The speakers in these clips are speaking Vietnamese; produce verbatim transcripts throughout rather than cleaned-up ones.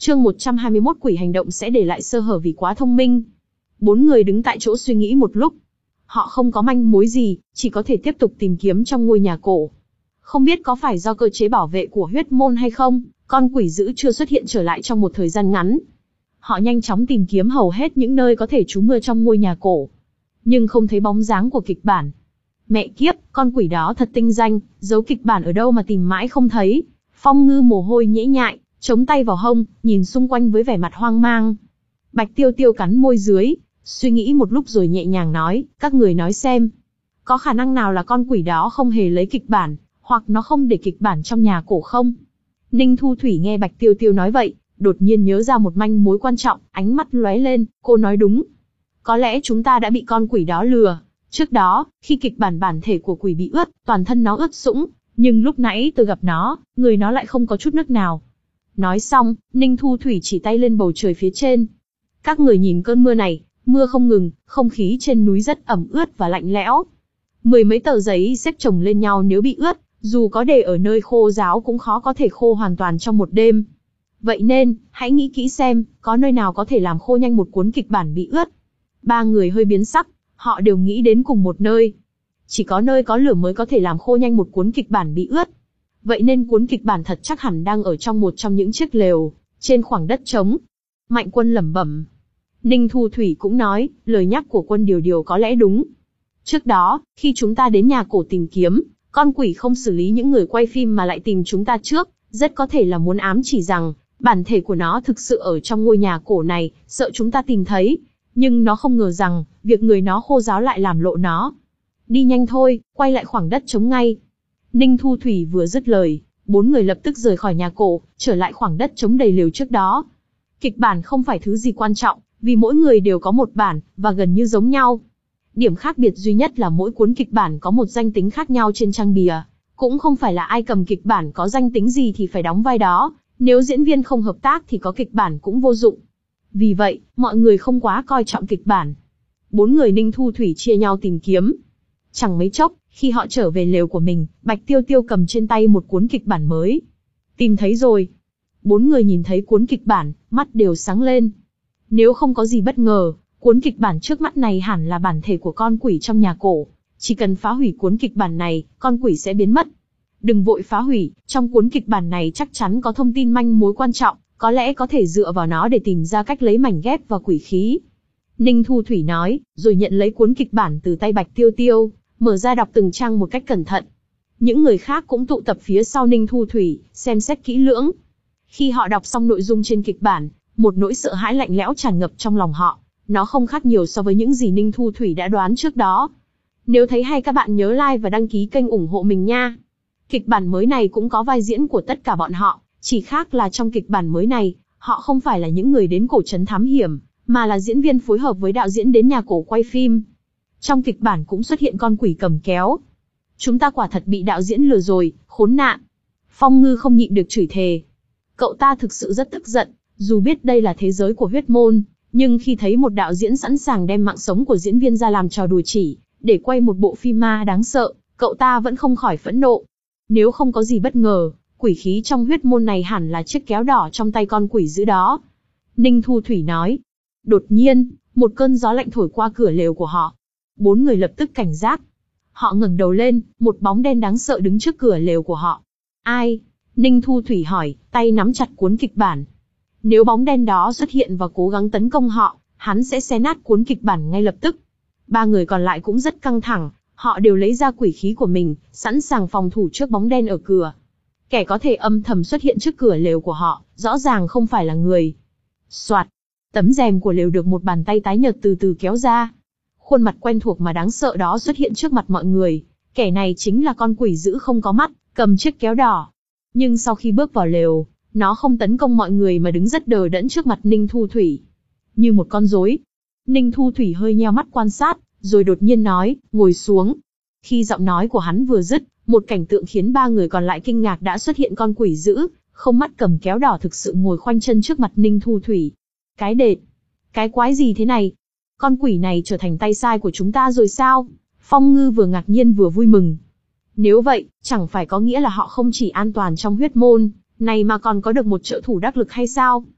Chương một trăm hai mươi mốt quỷ hành động sẽ để lại sơ hở vì quá thông minh. Bốn người đứng tại chỗ suy nghĩ một lúc. Họ không có manh mối gì, chỉ có thể tiếp tục tìm kiếm trong ngôi nhà cổ. Không biết có phải do cơ chế bảo vệ của huyết môn hay không, con quỷ dữ chưa xuất hiện trở lại trong một thời gian ngắn. Họ nhanh chóng tìm kiếm hầu hết những nơi có thể trú mưa trong ngôi nhà cổ. Nhưng không thấy bóng dáng của kịch bản. Mẹ kiếp, con quỷ đó thật tinh danh, giấu kịch bản ở đâu mà tìm mãi không thấy. Phong Ngư mồ hôi nhễ nhại, chống tay vào hông, nhìn xung quanh với vẻ mặt hoang mang. Bạch Tiêu Tiêu cắn môi dưới, suy nghĩ một lúc rồi nhẹ nhàng nói, các người nói xem. Có khả năng nào là con quỷ đó không hề lấy kịch bản, hoặc nó không để kịch bản trong nhà cổ không? Ninh Thu Thủy nghe Bạch Tiêu Tiêu nói vậy, đột nhiên nhớ ra một manh mối quan trọng, ánh mắt lóe lên, cô nói đúng. Có lẽ chúng ta đã bị con quỷ đó lừa. Trước đó, khi kịch bản bản thể của quỷ bị ướt, toàn thân nó ướt sũng, nhưng lúc nãy tôi gặp nó, người nó lại không có chút nước nào. Nói xong, Ninh Thu Thủy chỉ tay lên bầu trời phía trên. Các người nhìn cơn mưa này, mưa không ngừng, không khí trên núi rất ẩm ướt và lạnh lẽo. Mười mấy tờ giấy xếp chồng lên nhau nếu bị ướt, dù có để ở nơi khô ráo cũng khó có thể khô hoàn toàn trong một đêm. Vậy nên, hãy nghĩ kỹ xem, có nơi nào có thể làm khô nhanh một cuốn kịch bản bị ướt. Ba người hơi biến sắc, họ đều nghĩ đến cùng một nơi. Chỉ có nơi có lửa mới có thể làm khô nhanh một cuốn kịch bản bị ướt. Vậy nên cuốn kịch bản thật chắc hẳn đang ở trong một trong những chiếc lều, trên khoảng đất trống. Mạnh Quân lẩm bẩm. Ninh Thu Thủy cũng nói, lời nhắc của Quân Điều Điều có lẽ đúng. Trước đó, khi chúng ta đến nhà cổ tìm kiếm, con quỷ không xử lý những người quay phim mà lại tìm chúng ta trước, rất có thể là muốn ám chỉ rằng, bản thể của nó thực sự ở trong ngôi nhà cổ này, sợ chúng ta tìm thấy. Nhưng nó không ngờ rằng, việc người nó khô ráo lại làm lộ nó. Đi nhanh thôi, quay lại khoảng đất trống ngay. Ninh Thu Thủy vừa dứt lời, bốn người lập tức rời khỏi nhà cổ, trở lại khoảng đất trống đầy lều trước đó. Kịch bản không phải thứ gì quan trọng, vì mỗi người đều có một bản, và gần như giống nhau. Điểm khác biệt duy nhất là mỗi cuốn kịch bản có một danh tính khác nhau trên trang bìa. Cũng không phải là ai cầm kịch bản có danh tính gì thì phải đóng vai đó, nếu diễn viên không hợp tác thì có kịch bản cũng vô dụng. Vì vậy, mọi người không quá coi trọng kịch bản. Bốn người Ninh Thu Thủy chia nhau tìm kiếm. Chẳng mấy chốc, khi họ trở về lều của mình, Bạch Tiêu Tiêu cầm trên tay một cuốn kịch bản mới. Tìm thấy rồi. Bốn người nhìn thấy cuốn kịch bản, mắt đều sáng lên. Nếu không có gì bất ngờ, cuốn kịch bản trước mắt này hẳn là bản thể của con quỷ trong nhà cổ. Chỉ cần phá hủy cuốn kịch bản này, con quỷ sẽ biến mất. Đừng vội phá hủy, trong cuốn kịch bản này chắc chắn có thông tin manh mối quan trọng, có lẽ có thể dựa vào nó để tìm ra cách lấy mảnh ghép và quỷ khí. Ninh Thu Thủy nói, rồi nhận lấy cuốn kịch bản từ tay Bạch Tiêu Tiêu, mở ra đọc từng trang một cách cẩn thận. Những người khác cũng tụ tập phía sau Ninh Thu Thủy, xem xét kỹ lưỡng. Khi họ đọc xong nội dung trên kịch bản, một nỗi sợ hãi lạnh lẽo tràn ngập trong lòng họ. Nó không khác nhiều so với những gì Ninh Thu Thủy đã đoán trước đó. Nếu thấy hay các bạn nhớ like và đăng ký kênh ủng hộ mình nha. Kịch bản mới này cũng có vai diễn của tất cả bọn họ, chỉ khác là trong kịch bản mới này, họ không phải là những người đến cổ trấn thám hiểm, mà là diễn viên phối hợp với đạo diễn đến nhà cổ quay phim. Trong kịch bản cũng xuất hiện con quỷ cầm kéo. Chúng ta quả thật bị đạo diễn lừa rồi, khốn nạn. Phong Ngư không nhịn được chửi thề. Cậu ta thực sự rất tức giận, dù biết đây là thế giới của huyết môn, nhưng khi thấy một đạo diễn sẵn sàng đem mạng sống của diễn viên ra làm trò đùa chỉ, để quay một bộ phim ma đáng sợ, cậu ta vẫn không khỏi phẫn nộ. Nếu không có gì bất ngờ, quỷ khí trong huyết môn này hẳn là chiếc kéo đỏ trong tay con quỷ dữ đó. Ninh Thu Thủy nói. Đột nhiên, một cơn gió lạnh thổi qua cửa lều của họ. Bốn người lập tức cảnh giác. Họ ngẩng đầu lên, một bóng đen đáng sợ đứng trước cửa lều của họ. Ai? Ninh Thu Thủy hỏi, tay nắm chặt cuốn kịch bản. Nếu bóng đen đó xuất hiện và cố gắng tấn công họ, hắn sẽ xé nát cuốn kịch bản ngay lập tức. Ba người còn lại cũng rất căng thẳng, họ đều lấy ra quỷ khí của mình, sẵn sàng phòng thủ trước bóng đen ở cửa. Kẻ có thể âm thầm xuất hiện trước cửa lều của họ, rõ ràng không phải là người. Soạt, tấm rèm của lều được một bàn tay tái nhợt từ từ kéo ra. Khuôn mặt quen thuộc mà đáng sợ đó xuất hiện trước mặt mọi người. Kẻ này chính là con quỷ dữ không có mắt, cầm chiếc kéo đỏ. Nhưng sau khi bước vào lều, nó không tấn công mọi người mà đứng rất đờ đẫn trước mặt Ninh Thu Thủy. Như một con rối. Ninh Thu Thủy hơi nheo mắt quan sát, rồi đột nhiên nói, ngồi xuống. Khi giọng nói của hắn vừa dứt, một cảnh tượng khiến ba người còn lại kinh ngạc đã xuất hiện. Con quỷ dữ, không mắt cầm kéo đỏ thực sự ngồi khoanh chân trước mặt Ninh Thu Thủy. Cái đệt! Cái quái gì thế này? Con quỷ này trở thành tay sai của chúng ta rồi sao? Phong Ngư vừa ngạc nhiên vừa vui mừng. Nếu vậy, chẳng phải có nghĩa là họ không chỉ an toàn trong huyết môn này mà còn có được một trợ thủ đắc lực hay sao?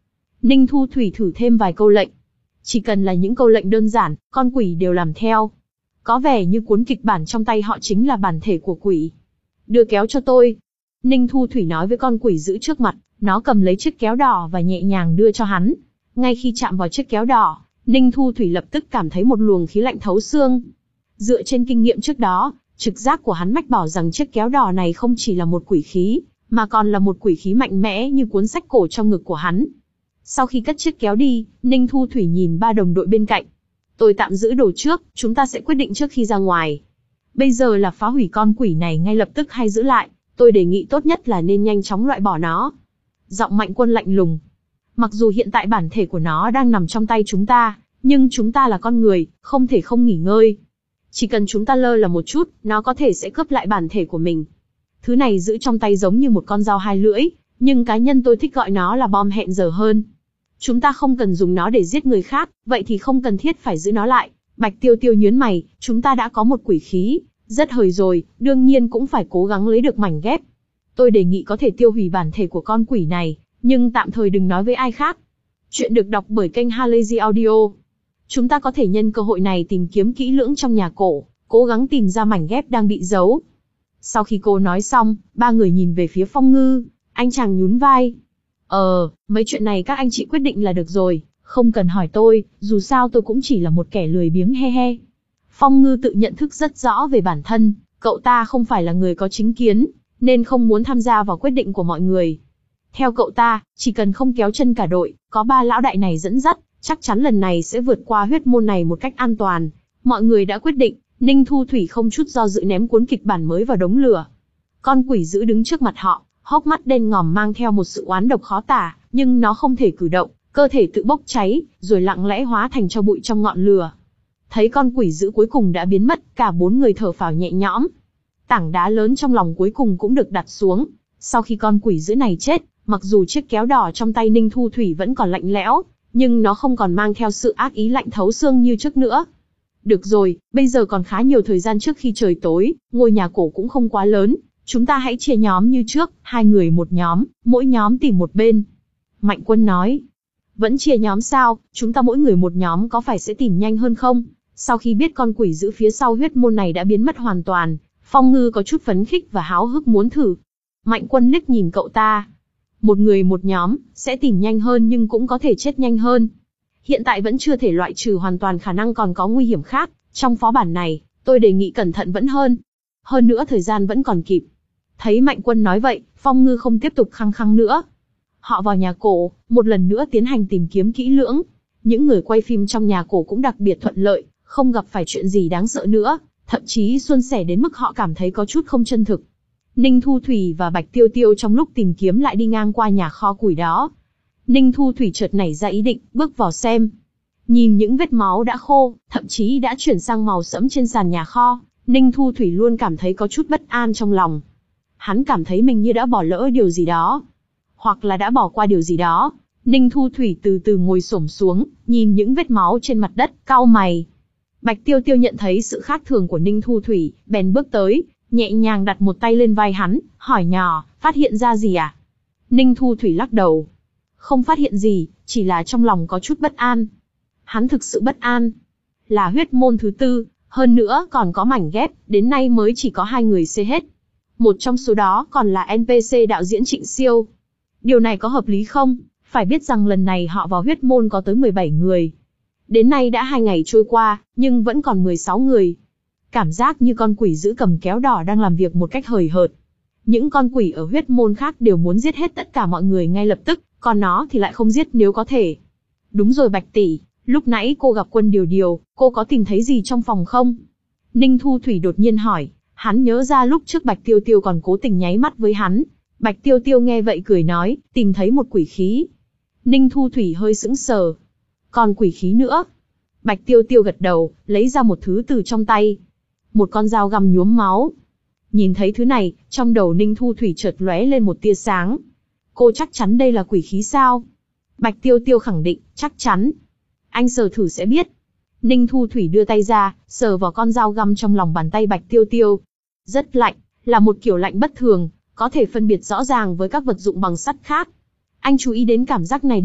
Ninh Thu Thủy thử thêm vài câu lệnh. Chỉ cần là những câu lệnh đơn giản, con quỷ đều làm theo. Có vẻ như cuốn kịch bản trong tay họ chính là bản thể của quỷ. Đưa kéo cho tôi. Ninh Thu Thủy nói với con quỷ giữ trước mặt, nó cầm lấy chiếc kéo đỏ và nhẹ nhàng đưa cho hắn. Ngay khi chạm vào chiếc kéo đỏ, Ninh Thu Thủy lập tức cảm thấy một luồng khí lạnh thấu xương. Dựa trên kinh nghiệm trước đó, trực giác của hắn mách bảo rằng chiếc kéo đỏ này không chỉ là một quỷ khí, mà còn là một quỷ khí mạnh mẽ như cuốn sách cổ trong ngực của hắn. Sau khi cất chiếc kéo đi, Ninh Thu Thủy nhìn ba đồng đội bên cạnh. Tôi tạm giữ đồ trước, chúng ta sẽ quyết định trước khi ra ngoài. Bây giờ là phá hủy con quỷ này ngay lập tức hay giữ lại, tôi đề nghị tốt nhất là nên nhanh chóng loại bỏ nó. Giọng Mạnh Quân lạnh lùng. Mặc dù hiện tại bản thể của nó đang nằm trong tay chúng ta, nhưng chúng ta là con người, không thể không nghỉ ngơi. Chỉ cần chúng ta lơ là một chút, nó có thể sẽ cướp lại bản thể của mình. Thứ này giữ trong tay giống như một con dao hai lưỡi, nhưng cá nhân tôi thích gọi nó là bom hẹn giờ hơn. Chúng ta không cần dùng nó để giết người khác, vậy thì không cần thiết phải giữ nó lại. Bạch Tiêu Tiêu nhướng mày, chúng ta đã có một quỷ khí, rất hời rồi, đương nhiên cũng phải cố gắng lấy được mảnh ghép. Tôi đề nghị có thể tiêu hủy bản thể của con quỷ này, nhưng tạm thời đừng nói với ai khác. Chuyện được đọc bởi kênh Halazy Audio. Chúng ta có thể nhân cơ hội này tìm kiếm kỹ lưỡng trong nhà cổ, cố gắng tìm ra mảnh ghép đang bị giấu. Sau khi cô nói xong, ba người nhìn về phía Phong Ngư, anh chàng nhún vai. Ờ, mấy chuyện này các anh chị quyết định là được rồi, không cần hỏi tôi, dù sao tôi cũng chỉ là một kẻ lười biếng he he. Phong Ngư tự nhận thức rất rõ về bản thân, cậu ta không phải là người có chính kiến, nên không muốn tham gia vào quyết định của mọi người. Theo cậu ta, chỉ cần không kéo chân cả đội, có ba lão đại này dẫn dắt, chắc chắn lần này sẽ vượt qua huyết môn này một cách an toàn. Mọi người đã quyết định, Ninh Thu Thủy không chút do dự ném cuốn kịch bản mới vào đống lửa. Con quỷ dữ đứng trước mặt họ, hốc mắt đen ngòm mang theo một sự oán độc khó tả, nhưng nó không thể cử động, cơ thể tự bốc cháy, rồi lặng lẽ hóa thành tro bụi trong ngọn lửa. Thấy con quỷ dữ cuối cùng đã biến mất, cả bốn người thở phào nhẹ nhõm. Tảng đá lớn trong lòng cuối cùng cũng được đặt xuống. Sau khi con quỷ dữ này chết, mặc dù chiếc kéo đỏ trong tay Ninh Thu Thủy vẫn còn lạnh lẽo, nhưng nó không còn mang theo sự ác ý lạnh thấu xương như trước nữa. Được rồi, bây giờ còn khá nhiều thời gian trước khi trời tối, ngôi nhà cổ cũng không quá lớn, chúng ta hãy chia nhóm như trước, hai người một nhóm, mỗi nhóm tìm một bên. Mạnh Quân nói, vẫn chia nhóm sao, chúng ta mỗi người một nhóm có phải sẽ tìm nhanh hơn không? Sau khi biết con quỷ giữ phía sau huyết môn này đã biến mất hoàn toàn, Phong Ngư có chút phấn khích và háo hức muốn thử. Mạnh Quân liếc nhìn cậu ta. Một người một nhóm, sẽ tìm nhanh hơn nhưng cũng có thể chết nhanh hơn. Hiện tại vẫn chưa thể loại trừ hoàn toàn khả năng còn có nguy hiểm khác, trong phó bản này, tôi đề nghị cẩn thận vẫn hơn. Hơn nữa thời gian vẫn còn kịp. Thấy Mạnh Quân nói vậy, Phong Ngư không tiếp tục khăng khăng nữa. Họ vào nhà cổ, một lần nữa tiến hành tìm kiếm kỹ lưỡng. Những người quay phim trong nhà cổ cũng đặc biệt thuận lợi, không gặp phải chuyện gì đáng sợ nữa, thậm chí suôn sẻ đến mức họ cảm thấy có chút không chân thực. Ninh Thu Thủy và Bạch Tiêu Tiêu trong lúc tìm kiếm lại đi ngang qua nhà kho củi đó. Ninh Thu Thủy chợt nảy ra ý định, bước vào xem. Nhìn những vết máu đã khô, thậm chí đã chuyển sang màu sẫm trên sàn nhà kho, Ninh Thu Thủy luôn cảm thấy có chút bất an trong lòng. Hắn cảm thấy mình như đã bỏ lỡ điều gì đó, hoặc là đã bỏ qua điều gì đó. Ninh Thu Thủy từ từ ngồi xổm xuống, nhìn những vết máu trên mặt đất, cau mày. Bạch Tiêu Tiêu nhận thấy sự khác thường của Ninh Thu Thủy, bèn bước tới, nhẹ nhàng đặt một tay lên vai hắn, hỏi nhỏ, phát hiện ra gì à? Ninh Thu Thủy lắc đầu. Không phát hiện gì, chỉ là trong lòng có chút bất an. Hắn thực sự bất an. Là huyết môn thứ tư, hơn nữa còn có mảnh ghép, đến nay mới chỉ có hai người xê hết. Một trong số đó còn là en pê xê đạo diễn Trịnh Siêu. Điều này có hợp lý không? Phải biết rằng lần này họ vào huyết môn có tới mười bảy người. Đến nay đã hai ngày trôi qua, nhưng vẫn còn mười sáu người. Cảm giác như con quỷ giữ cầm kéo đỏ đang làm việc một cách hời hợt. Những con quỷ ở huyết môn khác đều muốn giết hết tất cả mọi người ngay lập tức, còn nó thì lại không giết nếu có thể. Đúng rồi Bạch tỷ, lúc nãy cô gặp Quân Điều Điều, cô có tìm thấy gì trong phòng không? Ninh Thu Thủy đột nhiên hỏi, hắn nhớ ra lúc trước Bạch Tiêu Tiêu còn cố tình nháy mắt với hắn. Bạch Tiêu Tiêu nghe vậy cười nói, tìm thấy một quỷ khí. Ninh Thu Thủy hơi sững sờ. Còn quỷ khí nữa? Bạch Tiêu Tiêu gật đầu, lấy ra một thứ từ trong tay. Một con dao găm nhuốm máu. Nhìn thấy thứ này, trong đầu Ninh Thu Thủy chợt lóe lên một tia sáng. Cô chắc chắn đây là quỷ khí sao? Bạch Tiêu Tiêu khẳng định, chắc chắn. Anh sờ thử sẽ biết. Ninh Thu Thủy đưa tay ra, sờ vào con dao găm trong lòng bàn tay Bạch Tiêu Tiêu. Rất lạnh, là một kiểu lạnh bất thường, có thể phân biệt rõ ràng với các vật dụng bằng sắt khác. Anh chú ý đến cảm giác này đi,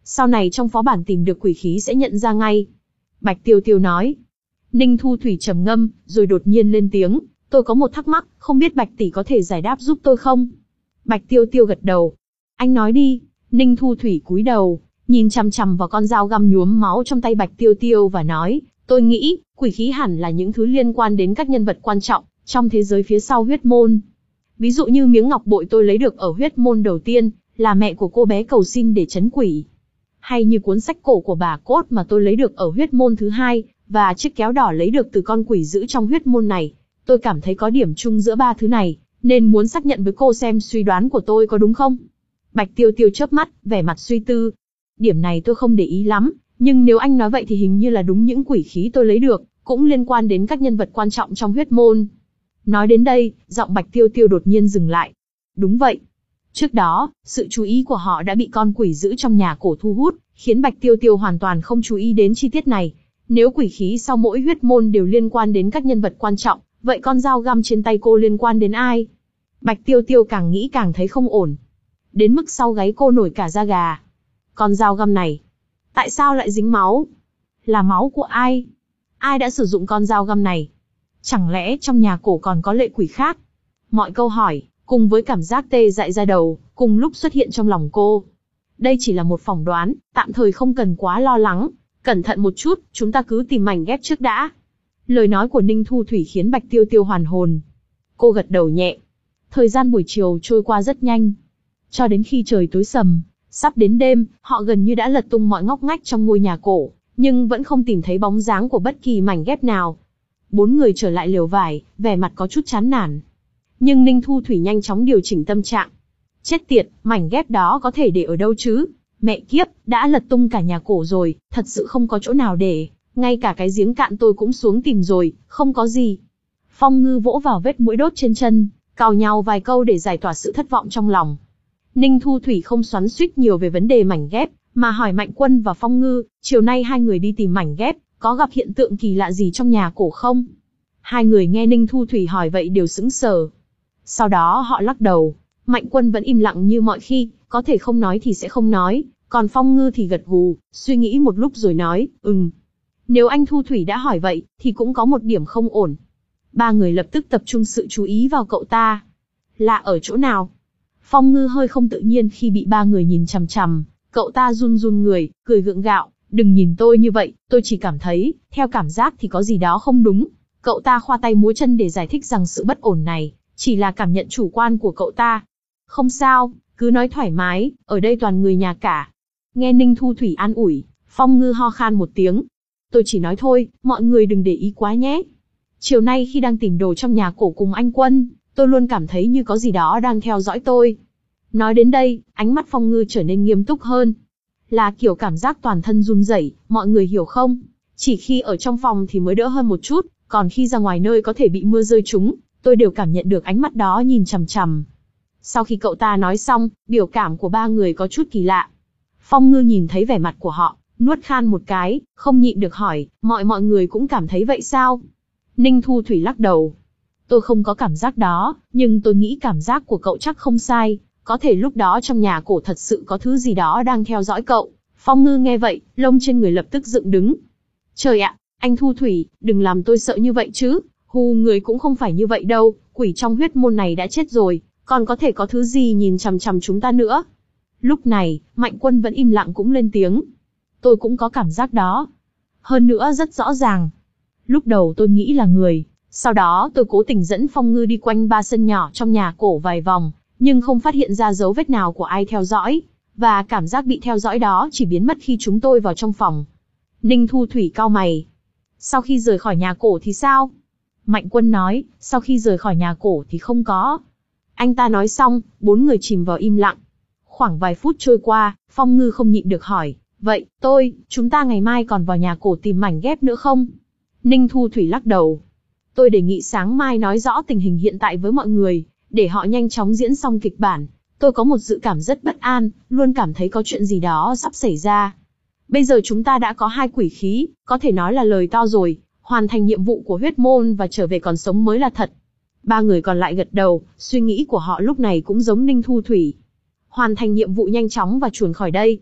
Sau này trong phó bản tìm được quỷ khí sẽ nhận ra ngay. Bạch Tiêu Tiêu nói. Ninh Thu Thủy trầm ngâm, rồi đột nhiên lên tiếng. Tôi có một thắc mắc, không biết Bạch tỷ có thể giải đáp giúp tôi không? Bạch Tiêu Tiêu gật đầu. Anh nói đi. Ninh Thu Thủy cúi đầu, nhìn chằm chằm vào con dao găm nhuốm máu trong tay Bạch Tiêu Tiêu và nói, tôi nghĩ, quỷ khí hẳn là những thứ liên quan đến các nhân vật quan trọng trong thế giới phía sau huyết môn. Ví dụ như miếng ngọc bội tôi lấy được ở huyết môn đầu tiên, là mẹ của cô bé cầu xin để trấn quỷ. Hay như cuốn sách cổ của bà Cốt mà tôi lấy được ở huyết môn thứ hai, và chiếc kéo đỏ lấy được từ con quỷ giữ trong huyết môn này. Tôi cảm thấy có điểm chung giữa ba thứ này, nên muốn xác nhận với cô xem suy đoán của tôi có đúng không? Bạch Tiêu Tiêu chớp mắt, vẻ mặt suy tư. Điểm này tôi không để ý lắm, nhưng nếu anh nói vậy thì hình như là đúng, những quỷ khí tôi lấy được, cũng liên quan đến các nhân vật quan trọng trong huyết môn. Nói đến đây, giọng Bạch Tiêu Tiêu đột nhiên dừng lại. Đúng vậy. Trước đó, sự chú ý của họ đã bị con quỷ giữ trong nhà cổ thu hút, khiến Bạch Tiêu Tiêu hoàn toàn không chú ý đến chi tiết này. Nếu quỷ khí sau mỗi huyết môn đều liên quan đến các nhân vật quan trọng, vậy con dao găm trên tay cô liên quan đến ai? Bạch Tiêu Tiêu càng nghĩ càng thấy không ổn. Đến mức sau gáy cô nổi cả da gà. Con dao găm này, tại sao lại dính máu? Là máu của ai? Ai đã sử dụng con dao găm này? Chẳng lẽ trong nhà cổ còn có lệ quỷ khác? Mọi câu hỏi, cùng với cảm giác tê dại ra đầu, cùng lúc xuất hiện trong lòng cô. Đây chỉ là một phỏng đoán, tạm thời không cần quá lo lắng. Cẩn thận một chút, chúng ta cứ tìm mảnh ghép trước đã. Lời nói của Ninh Thu Thủy khiến Bạch Tiêu Tiêu hoàn hồn. Cô gật đầu nhẹ. Thời gian buổi chiều trôi qua rất nhanh. Cho đến khi trời tối sầm, sắp đến đêm, họ gần như đã lật tung mọi ngóc ngách trong ngôi nhà cổ, nhưng vẫn không tìm thấy bóng dáng của bất kỳ mảnh ghép nào. Bốn người trở lại lều vải, vẻ mặt có chút chán nản. Nhưng Ninh Thu Thủy nhanh chóng điều chỉnh tâm trạng. Chết tiệt, mảnh ghép đó có thể để ở đâu chứ? Mẹ kiếp, đã lật tung cả nhà cổ rồi, thật sự không có chỗ nào để, ngay cả cái giếng cạn tôi cũng xuống tìm rồi, không có gì. Phong Ngư vỗ vào vết mũi đốt trên chân, cào nhau vài câu để giải tỏa sự thất vọng trong lòng. Ninh Thu Thủy không xoắn xuýt nhiều về vấn đề mảnh ghép, mà hỏi Mạnh Quân và Phong Ngư, chiều nay hai người đi tìm mảnh ghép, có gặp hiện tượng kỳ lạ gì trong nhà cổ không? Hai người nghe Ninh Thu Thủy hỏi vậy đều sững sờ. Sau đó họ lắc đầu. Mạnh Quân vẫn im lặng như mọi khi, có thể không nói thì sẽ không nói, còn Phong Ngư thì gật gù, suy nghĩ một lúc rồi nói, ừm. Nếu anh Thu Thủy đã hỏi vậy, thì cũng có một điểm không ổn. Ba người lập tức tập trung sự chú ý vào cậu ta. Lạ ở chỗ nào? Phong Ngư hơi không tự nhiên khi bị ba người nhìn chằm chằm, cậu ta run run người, cười gượng gạo, đừng nhìn tôi như vậy, tôi chỉ cảm thấy, theo cảm giác thì có gì đó không đúng. Cậu ta khoa tay múa chân để giải thích rằng sự bất ổn này, chỉ là cảm nhận chủ quan của cậu ta. Không sao, cứ nói thoải mái, ở đây toàn người nhà cả. Nghe Ninh Thu Thủy an ủi, Phong Ngư ho khan một tiếng. Tôi chỉ nói thôi, mọi người đừng để ý quá nhé. Chiều nay khi đang tìm đồ trong nhà cổ cùng anh Quân, tôi luôn cảm thấy như có gì đó đang theo dõi tôi. Nói đến đây, ánh mắt Phong Ngư trở nên nghiêm túc hơn. Là kiểu cảm giác toàn thân run rẩy, mọi người hiểu không? Chỉ khi ở trong phòng thì mới đỡ hơn một chút, còn khi ra ngoài nơi có thể bị mưa rơi trúng, tôi đều cảm nhận được ánh mắt đó nhìn chằm chằm. Sau khi cậu ta nói xong, biểu cảm của ba người có chút kỳ lạ. Phong Ngư nhìn thấy vẻ mặt của họ, nuốt khan một cái, không nhịn được hỏi, mọi mọi người cũng cảm thấy vậy sao? Ninh Thu Thủy lắc đầu. Tôi không có cảm giác đó, nhưng tôi nghĩ cảm giác của cậu chắc không sai, có thể lúc đó trong nhà cổ thật sự có thứ gì đó đang theo dõi cậu. Phong Ngư nghe vậy, lông trên người lập tức dựng đứng. Trời ạ, anh Thu Thủy, đừng làm tôi sợ như vậy chứ, hù người cũng không phải như vậy đâu, quỷ trong huyết môn này đã chết rồi, còn có thể có thứ gì nhìn chằm chằm chúng ta nữa. Lúc này, Mạnh Quân vẫn im lặng cũng lên tiếng. Tôi cũng có cảm giác đó. Hơn nữa rất rõ ràng. Lúc đầu tôi nghĩ là người, sau đó tôi cố tình dẫn Phong Ngư đi quanh ba sân nhỏ trong nhà cổ vài vòng, nhưng không phát hiện ra dấu vết nào của ai theo dõi, và cảm giác bị theo dõi đó chỉ biến mất khi chúng tôi vào trong phòng. Ninh Thu Thủy cau mày. Sau khi rời khỏi nhà cổ thì sao? Mạnh Quân nói, sau khi rời khỏi nhà cổ thì không có. Anh ta nói xong, bốn người chìm vào im lặng. Khoảng vài phút trôi qua, Phong Ngư không nhịn được hỏi, vậy, tôi, chúng ta ngày mai còn vào nhà cổ tìm mảnh ghép nữa không? Ninh Thu Thủy lắc đầu. Tôi đề nghị sáng mai nói rõ tình hình hiện tại với mọi người, để họ nhanh chóng diễn xong kịch bản. Tôi có một dự cảm rất bất an, luôn cảm thấy có chuyện gì đó sắp xảy ra. Bây giờ chúng ta đã có hai quỷ khí, có thể nói là lời to rồi, hoàn thành nhiệm vụ của huyết môn và trở về còn sống mới là thật. Ba người còn lại gật đầu, suy nghĩ của họ lúc này cũng giống Ninh Thu Thủy. Hoàn thành nhiệm vụ nhanh chóng và chuồn khỏi đây.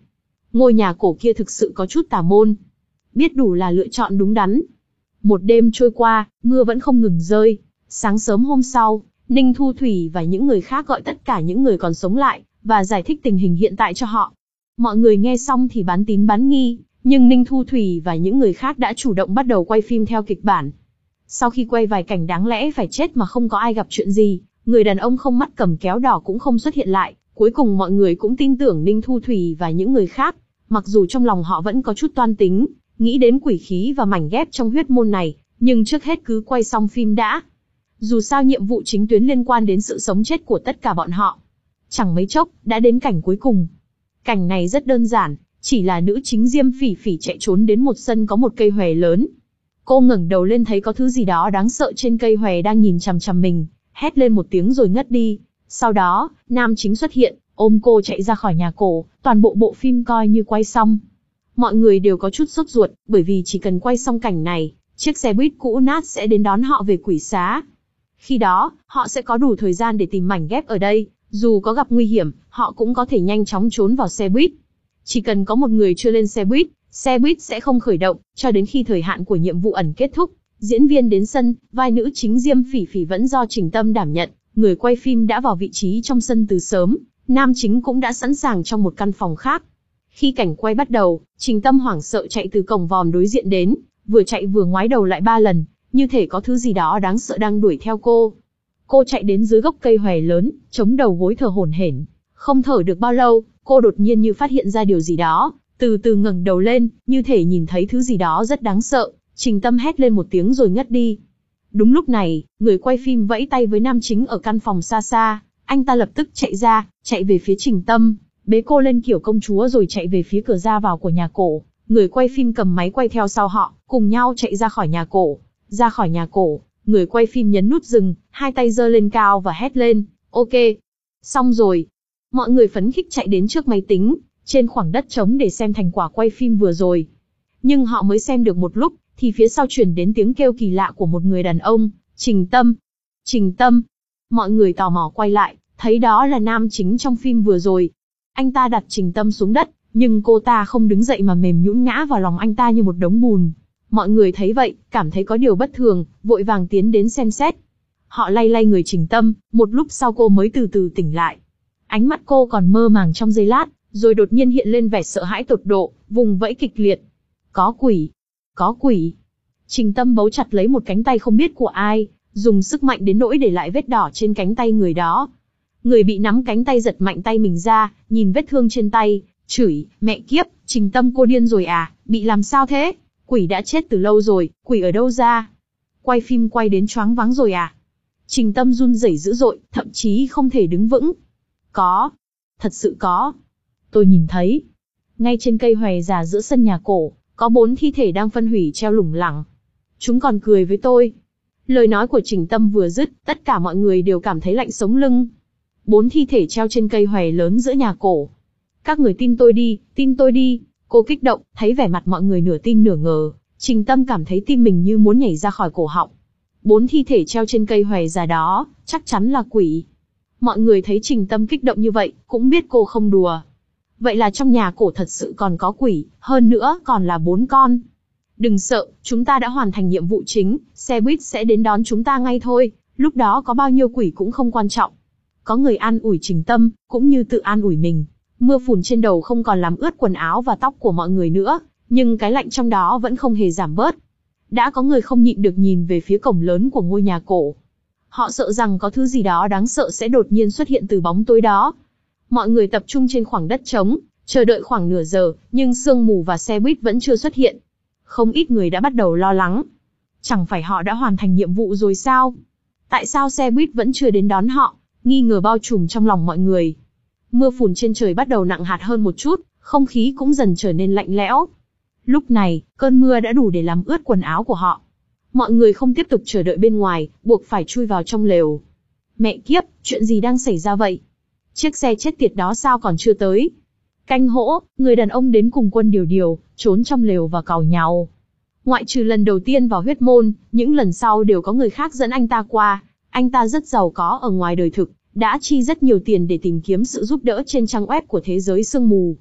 Ngôi nhà cổ kia thực sự có chút tà môn. Biết đủ là lựa chọn đúng đắn. Một đêm trôi qua, mưa vẫn không ngừng rơi. Sáng sớm hôm sau, Ninh Thu Thủy và những người khác gọi tất cả những người còn sống lại, và giải thích tình hình hiện tại cho họ. Mọi người nghe xong thì bán tín bán nghi, nhưng Ninh Thu Thủy và những người khác đã chủ động bắt đầu quay phim theo kịch bản. Sau khi quay vài cảnh đáng lẽ phải chết mà không có ai gặp chuyện gì, người đàn ông không mắt cầm kéo đỏ cũng không xuất hiện lại, cuối cùng mọi người cũng tin tưởng Ninh Thu Thủy và những người khác, mặc dù trong lòng họ vẫn có chút toan tính, nghĩ đến quỷ khí và mảnh ghép trong huyết môn này, nhưng trước hết cứ quay xong phim đã. Dù sao nhiệm vụ chính tuyến liên quan đến sự sống chết của tất cả bọn họ. Chẳng mấy chốc, đã đến cảnh cuối cùng. Cảnh này rất đơn giản, chỉ là nữ chính Diêm Phỉ Phỉ chạy trốn đến một sân có một cây hòe lớn. Cô ngẩng đầu lên thấy có thứ gì đó đáng sợ trên cây hòe đang nhìn chằm chằm mình, hét lên một tiếng rồi ngất đi. Sau đó, nam chính xuất hiện, ôm cô chạy ra khỏi nhà cổ, toàn bộ bộ phim coi như quay xong. Mọi người đều có chút sốt ruột, bởi vì chỉ cần quay xong cảnh này, chiếc xe buýt cũ nát sẽ đến đón họ về quỷ xá. Khi đó, họ sẽ có đủ thời gian để tìm mảnh ghép ở đây, dù có gặp nguy hiểm, họ cũng có thể nhanh chóng trốn vào xe buýt. Chỉ cần có một người chưa lên xe buýt, xe buýt sẽ không khởi động, cho đến khi thời hạn của nhiệm vụ ẩn kết thúc. Diễn viên đến sân, vai nữ chính Diêm Phỉ Phỉ vẫn do Trình Tâm đảm nhận, người quay phim đã vào vị trí trong sân từ sớm, nam chính cũng đã sẵn sàng trong một căn phòng khác. Khi cảnh quay bắt đầu, Trình Tâm hoảng sợ chạy từ cổng vòm đối diện đến, vừa chạy vừa ngoái đầu lại ba lần, như thể có thứ gì đó đáng sợ đang đuổi theo cô. Cô chạy đến dưới gốc cây hòe lớn, chống đầu gối thở hổn hển. Không thở được bao lâu, cô đột nhiên như phát hiện ra điều gì đó, từ từ ngẩng đầu lên, như thể nhìn thấy thứ gì đó rất đáng sợ. Trình Tâm hét lên một tiếng rồi ngất đi. Đúng lúc này, người quay phim vẫy tay với nam chính ở căn phòng xa xa, anh ta lập tức chạy ra, chạy về phía Trình Tâm, bế cô lên kiểu công chúa rồi chạy về phía cửa ra vào của nhà cổ. Người quay phim cầm máy quay theo sau họ, cùng nhau chạy ra khỏi nhà cổ. Ra khỏi nhà cổ, người quay phim nhấn nút dừng, hai tay giơ lên cao và hét lên, ok, xong rồi. Mọi người phấn khích chạy đến trước máy tính, trên khoảng đất trống để xem thành quả quay phim vừa rồi. Nhưng họ mới xem được một lúc, thì phía sau truyền đến tiếng kêu kỳ lạ của một người đàn ông, Trình Tâm. Trình Tâm. Mọi người tò mò quay lại, thấy đó là nam chính trong phim vừa rồi. Anh ta đặt Trình Tâm xuống đất, nhưng cô ta không đứng dậy mà mềm nhũn ngã vào lòng anh ta như một đống bùn. Mọi người thấy vậy, cảm thấy có điều bất thường, vội vàng tiến đến xem xét. Họ lay lay người Trình Tâm, một lúc sau cô mới từ từ tỉnh lại. Ánh mắt cô còn mơ màng trong giây lát, rồi đột nhiên hiện lên vẻ sợ hãi tột độ, vùng vẫy kịch liệt. Có quỷ! Có quỷ! Trình Tâm bấu chặt lấy một cánh tay không biết của ai, dùng sức mạnh đến nỗi để lại vết đỏ trên cánh tay người đó. Người bị nắm cánh tay giật mạnh tay mình ra, nhìn vết thương trên tay, chửi, mẹ kiếp, Trình Tâm cô điên rồi à, bị làm sao thế? Quỷ đã chết từ lâu rồi, quỷ ở đâu ra? Quay phim quay đến choáng váng rồi à? Trình Tâm run rẩy dữ dội, thậm chí không thể đứng vững. Có, thật sự có. Tôi nhìn thấy, ngay trên cây hòe già giữa sân nhà cổ, có bốn thi thể đang phân hủy treo lủng lẳng. Chúng còn cười với tôi. Lời nói của Trình Tâm vừa dứt, tất cả mọi người đều cảm thấy lạnh sống lưng. Bốn thi thể treo trên cây hòe lớn giữa nhà cổ. Các người tin tôi đi, tin tôi đi. Cô kích động, thấy vẻ mặt mọi người nửa tin nửa ngờ. Trình Tâm cảm thấy tim mình như muốn nhảy ra khỏi cổ họng. Bốn thi thể treo trên cây hòe già đó, chắc chắn là quỷ. Mọi người thấy Trình Tâm kích động như vậy, cũng biết cô không đùa. Vậy là trong nhà cổ thật sự còn có quỷ, hơn nữa còn là bốn con. Đừng sợ, chúng ta đã hoàn thành nhiệm vụ chính, xe buýt sẽ đến đón chúng ta ngay thôi, lúc đó có bao nhiêu quỷ cũng không quan trọng. Có người an ủi Trình Tâm, cũng như tự an ủi mình. Mưa phùn trên đầu không còn làm ướt quần áo và tóc của mọi người nữa, nhưng cái lạnh trong đó vẫn không hề giảm bớt. Đã có người không nhịn được nhìn về phía cổng lớn của ngôi nhà cổ. Họ sợ rằng có thứ gì đó đáng sợ sẽ đột nhiên xuất hiện từ bóng tối đó. Mọi người tập trung trên khoảng đất trống, chờ đợi khoảng nửa giờ, nhưng sương mù và xe buýt vẫn chưa xuất hiện. Không ít người đã bắt đầu lo lắng. Chẳng phải họ đã hoàn thành nhiệm vụ rồi sao? Tại sao xe buýt vẫn chưa đến đón họ? Nghi ngờ bao trùm trong lòng mọi người. Mưa phùn trên trời bắt đầu nặng hạt hơn một chút, không khí cũng dần trở nên lạnh lẽo. Lúc này, cơn mưa đã đủ để làm ướt quần áo của họ. Mọi người không tiếp tục chờ đợi bên ngoài, buộc phải chui vào trong lều. Mẹ kiếp, chuyện gì đang xảy ra vậy? Chiếc xe chết tiệt đó sao còn chưa tới? Canh hỗ, người đàn ông đến cùng Quân Điều Điều, trốn trong lều và càu nhàu. Ngoại trừ lần đầu tiên vào huyết môn, những lần sau đều có người khác dẫn anh ta qua. Anh ta rất giàu có ở ngoài đời thực, đã chi rất nhiều tiền để tìm kiếm sự giúp đỡ trên trang web của thế giới sương mù.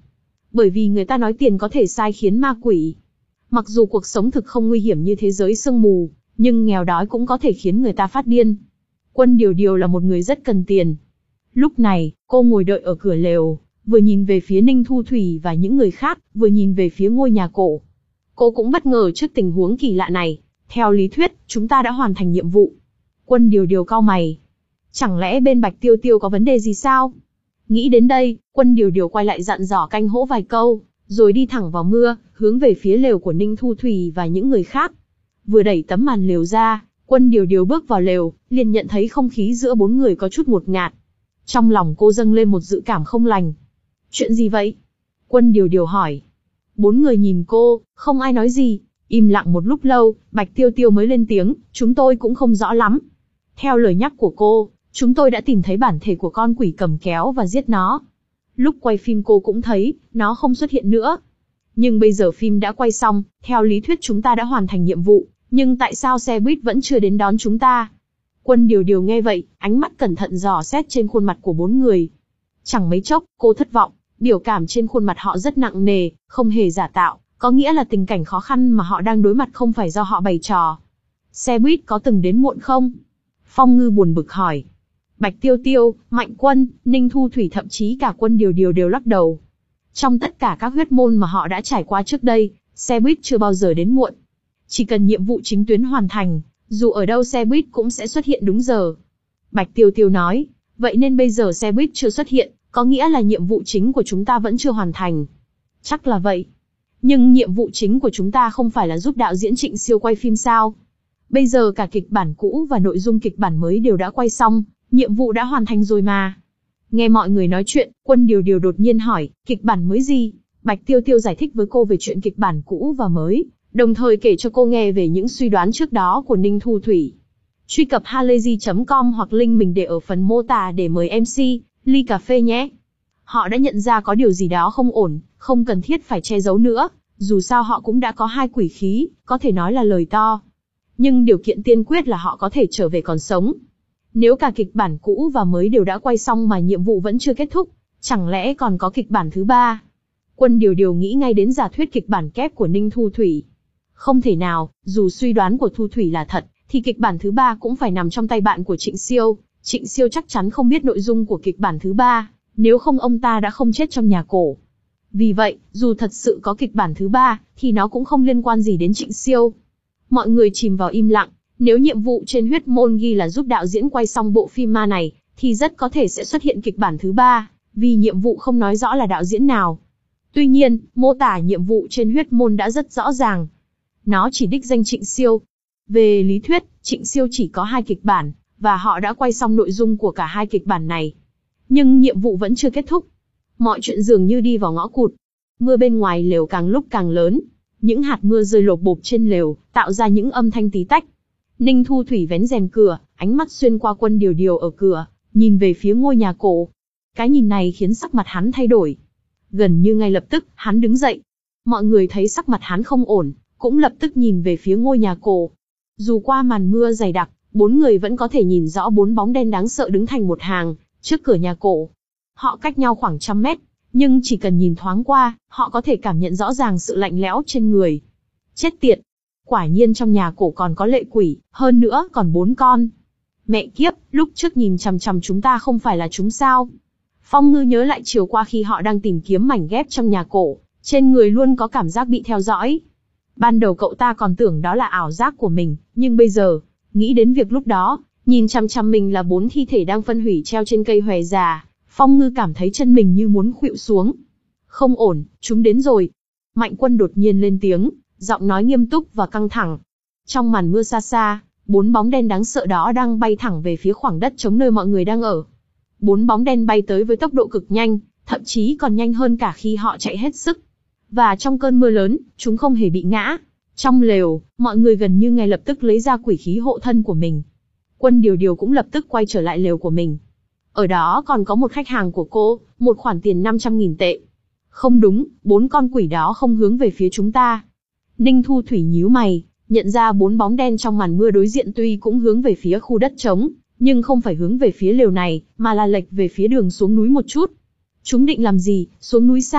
Bởi vì người ta nói tiền có thể sai khiến ma quỷ. Mặc dù cuộc sống thực không nguy hiểm như thế giới sương mù, nhưng nghèo đói cũng có thể khiến người ta phát điên. Quân Điều Điều là một người rất cần tiền. Lúc này, cô ngồi đợi ở cửa lều, vừa nhìn về phía Ninh Thu Thủy và những người khác, vừa nhìn về phía ngôi nhà cổ. Cô cũng bất ngờ trước tình huống kỳ lạ này. Theo lý thuyết, chúng ta đã hoàn thành nhiệm vụ. Quân Điều Điều cau mày. Chẳng lẽ bên Bạch Tiêu Tiêu có vấn đề gì sao? Nghĩ đến đây, Quân Điều Điều quay lại dặn dò canh hỗ vài câu, rồi đi thẳng vào mưa, hướng về phía lều của Ninh Thu Thủy và những người khác. Vừa đẩy tấm màn lều ra, Quân Điều Điều bước vào lều, liền nhận thấy không khí giữa bốn người có chút ngột ngạt. Trong lòng cô dâng lên một dự cảm không lành. Chuyện gì vậy? Quân Điều Điều hỏi. Bốn người nhìn cô, không ai nói gì. Im lặng một lúc lâu, Bạch Tiêu Tiêu mới lên tiếng, chúng tôi cũng không rõ lắm. Theo lời nhắc của cô, chúng tôi đã tìm thấy bản thể của con quỷ cầm kéo và giết nó. Lúc quay phim cô cũng thấy, nó không xuất hiện nữa. Nhưng bây giờ phim đã quay xong, theo lý thuyết chúng ta đã hoàn thành nhiệm vụ, nhưng tại sao xe buýt vẫn chưa đến đón chúng ta? Quân Điều Điều nghe vậy, ánh mắt cẩn thận dò xét trên khuôn mặt của bốn người. Chẳng mấy chốc, cô thất vọng, biểu cảm trên khuôn mặt họ rất nặng nề, không hề giả tạo, có nghĩa là tình cảnh khó khăn mà họ đang đối mặt không phải do họ bày trò. Xe buýt có từng đến muộn không? Phong Ngư buồn bực hỏi. Bạch Tiêu Tiêu, Mạnh Quân, Ninh Thu Thủy thậm chí cả Quân Điều Điều đều lắc đầu. Trong tất cả các huyết môn mà họ đã trải qua trước đây, xe buýt chưa bao giờ đến muộn. Chỉ cần nhiệm vụ chính tuyến hoàn thành, dù ở đâu xe buýt cũng sẽ xuất hiện đúng giờ. Bạch Tiêu Tiêu nói, vậy nên bây giờ xe buýt chưa xuất hiện, có nghĩa là nhiệm vụ chính của chúng ta vẫn chưa hoàn thành. Chắc là vậy. Nhưng nhiệm vụ chính của chúng ta không phải là giúp đạo diễn Trịnh Siêu quay phim sao? Bây giờ cả kịch bản cũ và nội dung kịch bản mới đều đã quay xong, nhiệm vụ đã hoàn thành rồi mà. Nghe mọi người nói chuyện, Quân Điều Điều đột nhiên hỏi, kịch bản mới gì? Bạch Tiêu Tiêu giải thích với cô về chuyện kịch bản cũ và mới, đồng thời kể cho cô nghe về những suy đoán trước đó của Ninh Thu Thủy. Truy cập halayzi chấm com hoặc link mình để ở phần mô tả để mời em xê, ly cà phê nhé. Họ đã nhận ra có điều gì đó không ổn, không cần thiết phải che giấu nữa, dù sao họ cũng đã có hai quỷ khí, có thể nói là lời to. Nhưng điều kiện tiên quyết là họ có thể trở về còn sống. Nếu cả kịch bản cũ và mới đều đã quay xong mà nhiệm vụ vẫn chưa kết thúc, chẳng lẽ còn có kịch bản thứ ba? Quân Điều Điều nghĩ ngay đến giả thuyết kịch bản kép của Ninh Thu Thủy. Không thể nào, dù suy đoán của Thu Thủy là thật, thì kịch bản thứ ba cũng phải nằm trong tay bạn của Trịnh Siêu. Trịnh Siêu chắc chắn không biết nội dung của kịch bản thứ ba, nếu không ông ta đã không chết trong nhà cổ. Vì vậy, dù thật sự có kịch bản thứ ba, thì nó cũng không liên quan gì đến Trịnh Siêu. Mọi người chìm vào im lặng. Nếu nhiệm vụ trên huyết môn ghi là giúp đạo diễn quay xong bộ phim ma này, thì rất có thể sẽ xuất hiện kịch bản thứ ba, vì nhiệm vụ không nói rõ là đạo diễn nào. Tuy nhiên, mô tả nhiệm vụ trên huyết môn đã rất rõ ràng. Nó chỉ đích danh Trịnh Siêu. Về lý thuyết, Trịnh Siêu chỉ có hai kịch bản, và họ đã quay xong nội dung của cả hai kịch bản này. Nhưng nhiệm vụ vẫn chưa kết thúc. Mọi chuyện dường như đi vào ngõ cụt. Mưa bên ngoài lều càng lúc càng lớn. Những hạt mưa rơi lộp bộp trên lều, tạo ra những âm thanh tí tách. Ninh Thu Thủy vén rèm cửa, ánh mắt xuyên qua Quân Điều Điều ở cửa, nhìn về phía ngôi nhà cổ. Cái nhìn này khiến sắc mặt hắn thay đổi. Gần như ngay lập tức, hắn đứng dậy. Mọi người thấy sắc mặt hắn không ổn, cũng lập tức nhìn về phía ngôi nhà cổ. Dù qua màn mưa dày đặc, bốn người vẫn có thể nhìn rõ bốn bóng đen đáng sợ đứng thành một hàng, trước cửa nhà cổ. Họ cách nhau khoảng trăm mét, nhưng chỉ cần nhìn thoáng qua, họ có thể cảm nhận rõ ràng sự lạnh lẽo trên người. Chết tiệt! Quả nhiên trong nhà cổ còn có lệ quỷ, hơn nữa còn bốn con. Mẹ kiếp, lúc trước nhìn chằm chằm chúng ta không phải là chúng sao? Phong Ngư nhớ lại chiều qua khi họ đang tìm kiếm mảnh ghép trong nhà cổ, trên người luôn có cảm giác bị theo dõi. Ban đầu cậu ta còn tưởng đó là ảo giác của mình, nhưng bây giờ, nghĩ đến việc lúc đó, nhìn chằm chằm mình là bốn thi thể đang phân hủy treo trên cây hòe già, Phong Ngư cảm thấy chân mình như muốn khuỵu xuống. Không ổn, chúng đến rồi. Mạnh Quân đột nhiên lên tiếng, giọng nói nghiêm túc và căng thẳng. Trong màn mưa xa xa, bốn bóng đen đáng sợ đó đang bay thẳng về phía khoảng đất trống nơi mọi người đang ở. Bốn bóng đen bay tới với tốc độ cực nhanh, thậm chí còn nhanh hơn cả khi họ chạy hết sức. Và trong cơn mưa lớn, chúng không hề bị ngã. Trong lều, mọi người gần như ngay lập tức lấy ra quỷ khí hộ thân của mình. Quân Điều Điều cũng lập tức quay trở lại lều của mình. Ở đó còn có một khách hàng của cô, một khoản tiền năm trăm nghìn tệ. Không đúng, bốn con quỷ đó không hướng về phía chúng ta. Ninh Thu Thủy nhíu mày, nhận ra bốn bóng đen trong màn mưa đối diện tuy cũng hướng về phía khu đất trống, nhưng không phải hướng về phía lều này, mà là lệch về phía đường xuống núi một chút. Chúng định làm gì, xuống núi sao?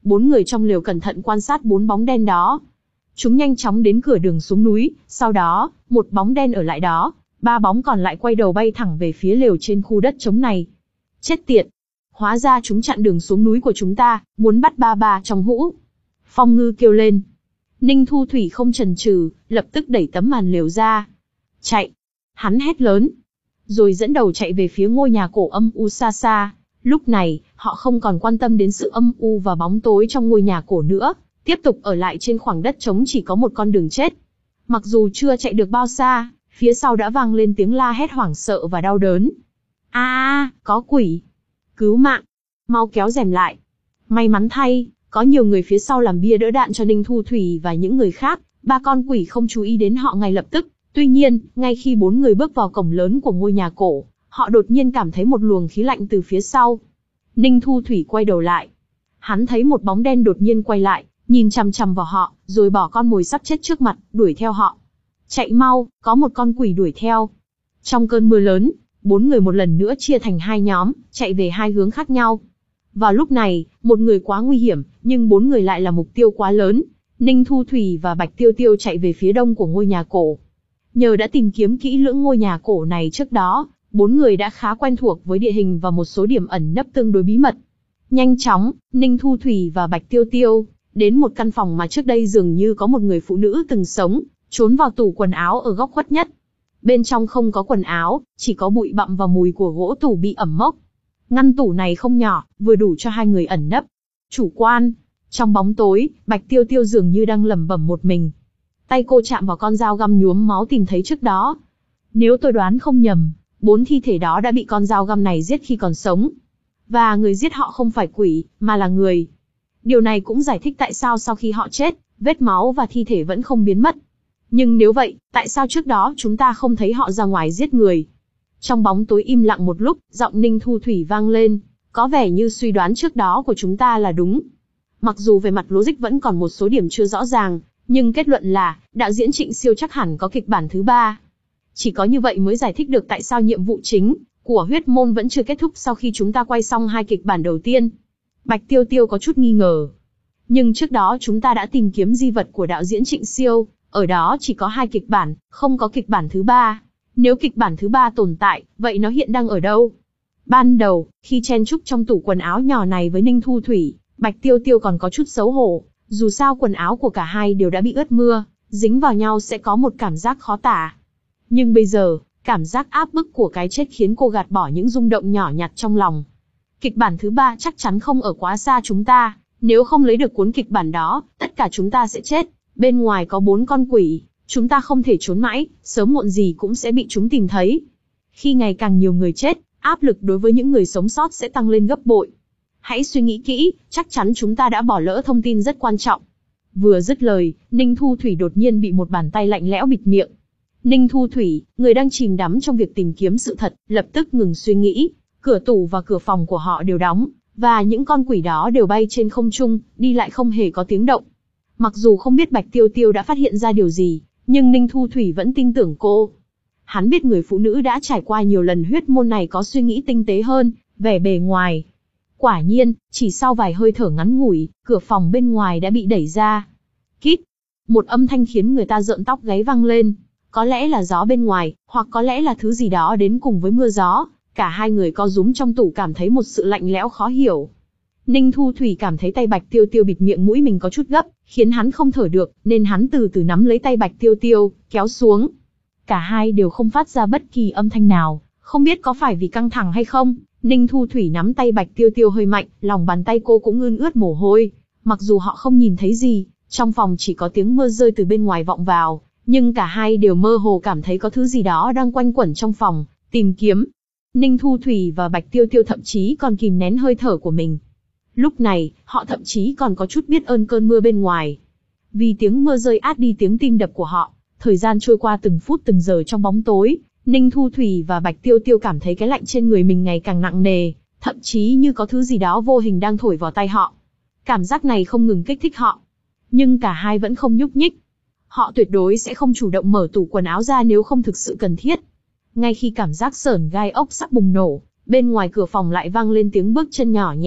Bốn người trong lều cẩn thận quan sát bốn bóng đen đó. Chúng nhanh chóng đến cửa đường xuống núi, sau đó, một bóng đen ở lại đó, ba bóng còn lại quay đầu bay thẳng về phía lều trên khu đất trống này. Chết tiệt! Hóa ra chúng chặn đường xuống núi của chúng ta, muốn bắt ba ba trong hũ. Phong Ngư kêu lên. Ninh Thu Thủy không chần chừ, lập tức đẩy tấm màn lều ra. Chạy! Hắn hét lớn. Rồi dẫn đầu chạy về phía ngôi nhà cổ âm u xa xa. Lúc này, họ không còn quan tâm đến sự âm u và bóng tối trong ngôi nhà cổ nữa, tiếp tục ở lại trên khoảng đất trống chỉ có một con đường chết. Mặc dù chưa chạy được bao xa, phía sau đã vang lên tiếng la hét hoảng sợ và đau đớn. A, à, có quỷ! Cứu mạng! Mau kéo rèm lại! May mắn thay, có nhiều người phía sau làm bia đỡ đạn cho Ninh Thu Thủy và những người khác, ba con quỷ không chú ý đến họ ngay lập tức. Tuy nhiên, ngay khi bốn người bước vào cổng lớn của ngôi nhà cổ, họ đột nhiên cảm thấy một luồng khí lạnh từ phía sau. Ninh Thu Thủy quay đầu lại. Hắn thấy một bóng đen đột nhiên quay lại, nhìn chằm chằm vào họ, rồi bỏ con mồi sắp chết trước mặt, đuổi theo họ. Chạy mau, có một con quỷ đuổi theo. Trong cơn mưa lớn, bốn người một lần nữa chia thành hai nhóm, chạy về hai hướng khác nhau. Vào lúc này, một người quá nguy hiểm, nhưng bốn người lại là mục tiêu quá lớn. Ninh Thu Thủy và Bạch Tiêu Tiêu chạy về phía đông của ngôi nhà cổ. Nhờ đã tìm kiếm kỹ lưỡng ngôi nhà cổ này trước đó, bốn người đã khá quen thuộc với địa hình và một số điểm ẩn nấp tương đối bí mật. Nhanh chóng, Ninh Thu Thủy và Bạch Tiêu Tiêu đến một căn phòng mà trước đây dường như có một người phụ nữ từng sống, trốn vào tủ quần áo ở góc khuất nhất. Bên trong không có quần áo, chỉ có bụi bặm và mùi của gỗ tủ bị ẩm mốc. Ngăn tủ này không nhỏ, vừa đủ cho hai người ẩn nấp. Chủ quan. Trong bóng tối, Bạch Tiêu Tiêu dường như đang lẩm bẩm một mình. Tay cô chạm vào con dao găm nhuốm máu tìm thấy trước đó. Nếu tôi đoán không nhầm, bốn thi thể đó đã bị con dao găm này giết khi còn sống. Và người giết họ không phải quỷ, mà là người. Điều này cũng giải thích tại sao sau khi họ chết, vết máu và thi thể vẫn không biến mất. Nhưng nếu vậy, tại sao trước đó chúng ta không thấy họ ra ngoài giết người? Trong bóng tối im lặng một lúc, giọng Ninh Thu Thủy vang lên. Có vẻ như suy đoán trước đó của chúng ta là đúng. Mặc dù về mặt logic vẫn còn một số điểm chưa rõ ràng, nhưng kết luận là, đạo diễn Trịnh Siêu chắc hẳn có kịch bản thứ ba. Chỉ có như vậy mới giải thích được tại sao nhiệm vụ chính của huyết môn vẫn chưa kết thúc sau khi chúng ta quay xong hai kịch bản đầu tiên. Bạch Tiêu Tiêu có chút nghi ngờ. Nhưng trước đó chúng ta đã tìm kiếm di vật của đạo diễn Trịnh Siêu, ở đó chỉ có hai kịch bản, không có kịch bản thứ ba. Nếu kịch bản thứ ba tồn tại, vậy nó hiện đang ở đâu? Ban đầu, khi chen chúc trong tủ quần áo nhỏ này với Ninh Thu Thủy, Bạch Tiêu Tiêu còn có chút xấu hổ, dù sao quần áo của cả hai đều đã bị ướt mưa, dính vào nhau sẽ có một cảm giác khó tả. Nhưng bây giờ, cảm giác áp bức của cái chết khiến cô gạt bỏ những rung động nhỏ nhặt trong lòng. Kịch bản thứ ba chắc chắn không ở quá xa chúng ta, nếu không lấy được cuốn kịch bản đó, tất cả chúng ta sẽ chết. Bên ngoài có bốn con quỷ, chúng ta không thể trốn mãi, sớm muộn gì cũng sẽ bị chúng tìm thấy. Khi ngày càng nhiều người chết, áp lực đối với những người sống sót sẽ tăng lên gấp bội. Hãy suy nghĩ kỹ, chắc chắn chúng ta đã bỏ lỡ thông tin rất quan trọng. Vừa dứt lời, Ninh Thu Thủy đột nhiên bị một bàn tay lạnh lẽo bịt miệng. Ninh Thu Thủy, người đang chìm đắm trong việc tìm kiếm sự thật, lập tức ngừng suy nghĩ. Cửa tủ và cửa phòng của họ đều đóng, và những con quỷ đó đều bay trên không trung, đi lại không hề có tiếng động. Mặc dù không biết Bạch Tiêu Tiêu đã phát hiện ra điều gì, nhưng Ninh Thu Thủy vẫn tin tưởng cô. Hắn biết người phụ nữ đã trải qua nhiều lần huyết môn này có suy nghĩ tinh tế hơn, vẻ bề ngoài. Quả nhiên, chỉ sau vài hơi thở ngắn ngủi, cửa phòng bên ngoài đã bị đẩy ra. Kít! Một âm thanh khiến người ta rợn tóc gáy vang lên. Có lẽ là gió bên ngoài, hoặc có lẽ là thứ gì đó đến cùng với mưa gió. Cả hai người co rúm trong tủ cảm thấy một sự lạnh lẽo khó hiểu. Ninh Thu Thủy cảm thấy tay Bạch Tiêu Tiêu bịt miệng mũi mình có chút gấp, khiến hắn không thở được, nên hắn từ từ nắm lấy tay Bạch Tiêu Tiêu, kéo xuống. Cả hai đều không phát ra bất kỳ âm thanh nào, không biết có phải vì căng thẳng hay không. Ninh Thu Thủy nắm tay Bạch Tiêu Tiêu hơi mạnh, lòng bàn tay cô cũng ươn ướt mồ hôi. Mặc dù họ không nhìn thấy gì, trong phòng chỉ có tiếng mưa rơi từ bên ngoài vọng vào, nhưng cả hai đều mơ hồ cảm thấy có thứ gì đó đang quanh quẩn trong phòng, tìm kiếm. Ninh Thu Thủy và Bạch Tiêu Tiêu thậm chí còn kìm nén hơi thở của mình. Lúc này, họ thậm chí còn có chút biết ơn cơn mưa bên ngoài. Vì tiếng mưa rơi át đi tiếng tim đập của họ, thời gian trôi qua từng phút từng giờ trong bóng tối, Ninh Thu Thủy và Bạch Tiêu Tiêu cảm thấy cái lạnh trên người mình ngày càng nặng nề, thậm chí như có thứ gì đó vô hình đang thổi vào tay họ. Cảm giác này không ngừng kích thích họ. Nhưng cả hai vẫn không nhúc nhích. Họ tuyệt đối sẽ không chủ động mở tủ quần áo ra nếu không thực sự cần thiết. Ngay khi cảm giác sởn gai ốc sắp bùng nổ, bên ngoài cửa phòng lại vang lên tiếng bước chân nhỏ nhẹ.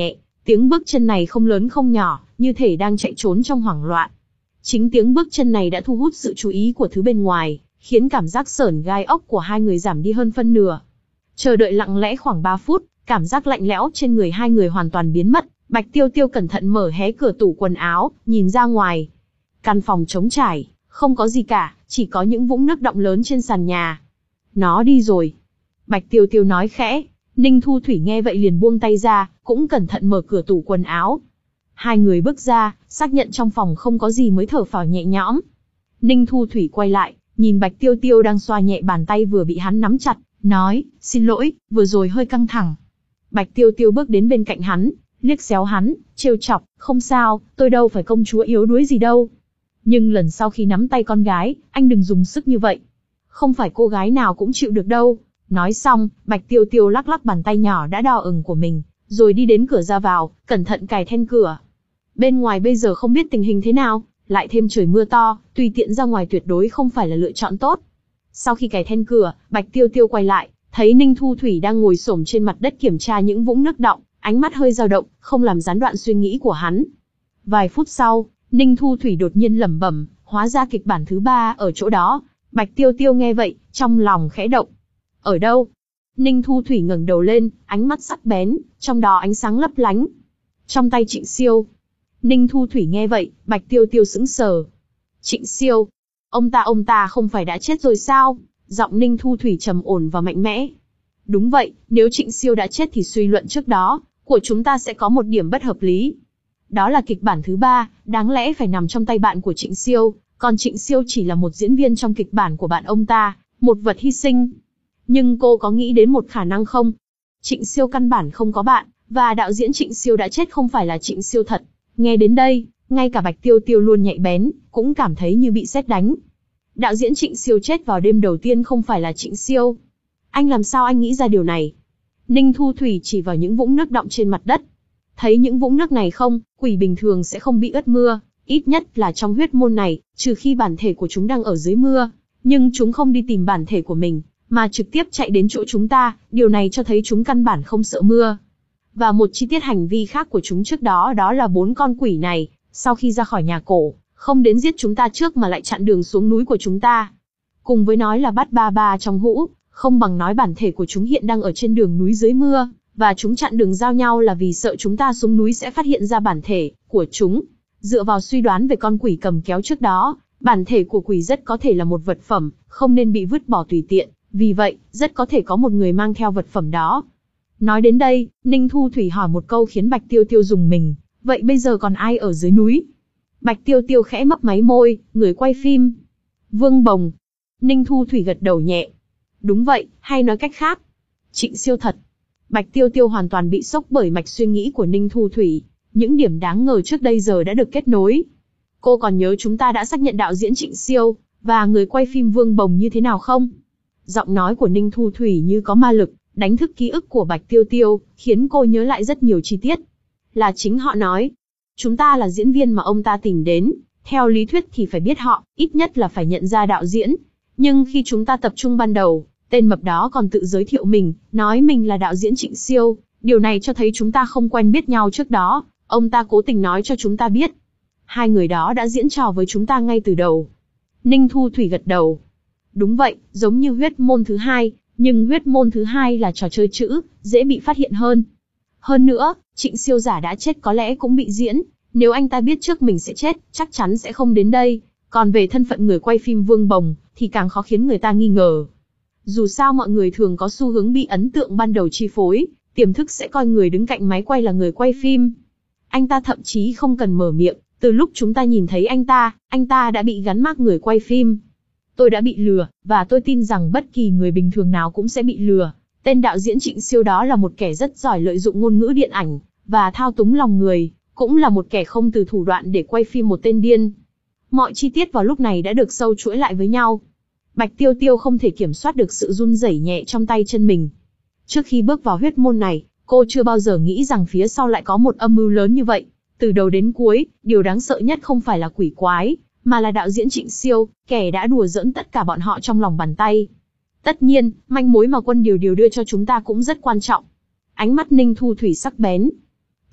Tiếng bước chân này không lớn không nhỏ, như thể đang chạy trốn trong hoảng loạn. Chính tiếng bước chân này đã thu hút sự chú ý của thứ bên ngoài, khiến cảm giác sởn gai ốc của hai người giảm đi hơn phân nửa. Chờ đợi lặng lẽ khoảng ba phút, cảm giác lạnh lẽo trên người hai người hoàn toàn biến mất. Bạch Tiêu Tiêu cẩn thận mở hé cửa tủ quần áo, nhìn ra ngoài. Căn phòng trống trải, không có gì cả, chỉ có những vũng nước đọng lớn trên sàn nhà. Nó đi rồi. Bạch Tiêu Tiêu nói khẽ. Ninh Thu Thủy nghe vậy liền buông tay ra, cũng cẩn thận mở cửa tủ quần áo. Hai người bước ra, xác nhận trong phòng không có gì mới thở phào nhẹ nhõm. Ninh Thu Thủy quay lại, nhìn Bạch Tiêu Tiêu đang xoa nhẹ bàn tay vừa bị hắn nắm chặt, nói, xin lỗi, vừa rồi hơi căng thẳng. Bạch Tiêu Tiêu bước đến bên cạnh hắn, liếc xéo hắn, trêu chọc, không sao, tôi đâu phải công chúa yếu đuối gì đâu. Nhưng lần sau khi nắm tay con gái, anh đừng dùng sức như vậy. Không phải cô gái nào cũng chịu được đâu. Nói xong, Bạch Tiêu Tiêu lắc lắc bàn tay nhỏ đã đỏ ửng của mình, rồi đi đến cửa ra vào, cẩn thận cài then cửa. Bên ngoài bây giờ không biết tình hình thế nào, lại thêm trời mưa to, tùy tiện ra ngoài tuyệt đối không phải là lựa chọn tốt. Sau khi cài then cửa, Bạch Tiêu Tiêu quay lại, thấy Ninh Thu Thủy đang ngồi xổm trên mặt đất kiểm tra những vũng nước đọng, ánh mắt hơi dao động, không làm gián đoạn suy nghĩ của hắn. Vài phút sau, Ninh Thu Thủy đột nhiên lẩm bẩm, hóa ra kịch bản thứ ba ở chỗ đó. Bạch Tiêu Tiêu nghe vậy, trong lòng khẽ động. Ở đâu? Ninh Thu Thủy ngẩng đầu lên, ánh mắt sắc bén, trong đó ánh sáng lấp lánh. Trong tay Trịnh Siêu. Ninh Thu Thủy nghe vậy, Bạch Tiêu Tiêu sững sờ. Trịnh Siêu? Ông ta ông ta không phải đã chết rồi sao? Giọng Ninh Thu Thủy trầm ổn và mạnh mẽ. Đúng vậy, nếu Trịnh Siêu đã chết thì suy luận trước đó của chúng ta sẽ có một điểm bất hợp lý. Đó là kịch bản thứ ba, đáng lẽ phải nằm trong tay bạn của Trịnh Siêu, còn Trịnh Siêu chỉ là một diễn viên trong kịch bản của bạn ông ta, một vật hy sinh. Nhưng cô có nghĩ đến một khả năng không? Trịnh Siêu căn bản không có bạn, và đạo diễn Trịnh Siêu đã chết không phải là Trịnh Siêu thật. Nghe đến đây, ngay cả Bạch Tiêu Tiêu luôn nhạy bén, cũng cảm thấy như bị sét đánh. Đạo diễn Trịnh Siêu chết vào đêm đầu tiên không phải là Trịnh Siêu. Anh làm sao anh nghĩ ra điều này? Ninh Thu Thủy chỉ vào những vũng nước đọng trên mặt đất. Thấy những vũng nước này không, quỷ bình thường sẽ không bị ướt mưa, ít nhất là trong huyết môn này, trừ khi bản thể của chúng đang ở dưới mưa. Nhưng chúng không đi tìm bản thể của mình, mà trực tiếp chạy đến chỗ chúng ta, điều này cho thấy chúng căn bản không sợ mưa. Và một chi tiết hành vi khác của chúng trước đó đó là bốn con quỷ này, sau khi ra khỏi nhà cổ, không đến giết chúng ta trước mà lại chặn đường xuống núi của chúng ta. Cùng với nói là bắt ba ba trong hũ, không bằng nói bản thể của chúng hiện đang ở trên đường núi dưới mưa, và chúng chặn đường giao nhau là vì sợ chúng ta xuống núi sẽ phát hiện ra bản thể của chúng. Dựa vào suy đoán về con quỷ cầm kéo trước đó, bản thể của quỷ rất có thể là một vật phẩm, không nên bị vứt bỏ tùy tiện, vì vậy, rất có thể có một người mang theo vật phẩm đó. Nói đến đây, Ninh Thu Thủy hỏi một câu khiến Bạch Tiêu Tiêu rùng mình, vậy bây giờ còn ai ở dưới núi? Bạch Tiêu Tiêu khẽ mấp máy môi, người quay phim. Vương Bồng. Ninh Thu Thủy gật đầu nhẹ. Đúng vậy, hay nói cách khác, Trịnh Siêu thật. Bạch Tiêu Tiêu hoàn toàn bị sốc bởi mạch suy nghĩ của Ninh Thu Thủy. Những điểm đáng ngờ trước đây giờ đã được kết nối. Cô còn nhớ chúng ta đã xác nhận đạo diễn Trịnh Siêu và người quay phim Vương Bồng như thế nào không? Giọng nói của Ninh Thu Thủy như có ma lực, đánh thức ký ức của Bạch Tiêu Tiêu, khiến cô nhớ lại rất nhiều chi tiết. Là chính họ nói. Chúng ta là diễn viên mà ông ta tìm đến, theo lý thuyết thì phải biết họ, ít nhất là phải nhận ra đạo diễn. Nhưng khi chúng ta tập trung ban đầu, tên mập đó còn tự giới thiệu mình, nói mình là đạo diễn Trịnh Siêu. Điều này cho thấy chúng ta không quen biết nhau trước đó, ông ta cố tình nói cho chúng ta biết. Hai người đó đã diễn trò với chúng ta ngay từ đầu. Ninh Thu Thủy gật đầu. Đúng vậy, giống như huyết môn thứ hai, nhưng huyết môn thứ hai là trò chơi chữ, dễ bị phát hiện hơn. Hơn nữa, Trịnh Siêu giả đã chết có lẽ cũng bị diễn, nếu anh ta biết trước mình sẽ chết, chắc chắn sẽ không đến đây. Còn về thân phận người quay phim Vương Bồng, thì càng khó khiến người ta nghi ngờ. Dù sao mọi người thường có xu hướng bị ấn tượng ban đầu chi phối, tiềm thức sẽ coi người đứng cạnh máy quay là người quay phim. Anh ta thậm chí không cần mở miệng, từ lúc chúng ta nhìn thấy anh ta, anh ta đã bị gắn mác người quay phim. Tôi đã bị lừa, và tôi tin rằng bất kỳ người bình thường nào cũng sẽ bị lừa. Tên đạo diễn Trịnh Siêu đó là một kẻ rất giỏi lợi dụng ngôn ngữ điện ảnh, và thao túng lòng người, cũng là một kẻ không từ thủ đoạn để quay phim một tên điên. Mọi chi tiết vào lúc này đã được sâu chuỗi lại với nhau. Bạch Tiêu Tiêu không thể kiểm soát được sự run rẩy nhẹ trong tay chân mình. Trước khi bước vào huyết môn này, cô chưa bao giờ nghĩ rằng phía sau lại có một âm mưu lớn như vậy. Từ đầu đến cuối, điều đáng sợ nhất không phải là quỷ quái, mà là đạo diễn Trịnh Siêu, kẻ đã đùa giỡn tất cả bọn họ trong lòng bàn tay. Tất nhiên, manh mối mà Quân Điều Điều đưa cho chúng ta cũng rất quan trọng. Ánh mắt Ninh Thu Thủy sắc bén.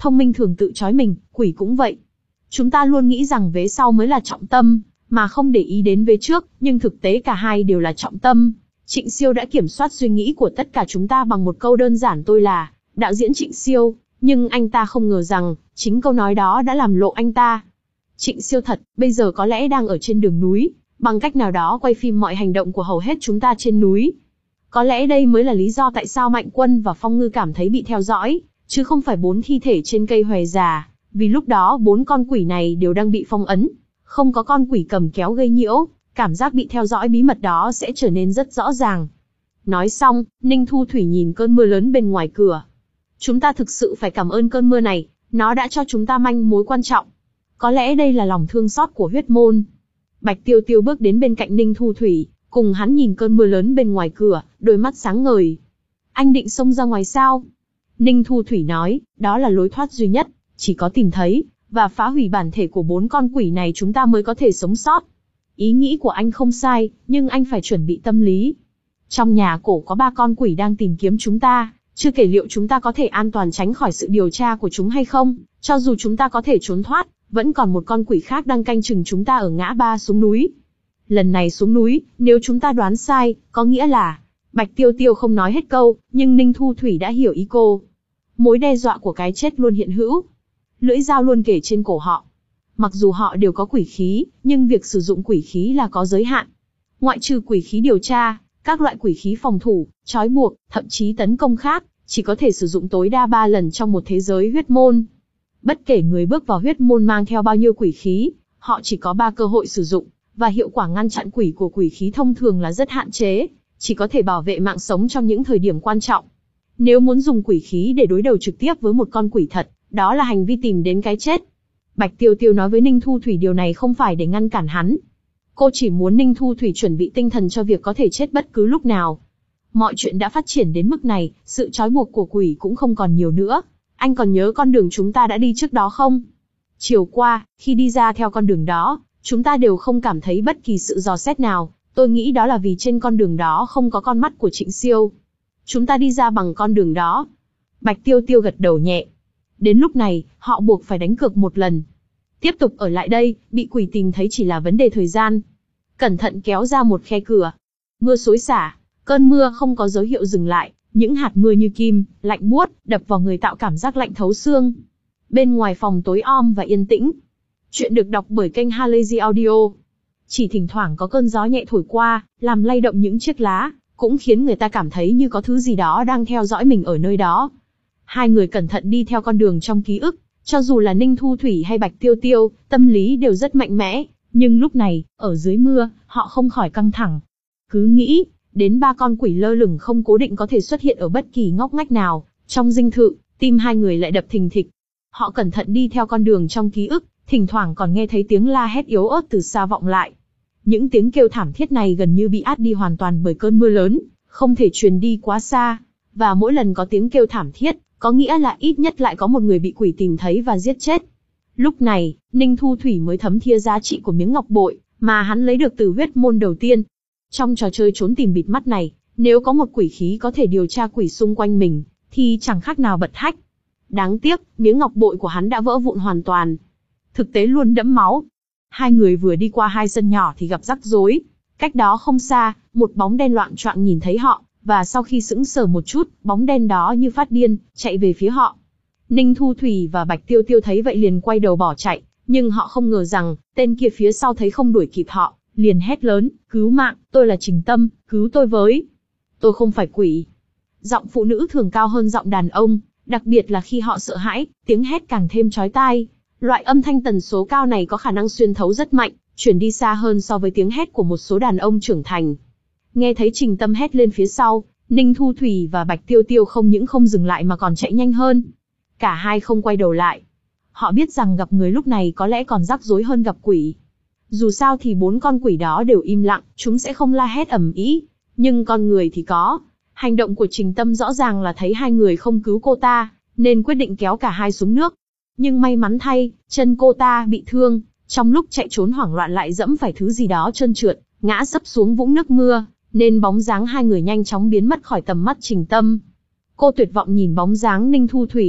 Thông minh thường tự trói mình, quỷ cũng vậy. Chúng ta luôn nghĩ rằng vế sau mới là trọng tâm, mà không để ý đến vế trước, nhưng thực tế cả hai đều là trọng tâm. Trịnh Siêu đã kiểm soát suy nghĩ của tất cả chúng ta bằng một câu đơn giản: tôi là đạo diễn Trịnh Siêu, nhưng anh ta không ngờ rằng, chính câu nói đó đã làm lộ anh ta. Trịnh Siêu thật, bây giờ có lẽ đang ở trên đường núi, bằng cách nào đó quay phim mọi hành động của hầu hết chúng ta trên núi. Có lẽ đây mới là lý do tại sao Mạnh Quân và Phong Ngư cảm thấy bị theo dõi, chứ không phải bốn thi thể trên cây hòe già, vì lúc đó bốn con quỷ này đều đang bị phong ấn. Không có con quỷ cầm kéo gây nhiễu, cảm giác bị theo dõi bí mật đó sẽ trở nên rất rõ ràng. Nói xong, Ninh Thu Thủy nhìn cơn mưa lớn bên ngoài cửa. Chúng ta thực sự phải cảm ơn cơn mưa này, nó đã cho chúng ta manh mối quan trọng. Có lẽ đây là lòng thương xót của huyết môn. Bạch Tiêu Tiêu bước đến bên cạnh Ninh Thu Thủy, cùng hắn nhìn cơn mưa lớn bên ngoài cửa, đôi mắt sáng ngời. Anh định xông ra ngoài sao? Ninh Thu Thủy nói, đó là lối thoát duy nhất, chỉ có tìm thấy và phá hủy bản thể của bốn con quỷ này chúng ta mới có thể sống sót. Ý nghĩ của anh không sai, nhưng anh phải chuẩn bị tâm lý. Trong nhà cổ có ba con quỷ đang tìm kiếm chúng ta, chưa kể liệu chúng ta có thể an toàn tránh khỏi sự điều tra của chúng hay không. Cho dù chúng ta có thể trốn thoát, vẫn còn một con quỷ khác đang canh chừng chúng ta ở ngã ba xuống núi. Lần này xuống núi, nếu chúng ta đoán sai, có nghĩa là... Bạch Tiêu Tiêu không nói hết câu, nhưng Ninh Thu Thủy đã hiểu ý cô. Mối đe dọa của cái chết luôn hiện hữu. Lưỡi dao luôn kề trên cổ họ. Mặc dù họ đều có quỷ khí, nhưng việc sử dụng quỷ khí là có giới hạn. Ngoại trừ quỷ khí điều tra, các loại quỷ khí phòng thủ, trói buộc, thậm chí tấn công khác, chỉ có thể sử dụng tối đa ba lần trong một thế giới huyết môn. Bất kể người bước vào huyết môn mang theo bao nhiêu quỷ khí, họ chỉ có ba cơ hội sử dụng, và hiệu quả ngăn chặn quỷ của quỷ khí thông thường là rất hạn chế, chỉ có thể bảo vệ mạng sống trong những thời điểm quan trọng. Nếu muốn dùng quỷ khí để đối đầu trực tiếp với một con quỷ thật, đó là hành vi tìm đến cái chết. Bạch Tiêu Tiêu nói với Ninh Thu Thủy điều này không phải để ngăn cản hắn. Cô chỉ muốn Ninh Thu Thủy chuẩn bị tinh thần cho việc có thể chết bất cứ lúc nào. Mọi chuyện đã phát triển đến mức này, sự trói buộc của quỷ cũng không còn nhiều nữa. Anh còn nhớ con đường chúng ta đã đi trước đó không? Chiều qua, khi đi ra theo con đường đó, chúng ta đều không cảm thấy bất kỳ sự dò xét nào. Tôi nghĩ đó là vì trên con đường đó không có con mắt của Trịnh Siêu. Chúng ta đi ra bằng con đường đó. Bạch Tiêu Tiêu gật đầu nhẹ. Đến lúc này, họ buộc phải đánh cược một lần. Tiếp tục ở lại đây, bị quỷ tìm thấy chỉ là vấn đề thời gian. Cẩn thận kéo ra một khe cửa. Mưa xối xả, cơn mưa không có dấu hiệu dừng lại, những hạt mưa như kim, lạnh buốt, đập vào người tạo cảm giác lạnh thấu xương. Bên ngoài phòng tối om và yên tĩnh. Chuyện được đọc bởi kênh Halazy Audio. Chỉ thỉnh thoảng có cơn gió nhẹ thổi qua, làm lay động những chiếc lá, cũng khiến người ta cảm thấy như có thứ gì đó đang theo dõi mình ở nơi đó. Hai người cẩn thận đi theo con đường trong ký ức, cho dù là Ninh Thu Thủy hay Bạch Tiêu Tiêu, tâm lý đều rất mạnh mẽ, nhưng lúc này, ở dưới mưa, họ không khỏi căng thẳng. Cứ nghĩ, đến ba con quỷ lơ lửng không cố định có thể xuất hiện ở bất kỳ ngóc ngách nào, trong dinh thự, tim hai người lại đập thình thịch. Họ cẩn thận đi theo con đường trong ký ức, thỉnh thoảng còn nghe thấy tiếng la hét yếu ớt từ xa vọng lại. Những tiếng kêu thảm thiết này gần như bị át đi hoàn toàn bởi cơn mưa lớn, không thể truyền đi quá xa. Và mỗi lần có tiếng kêu thảm thiết, có nghĩa là ít nhất lại có một người bị quỷ tìm thấy và giết chết. Lúc này, Ninh Thu Thủy mới thấm thía giá trị của miếng ngọc bội, mà hắn lấy được từ huyết môn đầu tiên. Trong trò chơi trốn tìm bịt mắt này, nếu có một quỷ khí có thể điều tra quỷ xung quanh mình, thì chẳng khác nào bật hách. Đáng tiếc, miếng ngọc bội của hắn đã vỡ vụn hoàn toàn. Thực tế luôn đẫm máu. Hai người vừa đi qua hai sân nhỏ thì gặp rắc rối. Cách đó không xa, một bóng đen loạng choạng nhìn thấy họ, và sau khi sững sờ một chút, bóng đen đó như phát điên, chạy về phía họ. Ninh Thu Thủy và Bạch Tiêu Tiêu thấy vậy liền quay đầu bỏ chạy, nhưng họ không ngờ rằng, tên kia phía sau thấy không đuổi kịp họ, liền hét lớn, cứu mạng, tôi là Trình Tâm, cứu tôi với. Tôi không phải quỷ. Giọng phụ nữ thường cao hơn giọng đàn ông, đặc biệt là khi họ sợ hãi, tiếng hét càng thêm chói tai. Loại âm thanh tần số cao này có khả năng xuyên thấu rất mạnh, chuyển đi xa hơn so với tiếng hét của một số đàn ông trưởng thành. Nghe thấy Trình Tâm hét lên phía sau, Ninh Thu Thủy và Bạch Tiêu Tiêu không những không dừng lại mà còn chạy nhanh hơn. Cả hai không quay đầu lại. Họ biết rằng gặp người lúc này có lẽ còn rắc rối hơn gặp quỷ. Dù sao thì bốn con quỷ đó đều im lặng, chúng sẽ không la hét ầm ĩ, nhưng con người thì có. Hành động của Trình Tâm rõ ràng là thấy hai người không cứu cô ta, nên quyết định kéo cả hai xuống nước. Nhưng may mắn thay, chân cô ta bị thương, trong lúc chạy trốn hoảng loạn lại dẫm phải thứ gì đó trơn trượt, ngã sấp xuống vũng nước mưa, nên bóng dáng hai người nhanh chóng biến mất khỏi tầm mắt Trình Tâm. Cô tuyệt vọng nhìn bóng dáng Ninh Thu Thủy,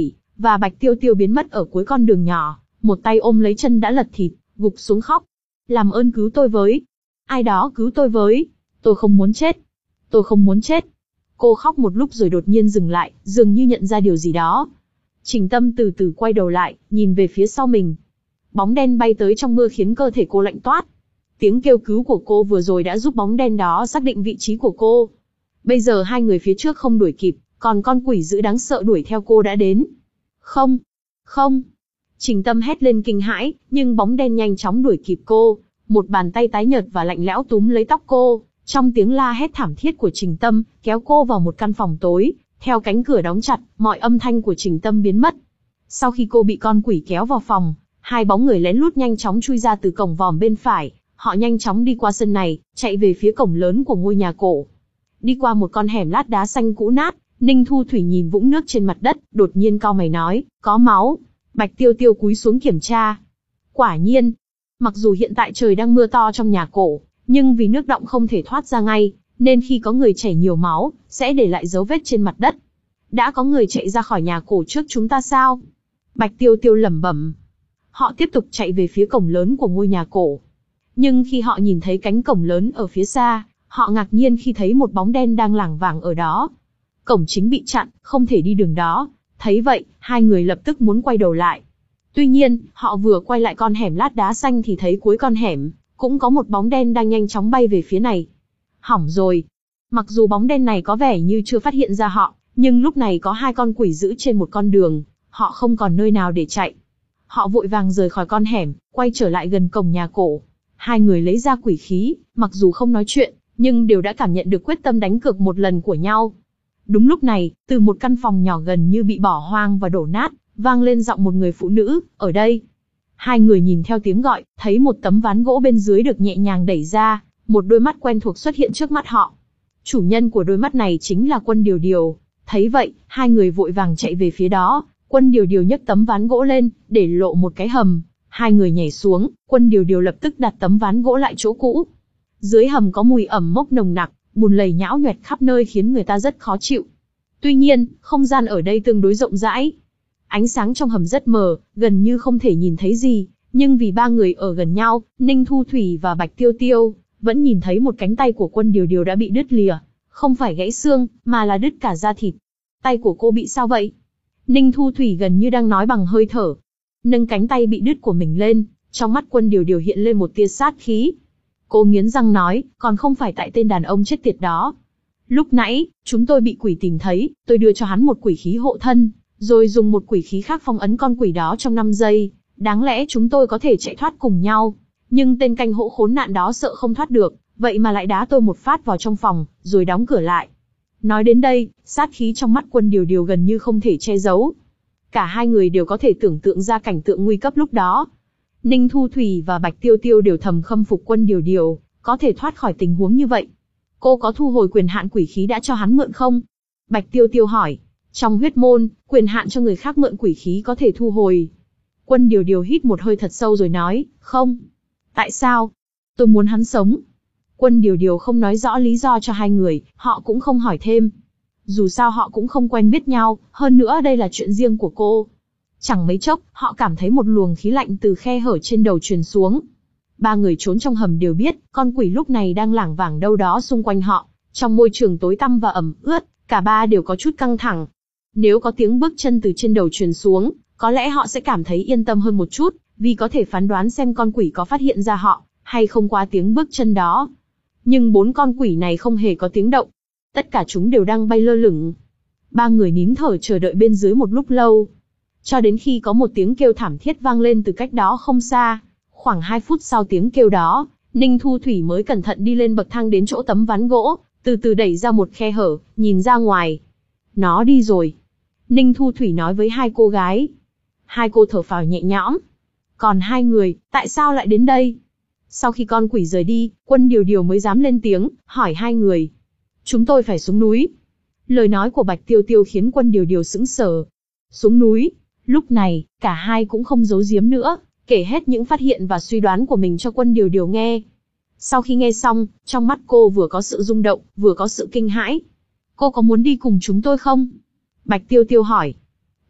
và Bạch Tiêu Tiêu biến mất ở cuối con đường nhỏ, một tay ôm lấy chân đã lật thịt, gục xuống khóc. Làm ơn cứu tôi với. Ai đó cứu tôi với. Tôi không muốn chết. Tôi không muốn chết. Cô khóc một lúc rồi đột nhiên dừng lại, dường như nhận ra điều gì đó. Trình Tâm từ từ quay đầu lại, nhìn về phía sau mình. Bóng đen bay tới trong mưa khiến cơ thể cô lạnh toát. Tiếng kêu cứu của cô vừa rồi đã giúp bóng đen đó xác định vị trí của cô. Bây giờ hai người phía trước không đuổi kịp, còn con quỷ dữ đáng sợ đuổi theo cô đã đến. Không, không. Trình Tâm hét lên kinh hãi, nhưng bóng đen nhanh chóng đuổi kịp cô. Một bàn tay tái nhợt và lạnh lẽo túm lấy tóc cô. Trong tiếng la hét thảm thiết của Trình Tâm, kéo cô vào một căn phòng tối. Theo cánh cửa đóng chặt, mọi âm thanh của Trình Tâm biến mất. Sau khi cô bị con quỷ kéo vào phòng, hai bóng người lén lút nhanh chóng chui ra từ cổng vòm bên phải. Họ nhanh chóng đi qua sân này, chạy về phía cổng lớn của ngôi nhà cổ. Đi qua một con hẻm lát đá xanh cũ nát, Ninh Thu Thủy nhìn vũng nước trên mặt đất, đột nhiên cau mày nói, có máu. Bạch Tiêu Tiêu cúi xuống kiểm tra. Quả nhiên, mặc dù hiện tại trời đang mưa to trong nhà cổ, nhưng vì nước đọng không thể thoát ra ngay, nên khi có người chảy nhiều máu, sẽ để lại dấu vết trên mặt đất. Đã có người chạy ra khỏi nhà cổ trước chúng ta sao? Bạch Tiêu Tiêu lẩm bẩm. Họ tiếp tục chạy về phía cổng lớn của ngôi nhà cổ. Nhưng khi họ nhìn thấy cánh cổng lớn ở phía xa, họ ngạc nhiên khi thấy một bóng đen đang lảng vảng ở đó. Cổng chính bị chặn, không thể đi đường đó. Thấy vậy, hai người lập tức muốn quay đầu lại. Tuy nhiên, họ vừa quay lại con hẻm lát đá xanh thì thấy cuối con hẻm, cũng có một bóng đen đang nhanh chóng bay về phía này. Hỏng rồi. Mặc dù bóng đen này có vẻ như chưa phát hiện ra họ, nhưng lúc này có hai con quỷ dữ trên một con đường, họ không còn nơi nào để chạy. Họ vội vàng rời khỏi con hẻm, quay trở lại gần cổng nhà cổ. Hai người lấy ra quỷ khí, mặc dù không nói chuyện, nhưng đều đã cảm nhận được quyết tâm đánh cược một lần của nhau. Đúng lúc này, từ một căn phòng nhỏ gần như bị bỏ hoang và đổ nát, vang lên giọng một người phụ nữ, ở đây. Hai người nhìn theo tiếng gọi, thấy một tấm ván gỗ bên dưới được nhẹ nhàng đẩy ra, một đôi mắt quen thuộc xuất hiện trước mắt họ. Chủ nhân của đôi mắt này chính là Quân Điều Điều. Thấy vậy, hai người vội vàng chạy về phía đó. Quân Điều Điều nhấc tấm ván gỗ lên, để lộ một cái hầm. Hai người nhảy xuống, Quân Điều Điều lập tức đặt tấm ván gỗ lại chỗ cũ. Dưới hầm có mùi ẩm mốc nồng nặc, bùn lầy nhão nhoẹt khắp nơi khiến người ta rất khó chịu. Tuy nhiên, không gian ở đây tương đối rộng rãi. Ánh sáng trong hầm rất mờ, gần như không thể nhìn thấy gì, nhưng vì ba người ở gần nhau, Ninh Thu Thủy và Bạch Tiêu Tiêu, vẫn nhìn thấy một cánh tay của Quân Điều Điều đã bị đứt lìa. Không phải gãy xương, mà là đứt cả da thịt. Tay của cô bị sao vậy? Ninh Thu Thủy gần như đang nói bằng hơi thở. Nâng cánh tay bị đứt của mình lên, trong mắt Quân Điều Điều hiện lên một tia sát khí. Cô nghiến răng nói, còn không phải tại tên đàn ông chết tiệt đó. Lúc nãy, chúng tôi bị quỷ tìm thấy, tôi đưa cho hắn một quỷ khí hộ thân, rồi dùng một quỷ khí khác phong ấn con quỷ đó trong năm giây. Đáng lẽ chúng tôi có thể chạy thoát cùng nhau. Nhưng tên canh hỗ khốn nạn đó sợ không thoát được, vậy mà lại đá tôi một phát vào trong phòng, rồi đóng cửa lại. Nói đến đây, sát khí trong mắt Quân Điều Điều gần như không thể che giấu. Cả hai người đều có thể tưởng tượng ra cảnh tượng nguy cấp lúc đó. Ninh Thu Thủy và Bạch Tiêu Tiêu đều thầm khâm phục Quân Điều Điều, có thể thoát khỏi tình huống như vậy. Cô có thu hồi quyền hạn quỷ khí đã cho hắn mượn không? Bạch Tiêu Tiêu hỏi. Trong huyết môn, quyền hạn cho người khác mượn quỷ khí có thể thu hồi. Quân Điều Điều hít một hơi thật sâu rồi nói, không. Tại sao? Tôi muốn hắn sống. Quân Điều Điều không nói rõ lý do cho hai người, họ cũng không hỏi thêm. Dù sao họ cũng không quen biết nhau, hơn nữa đây là chuyện riêng của cô. Chẳng mấy chốc, họ cảm thấy một luồng khí lạnh từ khe hở trên đầu truyền xuống. Ba người trốn trong hầm đều biết, con quỷ lúc này đang lảng vảng đâu đó xung quanh họ. Trong môi trường tối tăm và ẩm ướt, cả ba đều có chút căng thẳng. Nếu có tiếng bước chân từ trên đầu truyền xuống, có lẽ họ sẽ cảm thấy yên tâm hơn một chút, vì có thể phán đoán xem con quỷ có phát hiện ra họ, hay không qua tiếng bước chân đó. Nhưng bốn con quỷ này không hề có tiếng động. Tất cả chúng đều đang bay lơ lửng. Ba người nín thở chờ đợi bên dưới một lúc lâu. Cho đến khi có một tiếng kêu thảm thiết vang lên từ cách đó không xa. Khoảng hai phút sau tiếng kêu đó, Ninh Thu Thủy mới cẩn thận đi lên bậc thang đến chỗ tấm ván gỗ, từ từ đẩy ra một khe hở, nhìn ra ngoài. Nó đi rồi. Ninh Thu Thủy nói với hai cô gái. Hai cô thở phào nhẹ nhõm. Còn hai người, tại sao lại đến đây? Sau khi con quỷ rời đi, Quân Điều Điều mới dám lên tiếng, hỏi hai người. Chúng tôi phải xuống núi. Lời nói của Bạch Tiêu Tiêu khiến Quân Điều Điều sững sờ. Xuống núi. Lúc này, cả hai cũng không giấu giếm nữa, kể hết những phát hiện và suy đoán của mình cho Quân Điều Điều nghe. Sau khi nghe xong, trong mắt cô vừa có sự rung động, vừa có sự kinh hãi. Cô có muốn đi cùng chúng tôi không? Bạch Tiêu Tiêu hỏi.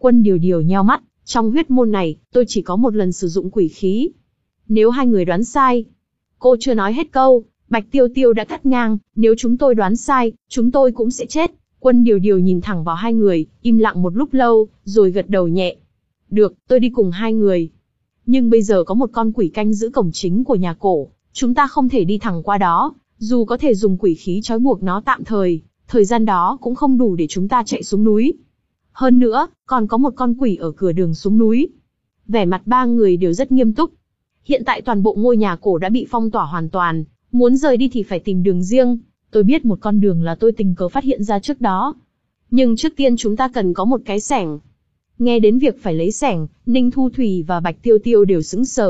Quân Điều Điều nheo mắt, trong huyết môn này, tôi chỉ có một lần sử dụng quỷ khí. Nếu hai người đoán sai. Cô chưa nói hết câu, Bạch Tiêu Tiêu đã cắt ngang, nếu chúng tôi đoán sai, chúng tôi cũng sẽ chết. Quân Điều Điều nhìn thẳng vào hai người, im lặng một lúc lâu, rồi gật đầu nhẹ. Được, tôi đi cùng hai người. Nhưng bây giờ có một con quỷ canh giữ cổng chính của nhà cổ, chúng ta không thể đi thẳng qua đó, dù có thể dùng quỷ khí trói buộc nó tạm thời, thời gian đó cũng không đủ để chúng ta chạy xuống núi. Hơn nữa, còn có một con quỷ ở cửa đường xuống núi. Vẻ mặt ba người đều rất nghiêm túc. Hiện tại toàn bộ ngôi nhà cổ đã bị phong tỏa hoàn toàn, muốn rời đi thì phải tìm đường riêng. Tôi biết một con đường là tôi tình cờ phát hiện ra trước đó. Nhưng trước tiên chúng ta cần có một cái xẻng. Nghe đến việc phải lấy xẻng, Ninh Thu Thủy và Bạch Tiêu Tiêu đều sững sờ.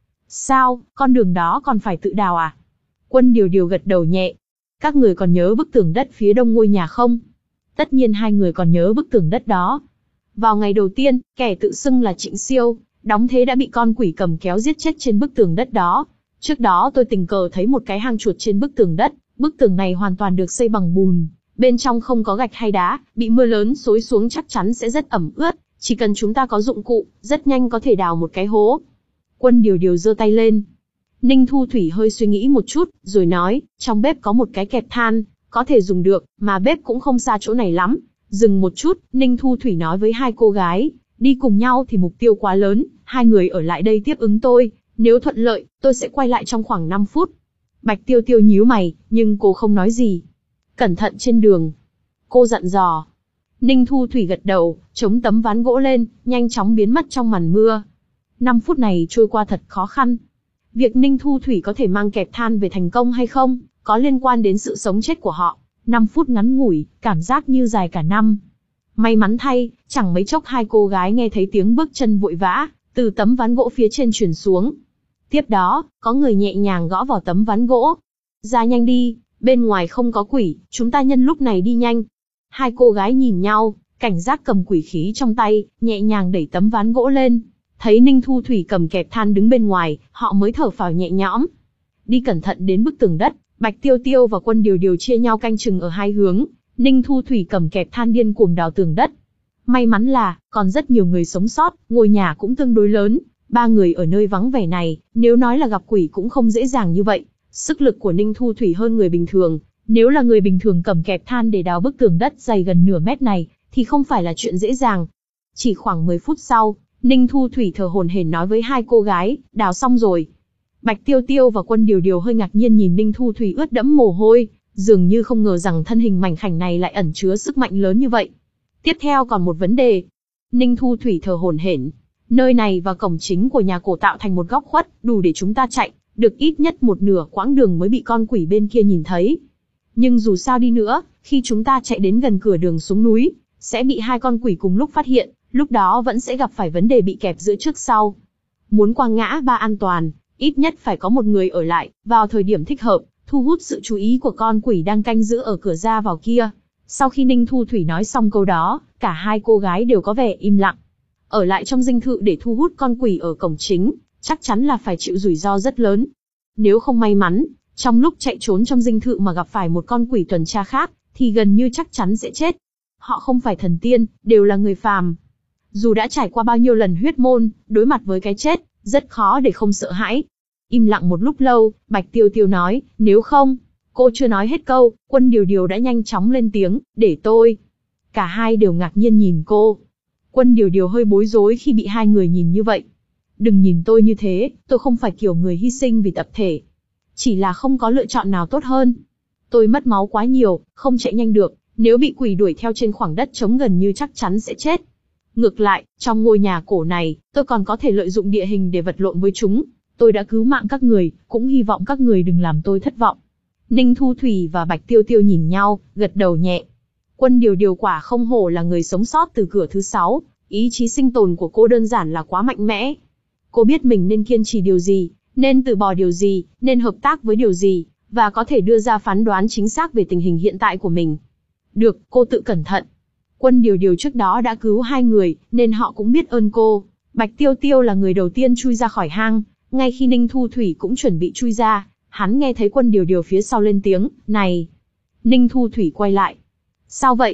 Sao, con đường đó còn phải tự đào à? Quân Điều Điều gật đầu nhẹ. Các người còn nhớ bức tường đất phía đông ngôi nhà không? Tất nhiên hai người còn nhớ bức tường đất đó. Vào ngày đầu tiên, kẻ tự xưng là Trịnh Siêu, đóng thế đã bị con quỷ cầm kéo giết chết trên bức tường đất đó. Trước đó tôi tình cờ thấy một cái hang chuột trên bức tường đất, bức tường này hoàn toàn được xây bằng bùn, bên trong không có gạch hay đá, bị mưa lớn xối xuống chắc chắn sẽ rất ẩm ướt, chỉ cần chúng ta có dụng cụ, rất nhanh có thể đào một cái hố. Quân Điều Điều giơ tay lên. Ninh Thu Thủy hơi suy nghĩ một chút, rồi nói, trong bếp có một cái kẹp than, có thể dùng được, mà bếp cũng không xa chỗ này lắm. Dừng một chút, Ninh Thu Thủy nói với hai cô gái, đi cùng nhau thì mục tiêu quá lớn, hai người ở lại đây tiếp ứng tôi, nếu thuận lợi, tôi sẽ quay lại trong khoảng năm phút. Bạch Tiêu Tiêu nhíu mày, nhưng cô không nói gì. Cẩn thận trên đường. Cô dặn dò. Ninh Thu Thủy gật đầu, chống tấm ván gỗ lên, nhanh chóng biến mất trong màn mưa. Năm phút này trôi qua thật khó khăn. Việc Ninh Thu Thủy có thể mang kẹp than về thành công hay không, có liên quan đến sự sống chết của họ. Năm phút ngắn ngủi, cảm giác như dài cả năm. May mắn thay, chẳng mấy chốc hai cô gái nghe thấy tiếng bước chân vội vã, từ tấm ván gỗ phía trên truyền xuống. Tiếp đó, có người nhẹ nhàng gõ vào tấm ván gỗ. Ra nhanh đi, bên ngoài không có quỷ, chúng ta nhân lúc này đi nhanh. Hai cô gái nhìn nhau, cảnh giác cầm quỷ khí trong tay, nhẹ nhàng đẩy tấm ván gỗ lên. Thấy Ninh Thu Thủy cầm kẹp than đứng bên ngoài, họ mới thở phào nhẹ nhõm. Đi cẩn thận đến bức tường đất, Bạch Tiêu Tiêu và Quân Điều Điều chia nhau canh chừng ở hai hướng. Ninh Thu Thủy cầm kẹp than điên cuồng đào tường đất. May mắn là, còn rất nhiều người sống sót, ngôi nhà cũng tương đối lớn. Ba người ở nơi vắng vẻ này, nếu nói là gặp quỷ cũng không dễ dàng như vậy. Sức lực của Ninh Thu Thủy hơn người bình thường. Nếu là người bình thường cầm kẹp than để đào bức tường đất dày gần nửa mét này, thì không phải là chuyện dễ dàng. Chỉ khoảng mười phút sau, Ninh Thu Thủy thở hổn hển nói với hai cô gái, đào xong rồi. Bạch Tiêu Tiêu và Quân Điều Điều hơi ngạc nhiên nhìn Ninh Thu Thủy ướt đẫm mồ hôi, dường như không ngờ rằng thân hình mảnh khảnh này lại ẩn chứa sức mạnh lớn như vậy. Tiếp theo còn một vấn đề. Ninh Thu Thủy thở hổn hển. Nơi này và cổng chính của nhà cổ tạo thành một góc khuất, đủ để chúng ta chạy, được ít nhất một nửa quãng đường mới bị con quỷ bên kia nhìn thấy. Nhưng dù sao đi nữa, khi chúng ta chạy đến gần cửa đường xuống núi, sẽ bị hai con quỷ cùng lúc phát hiện, lúc đó vẫn sẽ gặp phải vấn đề bị kẹp giữa trước sau. Muốn qua ngã ba an toàn, ít nhất phải có một người ở lại, vào thời điểm thích hợp, thu hút sự chú ý của con quỷ đang canh giữ ở cửa ra vào kia. Sau khi Ninh Thu Thủy nói xong câu đó, cả hai cô gái đều có vẻ im lặng. Ở lại trong dinh thự để thu hút con quỷ ở cổng chính, chắc chắn là phải chịu rủi ro rất lớn. Nếu không may mắn, trong lúc chạy trốn trong dinh thự mà gặp phải một con quỷ tuần tra khác, thì gần như chắc chắn sẽ chết. Họ không phải thần tiên, đều là người phàm. Dù đã trải qua bao nhiêu lần huyết môn, đối mặt với cái chết, rất khó để không sợ hãi. Im lặng một lúc lâu, Bạch Tiêu Tiêu nói, nếu không, cô chưa nói hết câu, Quân Điều Điều đã nhanh chóng lên tiếng, để tôi. Cả hai đều ngạc nhiên nhìn cô. Quân Điều Điều hơi bối rối khi bị hai người nhìn như vậy. Đừng nhìn tôi như thế, tôi không phải kiểu người hy sinh vì tập thể. Chỉ là không có lựa chọn nào tốt hơn. Tôi mất máu quá nhiều, không chạy nhanh được, nếu bị quỷ đuổi theo trên khoảng đất trống gần như chắc chắn sẽ chết. Ngược lại, trong ngôi nhà cổ này, tôi còn có thể lợi dụng địa hình để vật lộn với chúng. Tôi đã cứu mạng các người, cũng hy vọng các người đừng làm tôi thất vọng. Ninh Thu Thủy và Bạch Tiêu Tiêu nhìn nhau, gật đầu nhẹ. Quân Điều Điều quả không hổ là người sống sót từ cửa thứ sáu, ý chí sinh tồn của cô đơn giản là quá mạnh mẽ. Cô biết mình nên kiên trì điều gì, nên từ bỏ điều gì, nên hợp tác với điều gì, và có thể đưa ra phán đoán chính xác về tình hình hiện tại của mình. Được, cô tự cẩn thận. Quân Điều Điều trước đó đã cứu hai người, nên họ cũng biết ơn cô. Bạch Tiêu Tiêu là người đầu tiên chui ra khỏi hang, ngay khi Ninh Thu Thủy cũng chuẩn bị chui ra, hắn nghe thấy Quân Điều Điều phía sau lên tiếng, này. Ninh Thu Thủy quay lại. Sao vậy?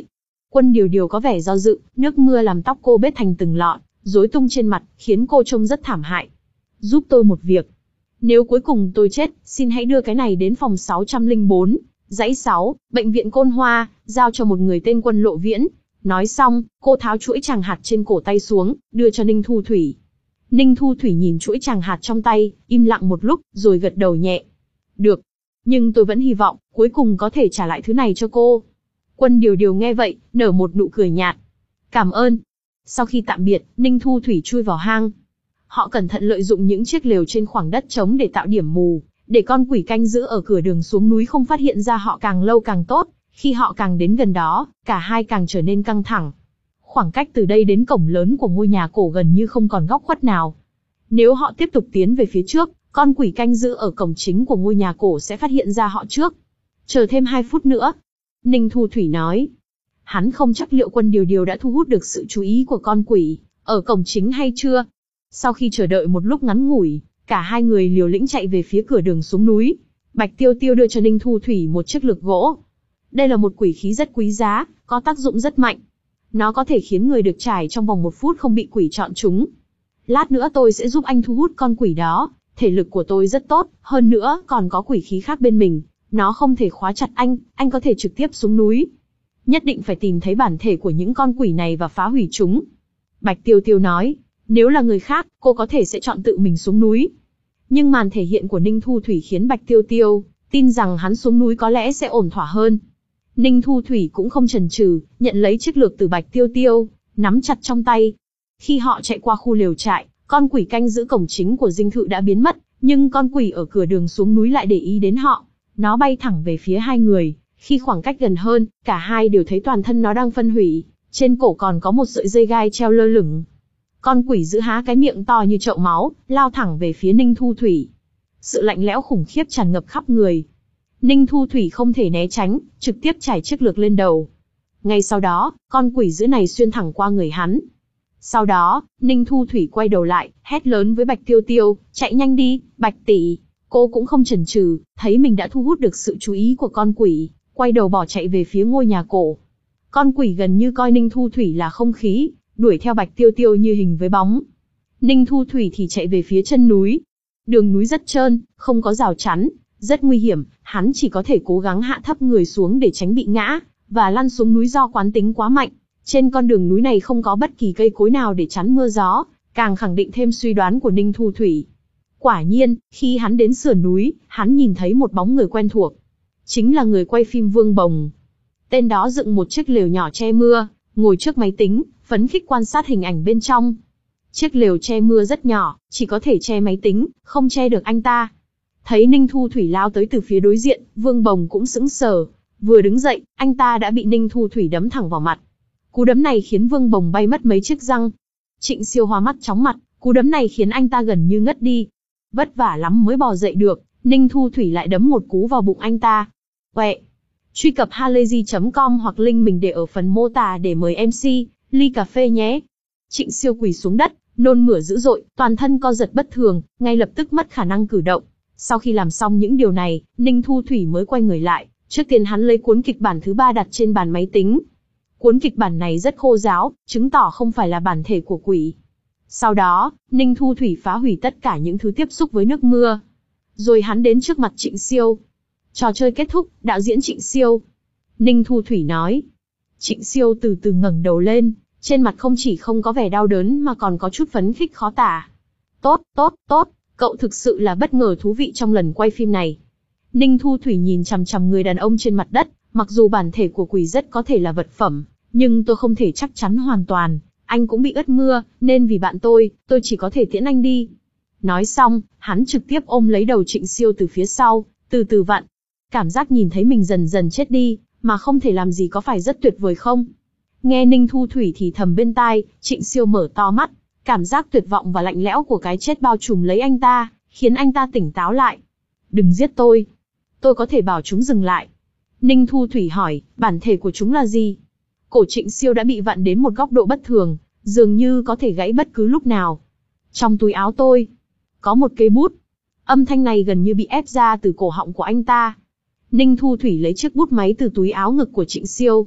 Quân Điều Điều có vẻ do dự, nước mưa làm tóc cô bết thành từng lọn, rối tung trên mặt, khiến cô trông rất thảm hại. Giúp tôi một việc. Nếu cuối cùng tôi chết, xin hãy đưa cái này đến phòng sáu trăm lẻ bốn, dãy sáu, bệnh viện Côn Hoa, giao cho một người tên Quân Lộ Viễn. Nói xong, cô tháo chuỗi tràng hạt trên cổ tay xuống, đưa cho Ninh Thu Thủy. Ninh Thu Thủy nhìn chuỗi tràng hạt trong tay, im lặng một lúc, rồi gật đầu nhẹ. Được. Nhưng tôi vẫn hy vọng, cuối cùng có thể trả lại thứ này cho cô. Quân Điều Điều nghe vậy, nở một nụ cười nhạt. Cảm ơn. Sau khi tạm biệt, Ninh Thu Thủy chui vào hang. Họ cẩn thận lợi dụng những chiếc lều trên khoảng đất trống để tạo điểm mù, để con quỷ canh giữ ở cửa đường xuống núi không phát hiện ra họ càng lâu càng tốt. Khi họ càng đến gần đó, cả hai càng trở nên căng thẳng. Khoảng cách từ đây đến cổng lớn của ngôi nhà cổ gần như không còn góc khuất nào. Nếu họ tiếp tục tiến về phía trước, con quỷ canh giữ ở cổng chính của ngôi nhà cổ sẽ phát hiện ra họ trước. Chờ thêm hai phút nữa. Ninh Thu Thủy nói. Hắn không chắc liệu Quân Điều Điều đã thu hút được sự chú ý của con quỷ ở cổng chính hay chưa. Sau khi chờ đợi một lúc ngắn ngủi, cả hai người liều lĩnh chạy về phía cửa đường xuống núi. Bạch Tiêu Tiêu đưa cho Ninh Thu Thủy một chiếc lược gỗ. Đây là một quỷ khí rất quý giá, có tác dụng rất mạnh. Nó có thể khiến người được trải trong vòng một phút không bị quỷ chọn trúng. Lát nữa tôi sẽ giúp anh thu hút con quỷ đó. Thể lực của tôi rất tốt, hơn nữa còn có quỷ khí khác bên mình. Nó không thể khóa chặt anh, anh có thể trực tiếp xuống núi. Nhất định phải tìm thấy bản thể của những con quỷ này và phá hủy chúng. Bạch Tiêu Tiêu nói, nếu là người khác, cô có thể sẽ chọn tự mình xuống núi. Nhưng màn thể hiện của Ninh Thu Thủy khiến Bạch Tiêu Tiêu tin rằng hắn xuống núi có lẽ sẽ ổn thỏa hơn. Ninh Thu Thủy cũng không chần chừ, nhận lấy chiếc lược từ Bạch Tiêu Tiêu, nắm chặt trong tay. Khi họ chạy qua khu lều trại, con quỷ canh giữ cổng chính của dinh thự đã biến mất, nhưng con quỷ ở cửa đường xuống núi lại để ý đến họ. Nó bay thẳng về phía hai người, khi khoảng cách gần hơn, cả hai đều thấy toàn thân nó đang phân hủy, trên cổ còn có một sợi dây gai treo lơ lửng. Con quỷ giữ há cái miệng to như chậu máu, lao thẳng về phía Ninh Thu Thủy. Sự lạnh lẽo khủng khiếp tràn ngập khắp người. Ninh Thu Thủy không thể né tránh, trực tiếp trải chiếc lược lên đầu. Ngay sau đó, con quỷ giữ này xuyên thẳng qua người hắn. Sau đó, Ninh Thu Thủy quay đầu lại, hét lớn với Bạch Tiêu Tiêu, chạy nhanh đi, Bạch tỷ. Cô cũng không chần chừ, thấy mình đã thu hút được sự chú ý của con quỷ, quay đầu bỏ chạy về phía ngôi nhà cổ. Con quỷ gần như coi Ninh Thu Thủy là không khí, đuổi theo Bạch Tiêu Tiêu như hình với bóng. Ninh Thu Thủy thì chạy về phía chân núi. Đường núi rất trơn, không có rào chắn, rất nguy hiểm, hắn chỉ có thể cố gắng hạ thấp người xuống để tránh bị ngã, và lăn xuống núi do quán tính quá mạnh. Trên con đường núi này không có bất kỳ cây cối nào để chắn mưa gió, càng khẳng định thêm suy đoán của Ninh Thu Thủy. Quả nhiên, khi hắn đến sườn núi, hắn nhìn thấy một bóng người quen thuộc. Chính là người quay phim Vương Bồng. Tên đó dựng một chiếc lều nhỏ che mưa, ngồi trước máy tính, phấn khích quan sát hình ảnh bên trong. Chiếc lều che mưa rất nhỏ, chỉ có thể che máy tính, không che được anh ta. Thấy Ninh Thu Thủy lao tới từ phía đối diện, Vương Bồng cũng sững sờ. Vừa đứng dậy, anh ta đã bị Ninh Thu Thủy đấm thẳng vào mặt. Cú đấm này khiến Vương Bồng bay mất mấy chiếc răng. Trịnh Siêu hoa mắt chóng mặt, cú đấm này khiến anh ta gần như ngất đi. Vất vả lắm mới bò dậy được, Ninh Thu Thủy lại đấm một cú vào bụng anh ta. Quẹ! Truy cập halayzi chấm com hoặc link mình để ở phần mô tả để mời em xê, ly cà phê nhé. Trịnh Siêu quỳ xuống đất, nôn mửa dữ dội, toàn thân co giật bất thường, ngay lập tức mất khả năng cử động. Sau khi làm xong những điều này, Ninh Thu Thủy mới quay người lại, trước tiên hắn lấy cuốn kịch bản thứ ba đặt trên bàn máy tính. Cuốn kịch bản này rất khô ráo, chứng tỏ không phải là bản thể của quỷ. Sau đó, Ninh Thu Thủy phá hủy tất cả những thứ tiếp xúc với nước mưa. Rồi hắn đến trước mặt Trịnh Siêu. Trò chơi kết thúc, đạo diễn Trịnh Siêu. Ninh Thu Thủy nói. Trịnh Siêu từ từ ngẩng đầu lên, trên mặt không chỉ không có vẻ đau đớn mà còn có chút phấn khích khó tả. Tốt, tốt, tốt, cậu thực sự là bất ngờ thú vị trong lần quay phim này. Ninh Thu Thủy nhìn chằm chằm người đàn ông trên mặt đất, mặc dù bản thể của quỷ rất có thể là vật phẩm, nhưng tôi không thể chắc chắn hoàn toàn. Anh cũng bị ướt mưa, nên vì bạn tôi, tôi chỉ có thể tiễn anh đi. Nói xong, hắn trực tiếp ôm lấy đầu Trịnh Siêu từ phía sau, từ từ vặn. Cảm giác nhìn thấy mình dần dần chết đi, mà không thể làm gì có phải rất tuyệt vời không? Nghe Ninh Thu Thủy thì thầm bên tai, Trịnh Siêu mở to mắt, cảm giác tuyệt vọng và lạnh lẽo của cái chết bao trùm lấy anh ta, khiến anh ta tỉnh táo lại. Đừng giết tôi. Tôi có thể bảo chúng dừng lại. Ninh Thu Thủy hỏi, bản thể của chúng là gì? Cổ Trịnh Siêu đã bị vặn đến một góc độ bất thường, dường như có thể gãy bất cứ lúc nào. Trong túi áo tôi, có một cây bút. Âm thanh này gần như bị ép ra từ cổ họng của anh ta. Ninh Thu Thủy lấy chiếc bút máy từ túi áo ngực của Trịnh Siêu.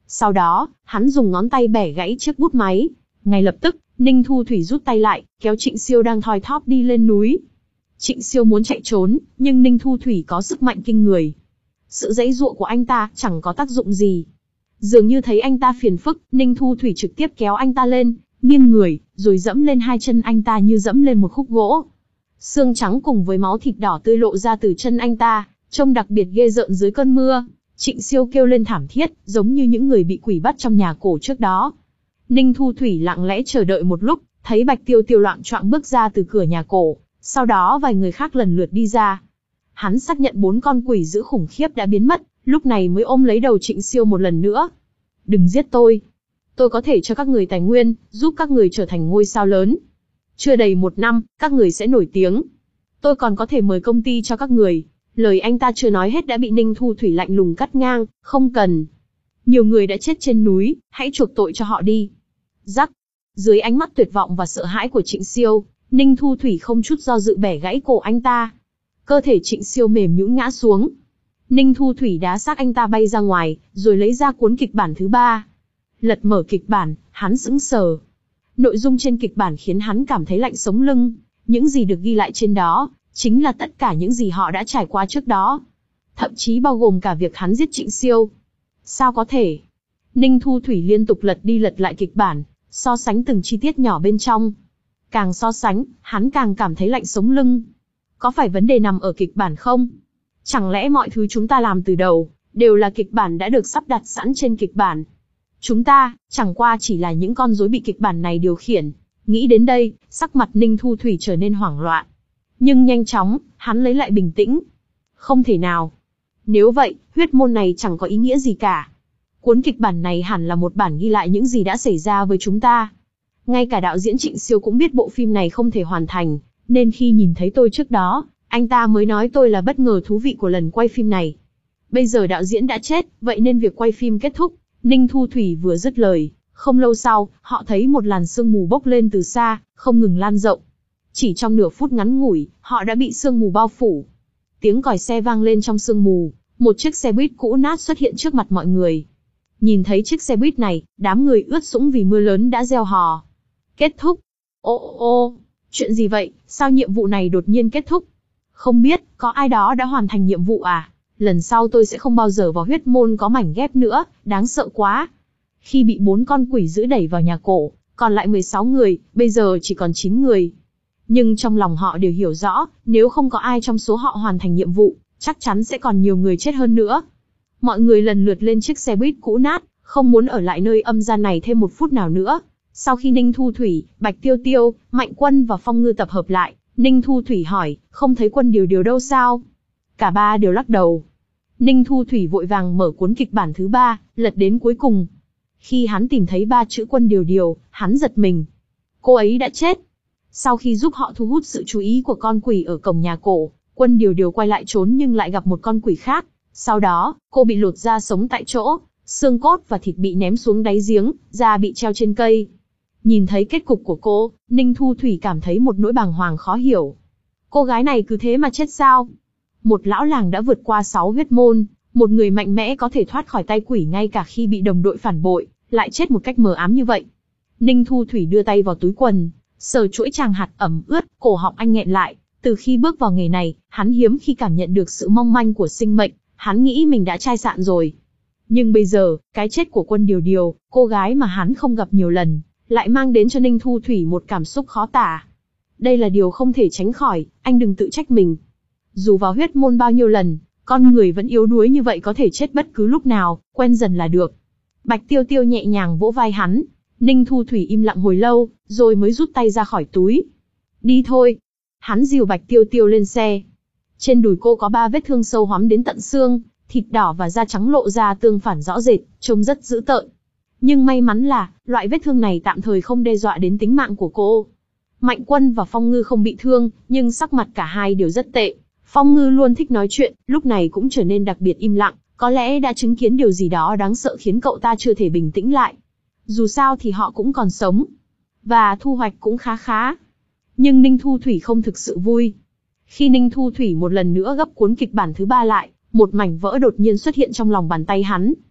Sau đó, hắn dùng ngón tay bẻ gãy chiếc bút máy. Ngay lập tức, Ninh Thu Thủy rút tay lại, kéo Trịnh Siêu đang thoi thóp đi lên núi. Trịnh Siêu muốn chạy trốn, nhưng Ninh Thu Thủy có sức mạnh kinh người. Sự giãy giụa của anh ta chẳng có tác dụng gì. Dường như thấy anh ta phiền phức, Ninh Thu Thủy trực tiếp kéo anh ta lên, nghiêng người, rồi dẫm lên hai chân anh ta như dẫm lên một khúc gỗ. Xương trắng cùng với máu thịt đỏ tươi lộ ra từ chân anh ta, trông đặc biệt ghê rợn dưới cơn mưa. Trịnh Siêu kêu lên thảm thiết, giống như những người bị quỷ bắt trong nhà cổ trước đó. Ninh Thu Thủy lặng lẽ chờ đợi một lúc, thấy Bạch Tiêu Tiêu loạng choạng bước ra từ cửa nhà cổ, sau đó vài người khác lần lượt đi ra. Hắn xác nhận bốn con quỷ dữ khủng khiếp đã biến mất, lúc này mới ôm lấy đầu Trịnh Siêu một lần nữa. Đừng giết tôi. Tôi có thể cho các người tài nguyên, giúp các người trở thành ngôi sao lớn. Chưa đầy một năm, các người sẽ nổi tiếng. Tôi còn có thể mời công ty cho các người. Lời anh ta chưa nói hết đã bị Ninh Thu Thủy lạnh lùng cắt ngang, không cần. Nhiều người đã chết trên núi, hãy chuộc tội cho họ đi. Rắc. Dưới ánh mắt tuyệt vọng và sợ hãi của Trịnh Siêu, Ninh Thu Thủy không chút do dự bẻ gãy cổ anh ta. Cơ thể Trịnh Siêu mềm nhũn ngã xuống. Ninh Thu Thủy đá xác anh ta bay ra ngoài, rồi lấy ra cuốn kịch bản thứ ba. Lật mở kịch bản, hắn sững sờ. Nội dung trên kịch bản khiến hắn cảm thấy lạnh sống lưng. Những gì được ghi lại trên đó, chính là tất cả những gì họ đã trải qua trước đó. Thậm chí bao gồm cả việc hắn giết Trịnh Siêu. Sao có thể? Ninh Thu Thủy liên tục lật đi lật lại kịch bản, so sánh từng chi tiết nhỏ bên trong. Càng so sánh, hắn càng cảm thấy lạnh sống lưng. Có phải vấn đề nằm ở kịch bản không? Chẳng lẽ mọi thứ chúng ta làm từ đầu, đều là kịch bản đã được sắp đặt sẵn trên kịch bản? Chúng ta, chẳng qua chỉ là những con rối bị kịch bản này điều khiển. Nghĩ đến đây, sắc mặt Ninh Thu Thủy trở nên hoảng loạn. Nhưng nhanh chóng, hắn lấy lại bình tĩnh. Không thể nào. Nếu vậy, huyết môn này chẳng có ý nghĩa gì cả. Cuốn kịch bản này hẳn là một bản ghi lại những gì đã xảy ra với chúng ta. Ngay cả đạo diễn Trịnh Siêu cũng biết bộ phim này không thể hoàn thành, nên khi nhìn thấy tôi trước đó, anh ta mới nói tôi là bất ngờ thú vị của lần quay phim này. Bây giờ đạo diễn đã chết, vậy nên việc quay phim kết thúc. Ninh Thu Thủy vừa dứt lời, không lâu sau, họ thấy một làn sương mù bốc lên từ xa, không ngừng lan rộng. Chỉ trong nửa phút ngắn ngủi, họ đã bị sương mù bao phủ. Tiếng còi xe vang lên trong sương mù, một chiếc xe buýt cũ nát xuất hiện trước mặt mọi người. Nhìn thấy chiếc xe buýt này, đám người ướt sũng vì mưa lớn đã reo hò. Kết thúc. Ô ô ô, chuyện gì vậy, sao nhiệm vụ này đột nhiên kết thúc? Không biết, có ai đó đã hoàn thành nhiệm vụ à? Lần sau tôi sẽ không bao giờ vào huyết môn có mảnh ghép nữa, đáng sợ quá. Khi bị bốn con quỷ dữ đẩy vào nhà cổ, còn lại mười sáu người, bây giờ chỉ còn chín người. Nhưng trong lòng họ đều hiểu rõ, nếu không có ai trong số họ hoàn thành nhiệm vụ, chắc chắn sẽ còn nhiều người chết hơn nữa. Mọi người lần lượt lên chiếc xe buýt cũ nát, không muốn ở lại nơi âm gian này thêm một phút nào nữa. Sau khi Ninh Thu Thủy, Bạch Tiêu Tiêu, Mạnh Quân và Phong Ngư tập hợp lại, Ninh Thu Thủy hỏi, không thấy Quân Điều Điều đâu sao? Cả ba đều lắc đầu. Ninh Thu Thủy vội vàng mở cuốn kịch bản thứ ba, lật đến cuối cùng. Khi hắn tìm thấy ba chữ Quân Điều Điều, hắn giật mình. Cô ấy đã chết. Sau khi giúp họ thu hút sự chú ý của con quỷ ở cổng nhà cổ, Quân Điều Điều quay lại trốn nhưng lại gặp một con quỷ khác. Sau đó, cô bị lột da sống tại chỗ, xương cốt và thịt bị ném xuống đáy giếng, da bị treo trên cây. Nhìn thấy kết cục của cô, Ninh Thu Thủy cảm thấy một nỗi bàng hoàng khó hiểu. Cô gái này cứ thế mà chết sao? Một lão làng đã vượt qua sáu huyết môn, một người mạnh mẽ có thể thoát khỏi tay quỷ ngay cả khi bị đồng đội phản bội, lại chết một cách mờ ám như vậy. Ninh Thu Thủy đưa tay vào túi quần, sờ chuỗi tràng hạt ẩm ướt, cổ họng anh nghẹn lại. Từ khi bước vào nghề này, hắn hiếm khi cảm nhận được sự mong manh của sinh mệnh, hắn nghĩ mình đã chai sạn rồi. Nhưng bây giờ, cái chết của Quân Điều Điều, cô gái mà hắn không gặp nhiều lần, lại mang đến cho Ninh Thu Thủy một cảm xúc khó tả. Đây là điều không thể tránh khỏi, anh đừng tự trách mình. Dù vào huyết môn bao nhiêu lần, con người vẫn yếu đuối như vậy có thể chết bất cứ lúc nào, quen dần là được. Bạch Tiêu Tiêu nhẹ nhàng vỗ vai hắn. Ninh Thu Thủy im lặng hồi lâu, rồi mới rút tay ra khỏi túi. Đi thôi. Hắn dìu Bạch Tiêu Tiêu lên xe. Trên đùi cô có ba vết thương sâu hoắm đến tận xương, thịt đỏ và da trắng lộ ra tương phản rõ rệt, trông rất dữ tợn. Nhưng may mắn là, loại vết thương này tạm thời không đe dọa đến tính mạng của cô. Mạnh Quân và Phong Ngư không bị thương, nhưng sắc mặt cả hai đều rất tệ. Phong Ngư luôn thích nói chuyện, lúc này cũng trở nên đặc biệt im lặng, có lẽ đã chứng kiến điều gì đó đáng sợ khiến cậu ta chưa thể bình tĩnh lại. Dù sao thì họ cũng còn sống, và thu hoạch cũng khá khá. Nhưng Ninh Thu Thủy không thực sự vui. Khi Ninh Thu Thủy một lần nữa gấp cuốn kịch bản thứ ba lại, một mảnh vỡ đột nhiên xuất hiện trong lòng bàn tay hắn.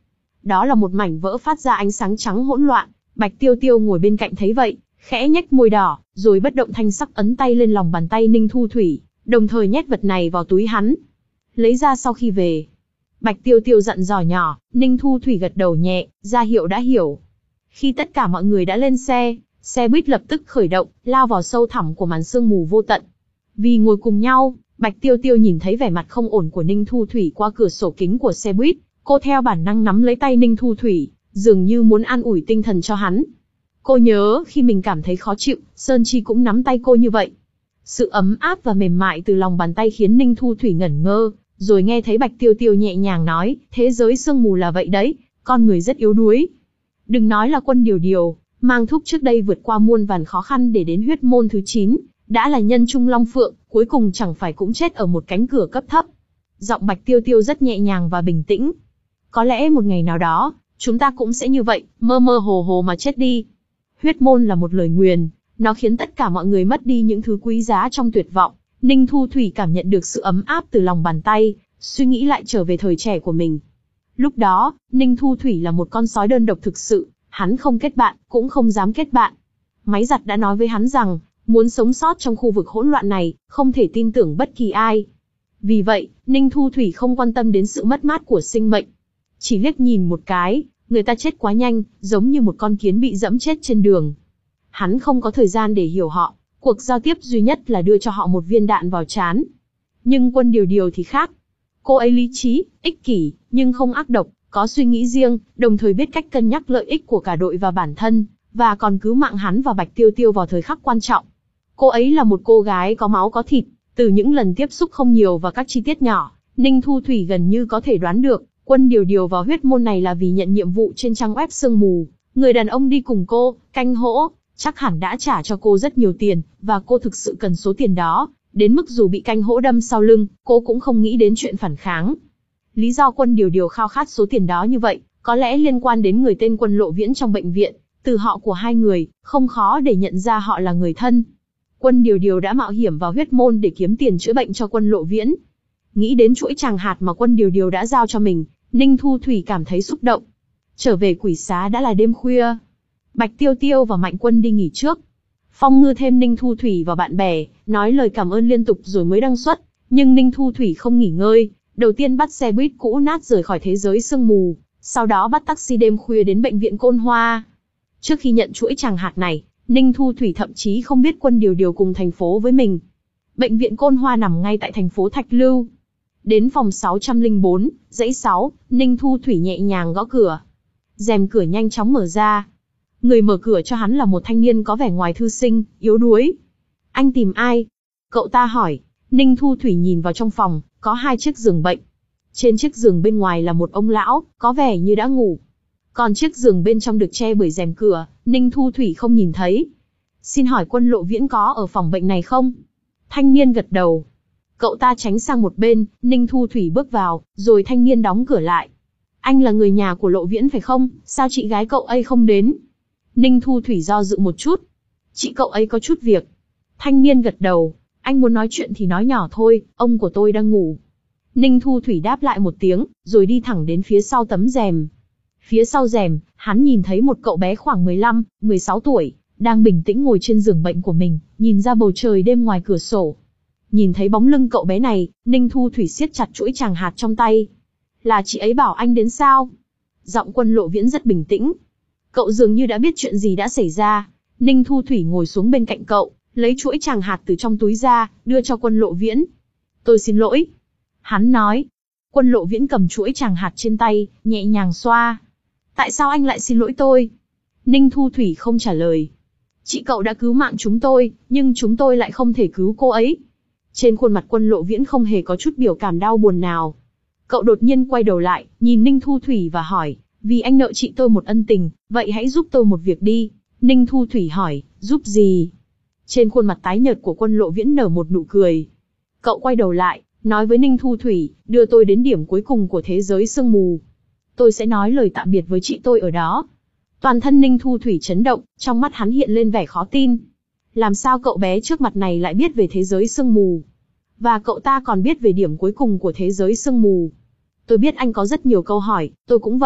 đó là một mảnh vỡ phát ra ánh sáng trắng hỗn loạn. Bạch Tiêu Tiêu ngồi bên cạnh thấy vậy, khẽ nhếch môi đỏ, rồi bất động thanh sắc ấn tay lên lòng bàn tay Ninh Thu Thủy, đồng thời nhét vật này vào túi hắn. Lấy ra sau khi về. Bạch Tiêu Tiêu dặn dò nhỏ, Ninh Thu Thủy gật đầu nhẹ, ra hiệu đã hiểu. Khi tất cả mọi người đã lên xe, xe buýt lập tức khởi động, lao vào sâu thẳm của màn sương mù vô tận. Vì ngồi cùng nhau, Bạch Tiêu Tiêu nhìn thấy vẻ mặt không ổn của Ninh Thu Thủy qua cửa sổ kính của xe buýt, cô theo bản năng nắm lấy tay Ninh Thu Thủy, dường như muốn an ủi tinh thần cho hắn. Cô nhớ khi mình cảm thấy khó chịu, Sơn Chi cũng nắm tay cô như vậy. Sự ấm áp và mềm mại từ lòng bàn tay khiến Ninh Thu Thủy ngẩn ngơ, rồi nghe thấy Bạch Tiêu Tiêu nhẹ nhàng nói, thế giới sương mù là vậy đấy, con người rất yếu đuối. Đừng nói là Quân Điều Điều, mang thúc trước đây vượt qua muôn vàn khó khăn để đến huyết môn thứ chín, đã là nhân trung long phượng, cuối cùng chẳng phải cũng chết ở một cánh cửa cấp thấp. Giọng Bạch Tiêu Tiêu rất nhẹ nhàng và bình tĩnh. Có lẽ một ngày nào đó, chúng ta cũng sẽ như vậy, mơ mơ hồ hồ mà chết đi. Huyết môn là một lời nguyền, nó khiến tất cả mọi người mất đi những thứ quý giá trong tuyệt vọng. Ninh Thu Thủy cảm nhận được sự ấm áp từ lòng bàn tay, suy nghĩ lại trở về thời trẻ của mình. Lúc đó, Ninh Thu Thủy là một con sói đơn độc thực sự, hắn không kết bạn, cũng không dám kết bạn. Máy giặt đã nói với hắn rằng, muốn sống sót trong khu vực hỗn loạn này, không thể tin tưởng bất kỳ ai. Vì vậy, Ninh Thu Thủy không quan tâm đến sự mất mát của sinh mệnh. Chỉ liếc nhìn một cái, người ta chết quá nhanh, giống như một con kiến bị dẫm chết trên đường. Hắn không có thời gian để hiểu họ, cuộc giao tiếp duy nhất là đưa cho họ một viên đạn vào trán. Nhưng Quân Điều Điều thì khác. Cô ấy lý trí, ích kỷ, nhưng không ác độc, có suy nghĩ riêng, đồng thời biết cách cân nhắc lợi ích của cả đội và bản thân, và còn cứu mạng hắn và Bạch Tiêu Tiêu vào thời khắc quan trọng. Cô ấy là một cô gái có máu có thịt, từ những lần tiếp xúc không nhiều và các chi tiết nhỏ, Ninh Thu Thủy gần như có thể đoán được, Quân Điều Điều vào huyết môn này là vì nhận nhiệm vụ trên trang web sương mù. Người đàn ông đi cùng cô, canh hỗ, chắc hẳn đã trả cho cô rất nhiều tiền, và cô thực sự cần số tiền đó, đến mức dù bị canh hỗ đâm sau lưng, cô cũng không nghĩ đến chuyện phản kháng. Lý do Quân Điều Điều khao khát số tiền đó như vậy, có lẽ liên quan đến người tên Quân Lộ Viễn trong bệnh viện, từ họ của hai người, không khó để nhận ra họ là người thân. Quân Điều Điều đã mạo hiểm vào huyết môn để kiếm tiền chữa bệnh cho Quân Lộ Viễn. Nghĩ đến chuỗi tràng hạt mà Quân Điều Điều đã giao cho mình, Ninh Thu Thủy cảm thấy xúc động. Trở về quỷ xá đã là đêm khuya. Bạch Tiêu Tiêu và Mạnh Quân đi nghỉ trước. Phong Ngư thêm Ninh Thu Thủy và bạn bè, nói lời cảm ơn liên tục rồi mới đăng xuất. Nhưng Ninh Thu Thủy không nghỉ ngơi, đầu tiên bắt xe buýt cũ nát rời khỏi thế giới sương mù, sau đó bắt taxi đêm khuya đến bệnh viện Côn Hoa. Trước khi nhận chuỗi tràng hạt này, Ninh Thu Thủy thậm chí không biết Quân Điều Điều cùng thành phố với mình. Bệnh viện Côn Hoa nằm ngay tại thành phố Thạch Lưu. Đến phòng sáu trăm lẻ bốn, dãy sáu, Ninh Thu Thủy nhẹ nhàng gõ cửa. Rèm cửa nhanh chóng mở ra. Người mở cửa cho hắn là một thanh niên có vẻ ngoài thư sinh, yếu đuối. Anh tìm ai? Cậu ta hỏi. Ninh Thu Thủy nhìn vào trong phòng, có hai chiếc giường bệnh. Trên chiếc giường bên ngoài là một ông lão, có vẻ như đã ngủ. Còn chiếc giường bên trong được che bởi rèm cửa, Ninh Thu Thủy không nhìn thấy. Xin hỏi Quân Lộ Viễn có ở phòng bệnh này không? Thanh niên gật đầu. Cậu ta tránh sang một bên, Ninh Thu Thủy bước vào, rồi thanh niên đóng cửa lại. Anh là người nhà của Lộ Viễn phải không? Sao chị gái cậu ấy không đến? Ninh Thu Thủy do dự một chút. Chị cậu ấy có chút việc. Thanh niên gật đầu. Anh muốn nói chuyện thì nói nhỏ thôi, ông của tôi đang ngủ. Ninh Thu Thủy đáp lại một tiếng, rồi đi thẳng đến phía sau tấm rèm. Phía sau rèm, hắn nhìn thấy một cậu bé khoảng mười lăm, mười sáu tuổi, đang bình tĩnh ngồi trên giường bệnh của mình, nhìn ra bầu trời đêm ngoài cửa sổ. Nhìn thấy bóng lưng cậu bé này, Ninh Thu Thủy siết chặt chuỗi tràng hạt trong tay. Là chị ấy bảo anh đến sao? Giọng Quân Lộ Viễn rất bình tĩnh. Cậu dường như đã biết chuyện gì đã xảy ra. Ninh Thu Thủy ngồi xuống bên cạnh cậu, lấy chuỗi tràng hạt từ trong túi ra, đưa cho Quân Lộ Viễn. Tôi xin lỗi. Hắn nói. Quân Lộ Viễn cầm chuỗi tràng hạt trên tay, nhẹ nhàng xoa. Tại sao anh lại xin lỗi tôi? Ninh Thu Thủy không trả lời. Chị cậu đã cứu mạng chúng tôi, nhưng chúng tôi lại không thể cứu cô ấy. Trên khuôn mặt Quân Lộ Viễn không hề có chút biểu cảm đau buồn nào. Cậu đột nhiên quay đầu lại, nhìn Ninh Thu Thủy và hỏi, vì anh nợ chị tôi một ân tình, vậy hãy giúp tôi một việc đi. Ninh Thu Thủy hỏi, giúp gì? Trên khuôn mặt tái nhợt của Quân Lộ Viễn nở một nụ cười. Cậu quay đầu lại, nói với Ninh Thu Thủy, đưa tôi đến điểm cuối cùng của thế giới sương mù. Tôi sẽ nói lời tạm biệt với chị tôi ở đó. Toàn thân Ninh Thu Thủy chấn động, trong mắt hắn hiện lên vẻ khó tin. Làm sao cậu bé trước mặt này lại biết về thế giới sương mù? Và cậu ta còn biết về điểm cuối cùng của thế giới sương mù. Tôi biết anh có rất nhiều câu hỏi, tôi cũng vậy.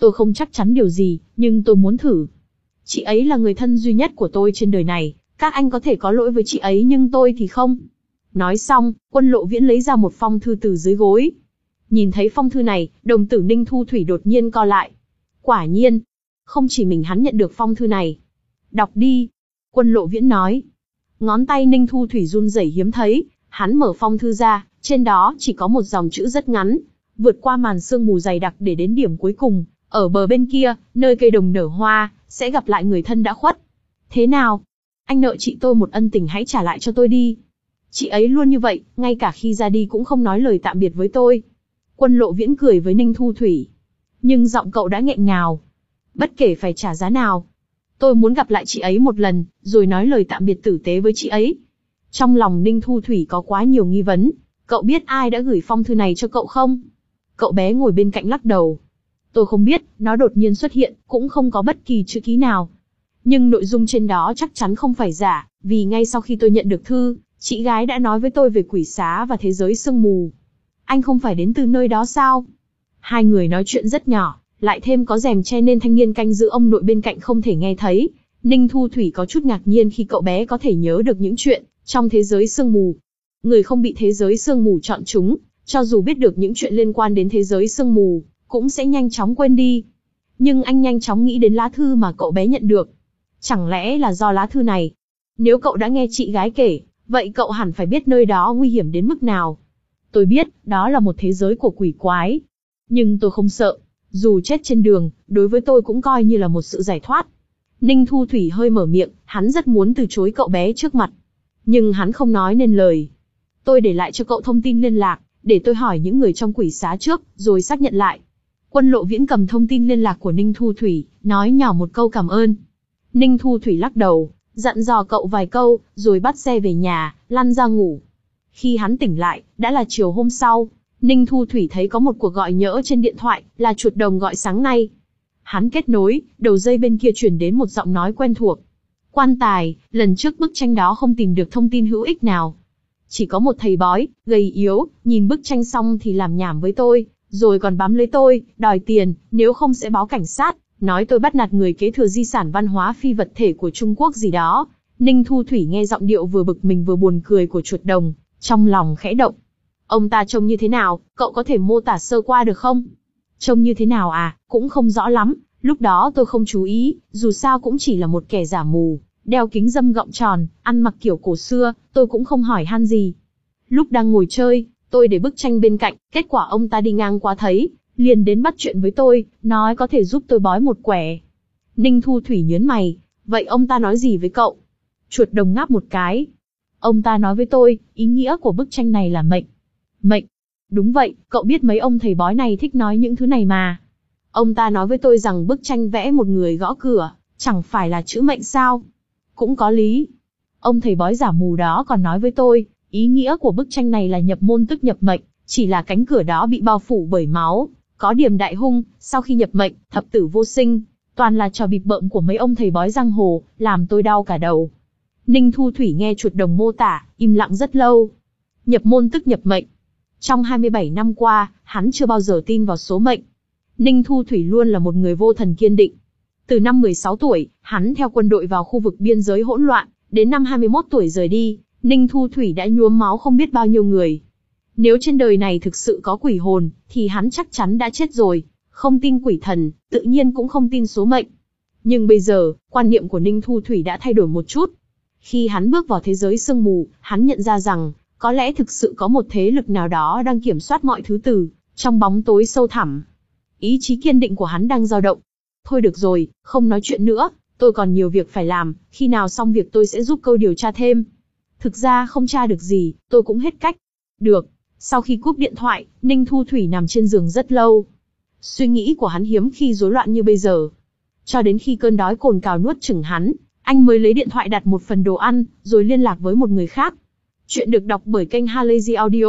Tôi không chắc chắn điều gì, nhưng tôi muốn thử. Chị ấy là người thân duy nhất của tôi trên đời này, các anh có thể có lỗi với chị ấy nhưng tôi thì không. Nói xong, Quân Lộ Viễn lấy ra một phong thư từ dưới gối. Nhìn thấy phong thư này, đồng tử Ninh Thu Thủy đột nhiên co lại. Quả nhiên, không chỉ mình hắn nhận được phong thư này. Đọc đi, Quân Lộ Viễn nói. Ngón tay Ninh Thu Thủy run rẩy hiếm thấy, hắn mở phong thư ra, trên đó chỉ có một dòng chữ rất ngắn. Vượt qua màn sương mù dày đặc để đến điểm cuối cùng, ở bờ bên kia, nơi cây đồng nở hoa, sẽ gặp lại người thân đã khuất. Thế nào? Anh nợ chị tôi một ân tình, hãy trả lại cho tôi đi. Chị ấy luôn như vậy, ngay cả khi ra đi cũng không nói lời tạm biệt với tôi. Quân Lộ Viễn cười với Ninh Thu Thủy. Nhưng giọng cậu đã nghẹn ngào. Bất kể phải trả giá nào, tôi muốn gặp lại chị ấy một lần, rồi nói lời tạm biệt tử tế với chị ấy. Trong lòng Ninh Thu Thủy có quá nhiều nghi vấn. Cậu biết ai đã gửi phong thư này cho cậu không? Cậu bé ngồi bên cạnh lắc đầu. Tôi không biết, nó đột nhiên xuất hiện, cũng không có bất kỳ chữ ký nào. Nhưng nội dung trên đó chắc chắn không phải giả, vì ngay sau khi tôi nhận được thư, chị gái đã nói với tôi về quỷ xá và thế giới sương mù. Anh không phải đến từ nơi đó sao? Hai người nói chuyện rất nhỏ, lại thêm có rèm che nên thanh niên canh giữ ông nội bên cạnh không thể nghe thấy. Ninh Thu Thủy có chút ngạc nhiên khi cậu bé có thể nhớ được những chuyện trong thế giới sương mù. Người không bị thế giới sương mù chọn chúng, cho dù biết được những chuyện liên quan đến thế giới sương mù, cũng sẽ nhanh chóng quên đi. Nhưng anh nhanh chóng nghĩ đến lá thư mà cậu bé nhận được. Chẳng lẽ là do lá thư này? Nếu cậu đã nghe chị gái kể, vậy cậu hẳn phải biết nơi đó nguy hiểm đến mức nào. Tôi biết, đó là một thế giới của quỷ quái. Nhưng tôi không sợ. Dù chết trên đường, đối với tôi cũng coi như là một sự giải thoát. Ninh Thu Thủy hơi mở miệng, hắn rất muốn từ chối cậu bé trước mặt. Nhưng hắn không nói nên lời. Tôi để lại cho cậu thông tin liên lạc, để tôi hỏi những người trong quỷ xá trước, rồi xác nhận lại. Quân Lộ Viễn cầm thông tin liên lạc của Ninh Thu Thủy, nói nhỏ một câu cảm ơn. Ninh Thu Thủy lắc đầu, dặn dò cậu vài câu, rồi bắt xe về nhà, lăn ra ngủ. Khi hắn tỉnh lại, đã là chiều hôm sau. Ninh Thu Thủy thấy có một cuộc gọi nhỡ trên điện thoại, là Chuột Đồng gọi sáng nay. Hắn kết nối, đầu dây bên kia truyền đến một giọng nói quen thuộc. Quan tài, lần trước bức tranh đó không tìm được thông tin hữu ích nào. Chỉ có một thầy bói, gầy yếu, nhìn bức tranh xong thì làm nhảm với tôi, rồi còn bám lấy tôi, đòi tiền, nếu không sẽ báo cảnh sát, nói tôi bắt nạt người kế thừa di sản văn hóa phi vật thể của Trung Quốc gì đó. Ninh Thu Thủy nghe giọng điệu vừa bực mình vừa buồn cười của Chuột Đồng, trong lòng khẽ động. Ông ta trông như thế nào, cậu có thể mô tả sơ qua được không? Trông như thế nào à, cũng không rõ lắm, lúc đó tôi không chú ý, dù sao cũng chỉ là một kẻ giả mù, đeo kính râm gọng tròn, ăn mặc kiểu cổ xưa, tôi cũng không hỏi han gì. Lúc đang ngồi chơi, tôi để bức tranh bên cạnh, kết quả ông ta đi ngang qua thấy, liền đến bắt chuyện với tôi, nói có thể giúp tôi bói một quẻ. Ninh Thu Thủy nhớn mày, vậy ông ta nói gì với cậu? Chuột Đồng ngáp một cái. Ông ta nói với tôi, ý nghĩa của bức tranh này là mệnh. Mệnh? Đúng vậy, cậu biết mấy ông thầy bói này thích nói những thứ này mà. Ông ta nói với tôi rằng bức tranh vẽ một người gõ cửa, chẳng phải là chữ mệnh sao? Cũng có lý. Ông thầy bói giả mù đó còn nói với tôi, ý nghĩa của bức tranh này là nhập môn tức nhập mệnh, chỉ là cánh cửa đó bị bao phủ bởi máu, có điểm đại hung, sau khi nhập mệnh, thập tử vô sinh, toàn là trò bịp bợm của mấy ông thầy bói giang hồ, làm tôi đau cả đầu. Ninh Thu Thủy nghe Chuột Đồng mô tả, im lặng rất lâu. Nhập môn tức nhập mệnh. Trong hai mươi bảy năm qua, hắn chưa bao giờ tin vào số mệnh. Ninh Thu Thủy luôn là một người vô thần kiên định. Từ năm mười sáu tuổi, hắn theo quân đội vào khu vực biên giới hỗn loạn, đến năm hai mươi mốt tuổi rời đi, Ninh Thu Thủy đã nhuốm máu không biết bao nhiêu người. Nếu trên đời này thực sự có quỷ hồn, thì hắn chắc chắn đã chết rồi, không tin quỷ thần, tự nhiên cũng không tin số mệnh. Nhưng bây giờ, quan niệm của Ninh Thu Thủy đã thay đổi một chút. Khi hắn bước vào thế giới sương mù, hắn nhận ra rằng, có lẽ thực sự có một thế lực nào đó đang kiểm soát mọi thứ từ trong bóng tối sâu thẳm. Ý chí kiên định của hắn đang dao động. Thôi được rồi, không nói chuyện nữa, tôi còn nhiều việc phải làm, khi nào xong việc tôi sẽ giúp câu điều tra thêm. Thực ra không tra được gì, tôi cũng hết cách. Được. Sau khi cúp điện thoại, Ninh Thu Thủy nằm trên giường rất lâu. Suy nghĩ của hắn hiếm khi rối loạn như bây giờ. Cho đến khi cơn đói cồn cào nuốt chửng hắn, anh mới lấy điện thoại đặt một phần đồ ăn, rồi liên lạc với một người khác. Chuyện được đọc bởi kênh Halazy Audio.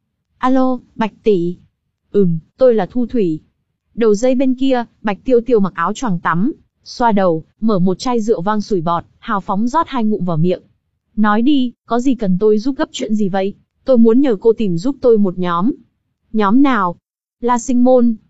Alo, Bạch tỷ. Ừm, tôi là Thu Thủy. Đầu dây bên kia, Bạch Tiêu Tiêu mặc áo choàng tắm, xoa đầu, mở một chai rượu vang sủi bọt, hào phóng rót hai ngụm vào miệng. Nói đi, có gì cần tôi giúp gấp chuyện gì vậy? Tôi muốn nhờ cô tìm giúp tôi một nhóm. Nhóm nào? La Sinh Môn.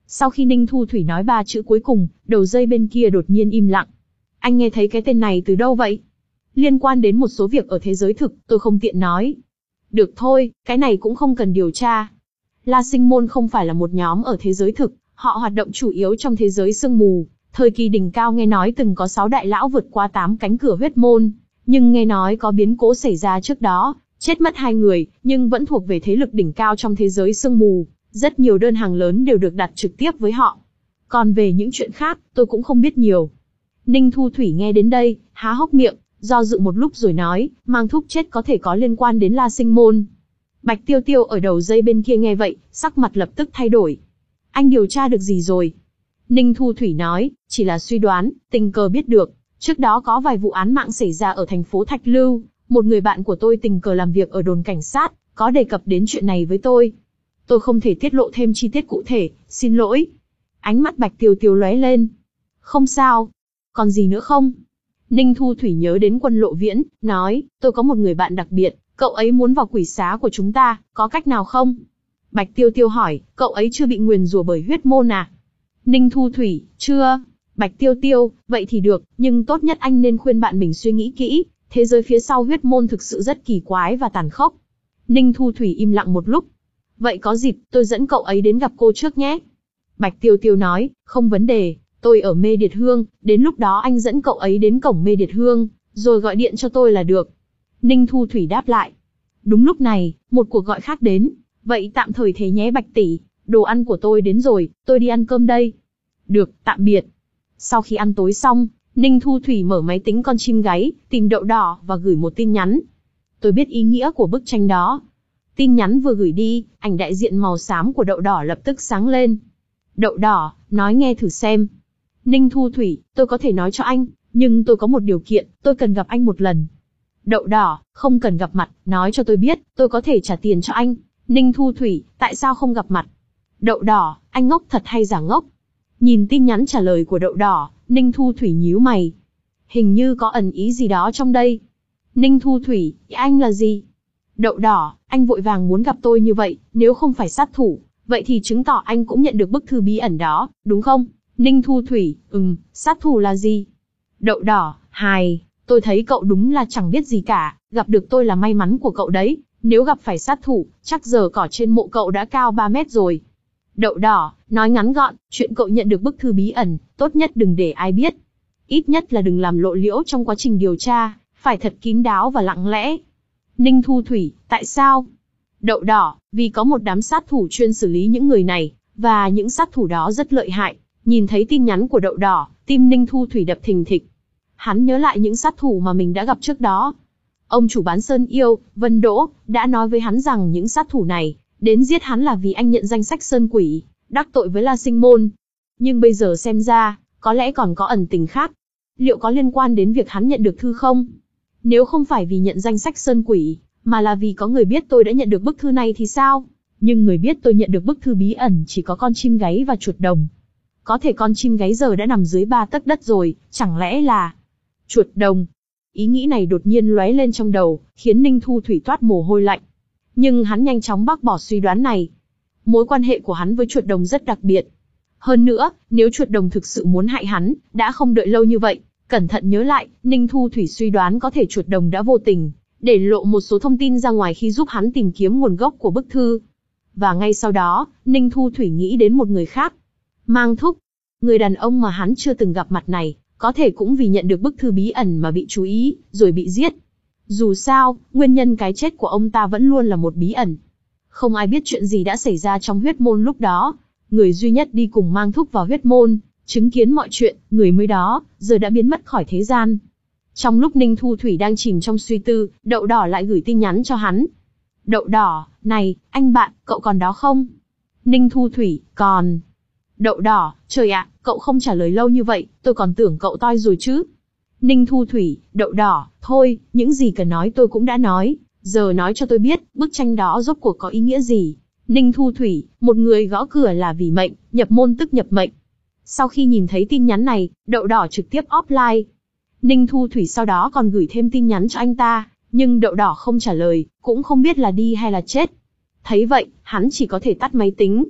Sau khi Ninh Thu Thủy nói ba chữ cuối cùng, đầu dây bên kia đột nhiên im lặng. Anh nghe thấy cái tên này từ đâu vậy? Liên quan đến một số việc ở thế giới thực, tôi không tiện nói. Được thôi, cái này cũng không cần điều tra. La Sinh Môn không phải là một nhóm ở thế giới thực, họ hoạt động chủ yếu trong thế giới sương mù. Thời kỳ đỉnh cao nghe nói từng có sáu đại lão vượt qua tám cánh cửa huyết môn, nhưng nghe nói có biến cố xảy ra trước đó, chết mất hai người, nhưng vẫn thuộc về thế lực đỉnh cao trong thế giới sương mù. Rất nhiều đơn hàng lớn đều được đặt trực tiếp với họ. Còn về những chuyện khác, tôi cũng không biết nhiều. Ninh Thu Thủy nghe đến đây, há hốc miệng, do dự một lúc rồi nói, Mang Thúc chết có thể có liên quan đến La Sinh Môn. Bạch Tiêu Tiêu ở đầu dây bên kia nghe vậy, sắc mặt lập tức thay đổi. Anh điều tra được gì rồi? Ninh Thu Thủy nói, chỉ là suy đoán, tình cờ biết được. Trước đó có vài vụ án mạng xảy ra ở thành phố Thạch Lưu, một người bạn của tôi tình cờ làm việc ở đồn cảnh sát, có đề cập đến chuyện này với tôi. Tôi không thể tiết lộ thêm chi tiết cụ thể, xin lỗi. Ánh mắt Bạch Tiêu Tiêu lóe lên. Không sao. Còn gì nữa không? Ninh Thu Thủy nhớ đến Quân Lộ Viễn, nói, tôi có một người bạn đặc biệt, cậu ấy muốn vào quỷ xá của chúng ta, có cách nào không? Bạch Tiêu Tiêu hỏi, cậu ấy chưa bị nguyền rủa bởi huyết môn à? Ninh Thu Thủy, chưa. Bạch Tiêu Tiêu, vậy thì được, nhưng tốt nhất anh nên khuyên bạn mình suy nghĩ kỹ, thế giới phía sau huyết môn thực sự rất kỳ quái và tàn khốc. Ninh Thu Thủy im lặng một lúc. Vậy có dịp, tôi dẫn cậu ấy đến gặp cô trước nhé. Bạch Tiêu Tiêu nói, không vấn đề, tôi ở Mê Điệt Hương, đến lúc đó anh dẫn cậu ấy đến cổng Mê Điệt Hương, rồi gọi điện cho tôi là được. Ninh Thu Thủy đáp lại. Đúng lúc này, một cuộc gọi khác đến. Vậy tạm thời thế nhé Bạch tỷ, đồ ăn của tôi đến rồi, tôi đi ăn cơm đây. Được, tạm biệt. Sau khi ăn tối xong, Ninh Thu Thủy mở máy tính con chim gáy, tìm Đậu Đỏ và gửi một tin nhắn. Tôi biết ý nghĩa của bức tranh đó. Tin nhắn vừa gửi đi, ảnh đại diện màu xám của Đậu Đỏ lập tức sáng lên. Đậu Đỏ, nói nghe thử xem. Ninh Thu Thủy, tôi có thể nói cho anh, nhưng tôi có một điều kiện, tôi cần gặp anh một lần. Đậu Đỏ, không cần gặp mặt, nói cho tôi biết, tôi có thể trả tiền cho anh. Ninh Thu Thủy, tại sao không gặp mặt? Đậu Đỏ, anh ngốc thật hay giả ngốc? Nhìn tin nhắn trả lời của Đậu Đỏ, Ninh Thu Thủy nhíu mày. Hình như có ẩn ý gì đó trong đây. Ninh Thu Thủy, anh là gì? Đậu Đỏ, anh vội vàng muốn gặp tôi như vậy, nếu không phải sát thủ, vậy thì chứng tỏ anh cũng nhận được bức thư bí ẩn đó, đúng không? Ninh Thu Thủy, ừm, sát thủ là gì? Đậu Đỏ, hài, tôi thấy cậu đúng là chẳng biết gì cả, gặp được tôi là may mắn của cậu đấy, nếu gặp phải sát thủ, chắc giờ cỏ trên mộ cậu đã cao ba mét rồi. Đậu Đỏ, nói ngắn gọn, chuyện cậu nhận được bức thư bí ẩn, tốt nhất đừng để ai biết. Ít nhất là đừng làm lộ liễu trong quá trình điều tra, phải thật kín đáo và lặng lẽ. Ninh Thu Thủy, tại sao? Đậu Đỏ, vì có một đám sát thủ chuyên xử lý những người này, và những sát thủ đó rất lợi hại. Nhìn thấy tin nhắn của Đậu Đỏ, tim Ninh Thu Thủy đập thình thịch. Hắn nhớ lại những sát thủ mà mình đã gặp trước đó. Ông chủ bán Sơn Yêu, Vân Đỗ, đã nói với hắn rằng những sát thủ này, đến giết hắn là vì anh nhận danh sách Sơn Quỷ, đắc tội với La Sinh Môn. Nhưng bây giờ xem ra, có lẽ còn có ẩn tình khác. Liệu có liên quan đến việc hắn nhận được thư không? Nếu không phải vì nhận danh sách Sơn Quỷ, mà là vì có người biết tôi đã nhận được bức thư này thì sao? Nhưng người biết tôi nhận được bức thư bí ẩn chỉ có con chim gáy và chuột đồng. Có thể con chim gáy giờ đã nằm dưới ba tấc đất rồi, chẳng lẽ là chuột đồng? Ý nghĩ này đột nhiên lóe lên trong đầu, khiến Ninh Thu Thủy toát mồ hôi lạnh. Nhưng hắn nhanh chóng bác bỏ suy đoán này. Mối quan hệ của hắn với chuột đồng rất đặc biệt. Hơn nữa, nếu chuột đồng thực sự muốn hại hắn, đã không đợi lâu như vậy. Cẩn thận nhớ lại, Ninh Thu Thủy suy đoán có thể chuột đồng đã vô tình để lộ một số thông tin ra ngoài khi giúp hắn tìm kiếm nguồn gốc của bức thư. Và ngay sau đó, Ninh Thu Thủy nghĩ đến một người khác. Mang Thúc. Người đàn ông mà hắn chưa từng gặp mặt này, có thể cũng vì nhận được bức thư bí ẩn mà bị chú ý, rồi bị giết. Dù sao, nguyên nhân cái chết của ông ta vẫn luôn là một bí ẩn. Không ai biết chuyện gì đã xảy ra trong huyết môn lúc đó. Người duy nhất đi cùng Mang Thúc vào huyết môn, chứng kiến mọi chuyện, người mới đó, giờ đã biến mất khỏi thế gian. Trong lúc Ninh Thu Thủy đang chìm trong suy tư, Đậu Đỏ lại gửi tin nhắn cho hắn. Đậu Đỏ, này, anh bạn, cậu còn đó không? Ninh Thu Thủy, còn. Đậu Đỏ, trời ạ, cậu không trả lời lâu như vậy, tôi còn tưởng cậu toi rồi chứ. Ninh Thu Thủy, Đậu Đỏ, thôi, những gì cần nói tôi cũng đã nói, giờ nói cho tôi biết, bức tranh đó rốt cuộc có ý nghĩa gì. Ninh Thu Thủy, một người gõ cửa là vì mệnh, nhập môn tức nhập mệnh. Sau khi nhìn thấy tin nhắn này, Đậu Đỏ trực tiếp offline. Ninh Thu Thủy sau đó còn gửi thêm tin nhắn cho anh ta, nhưng Đậu Đỏ không trả lời, cũng không biết là đi hay là chết. Thấy vậy, hắn chỉ có thể tắt máy tính.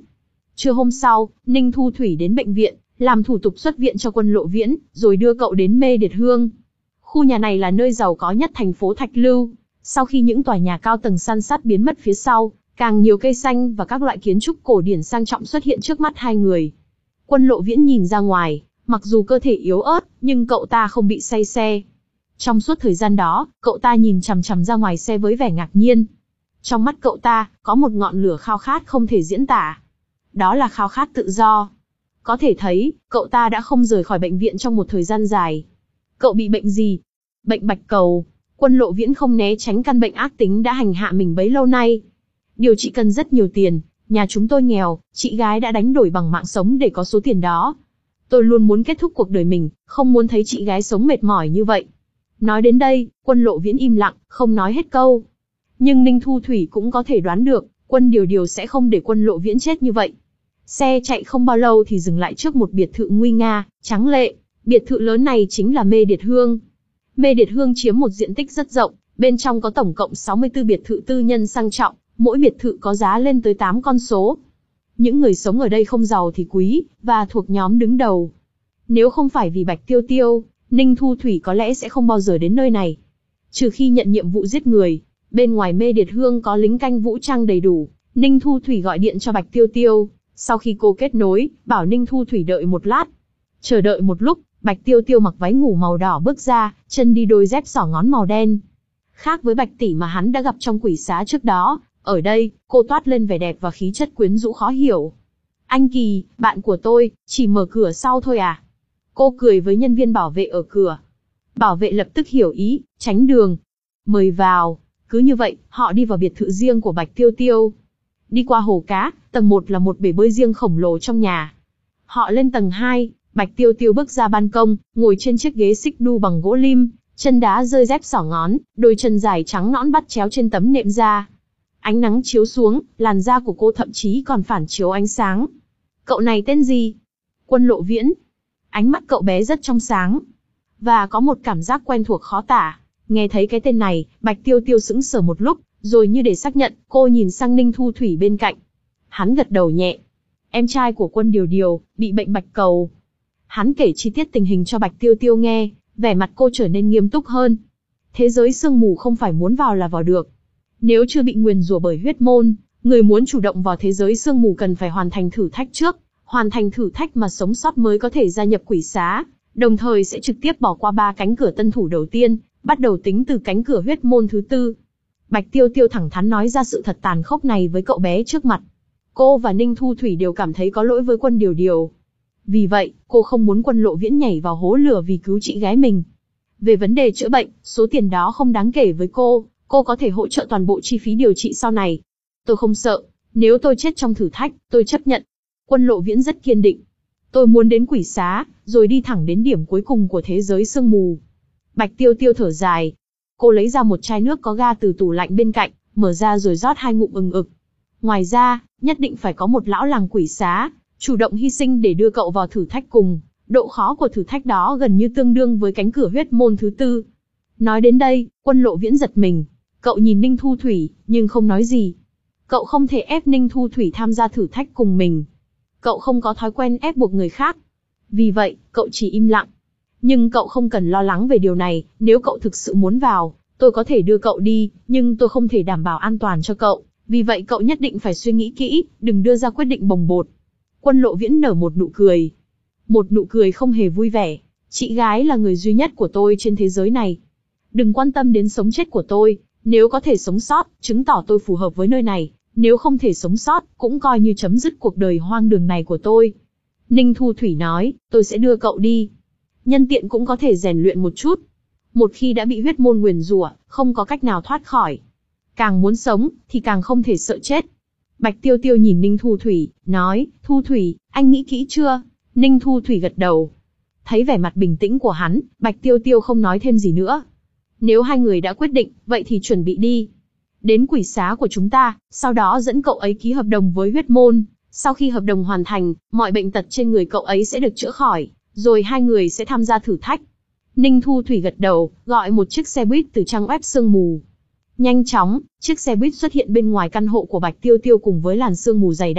Trưa hôm sau, Ninh Thu Thủy đến bệnh viện, làm thủ tục xuất viện cho Quân Lộ Viễn, rồi đưa cậu đến Mê Điệt Hương. Khu nhà này là nơi giàu có nhất thành phố Thạch Lưu. Sau khi những tòa nhà cao tầng san sát biến mất phía sau, càng nhiều cây xanh và các loại kiến trúc cổ điển sang trọng xuất hiện trước mắt hai người. Quân Lộ Viễn nhìn ra ngoài, mặc dù cơ thể yếu ớt, nhưng cậu ta không bị say xe. Trong suốt thời gian đó, cậu ta nhìn chằm chằm ra ngoài xe với vẻ ngạc nhiên. Trong mắt cậu ta, có một ngọn lửa khao khát không thể diễn tả. Đó là khao khát tự do. Có thể thấy, cậu ta đã không rời khỏi bệnh viện trong một thời gian dài. Cậu bị bệnh gì? Bệnh bạch cầu. Quân Lộ Viễn không né tránh căn bệnh ác tính đã hành hạ mình bấy lâu nay. Điều trị cần rất nhiều tiền, nhà chúng tôi nghèo, chị gái đã đánh đổi bằng mạng sống để có số tiền đó. Tôi luôn muốn kết thúc cuộc đời mình, không muốn thấy chị gái sống mệt mỏi như vậy. Nói đến đây, Quân Lộ Viễn im lặng, không nói hết câu. Nhưng Ninh Thu Thủy cũng có thể đoán được, Quân Điều Điều sẽ không để Quân Lộ Viễn chết như vậy. Xe chạy không bao lâu thì dừng lại trước một biệt thự nguy nga, tráng lệ. Biệt thự lớn này chính là Mê Điệt Hương. Mê Điệt Hương chiếm một diện tích rất rộng, bên trong có tổng cộng sáu mươi tư biệt thự tư nhân sang trọng, mỗi biệt thự có giá lên tới tám con số. Những người sống ở đây không giàu thì quý, và thuộc nhóm đứng đầu. Nếu không phải vì Bạch Tiêu Tiêu, Ninh Thu Thủy có lẽ sẽ không bao giờ đến nơi này. Trừ khi nhận nhiệm vụ giết người, bên ngoài Mê Điệt Hương có lính canh vũ trang đầy đủ. Ninh Thu Thủy gọi điện cho Bạch Tiêu Tiêu, sau khi cô kết nối, bảo Ninh Thu Thủy đợi một lát. Chờ đợi một lúc, Bạch Tiêu Tiêu mặc váy ngủ màu đỏ bước ra, chân đi đôi dép xỏ ngón màu đen. Khác với Bạch tỷ mà hắn đã gặp trong quỷ xá trước đó, ở đây, cô toát lên vẻ đẹp và khí chất quyến rũ khó hiểu. Anh Kỳ, bạn của tôi, chỉ mở cửa sau thôi à? Cô cười với nhân viên bảo vệ ở cửa. Bảo vệ lập tức hiểu ý, tránh đường. Mời vào. Cứ như vậy, họ đi vào biệt thự riêng của Bạch Tiêu Tiêu. Đi qua hồ cá, tầng một là một bể bơi riêng khổng lồ trong nhà. Họ lên tầng hai, Bạch Tiêu Tiêu bước ra ban công, ngồi trên chiếc ghế xích đu bằng gỗ lim, chân đá rơi dép xỏ ngón, đôi chân dài trắng nõn bắt chéo trên tấm nệm da. Ánh nắng chiếu xuống, làn da của cô thậm chí còn phản chiếu ánh sáng. Cậu này tên gì? Quân Lộ Viễn. Ánh mắt cậu bé rất trong sáng, và có một cảm giác quen thuộc khó tả. Nghe thấy cái tên này, Bạch Tiêu Tiêu sững sờ một lúc, rồi như để xác nhận, cô nhìn sang Ninh Thu Thủy bên cạnh. Hắn gật đầu nhẹ. Em trai của Quân Điều Điều, bị bệnh bạch cầu. Hắn kể chi tiết tình hình cho Bạch Tiêu Tiêu nghe, vẻ mặt cô trở nên nghiêm túc hơn. Thế giới sương mù không phải muốn vào là vào được. Nếu chưa bị nguyền rủa bởi huyết môn, người muốn chủ động vào thế giới sương mù cần phải hoàn thành thử thách trước. Hoàn thành thử thách mà sống sót mới có thể gia nhập quỷ xá, đồng thời sẽ trực tiếp bỏ qua ba cánh cửa tân thủ đầu tiên, bắt đầu tính từ cánh cửa huyết môn thứ tư. Bạch Tiêu Tiêu thẳng thắn nói ra sự thật tàn khốc này với cậu bé trước mặt. Cô và Ninh Thu Thủy đều cảm thấy có lỗi với Quân Điều Điều. Vì vậy, cô không muốn Quân Lộ Viễn nhảy vào hố lửa vì cứu chị gái mình. Về vấn đề chữa bệnh, số tiền đó không đáng kể với cô, cô có thể hỗ trợ toàn bộ chi phí điều trị sau này. Tôi không sợ, nếu tôi chết trong thử thách, tôi chấp nhận. Quân Lộ Viễn rất kiên định. Tôi muốn đến quỷ xá, rồi đi thẳng đến điểm cuối cùng của thế giới sương mù. Bạch Tiêu Tiêu thở dài. Cô lấy ra một chai nước có ga từ tủ lạnh bên cạnh, mở ra rồi rót hai ngụm ừng ực. Ngoài ra, nhất định phải có một lão làng quỷ xá, chủ động hy sinh để đưa cậu vào thử thách cùng. Độ khó của thử thách đó gần như tương đương với cánh cửa huyết môn thứ tư. Nói đến đây, Quân Lộ Viễn giật mình. Cậu nhìn Ninh Thu Thủy, nhưng không nói gì. Cậu không thể ép Ninh Thu Thủy tham gia thử thách cùng mình. Cậu không có thói quen ép buộc người khác. Vì vậy, cậu chỉ im lặng. Nhưng cậu không cần lo lắng về điều này, nếu cậu thực sự muốn vào, tôi có thể đưa cậu đi, nhưng tôi không thể đảm bảo an toàn cho cậu. Vì vậy cậu nhất định phải suy nghĩ kỹ, đừng đưa ra quyết định bồng bột. Quân Lộ Viễn nở một nụ cười. Một nụ cười không hề vui vẻ. Chị gái là người duy nhất của tôi trên thế giới này. Đừng quan tâm đến sống chết của tôi. Nếu có thể sống sót, chứng tỏ tôi phù hợp với nơi này. Nếu không thể sống sót, cũng coi như chấm dứt cuộc đời hoang đường này của tôi. Ninh Thu Thủy nói, tôi sẽ đưa cậu đi. Nhân tiện cũng có thể rèn luyện một chút. Một khi đã bị huyết môn nguyền rủa, không có cách nào thoát khỏi. Càng muốn sống, thì càng không thể sợ chết. Bạch Tiêu Tiêu nhìn Ninh Thu Thủy, nói, Thu Thủy, anh nghĩ kỹ chưa? Ninh Thu Thủy gật đầu. Thấy vẻ mặt bình tĩnh của hắn, Bạch Tiêu Tiêu không nói thêm gì nữa. Nếu hai người đã quyết định, vậy thì chuẩn bị đi. Đến quỷ xá của chúng ta, sau đó dẫn cậu ấy ký hợp đồng với huyết môn. Sau khi hợp đồng hoàn thành, mọi bệnh tật trên người cậu ấy sẽ được chữa khỏi, rồi hai người sẽ tham gia thử thách. Ninh Thu Thủy gật đầu, gọi một chiếc xe buýt từ trang web sương mù. Nhanh chóng, chiếc xe buýt xuất hiện bên ngoài căn hộ của Bạch Tiêu Tiêu cùng với làn sương mù dày đặc,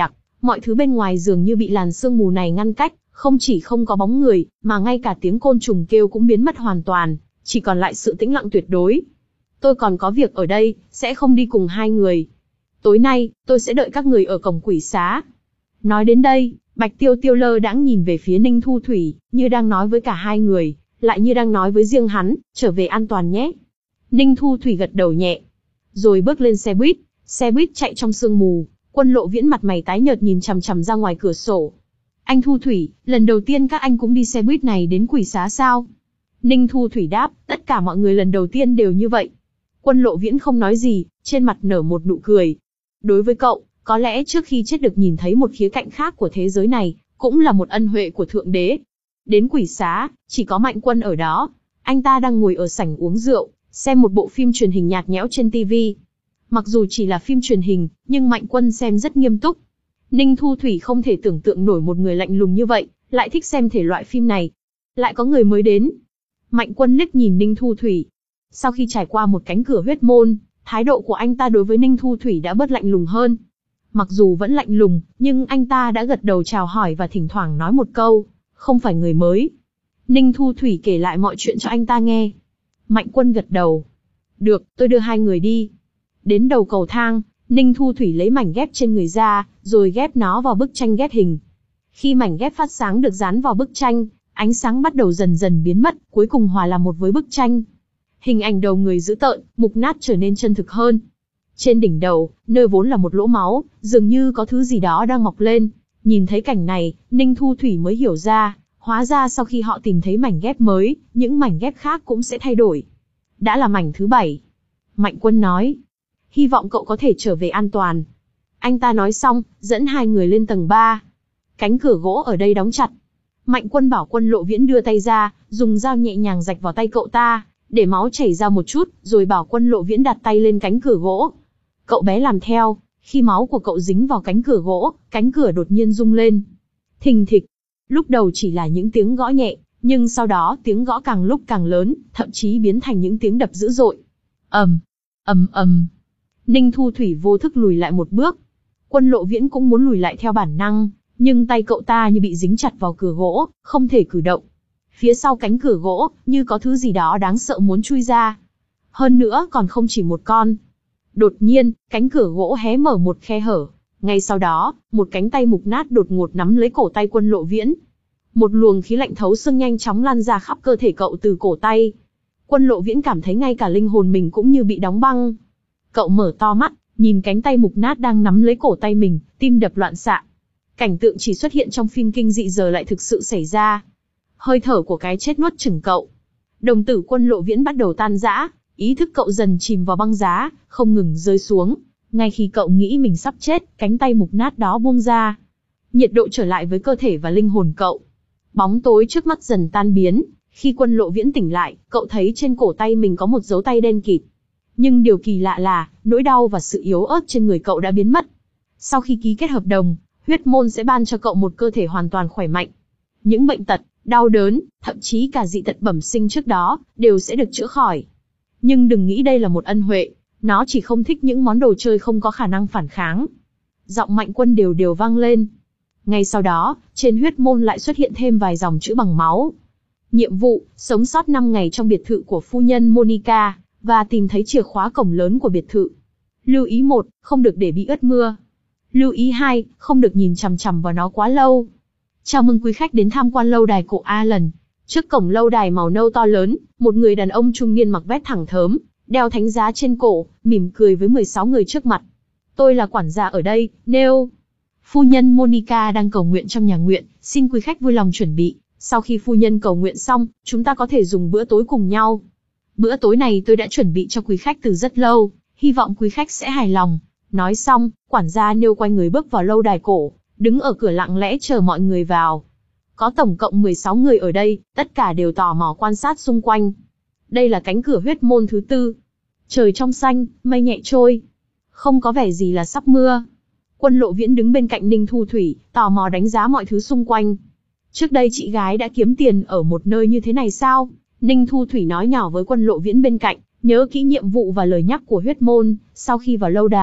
Mọi thứ bên ngoài dường như bị làn sương mù này ngăn cách, không chỉ không có bóng người, mà ngay cả tiếng côn trùng kêu cũng biến mất hoàn toàn, chỉ còn lại sự tĩnh lặng tuyệt đối. Tôi còn có việc ở đây, sẽ không đi cùng hai người. Tối nay, tôi sẽ đợi các người ở cổng quỷ xá. Nói đến đây, Bạch Tiêu Tiêu lơ đãng nhìn về phía Ninh Thu Thủy, như đang nói với cả hai người, lại như đang nói với riêng hắn, trở về an toàn nhé. Ninh Thu Thủy gật đầu nhẹ, rồi bước lên xe buýt. Xe buýt chạy trong sương mù, Quân Lộ Viễn mặt mày tái nhợt nhìn chằm chằm ra ngoài cửa sổ. Anh Thu Thủy, lần đầu tiên các anh cũng đi xe buýt này đến quỷ xá sao? Ninh Thu Thủy đáp, tất cả mọi người lần đầu tiên đều như vậy. Quân Lộ Viễn không nói gì, trên mặt nở một nụ cười. Đối với cậu, có lẽ trước khi chết được nhìn thấy một khía cạnh khác của thế giới này, cũng là một ân huệ của Thượng Đế. Đến quỷ xá, chỉ có Mạnh Quân ở đó. Anh ta đang ngồi ở sảnh uống rượu, xem một bộ phim truyền hình nhạt nhẽo trên ti vi. Mặc dù chỉ là phim truyền hình, nhưng Mạnh Quân xem rất nghiêm túc. Ninh Thu Thủy không thể tưởng tượng nổi một người lạnh lùng như vậy, lại thích xem thể loại phim này. Lại có người mới đến. Mạnh Quân liếc nhìn Ninh Thu Thủy. Sau khi trải qua một cánh cửa huyết môn, thái độ của anh ta đối với Ninh Thu Thủy đã bớt lạnh lùng hơn. Mặc dù vẫn lạnh lùng, nhưng anh ta đã gật đầu chào hỏi và thỉnh thoảng nói một câu, không phải người mới. Ninh Thu Thủy kể lại mọi chuyện cho anh ta nghe. Mạnh Quân gật đầu. Được, tôi đưa hai người đi. Đến đầu cầu thang, Ninh Thu Thủy lấy mảnh ghép trên người ra, rồi ghép nó vào bức tranh ghép hình. Khi mảnh ghép phát sáng được dán vào bức tranh, ánh sáng bắt đầu dần dần biến mất, cuối cùng hòa làm một với bức tranh. Hình ảnh đầu người dữ tợn, mục nát trở nên chân thực hơn. Trên đỉnh đầu, nơi vốn là một lỗ máu, dường như có thứ gì đó đang mọc lên. Nhìn thấy cảnh này, Ninh Thu Thủy mới hiểu ra, hóa ra sau khi họ tìm thấy mảnh ghép mới, những mảnh ghép khác cũng sẽ thay đổi. Đã là mảnh thứ bảy. Mạnh Quân nói, hy vọng cậu có thể trở về an toàn. Anh ta nói xong, dẫn hai người lên tầng ba. Cánh cửa gỗ ở đây đóng chặt. Mạnh Quân bảo Quân Lộ Viễn đưa tay ra, dùng dao nhẹ nhàng rạch vào tay cậu ta, để máu chảy ra một chút, rồi bảo Quân Lộ Viễn đặt tay lên cánh cửa gỗ. Cậu bé làm theo, khi máu của cậu dính vào cánh cửa gỗ, cánh cửa đột nhiên rung lên. Thình thịch. Lúc đầu chỉ là những tiếng gõ nhẹ, nhưng sau đó tiếng gõ càng lúc càng lớn, thậm chí biến thành những tiếng đập dữ dội. Ầm, ầm ầm. Ninh Thu Thủy vô thức lùi lại một bước. Quân Lộ Viễn cũng muốn lùi lại theo bản năng, nhưng tay cậu ta như bị dính chặt vào cửa gỗ, không thể cử động. Phía sau cánh cửa gỗ, như có thứ gì đó đáng sợ muốn chui ra. Hơn nữa còn không chỉ một con. Đột nhiên, cánh cửa gỗ hé mở một khe hở. Ngay sau đó, một cánh tay mục nát đột ngột nắm lấy cổ tay Quân Lộ Viễn. Một luồng khí lạnh thấu xương nhanh chóng lan ra khắp cơ thể cậu từ cổ tay. Quân Lộ Viễn cảm thấy ngay cả linh hồn mình cũng như bị đóng băng. Cậu mở to mắt, nhìn cánh tay mục nát đang nắm lấy cổ tay mình, tim đập loạn xạ. Cảnh tượng chỉ xuất hiện trong phim kinh dị giờ lại thực sự xảy ra. Hơi thở của cái chết nuốt chửng cậu. Đồng tử Quân Lộ Viễn bắt đầu tan rã, ý thức cậu dần chìm vào băng giá, không ngừng rơi xuống. Ngay khi cậu nghĩ mình sắp chết, cánh tay mục nát đó buông ra. Nhiệt độ trở lại với cơ thể và linh hồn cậu. Bóng tối trước mắt dần tan biến. Khi Quân Lộ Viễn tỉnh lại, cậu thấy trên cổ tay mình có một dấu tay đen kịt. Nhưng điều kỳ lạ là, nỗi đau và sự yếu ớt trên người cậu đã biến mất. Sau khi ký kết hợp đồng, huyết môn sẽ ban cho cậu một cơ thể hoàn toàn khỏe mạnh. Những bệnh tật, đau đớn, thậm chí cả dị tật bẩm sinh trước đó, đều sẽ được chữa khỏi. Nhưng đừng nghĩ đây là một ân huệ, nó chỉ không thích những món đồ chơi không có khả năng phản kháng. Giọng Mạnh Quân đều đều vang lên. Ngay sau đó, trên huyết môn lại xuất hiện thêm vài dòng chữ bằng máu. Nhiệm vụ, sống sót năm ngày trong biệt thự của phu nhân Monica, và tìm thấy chìa khóa cổng lớn của biệt thự. Lưu ý một, không được để bị ướt mưa. Lưu ý hai, không được nhìn chằm chằm vào nó quá lâu. Chào mừng quý khách đến tham quan lâu đài cổ Alan. Trước cổng lâu đài màu nâu to lớn, một người đàn ông trung niên mặc vest thẳng thớm, đeo thánh giá trên cổ, mỉm cười với mười sáu người trước mặt. Tôi là quản gia ở đây, Neo. Phu nhân Monica đang cầu nguyện trong nhà nguyện, xin quý khách vui lòng chuẩn bị. Sau khi phu nhân cầu nguyện xong, chúng ta có thể dùng bữa tối cùng nhau. Bữa tối này tôi đã chuẩn bị cho quý khách từ rất lâu, hy vọng quý khách sẽ hài lòng. Nói xong, quản gia Neo quay người bước vào lâu đài cổ, đứng ở cửa lặng lẽ chờ mọi người vào. Có tổng cộng mười sáu người ở đây, tất cả đều tò mò quan sát xung quanh. Đây là cánh cửa huyết môn thứ tư. Trời trong xanh, mây nhẹ trôi. Không có vẻ gì là sắp mưa. Quân Lộ Viễn đứng bên cạnh Ninh Thu Thủy, tò mò đánh giá mọi thứ xung quanh. Trước đây chị gái đã kiếm tiền ở một nơi như thế này sao? Ninh Thu Thủy nói nhỏ với Quân Lộ Viễn bên cạnh, nhớ kỹ nhiệm vụ và lời nhắc của huyết môn. Sau khi vào lâu đài,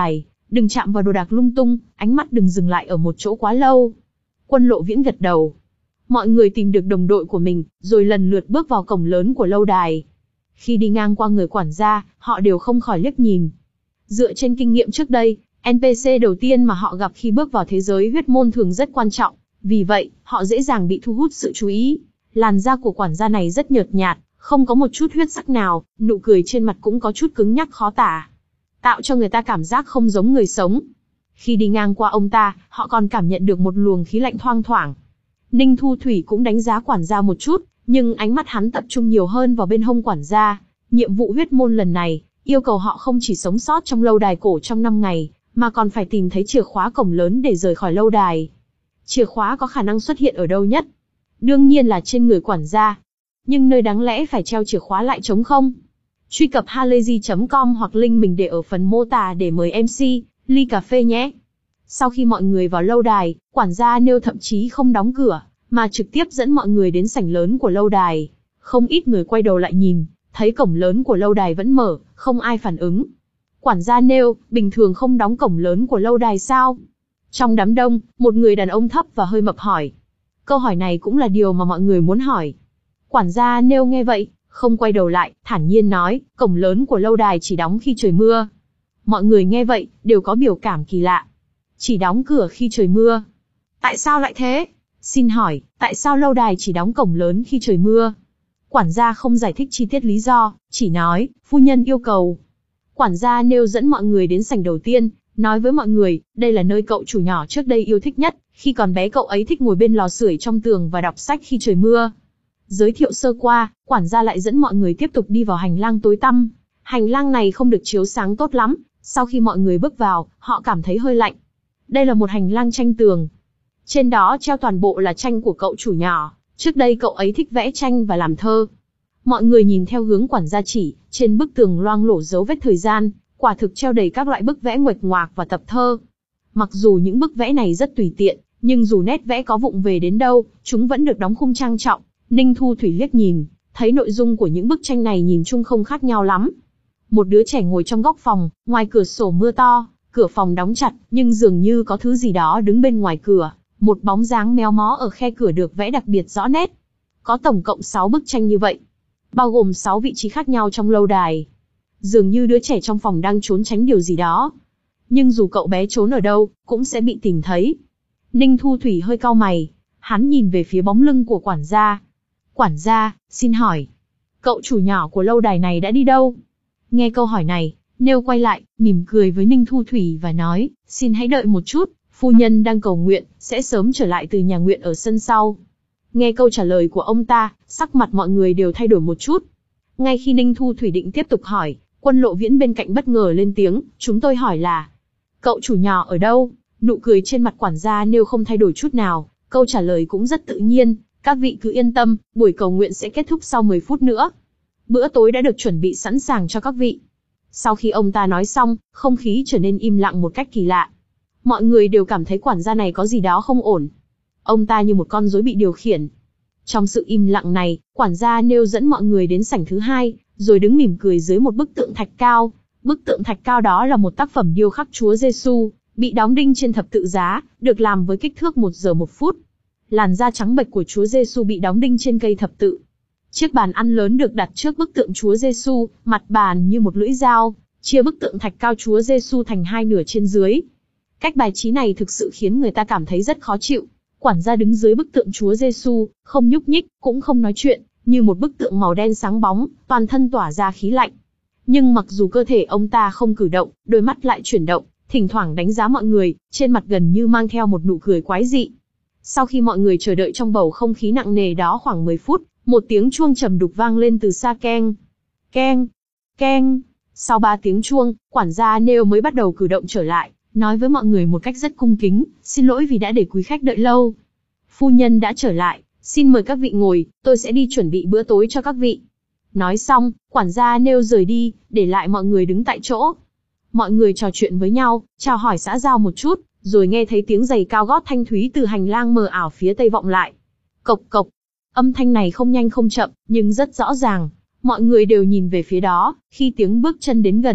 Đừng chạm vào đồ đạc lung tung, ánh mắt đừng dừng lại ở một chỗ quá lâu. Quân Lộ Viễn gật đầu. Mọi người tìm được đồng đội của mình, rồi lần lượt bước vào cổng lớn của lâu đài. Khi đi ngang qua người quản gia, họ đều không khỏi liếc nhìn. Dựa trên kinh nghiệm trước đây, en pê xê đầu tiên mà họ gặp khi bước vào thế giới huyết môn thường rất quan trọng, vì vậy, họ dễ dàng bị thu hút sự chú ý. Làn da của quản gia này rất nhợt nhạt, không có một chút huyết sắc nào, nụ cười trên mặt cũng có chút cứng nhắc khó tả, tạo cho người ta cảm giác không giống người sống. Khi đi ngang qua ông ta, họ còn cảm nhận được một luồng khí lạnh thoang thoảng. Ninh Thu Thủy cũng đánh giá quản gia một chút, nhưng ánh mắt hắn tập trung nhiều hơn vào bên hông quản gia. Nhiệm vụ huyết môn lần này, yêu cầu họ không chỉ sống sót trong lâu đài cổ trong năm ngày, mà còn phải tìm thấy chìa khóa cổng lớn để rời khỏi lâu đài. Chìa khóa có khả năng xuất hiện ở đâu nhất? Đương nhiên là trên người quản gia. Nhưng nơi đáng lẽ phải treo chìa khóa lại trống không? Truy cập halayzi chấm com hoặc link mình để ở phần mô tả để mời em xê, ly cà phê nhé. Sau khi mọi người vào lâu đài, quản gia Nêu thậm chí không đóng cửa, mà trực tiếp dẫn mọi người đến sảnh lớn của lâu đài. Không ít người quay đầu lại nhìn, thấy cổng lớn của lâu đài vẫn mở, không ai phản ứng. Quản gia Nêu, bình thường không đóng cổng lớn của lâu đài sao? Trong đám đông, một người đàn ông thấp và hơi mập hỏi. Câu hỏi này cũng là điều mà mọi người muốn hỏi. Quản gia Nêu nghe vậy, không quay đầu lại, thản nhiên nói, cổng lớn của lâu đài chỉ đóng khi trời mưa. Mọi người nghe vậy, đều có biểu cảm kỳ lạ. Chỉ đóng cửa khi trời mưa. Tại sao lại thế? Xin hỏi, tại sao lâu đài chỉ đóng cổng lớn khi trời mưa? Quản gia không giải thích chi tiết lý do, chỉ nói, phu nhân yêu cầu. Quản gia Nêu dẫn mọi người đến sảnh đầu tiên, nói với mọi người, đây là nơi cậu chủ nhỏ trước đây yêu thích nhất, khi còn bé cậu ấy thích ngồi bên lò sưởi trong tường và đọc sách khi trời mưa. Giới thiệu sơ qua, quản gia lại dẫn mọi người tiếp tục đi vào hành lang tối tăm. Hành lang này không được chiếu sáng tốt lắm, sau khi mọi người bước vào, họ cảm thấy hơi lạnh. Đây là một hành lang tranh tường. Trên đó treo toàn bộ là tranh của cậu chủ nhỏ, trước đây cậu ấy thích vẽ tranh và làm thơ. Mọi người nhìn theo hướng quản gia chỉ, trên bức tường loang lổ dấu vết thời gian, quả thực treo đầy các loại bức vẽ nguệch ngoạc và tập thơ. Mặc dù những bức vẽ này rất tùy tiện, nhưng dù nét vẽ có vụng về đến đâu, chúng vẫn được đóng khung trang trọng. Ninh Thu Thủy liếc nhìn, thấy nội dung của những bức tranh này nhìn chung không khác nhau lắm. Một đứa trẻ ngồi trong góc phòng, ngoài cửa sổ mưa to, cửa phòng đóng chặt, nhưng dường như có thứ gì đó đứng bên ngoài cửa. Một bóng dáng méo mó ở khe cửa được vẽ đặc biệt rõ nét. Có tổng cộng sáu bức tranh như vậy, bao gồm sáu vị trí khác nhau trong lâu đài. Dường như đứa trẻ trong phòng đang trốn tránh điều gì đó. Nhưng dù cậu bé trốn ở đâu, cũng sẽ bị tìm thấy. Ninh Thu Thủy hơi cau mày, hắn nhìn về phía bóng lưng của quản gia. Quản gia, xin hỏi, cậu chủ nhỏ của lâu đài này đã đi đâu? Nghe câu hỏi này, Nêu quay lại, mỉm cười với Ninh Thu Thủy và nói, xin hãy đợi một chút, phu nhân đang cầu nguyện, sẽ sớm trở lại từ nhà nguyện ở sân sau. Nghe câu trả lời của ông ta, sắc mặt mọi người đều thay đổi một chút. Ngay khi Ninh Thu Thủy định tiếp tục hỏi, Quân Lộ Viễn bên cạnh bất ngờ lên tiếng, chúng tôi hỏi là, cậu chủ nhỏ ở đâu? Nụ cười trên mặt quản gia Nêu không thay đổi chút nào, câu trả lời cũng rất tự nhiên, các vị cứ yên tâm, buổi cầu nguyện sẽ kết thúc sau mười phút nữa. Bữa tối đã được chuẩn bị sẵn sàng cho các vị. Sau khi ông ta nói xong, không khí trở nên im lặng một cách kỳ lạ. Mọi người đều cảm thấy quản gia này có gì đó không ổn. Ông ta như một con rối bị điều khiển. Trong sự im lặng này, quản gia Nêu dẫn mọi người đến sảnh thứ hai, rồi đứng mỉm cười dưới một bức tượng thạch cao. Bức tượng thạch cao đó là một tác phẩm điêu khắc Chúa Giêsu, bị đóng đinh trên thập tự giá, được làm với kích thước một giờ một phút. Làn da trắng bệch của Chúa Giêsu bị đóng đinh trên cây thập tự. Chiếc bàn ăn lớn được đặt trước bức tượng Chúa Giêsu, mặt bàn như một lưỡi dao, chia bức tượng thạch cao Chúa Giêsu thành hai nửa trên dưới. Cách bài trí này thực sự khiến người ta cảm thấy rất khó chịu. Quản gia đứng dưới bức tượng Chúa Giêsu, không nhúc nhích, cũng không nói chuyện, như một bức tượng màu đen sáng bóng, toàn thân tỏa ra khí lạnh. Nhưng mặc dù cơ thể ông ta không cử động, đôi mắt lại chuyển động, thỉnh thoảng đánh giá mọi người, trên mặt gần như mang theo một nụ cười quái dị. Sau khi mọi người chờ đợi trong bầu không khí nặng nề đó khoảng mười phút, một tiếng chuông trầm đục vang lên từ xa, keng, keng, keng. Sau ba tiếng chuông, quản gia Nêu mới bắt đầu cử động trở lại, nói với mọi người một cách rất cung kính, xin lỗi vì đã để quý khách đợi lâu. Phu nhân đã trở lại, xin mời các vị ngồi, tôi sẽ đi chuẩn bị bữa tối cho các vị. Nói xong, quản gia Nêu rời đi, để lại mọi người đứng tại chỗ. Mọi người trò chuyện với nhau, chào hỏi xã giao một chút, rồi nghe thấy tiếng giày cao gót thanh thúy từ hành lang mờ ảo phía tây vọng lại. Cộc cộc. Âm thanh này không nhanh không chậm, nhưng rất rõ ràng. Mọi người đều nhìn về phía đó, khi tiếng bước chân đến gần,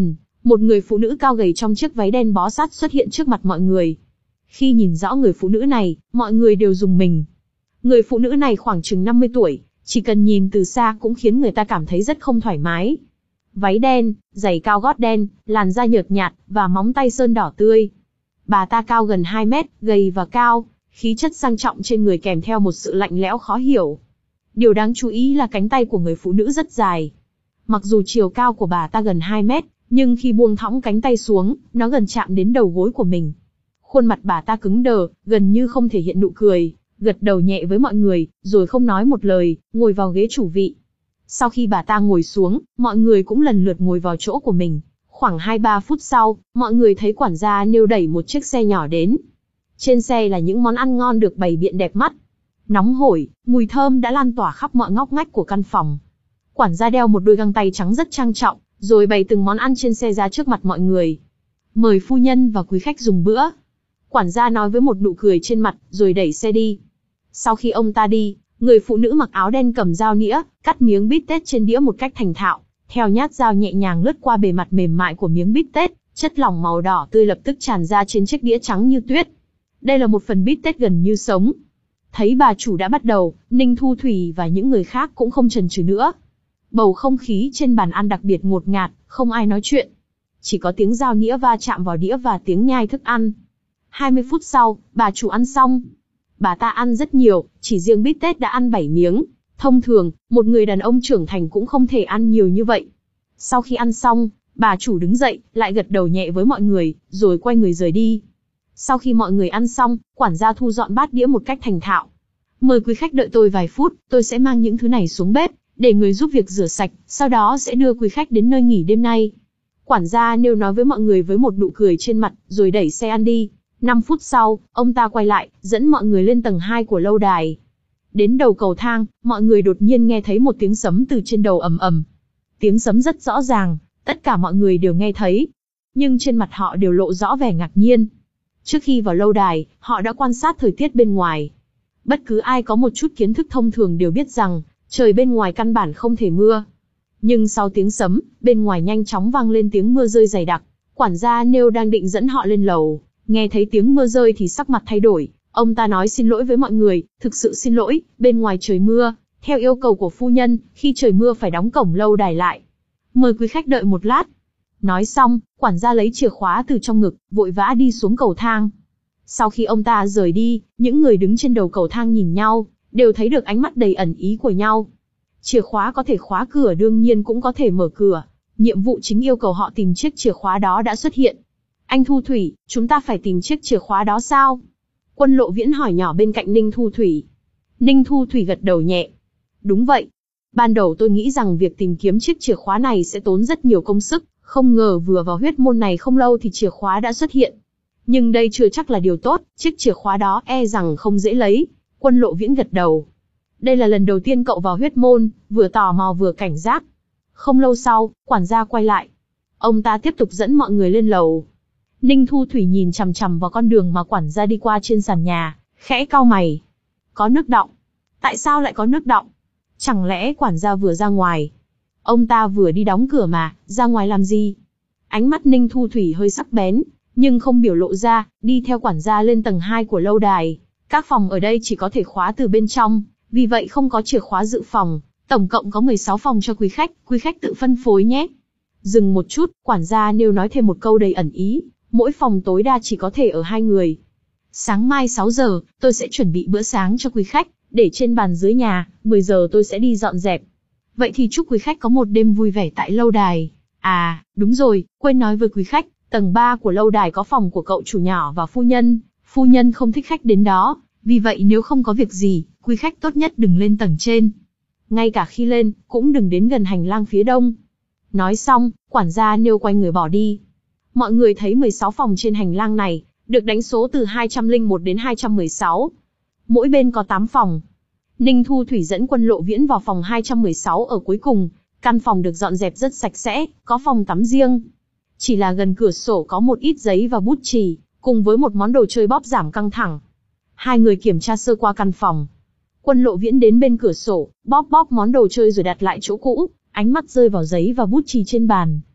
Một người phụ nữ cao gầy trong chiếc váy đen bó sát xuất hiện trước mặt mọi người. Khi nhìn rõ người phụ nữ này, mọi người đều rùng mình. Người phụ nữ này khoảng chừng năm mươi tuổi, chỉ cần nhìn từ xa cũng khiến người ta cảm thấy rất không thoải mái. Váy đen, giày cao gót đen, làn da nhợt nhạt, và móng tay sơn đỏ tươi. Bà ta cao gần hai mét, gầy và cao, khí chất sang trọng trên người kèm theo một sự lạnh lẽo khó hiểu. Điều đáng chú ý là cánh tay của người phụ nữ rất dài. Mặc dù chiều cao của bà ta gần hai mét, nhưng khi buông thõng cánh tay xuống, nó gần chạm đến đầu gối của mình. Khuôn mặt bà ta cứng đờ, gần như không thể hiện nụ cười, gật đầu nhẹ với mọi người, rồi không nói một lời, ngồi vào ghế chủ vị. Sau khi bà ta ngồi xuống, mọi người cũng lần lượt ngồi vào chỗ của mình. Khoảng hai ba phút sau, mọi người thấy quản gia nêu đẩy một chiếc xe nhỏ đến. Trên xe là những món ăn ngon được bày biện đẹp mắt. Nóng hổi, mùi thơm đã lan tỏa khắp mọi ngóc ngách của căn phòng. Quản gia đeo một đôi găng tay trắng rất trang trọng, rồi bày từng món ăn trên xe ra trước mặt mọi người. Mời phu nhân và quý khách dùng bữa. Quản gia nói với một nụ cười trên mặt, rồi đẩy xe đi. Sau khi ông ta đi, người phụ nữ mặc áo đen cầm dao nĩa, cắt miếng bít tết trên đĩa một cách thành thạo. Theo nhát dao nhẹ nhàng lướt qua bề mặt mềm mại của miếng bít tết, chất lỏng màu đỏ tươi lập tức tràn ra trên chiếc đĩa trắng như tuyết. Đây là một phần bít tết gần như sống. Thấy bà chủ đã bắt đầu, Ninh Thu Thủy và những người khác cũng không chần chừ nữa. Bầu không khí trên bàn ăn đặc biệt ngột ngạt, không ai nói chuyện. Chỉ có tiếng dao nĩa va chạm vào đĩa và tiếng nhai thức ăn. hai mươi phút sau, bà chủ ăn xong. Bà ta ăn rất nhiều, chỉ riêng bít tết đã ăn bảy miếng. Thông thường, một người đàn ông trưởng thành cũng không thể ăn nhiều như vậy. Sau khi ăn xong, bà chủ đứng dậy, lại gật đầu nhẹ với mọi người, rồi quay người rời đi. Sau khi mọi người ăn xong, quản gia thu dọn bát đĩa một cách thành thạo. Mời quý khách đợi tôi vài phút, tôi sẽ mang những thứ này xuống bếp, để người giúp việc rửa sạch, sau đó sẽ đưa quý khách đến nơi nghỉ đêm nay. Quản gia nêu nói với mọi người với một nụ cười trên mặt, rồi đẩy xe ăn đi. năm phút sau, ông ta quay lại, dẫn mọi người lên tầng hai của lâu đài. Đến đầu cầu thang, mọi người đột nhiên nghe thấy một tiếng sấm từ trên đầu ầm ầm. Tiếng sấm rất rõ ràng, tất cả mọi người đều nghe thấy. Nhưng trên mặt họ đều lộ rõ vẻ ngạc nhiên. Trước khi vào lâu đài, họ đã quan sát thời tiết bên ngoài. Bất cứ ai có một chút kiến thức thông thường đều biết rằng, trời bên ngoài căn bản không thể mưa. Nhưng sau tiếng sấm, bên ngoài nhanh chóng vang lên tiếng mưa rơi dày đặc. Quản gia nêu đang định dẫn họ lên lầu, nghe thấy tiếng mưa rơi thì sắc mặt thay đổi. Ông ta nói xin lỗi với mọi người, thực sự xin lỗi, bên ngoài trời mưa, theo yêu cầu của phu nhân, khi trời mưa phải đóng cổng lâu đài lại. Mời quý khách đợi một lát. Nói xong, quản gia lấy chìa khóa từ trong ngực, vội vã đi xuống cầu thang. Sau khi ông ta rời đi, những người đứng trên đầu cầu thang nhìn nhau, đều thấy được ánh mắt đầy ẩn ý của nhau. Chìa khóa có thể khóa cửa đương nhiên cũng có thể mở cửa. Nhiệm vụ chính yêu cầu họ tìm chiếc chìa khóa đó đã xuất hiện. Anh Thu Thủy, chúng ta phải tìm chiếc chìa khóa đó sao? Quân Lộ Viễn hỏi nhỏ bên cạnh Ninh Thu Thủy. Ninh Thu Thủy gật đầu nhẹ. Đúng vậy. Ban đầu tôi nghĩ rằng việc tìm kiếm chiếc chìa khóa này sẽ tốn rất nhiều công sức, không ngờ vừa vào huyết môn này không lâu thì chìa khóa đã xuất hiện. Nhưng đây chưa chắc là điều tốt, chiếc chìa khóa đó e rằng không dễ lấy. Quân Lộ Viễn gật đầu. Đây là lần đầu tiên cậu vào huyết môn, vừa tò mò vừa cảnh giác. Không lâu sau, quản gia quay lại. Ông ta tiếp tục dẫn mọi người lên lầu. Ninh Thu Thủy nhìn chằm chằm vào con đường mà quản gia đi qua trên sàn nhà, khẽ cau mày. Có nước đọng. Tại sao lại có nước đọng? Chẳng lẽ quản gia vừa ra ngoài? Ông ta vừa đi đóng cửa mà, ra ngoài làm gì? Ánh mắt Ninh Thu Thủy hơi sắc bén, nhưng không biểu lộ ra, đi theo quản gia lên tầng hai của lâu đài. Các phòng ở đây chỉ có thể khóa từ bên trong, vì vậy không có chìa khóa dự phòng. Tổng cộng có mười sáu phòng cho quý khách, quý khách tự phân phối nhé. Dừng một chút, quản gia nêu nói thêm một câu đầy ẩn ý. Mỗi phòng tối đa chỉ có thể ở hai người. Sáng mai sáu giờ, tôi sẽ chuẩn bị bữa sáng cho quý khách, để trên bàn dưới nhà, mười giờ tôi sẽ đi dọn dẹp. Vậy thì chúc quý khách có một đêm vui vẻ tại lâu đài. À, đúng rồi, quên nói với quý khách, tầng ba của lâu đài có phòng của cậu chủ nhỏ và phu nhân. Phu nhân không thích khách đến đó, vì vậy nếu không có việc gì, quý khách tốt nhất đừng lên tầng trên. Ngay cả khi lên, cũng đừng đến gần hành lang phía đông. Nói xong, quản gia nêu quay người bỏ đi. Mọi người thấy mười sáu phòng trên hành lang này, được đánh số từ hai trăm lẻ một đến hai trăm mười sáu. Mỗi bên có tám phòng. Ninh Thu Thủy dẫn Quân Lộ Viễn vào phòng hai trăm mười sáu ở cuối cùng. Căn phòng được dọn dẹp rất sạch sẽ, có phòng tắm riêng. Chỉ là gần cửa sổ có một ít giấy và bút chì, cùng với một món đồ chơi bóp giảm căng thẳng. Hai người kiểm tra sơ qua căn phòng. Quân Lộ Viễn đến bên cửa sổ, bóp bóp món đồ chơi rồi đặt lại chỗ cũ, ánh mắt rơi vào giấy và bút chì trên bàn.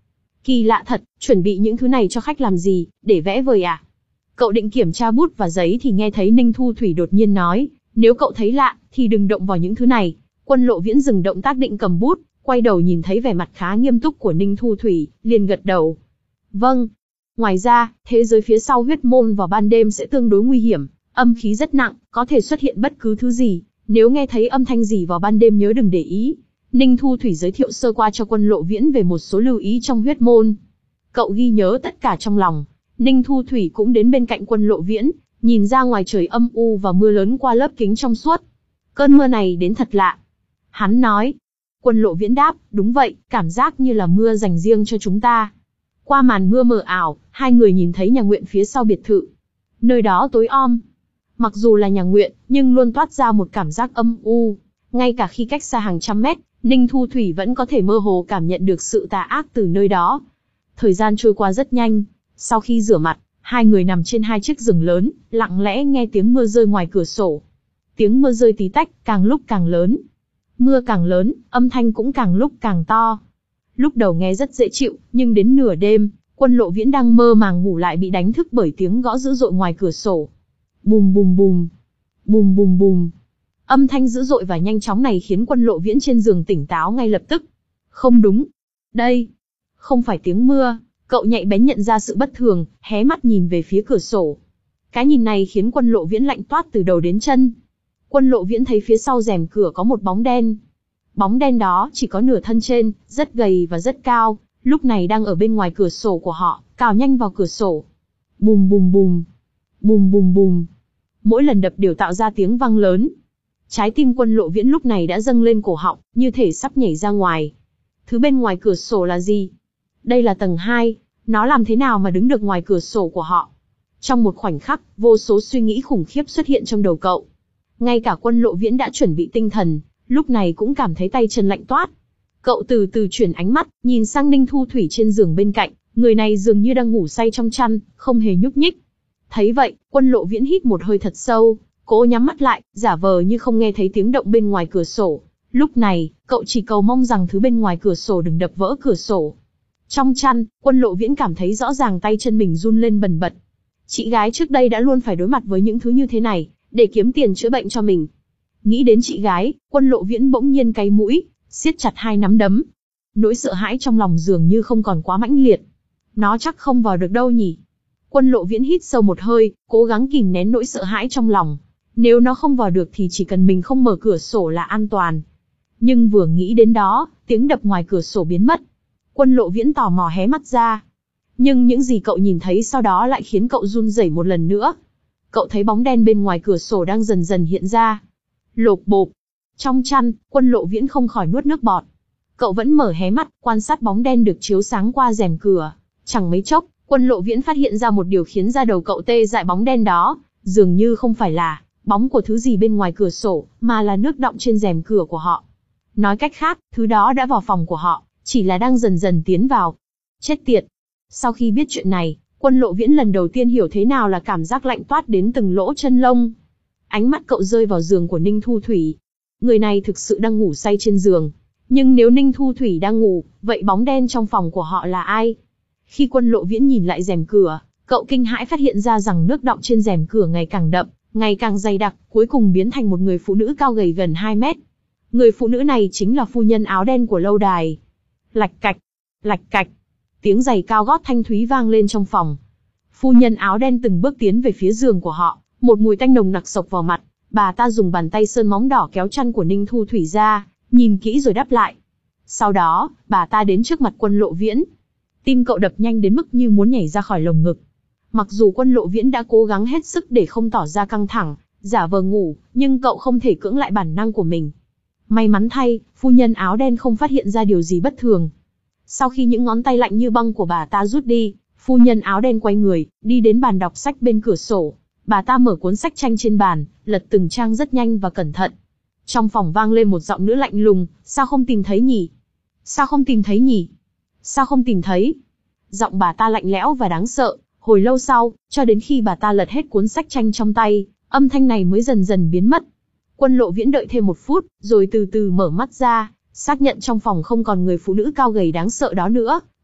Kỳ lạ thật, chuẩn bị những thứ này cho khách làm gì, để vẽ vời à? Cậu định kiểm tra bút và giấy thì nghe thấy Ninh Thu Thủy đột nhiên nói, nếu cậu thấy lạ, thì đừng động vào những thứ này. Quân Lộ Viễn dừng động tác định cầm bút, quay đầu nhìn thấy vẻ mặt khá nghiêm túc của Ninh Thu Thủy, liền gật đầu. Vâng. Ngoài ra, thế giới phía sau huyết môn vào ban đêm sẽ tương đối nguy hiểm, âm khí rất nặng, có thể xuất hiện bất cứ thứ gì. Nếu nghe thấy âm thanh gì vào ban đêm nhớ đừng để ý. Ninh Thu Thủy giới thiệu sơ qua cho Quân Lộ Viễn về một số lưu ý trong huyết môn. Cậu ghi nhớ tất cả trong lòng. Ninh Thu Thủy cũng đến bên cạnh Quân Lộ Viễn, nhìn ra ngoài trời âm u và mưa lớn qua lớp kính trong suốt. Cơn mưa này đến thật lạ. Hắn nói. Quân Lộ Viễn đáp, đúng vậy, cảm giác như là mưa dành riêng cho chúng ta. Qua màn mưa mờ ảo, hai người nhìn thấy nhà Nguyện phía sau biệt thự. Nơi đó tối om. Mặc dù là nhà Nguyện, nhưng luôn toát ra một cảm giác âm u. Ngay cả khi cách xa hàng trăm mét, Ninh Thu Thủy vẫn có thể mơ hồ cảm nhận được sự tà ác từ nơi đó. Thời gian trôi qua rất nhanh. Sau khi rửa mặt, hai người nằm trên hai chiếc giường lớn, lặng lẽ nghe tiếng mưa rơi ngoài cửa sổ. Tiếng mưa rơi tí tách, càng lúc càng lớn. Mưa càng lớn, âm thanh cũng càng lúc càng to. Lúc đầu nghe rất dễ chịu, nhưng đến nửa đêm, Quân Lộ Viễn đang mơ màng ngủ lại bị đánh thức bởi tiếng gõ dữ dội ngoài cửa sổ. Bùm bùm bùm, bùm bùm bùm. Âm thanh dữ dội và nhanh chóng này khiến Quân Lộ Viễn trên giường tỉnh táo ngay lập tức. Không đúng. Đây, không phải tiếng mưa. Cậu nhạy bén nhận ra sự bất thường, hé mắt nhìn về phía cửa sổ. Cái nhìn này khiến Quân Lộ Viễn lạnh toát từ đầu đến chân. Quân Lộ Viễn thấy phía sau rèm cửa có một bóng đen. Bóng đen đó chỉ có nửa thân trên, rất gầy và rất cao, lúc này đang ở bên ngoài cửa sổ của họ, cào nhanh vào cửa sổ. Bùm bùm bùm, bùm bùm bùm. Mỗi lần đập đều tạo ra tiếng vang lớn. Trái tim Quân Lộ Viễn lúc này đã dâng lên cổ họng, như thể sắp nhảy ra ngoài. Thứ bên ngoài cửa sổ là gì? Đây là tầng hai, nó làm thế nào mà đứng được ngoài cửa sổ của họ? Trong một khoảnh khắc, vô số suy nghĩ khủng khiếp xuất hiện trong đầu cậu. Ngay cả Quân Lộ Viễn đã chuẩn bị tinh thần, lúc này cũng cảm thấy tay chân lạnh toát. Cậu từ từ chuyển ánh mắt, nhìn sang Ninh Thu Thủy trên giường bên cạnh, người này dường như đang ngủ say trong chăn, không hề nhúc nhích. Thấy vậy, Quân Lộ Viễn hít một hơi thật sâu, cố nhắm mắt lại, giả vờ như không nghe thấy tiếng động bên ngoài cửa sổ. Lúc này, cậu chỉ cầu mong rằng thứ bên ngoài cửa sổ đừng đập vỡ cửa sổ. Trong chăn, Quân Lộ Viễn cảm thấy rõ ràng tay chân mình run lên bần bật. Chị gái trước đây đã luôn phải đối mặt với những thứ như thế này, để kiếm tiền chữa bệnh cho mình. Nghĩ đến chị gái, Quân Lộ Viễn bỗng nhiên cay mũi, siết chặt hai nắm đấm. Nỗi sợ hãi trong lòng dường như không còn quá mãnh liệt. Nó chắc không vào được đâu nhỉ. Quân Lộ Viễn hít sâu một hơi, cố gắng kìm nén nỗi sợ hãi trong lòng. Nếu nó không vào được thì chỉ cần mình không mở cửa sổ là an toàn. Nhưng vừa nghĩ đến đó, tiếng đập ngoài cửa sổ biến mất. Quân Lộ Viễn tò mò hé mắt ra. Nhưng những gì cậu nhìn thấy sau đó lại khiến cậu run rẩy một lần nữa. Cậu thấy bóng đen bên ngoài cửa sổ đang dần dần hiện ra. Lộp bộp. Trong chăn, Quân Lộ Viễn không khỏi nuốt nước bọt. Cậu vẫn mở hé mắt, quan sát bóng đen được chiếu sáng qua rèm cửa. Chẳng mấy chốc, Quân Lộ Viễn phát hiện ra một điều khiến da đầu cậu tê dại. Bóng đen đó, dường như không phải là bóng của thứ gì bên ngoài cửa sổ, mà là nước đọng trên rèm cửa của họ. Nói cách khác, thứ đó đã vào phòng của họ, chỉ là đang dần dần tiến vào. Chết tiệt! Sau khi biết chuyện này, Quân Lộ Viễn lần đầu tiên hiểu thế nào là cảm giác lạnh toát đến từng lỗ chân lông. Ánh mắt cậu rơi vào giường của Ninh Thu Thủy. Người này thực sự đang ngủ say trên giường. Nhưng nếu Ninh Thu Thủy đang ngủ, vậy bóng đen trong phòng của họ là ai? Khi Quân Lộ Viễn nhìn lại rèm cửa, cậu kinh hãi phát hiện ra rằng nước đọng trên rèm cửa ngày càng đậm, ngày càng dày đặc, cuối cùng biến thành một người phụ nữ cao gầy gần hai mét. Người phụ nữ này chính là phu nhân áo đen của lâu đài. Lạch cạch, lạch cạch. Tiếng giày cao gót thanh thúy vang lên trong phòng. Phu nhân áo đen từng bước tiến về phía giường của họ, một mùi tanh nồng nặc xộc vào mặt. Bà ta dùng bàn tay sơn móng đỏ kéo chăn của Ninh Thu Thủy ra, nhìn kỹ rồi đắp lại. Sau đó, bà ta đến trước mặt Quân Lộ Viễn. Tim cậu đập nhanh đến mức như muốn nhảy ra khỏi lồng ngực. Mặc dù Quân Lộ Viễn đã cố gắng hết sức để không tỏ ra căng thẳng, giả vờ ngủ, nhưng cậu không thể cưỡng lại bản năng của mình. May mắn thay, phu nhân áo đen không phát hiện ra điều gì bất thường. Sau khi những ngón tay lạnh như băng của bà ta rút đi, phu nhân áo đen quay người, đi đến bàn đọc sách bên cửa sổ. Bà ta mở cuốn sách tranh trên bàn, lật từng trang rất nhanh và cẩn thận. Trong phòng vang lên một giọng nữ lạnh lùng, sao không tìm thấy nhỉ? Sao không tìm thấy nhỉ? Sao không tìm thấy? Giọng bà ta lạnh lẽo và đáng sợ. Hồi lâu sau, cho đến khi bà ta lật hết cuốn sách tranh trong tay, âm thanh này mới dần dần biến mất. Quân Lộ Viễn đợi thêm một phút, rồi từ từ mở mắt ra, xác nhận trong phòng không còn người phụ nữ cao gầy đáng sợ đó nữa,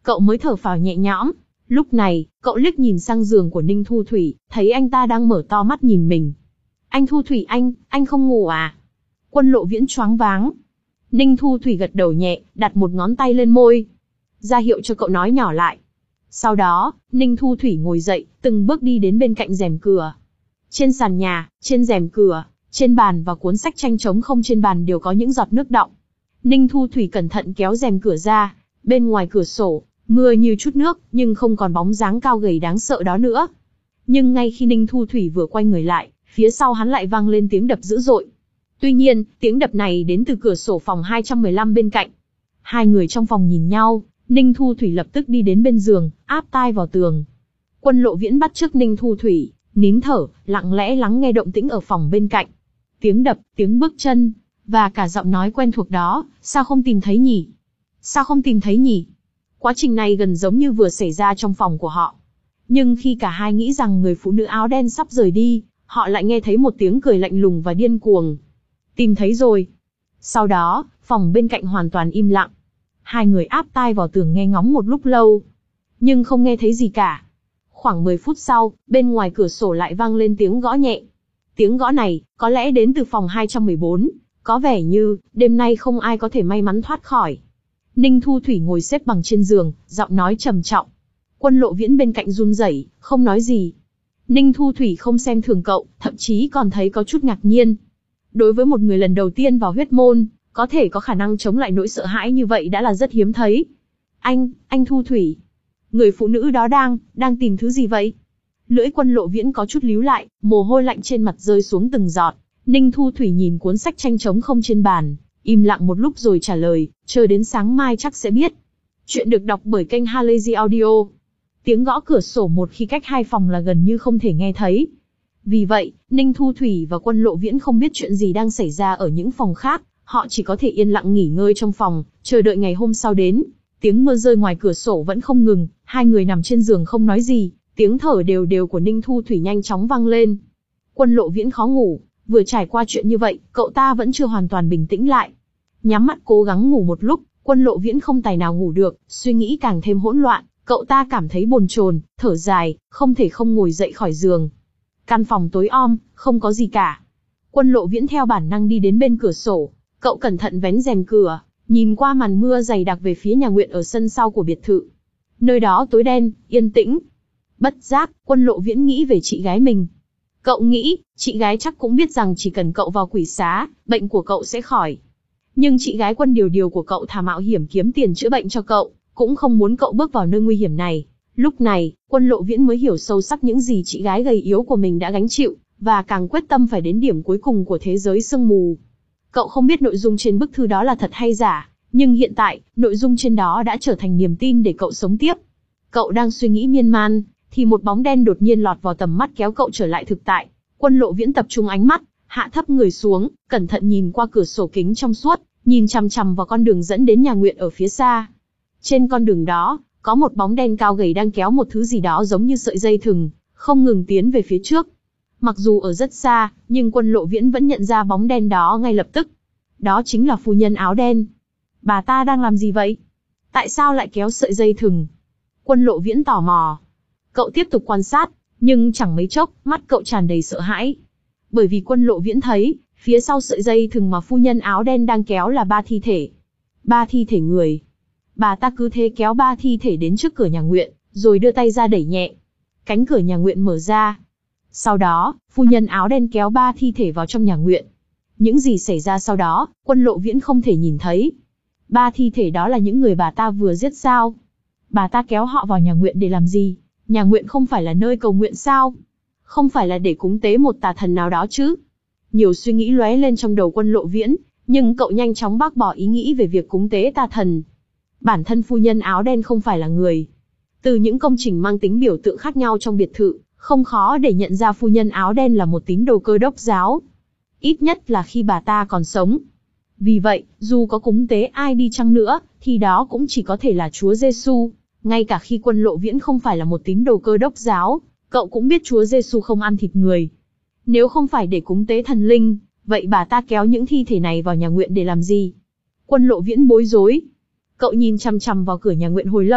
cậu mới thở phào nhẹ nhõm. Lúc này, cậu liếc nhìn sang giường của Ninh Thu Thủy, thấy anh ta đang mở to mắt nhìn mình. Anh Thu Thủy anh, anh không ngủ à? Quân Lộ Viễn choáng váng. Ninh Thu Thủy gật đầu nhẹ, đặt một ngón tay lên môi, ra hiệu cho cậu nói nhỏ lại. Sau đó, Ninh Thu Thủy ngồi dậy, từng bước đi đến bên cạnh rèm cửa. Trên sàn nhà, trên rèm cửa, trên bàn và cuốn sách tranh trống không trên bàn đều có những giọt nước đọng. Ninh Thu Thủy cẩn thận kéo rèm cửa ra, bên ngoài cửa sổ, mưa như chút nước, nhưng không còn bóng dáng cao gầy đáng sợ đó nữa. Nhưng ngay khi Ninh Thu Thủy vừa quay người lại, phía sau hắn lại vang lên tiếng đập dữ dội. Tuy nhiên, tiếng đập này đến từ cửa sổ phòng hai trăm mười lăm bên cạnh. Hai người trong phòng nhìn nhau, Ninh Thu Thủy lập tức đi đến bên giường, áp tai vào tường. Quân Lộ Viễn bắt chước Ninh Thu Thủy, nín thở, lặng lẽ lắng nghe động tĩnh ở phòng bên cạnh. Tiếng đập, tiếng bước chân, và cả giọng nói quen thuộc đó, sao không tìm thấy nhỉ? Sao không tìm thấy nhỉ? Quá trình này gần giống như vừa xảy ra trong phòng của họ. Nhưng khi cả hai nghĩ rằng người phụ nữ áo đen sắp rời đi, họ lại nghe thấy một tiếng cười lạnh lùng và điên cuồng. Tìm thấy rồi. Sau đó, phòng bên cạnh hoàn toàn im lặng. Hai người áp tai vào tường nghe ngóng một lúc lâu, nhưng không nghe thấy gì cả. Khoảng mười phút sau, bên ngoài cửa sổ lại vang lên tiếng gõ nhẹ. Tiếng gõ này, có lẽ đến từ phòng hai trăm mười bốn, có vẻ như, đêm nay không ai có thể may mắn thoát khỏi. Ninh Thu Thủy ngồi xếp bằng trên giường, giọng nói trầm trọng. Quân Lộ Viễn bên cạnh run rẩy, không nói gì. Ninh Thu Thủy không xem thường cậu, thậm chí còn thấy có chút ngạc nhiên. Đối với một người lần đầu tiên vào huyết môn, có thể có khả năng chống lại nỗi sợ hãi như vậy đã là rất hiếm thấy. Anh, anh Thu Thủy. Người phụ nữ đó đang, đang tìm thứ gì vậy? Lưỡi Quân Lộ Viễn có chút líu lại, mồ hôi lạnh trên mặt rơi xuống từng giọt. Ninh Thu Thủy nhìn cuốn sách tranh trống không trên bàn, im lặng một lúc rồi trả lời, chờ đến sáng mai chắc sẽ biết. Chuyện được đọc bởi kênh Halazy Audio. Tiếng gõ cửa sổ một khi cách hai phòng là gần như không thể nghe thấy. Vì vậy, Ninh Thu Thủy và Quân Lộ Viễn không biết chuyện gì đang xảy ra ở những phòng khác, họ chỉ có thể yên lặng nghỉ ngơi trong phòng, chờ đợi ngày hôm sau đến. Tiếng mưa rơi ngoài cửa sổ vẫn không ngừng, hai người nằm trên giường không nói gì, tiếng thở đều đều của Ninh Thu Thủy nhanh chóng vang lên. Quân Lộ Viễn khó ngủ, vừa trải qua chuyện như vậy, cậu ta vẫn chưa hoàn toàn bình tĩnh lại. Nhắm mắt cố gắng ngủ một lúc, Quân Lộ Viễn không tài nào ngủ được, suy nghĩ càng thêm hỗn loạn, cậu ta cảm thấy bồn chồn, thở dài, không thể không ngồi dậy khỏi giường. Căn phòng tối om, không có gì cả. Quân Lộ Viễn theo bản năng đi đến bên cửa sổ, cậu cẩn thận vén rèm cửa, nhìn qua màn mưa dày đặc về phía nhà Nguyện ở sân sau của biệt thự. Nơi đó tối đen, yên tĩnh. Bất giác, Quân Lộ Viễn nghĩ về chị gái mình. Cậu nghĩ, chị gái chắc cũng biết rằng chỉ cần cậu vào quỷ xá, bệnh của cậu sẽ khỏi. Nhưng chị gái Quân Điều Điều của cậu thà mạo hiểm kiếm tiền chữa bệnh cho cậu, cũng không muốn cậu bước vào nơi nguy hiểm này. Lúc này, Quân Lộ Viễn mới hiểu sâu sắc những gì chị gái gầy yếu của mình đã gánh chịu, và càng quyết tâm phải đến điểm cuối cùng của thế giới sương mù. Cậu không biết nội dung trên bức thư đó là thật hay giả, nhưng hiện tại, nội dung trên đó đã trở thành niềm tin để cậu sống tiếp. Cậu đang suy nghĩ miên man, thì một bóng đen đột nhiên lọt vào tầm mắt kéo cậu trở lại thực tại. Quân Lộ Viễn tập trung ánh mắt, hạ thấp người xuống, cẩn thận nhìn qua cửa sổ kính trong suốt, nhìn chằm chằm vào con đường dẫn đến nhà Nguyện ở phía xa. Trên con đường đó, có một bóng đen cao gầy đang kéo một thứ gì đó giống như sợi dây thừng, không ngừng tiến về phía trước. Mặc dù ở rất xa, nhưng Quân Lộ Viễn vẫn nhận ra bóng đen đó ngay lập tức. Đó chính là phu nhân áo đen. Bà ta đang làm gì vậy? Tại sao lại kéo sợi dây thừng? Quân Lộ Viễn tò mò. Cậu tiếp tục quan sát, nhưng chẳng mấy chốc, mắt cậu tràn đầy sợ hãi. Bởi vì Quân Lộ Viễn thấy, phía sau sợi dây thừng mà phu nhân áo đen đang kéo là ba thi thể. Ba thi thể người. Bà ta cứ thế kéo ba thi thể đến trước cửa nhà Nguyện, rồi đưa tay ra đẩy nhẹ. Cánh cửa nhà Nguyện mở ra. Sau đó, phu nhân áo đen kéo ba thi thể vào trong nhà Nguyện. Những gì xảy ra sau đó, Quân Lộ Viễn không thể nhìn thấy. Ba thi thể đó là những người bà ta vừa giết sao? Bà ta kéo họ vào nhà Nguyện để làm gì? Nhà Nguyện không phải là nơi cầu nguyện sao? Không phải là để cúng tế một tà thần nào đó chứ? Nhiều suy nghĩ lóe lên trong đầu Quân Lộ Viễn, nhưng cậu nhanh chóng bác bỏ ý nghĩ về việc cúng tế tà thần. Bản thân phu nhân áo đen không phải là người. Từ những công trình mang tính biểu tượng khác nhau trong biệt thự, không khó để nhận ra phu nhân áo đen là một tín đồ Cơ Đốc giáo. Ít nhất là khi bà ta còn sống. Vì vậy, dù có cúng tế ai đi chăng nữa, thì đó cũng chỉ có thể là Chúa Giêsu. Ngay cả khi Quân Lộ Viễn không phải là một tín đồ Cơ Đốc giáo, cậu cũng biết Chúa Giêsu không ăn thịt người. Nếu không phải để cúng tế thần linh, vậy bà ta kéo những thi thể này vào nhà Nguyện để làm gì? Quân Lộ Viễn bối rối. Cậu nhìn chằm chằm vào cửa nhà Nguyện hồi lâu,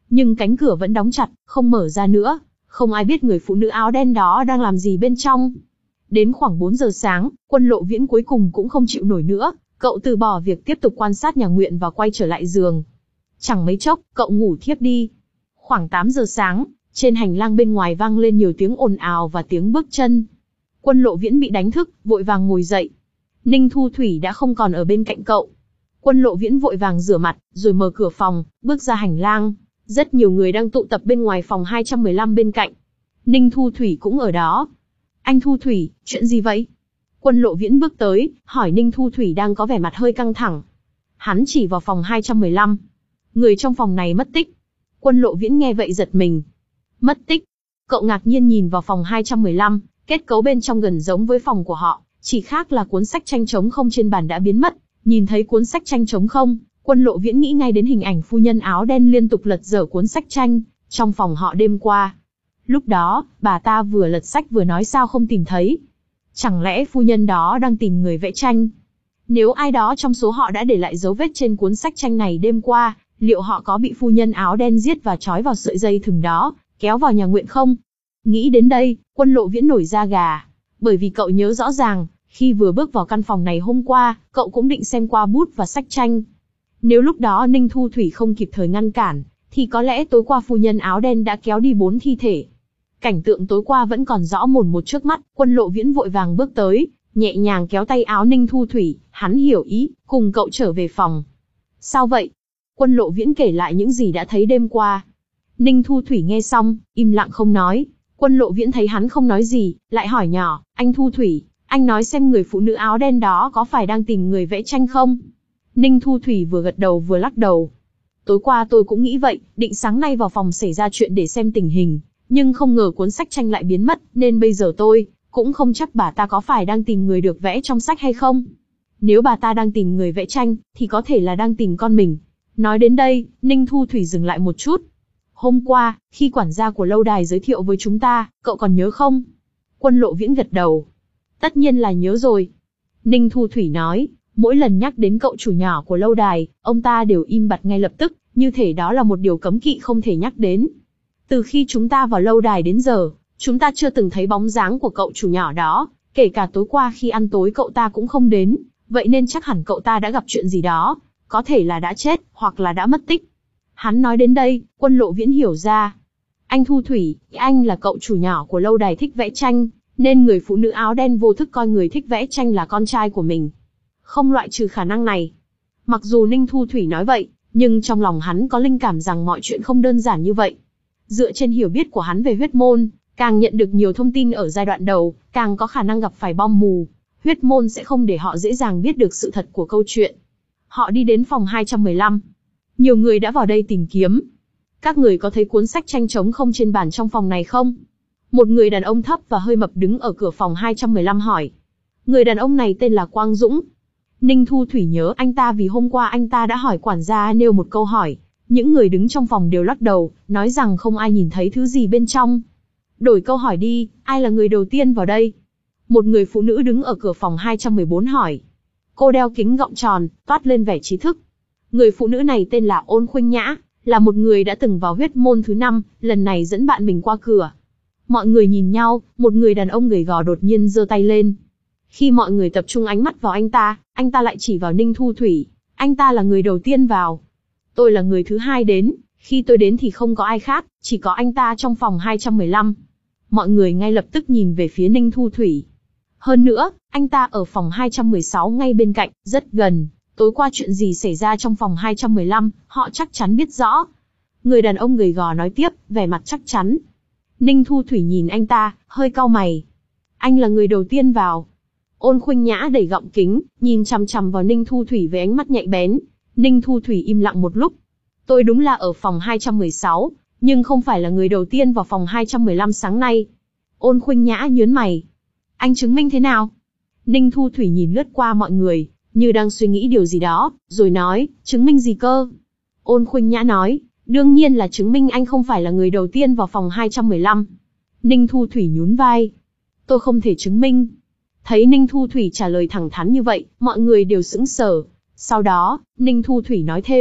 Nhưng cánh cửa vẫn đóng chặt, không mở ra nữa, không ai biết người phụ nữ áo đen đó đang làm gì bên trong. Đến khoảng bốn giờ sáng, Quân Lộ Viễn cuối cùng cũng không chịu nổi nữa, cậu từ bỏ việc tiếp tục quan sát nhà nguyện và quay trở lại giường. Chẳng mấy chốc, cậu ngủ thiếp đi. Khoảng tám giờ sáng, trên hành lang bên ngoài vang lên nhiều tiếng ồn ào và tiếng bước chân. Quân Lộ Viễn bị đánh thức, vội vàng ngồi dậy. Ninh Thu Thủy đã không còn ở bên cạnh cậu. Quân Lộ Viễn vội vàng rửa mặt, rồi mở cửa phòng, bước ra hành lang. Rất nhiều người đang tụ tập bên ngoài phòng hai trăm mười lăm bên cạnh. Ninh Thu Thủy cũng ở đó. Anh Thu Thủy, chuyện gì vậy? Quân Lộ Viễn bước tới, hỏi Ninh Thu Thủy đang có vẻ mặt hơi căng thẳng. Hắn chỉ vào phòng hai trăm mười lăm. Người trong phòng này mất tích. Quân Lộ Viễn nghe vậy giật mình. Mất tích? Cậu ngạc nhiên nhìn vào phòng hai trăm mười lăm, kết cấu bên trong gần giống với phòng của họ, chỉ khác là cuốn sách tranh trống không trên bàn đã biến mất. Nhìn thấy cuốn sách tranh trống không, Quân Lộ Viễn nghĩ ngay đến hình ảnh phu nhân áo đen liên tục lật dở cuốn sách tranh trong phòng họ đêm qua. Lúc đó, bà ta vừa lật sách vừa nói sao không tìm thấy. Chẳng lẽ phu nhân đó đang tìm người vẽ tranh? Nếu ai đó trong số họ đã để lại dấu vết trên cuốn sách tranh này đêm qua, liệu họ có bị phu nhân áo đen giết và trói vào sợi dây thừng đó, kéo vào nhà nguyện không? Nghĩ đến đây, Quân Lộ Viễn nổi da gà. Bởi vì cậu nhớ rõ ràng, khi vừa bước vào căn phòng này hôm qua, cậu cũng định xem qua bút và sách tranh. Nếu lúc đó Ninh Thu Thủy không kịp thời ngăn cản, thì có lẽ tối qua phu nhân áo đen đã kéo đi bốn thi thể. Cảnh tượng tối qua vẫn còn rõ mồn một trước mắt, Quân Lộ Viễn vội vàng bước tới, nhẹ nhàng kéo tay áo Ninh Thu Thủy, hắn hiểu ý, cùng cậu trở về phòng. Sao vậy? Quân Lộ Viễn kể lại những gì đã thấy đêm qua. Ninh Thu Thủy nghe xong, im lặng không nói. Quân Lộ Viễn thấy hắn không nói gì, lại hỏi nhỏ, anh Thu Thủy, anh nói xem người phụ nữ áo đen đó có phải đang tìm người vẽ tranh không? Ninh Thu Thủy vừa gật đầu vừa lắc đầu. Tối qua tôi cũng nghĩ vậy, định sáng nay vào phòng xảy ra chuyện để xem tình hình, nhưng không ngờ cuốn sách tranh lại biến mất, nên bây giờ tôi cũng không chắc bà ta có phải đang tìm người được vẽ trong sách hay không. Nếu bà ta đang tìm người vẽ tranh, thì có thể là đang tìm con mình. Nói đến đây, Ninh Thu Thủy dừng lại một chút. Hôm qua, khi quản gia của lâu đài giới thiệu với chúng ta, cậu còn nhớ không? Quân Lộ Viễn gật đầu. Tất nhiên là nhớ rồi. Ninh Thu Thủy nói, mỗi lần nhắc đến cậu chủ nhỏ của lâu đài, ông ta đều im bặt ngay lập tức, như thể đó là một điều cấm kỵ không thể nhắc đến. Từ khi chúng ta vào lâu đài đến giờ, chúng ta chưa từng thấy bóng dáng của cậu chủ nhỏ đó, kể cả tối qua khi ăn tối cậu ta cũng không đến, vậy nên chắc hẳn cậu ta đã gặp chuyện gì đó, có thể là đã chết, hoặc là đã mất tích. Hắn nói đến đây, Quân Lộ Viễn hiểu ra. Anh Thu Thủy, anh là cậu chủ nhỏ của lâu đài thích vẽ tranh, nên người phụ nữ áo đen vô thức coi người thích vẽ tranh là con trai của mình. Không loại trừ khả năng này. Mặc dù Ninh Thu Thủy nói vậy, nhưng trong lòng hắn có linh cảm rằng mọi chuyện không đơn giản như vậy. Dựa trên hiểu biết của hắn về huyết môn, càng nhận được nhiều thông tin ở giai đoạn đầu, càng có khả năng gặp phải bom mù. Huyết môn sẽ không để họ dễ dàng biết được sự thật của câu chuyện. Họ đi đến phòng hai trăm mười lăm. Nhiều người đã vào đây tìm kiếm. Các người có thấy cuốn sách tranh trống không trên bàn trong phòng này không? Một người đàn ông thấp và hơi mập đứng ở cửa phòng hai trăm mười lăm hỏi. Người đàn ông này tên là Quang Dũng. Ninh Thu Thủy nhớ anh ta vì hôm qua anh ta đã hỏi quản gia nêu một câu hỏi. Những người đứng trong phòng đều lắc đầu, nói rằng không ai nhìn thấy thứ gì bên trong. Đổi câu hỏi đi, ai là người đầu tiên vào đây? Một người phụ nữ đứng ở cửa phòng hai trăm mười bốn hỏi. Cô đeo kính gọng tròn, toát lên vẻ trí thức. Người phụ nữ này tên là Ôn Khuynh Nhã, là một người đã từng vào huyết môn thứ năm, lần này dẫn bạn mình qua cửa. Mọi người nhìn nhau, một người đàn ông gầy gò đột nhiên giơ tay lên. Khi mọi người tập trung ánh mắt vào anh ta, anh ta lại chỉ vào Ninh Thu Thủy. Anh ta là người đầu tiên vào. Tôi là người thứ hai đến, khi tôi đến thì không có ai khác, chỉ có anh ta trong phòng hai trăm mười lăm. Mọi người ngay lập tức nhìn về phía Ninh Thu Thủy. Hơn nữa, anh ta ở phòng hai trăm mười sáu ngay bên cạnh, rất gần. Tối qua chuyện gì xảy ra trong phòng hai trăm mười lăm, họ chắc chắn biết rõ. Người đàn ông gầy gò nói tiếp, vẻ mặt chắc chắn. Ninh Thu Thủy nhìn anh ta, hơi cau mày. Anh là người đầu tiên vào. Ôn Khuynh Nhã đẩy gọng kính, nhìn chằm chằm vào Ninh Thu Thủy với ánh mắt nhạy bén. Ninh Thu Thủy im lặng một lúc. Tôi đúng là ở phòng hai trăm mười sáu, nhưng không phải là người đầu tiên vào phòng hai trăm mười lăm sáng nay. Ôn Khuynh Nhã nhớn mày. Anh chứng minh thế nào? Ninh Thu Thủy nhìn lướt qua mọi người, như đang suy nghĩ điều gì đó, rồi nói, chứng minh gì cơ? Ôn Khuynh Nhã nói, đương nhiên là chứng minh anh không phải là người đầu tiên vào phòng hai trăm mười lăm. Ninh Thu Thủy nhún vai. Tôi không thể chứng minh. Thấy Ninh Thu Thủy trả lời thẳng thắn như vậy, mọi người đều sững sờ. Sau đó, Ninh Thu Thủy nói thêm,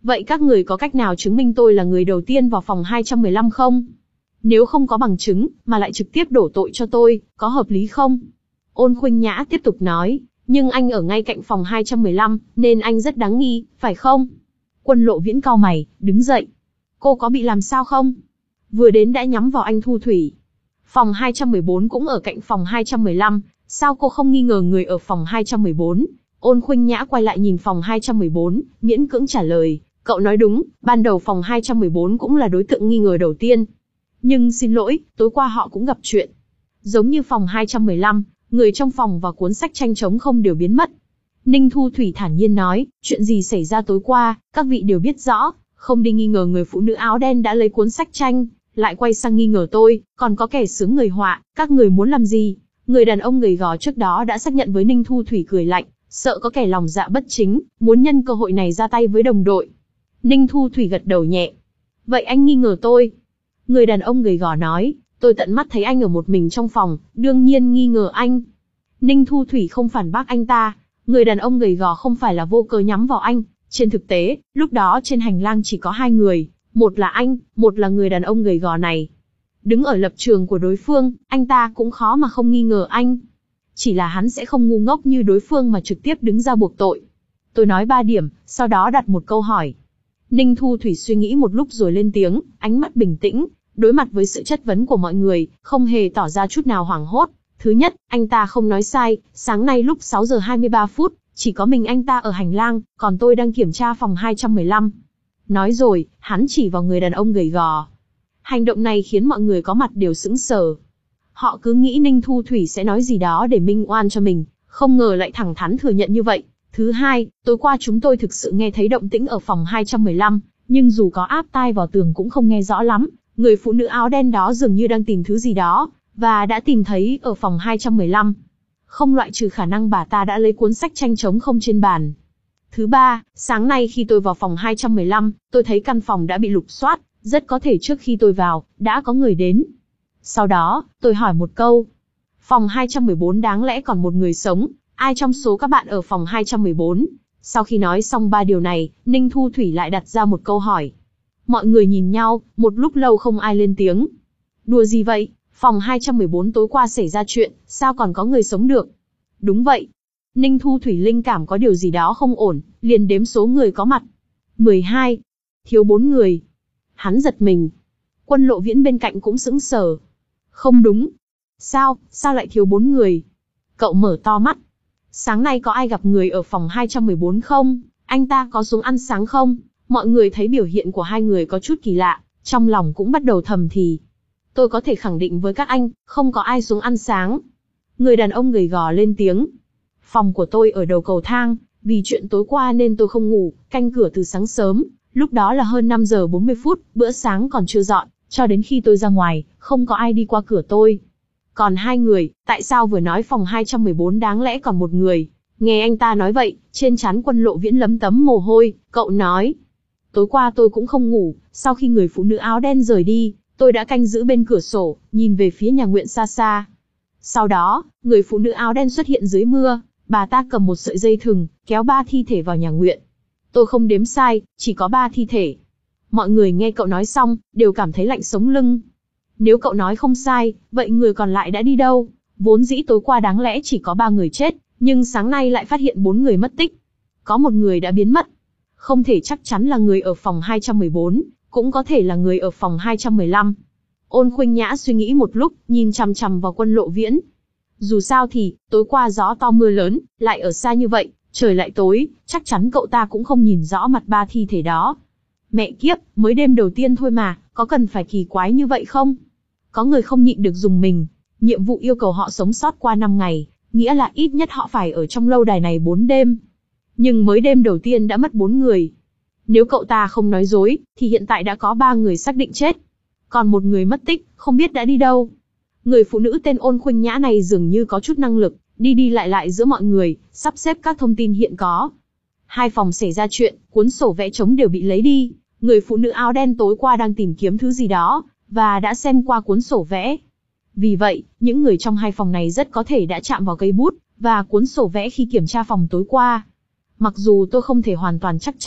Vậy các người có cách nào chứng minh tôi là người đầu tiên vào phòng hai trăm mười lăm không? Nếu không có bằng chứng, mà lại trực tiếp đổ tội cho tôi, có hợp lý không? Ôn Khuynh Nhã tiếp tục nói, nhưng anh ở ngay cạnh phòng hai trăm mười lăm, nên anh rất đáng nghi, phải không? Quân Lộ Viễn cau mày, đứng dậy. Cô có bị làm sao không? Vừa đến đã nhắm vào anh Thu Thủy. Phòng hai trăm mười bốn cũng ở cạnh phòng hai trăm mười lăm, sao cô không nghi ngờ người ở phòng hai trăm mười bốn? Ôn Khuynh Nhã quay lại nhìn phòng hai trăm mười bốn, miễn cưỡng trả lời, cậu nói đúng, ban đầu phòng hai trăm mười bốn cũng là đối tượng nghi ngờ đầu tiên. Nhưng xin lỗi, tối qua họ cũng gặp chuyện. Giống như phòng hai trăm mười lăm, người trong phòng và cuốn sách tranh trống không đều biến mất. Ninh Thu Thủy thản nhiên nói, chuyện gì xảy ra tối qua, các vị đều biết rõ, không đi nghi ngờ người phụ nữ áo đen đã lấy cuốn sách tranh, lại quay sang nghi ngờ tôi, còn có kẻ xướng người họa, các người muốn làm gì? Người đàn ông gầy gò trước đó đã xác nhận với Ninh Thu Thủy cười lạnh, sợ có kẻ lòng dạ bất chính, muốn nhân cơ hội này ra tay với đồng đội. Ninh Thu Thủy gật đầu nhẹ. Vậy anh nghi ngờ tôi? Người đàn ông gầy gò nói, tôi tận mắt thấy anh ở một mình trong phòng, đương nhiên nghi ngờ anh. Ninh Thu Thủy không phản bác anh ta, người đàn ông gầy gò không phải là vô cớ nhắm vào anh. Trên thực tế, lúc đó trên hành lang chỉ có hai người, một là anh, một là người đàn ông gầy gò này. Đứng ở lập trường của đối phương, anh ta cũng khó mà không nghi ngờ anh. Chỉ là hắn sẽ không ngu ngốc như đối phương mà trực tiếp đứng ra buộc tội. Tôi nói ba điểm, sau đó đặt một câu hỏi. Ninh Thu Thủy suy nghĩ một lúc rồi lên tiếng, ánh mắt bình tĩnh, đối mặt với sự chất vấn của mọi người, không hề tỏ ra chút nào hoảng hốt. Thứ nhất, anh ta không nói sai, sáng nay lúc sáu giờ hai mươi ba phút, chỉ có mình anh ta ở hành lang, còn tôi đang kiểm tra phòng hai trăm mười lăm. Nói rồi, hắn chỉ vào người đàn ông gầy gò. Hành động này khiến mọi người có mặt đều sững sờ. Họ cứ nghĩ Ninh Thu Thủy sẽ nói gì đó để minh oan cho mình, không ngờ lại thẳng thắn thừa nhận như vậy. Thứ hai, tối qua chúng tôi thực sự nghe thấy động tĩnh ở phòng hai trăm mười lăm, nhưng dù có áp tai vào tường cũng không nghe rõ lắm. Người phụ nữ áo đen đó dường như đang tìm thứ gì đó, và đã tìm thấy ở phòng hai trăm mười lăm. Không loại trừ khả năng bà ta đã lấy cuốn sách tranh trống không trên bàn. Thứ ba, sáng nay khi tôi vào phòng hai trăm mười lăm, tôi thấy căn phòng đã bị lục soát, rất có thể trước khi tôi vào, đã có người đến. Sau đó, tôi hỏi một câu. Phòng hai trăm mười bốn đáng lẽ còn một người sống, ai trong số các bạn ở phòng hai trăm mười bốn? Sau khi nói xong ba điều này, Ninh Thu Thủy lại đặt ra một câu hỏi. Mọi người nhìn nhau, một lúc lâu không ai lên tiếng. Đùa gì vậy? Phòng hai trăm mười bốn tối qua xảy ra chuyện, sao còn có người sống được? Đúng vậy. Ninh Thu Thủy linh cảm có điều gì đó không ổn, liền đếm số người có mặt. mười hai. Thiếu bốn người. Hắn giật mình. Quân Lộ Viễn bên cạnh cũng sững sờ. Không đúng. Sao, sao lại thiếu bốn người? Cậu mở to mắt. Sáng nay có ai gặp người ở phòng hai trăm mười bốn không? Anh ta có xuống ăn sáng không? Mọi người thấy biểu hiện của hai người có chút kỳ lạ, trong lòng cũng bắt đầu thầm thì. Tôi có thể khẳng định với các anh, không có ai xuống ăn sáng. Người đàn ông gầy gò lên tiếng. Phòng của tôi ở đầu cầu thang, vì chuyện tối qua nên tôi không ngủ, canh cửa từ sáng sớm, lúc đó là hơn năm giờ bốn mươi phút, bữa sáng còn chưa dọn, cho đến khi tôi ra ngoài, không có ai đi qua cửa tôi. Còn hai người, tại sao vừa nói phòng hai trăm mười bốn đáng lẽ còn một người? Nghe anh ta nói vậy, trên trán Quân Lộ Viễn lấm tấm mồ hôi, cậu nói. Tối qua tôi cũng không ngủ, sau khi người phụ nữ áo đen rời đi, tôi đã canh giữ bên cửa sổ, nhìn về phía nhà nguyện xa xa. Sau đó, người phụ nữ áo đen xuất hiện dưới mưa, bà ta cầm một sợi dây thừng, kéo ba thi thể vào nhà nguyện. Tôi không đếm sai, chỉ có ba thi thể. Mọi người nghe cậu nói xong, đều cảm thấy lạnh sống lưng. Nếu cậu nói không sai, vậy người còn lại đã đi đâu? Vốn dĩ tối qua đáng lẽ chỉ có ba người chết, nhưng sáng nay lại phát hiện bốn người mất tích. Có một người đã biến mất. Không thể chắc chắn là người ở phòng hai trăm mười bốn, cũng có thể là người ở phòng hai trăm mười lăm. Ôn Khuynh Nhã suy nghĩ một lúc, nhìn chằm chằm vào Quân Lộ Viễn. Dù sao thì, tối qua gió to mưa lớn, lại ở xa như vậy, trời lại tối, chắc chắn cậu ta cũng không nhìn rõ mặt ba thi thể đó. Mẹ kiếp, mới đêm đầu tiên thôi mà, có cần phải kỳ quái như vậy không? Có người không nhịn được dùng mình. Nhiệm vụ yêu cầu họ sống sót qua năm ngày, nghĩa là ít nhất họ phải ở trong lâu đài này bốn đêm. Nhưng mới đêm đầu tiên đã mất bốn người. Nếu cậu ta không nói dối, thì hiện tại đã có ba người xác định chết. Còn một người mất tích, không biết đã đi đâu. Người phụ nữ tên Ôn Khuynh Nhã này dường như có chút năng lực, đi đi lại lại giữa mọi người, sắp xếp các thông tin hiện có. Hai phòng xảy ra chuyện, cuốn sổ vẽ trống đều bị lấy đi. Người phụ nữ áo đen tối qua đang tìm kiếm thứ gì đó, và đã xem qua cuốn sổ vẽ. Vì vậy, những người trong hai phòng này rất có thể đã chạm vào cây bút, và cuốn sổ vẽ khi kiểm tra phòng tối qua. Mặc dù tôi không thể hoàn toàn chắc chắn,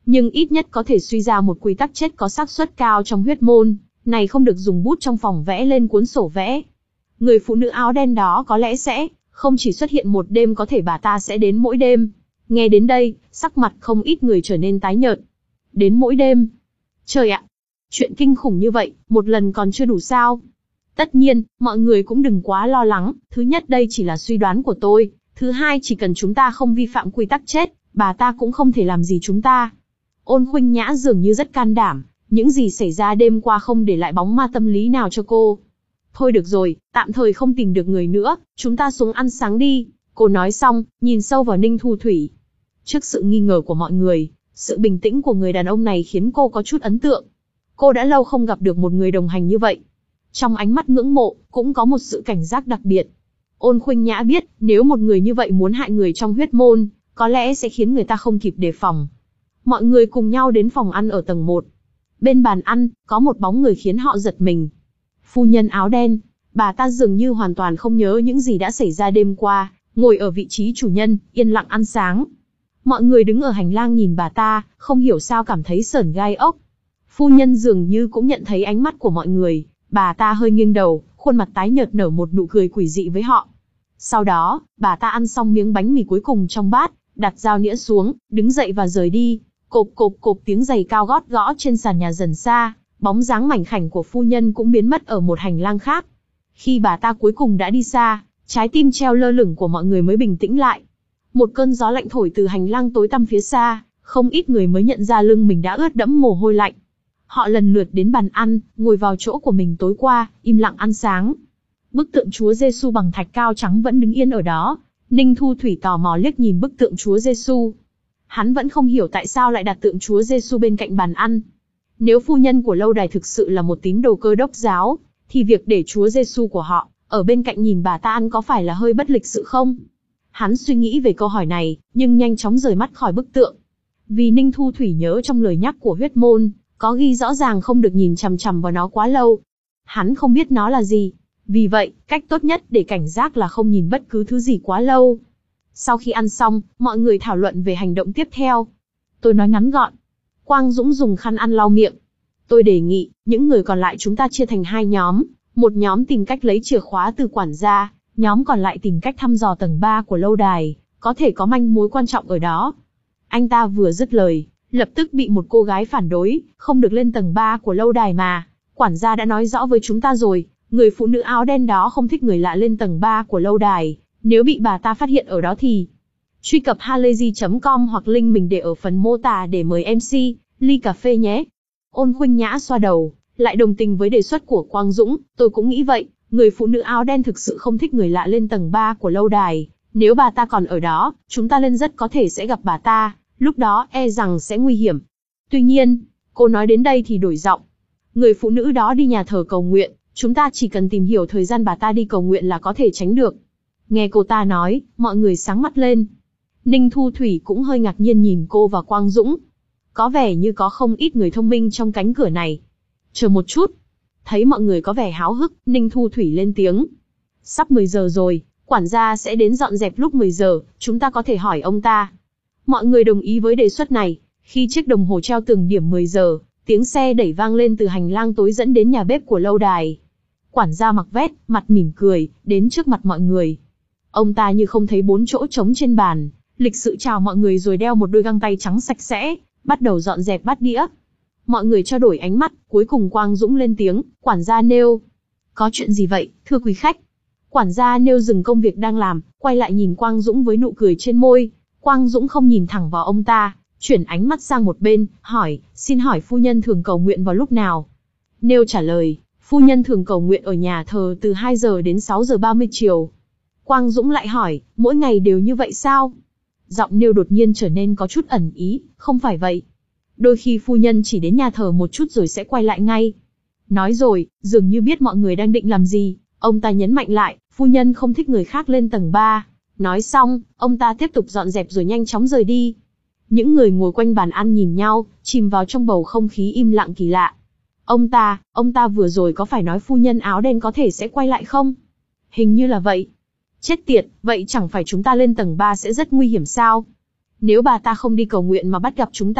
Nhưng ít nhất có thể suy ra một quy tắc chết có xác suất cao trong huyết môn, này không được dùng bút trong phòng vẽ lên cuốn sổ vẽ. Người phụ nữ áo đen đó có lẽ sẽ không chỉ xuất hiện một đêm, có thể bà ta sẽ đến mỗi đêm. Nghe đến đây, sắc mặt không ít người trở nên tái nhợt. Đến mỗi đêm. Trời ạ! Chuyện kinh khủng như vậy, một lần còn chưa đủ sao? Tất nhiên, mọi người cũng đừng quá lo lắng, thứ nhất đây chỉ là suy đoán của tôi, thứ hai chỉ cần chúng ta không vi phạm quy tắc chết, bà ta cũng không thể làm gì chúng ta. Ôn Khuynh Nhã dường như rất can đảm, những gì xảy ra đêm qua không để lại bóng ma tâm lý nào cho cô. Thôi được rồi, tạm thời không tìm được người nữa, chúng ta xuống ăn sáng đi. Cô nói xong, nhìn sâu vào Ninh Thu Thủy. Trước sự nghi ngờ của mọi người, sự bình tĩnh của người đàn ông này khiến cô có chút ấn tượng. Cô đã lâu không gặp được một người đồng hành như vậy. Trong ánh mắt ngưỡng mộ, cũng có một sự cảnh giác đặc biệt. Ôn Khuynh Nhã biết, nếu một người như vậy muốn hại người trong huyết môn, có lẽ sẽ khiến người ta không kịp đề phòng. Mọi người cùng nhau đến phòng ăn ở tầng một. Bên bàn ăn, có một bóng người khiến họ giật mình. Phu nhân áo đen, bà ta dường như hoàn toàn không nhớ những gì đã xảy ra đêm qua, ngồi ở vị trí chủ nhân, yên lặng ăn sáng. Mọi người đứng ở hành lang nhìn bà ta, không hiểu sao cảm thấy sởn gai ốc. Phu nhân dường như cũng nhận thấy ánh mắt của mọi người, bà ta hơi nghiêng đầu, khuôn mặt tái nhợt nở một nụ cười quỷ dị với họ. Sau đó, bà ta ăn xong miếng bánh mì cuối cùng trong bát, đặt dao nĩa xuống, đứng dậy và rời đi. Cộp cộp cộp tiếng giày cao gót gõ trên sàn nhà dần xa, bóng dáng mảnh khảnh của phu nhân cũng biến mất ở một hành lang khác. Khi bà ta cuối cùng đã đi xa, trái tim treo lơ lửng của mọi người mới bình tĩnh lại. Một cơn gió lạnh thổi từ hành lang tối tăm phía xa, không ít người mới nhận ra lưng mình đã ướt đẫm mồ hôi lạnh. Họ lần lượt đến bàn ăn, ngồi vào chỗ của mình tối qua, im lặng ăn sáng. Bức tượng Chúa Giêsu bằng thạch cao trắng vẫn đứng yên ở đó. Ninh Thu Thủy tò mò liếc nhìn bức tượng Chúa Giêsu. Hắn vẫn không hiểu tại sao lại đặt tượng Chúa Giêsu bên cạnh bàn ăn. Nếu phu nhân của lâu đài thực sự là một tín đồ Cơ Đốc giáo, thì việc để Chúa Giêsu của họ ở bên cạnh nhìn bà ta ăn có phải là hơi bất lịch sự không? Hắn suy nghĩ về câu hỏi này, nhưng nhanh chóng rời mắt khỏi bức tượng. Vì Ninh Thu Thủy nhớ trong lời nhắc của huyết môn, có ghi rõ ràng không được nhìn chằm chằm vào nó quá lâu. Hắn không biết nó là gì. Vì vậy, cách tốt nhất để cảnh giác là không nhìn bất cứ thứ gì quá lâu. Sau khi ăn xong, mọi người thảo luận về hành động tiếp theo. Tôi nói ngắn gọn. Quang Dũng dùng khăn ăn lau miệng. Tôi đề nghị, những người còn lại chúng ta chia thành hai nhóm. Một nhóm tìm cách lấy chìa khóa từ quản gia, nhóm còn lại tìm cách thăm dò tầng ba của lâu đài, có thể có manh mối quan trọng ở đó. Anh ta vừa dứt lời, lập tức bị một cô gái phản đối, không được lên tầng ba của lâu đài mà. Quản gia đã nói rõ với chúng ta rồi, người phụ nữ áo đen đó không thích người lạ lên tầng ba của lâu đài. Nếu bị bà ta phát hiện ở đó thì... Truy cập halayzi chấm com hoặc link mình để ở phần mô tả để mời em xê, ly cà phê nhé. Ôn Khuynh Nhã xoa đầu, lại đồng tình với đề xuất của Quang Dũng, tôi cũng nghĩ vậy, người phụ nữ áo đen thực sự không thích người lạ lên tầng ba của lâu đài. Nếu bà ta còn ở đó, chúng ta lên rất có thể sẽ gặp bà ta, lúc đó e rằng sẽ nguy hiểm. Tuy nhiên, cô nói đến đây thì đổi giọng. Người phụ nữ đó đi nhà thờ cầu nguyện, chúng ta chỉ cần tìm hiểu thời gian bà ta đi cầu nguyện là có thể tránh được. Nghe cô ta nói, mọi người sáng mắt lên. Ninh Thu Thủy cũng hơi ngạc nhiên nhìn cô và Quang Dũng. Có vẻ như có không ít người thông minh trong cánh cửa này. Chờ một chút. Thấy mọi người có vẻ háo hức, Ninh Thu Thủy lên tiếng. Sắp mười giờ rồi, quản gia sẽ đến dọn dẹp lúc mười giờ, chúng ta có thể hỏi ông ta. Mọi người đồng ý với đề xuất này. Khi chiếc đồng hồ treo tường điểm mười giờ, tiếng xe đẩy vang lên từ hành lang tối dẫn đến nhà bếp của lâu đài. Quản gia mặc vest, mặt mỉm cười, đến trước mặt mọi người. Ông ta như không thấy bốn chỗ trống trên bàn, lịch sự chào mọi người rồi đeo một đôi găng tay trắng sạch sẽ, bắt đầu dọn dẹp bát đĩa. Mọi người trao đổi ánh mắt, cuối cùng Quang Dũng lên tiếng, quản gia nêu. Có chuyện gì vậy, thưa quý khách? Quản gia nêu dừng công việc đang làm, quay lại nhìn Quang Dũng với nụ cười trên môi. Quang Dũng không nhìn thẳng vào ông ta, chuyển ánh mắt sang một bên, hỏi, xin hỏi phu nhân thường cầu nguyện vào lúc nào? Nêu trả lời, phu nhân thường cầu nguyện ở nhà thờ từ hai giờ đến sáu giờ ba mươi chiều. Quang Dũng lại hỏi, mỗi ngày đều như vậy sao? Giọng Nêu đột nhiên trở nên có chút ẩn ý, không phải vậy. Đôi khi phu nhân chỉ đến nhà thờ một chút rồi sẽ quay lại ngay. Nói rồi, dường như biết mọi người đang định làm gì, ông ta nhấn mạnh lại, phu nhân không thích người khác lên tầng ba. Nói xong, ông ta tiếp tục dọn dẹp rồi nhanh chóng rời đi. Những người ngồi quanh bàn ăn nhìn nhau, chìm vào trong bầu không khí im lặng kỳ lạ. Ông ta, ông ta vừa rồi có phải nói phu nhân áo đen có thể sẽ quay lại không? Hình như là vậy. Chết tiệt, vậy chẳng phải chúng ta lên tầng ba sẽ rất nguy hiểm sao? Nếu bà ta không đi cầu nguyện mà bắt gặp chúng ta,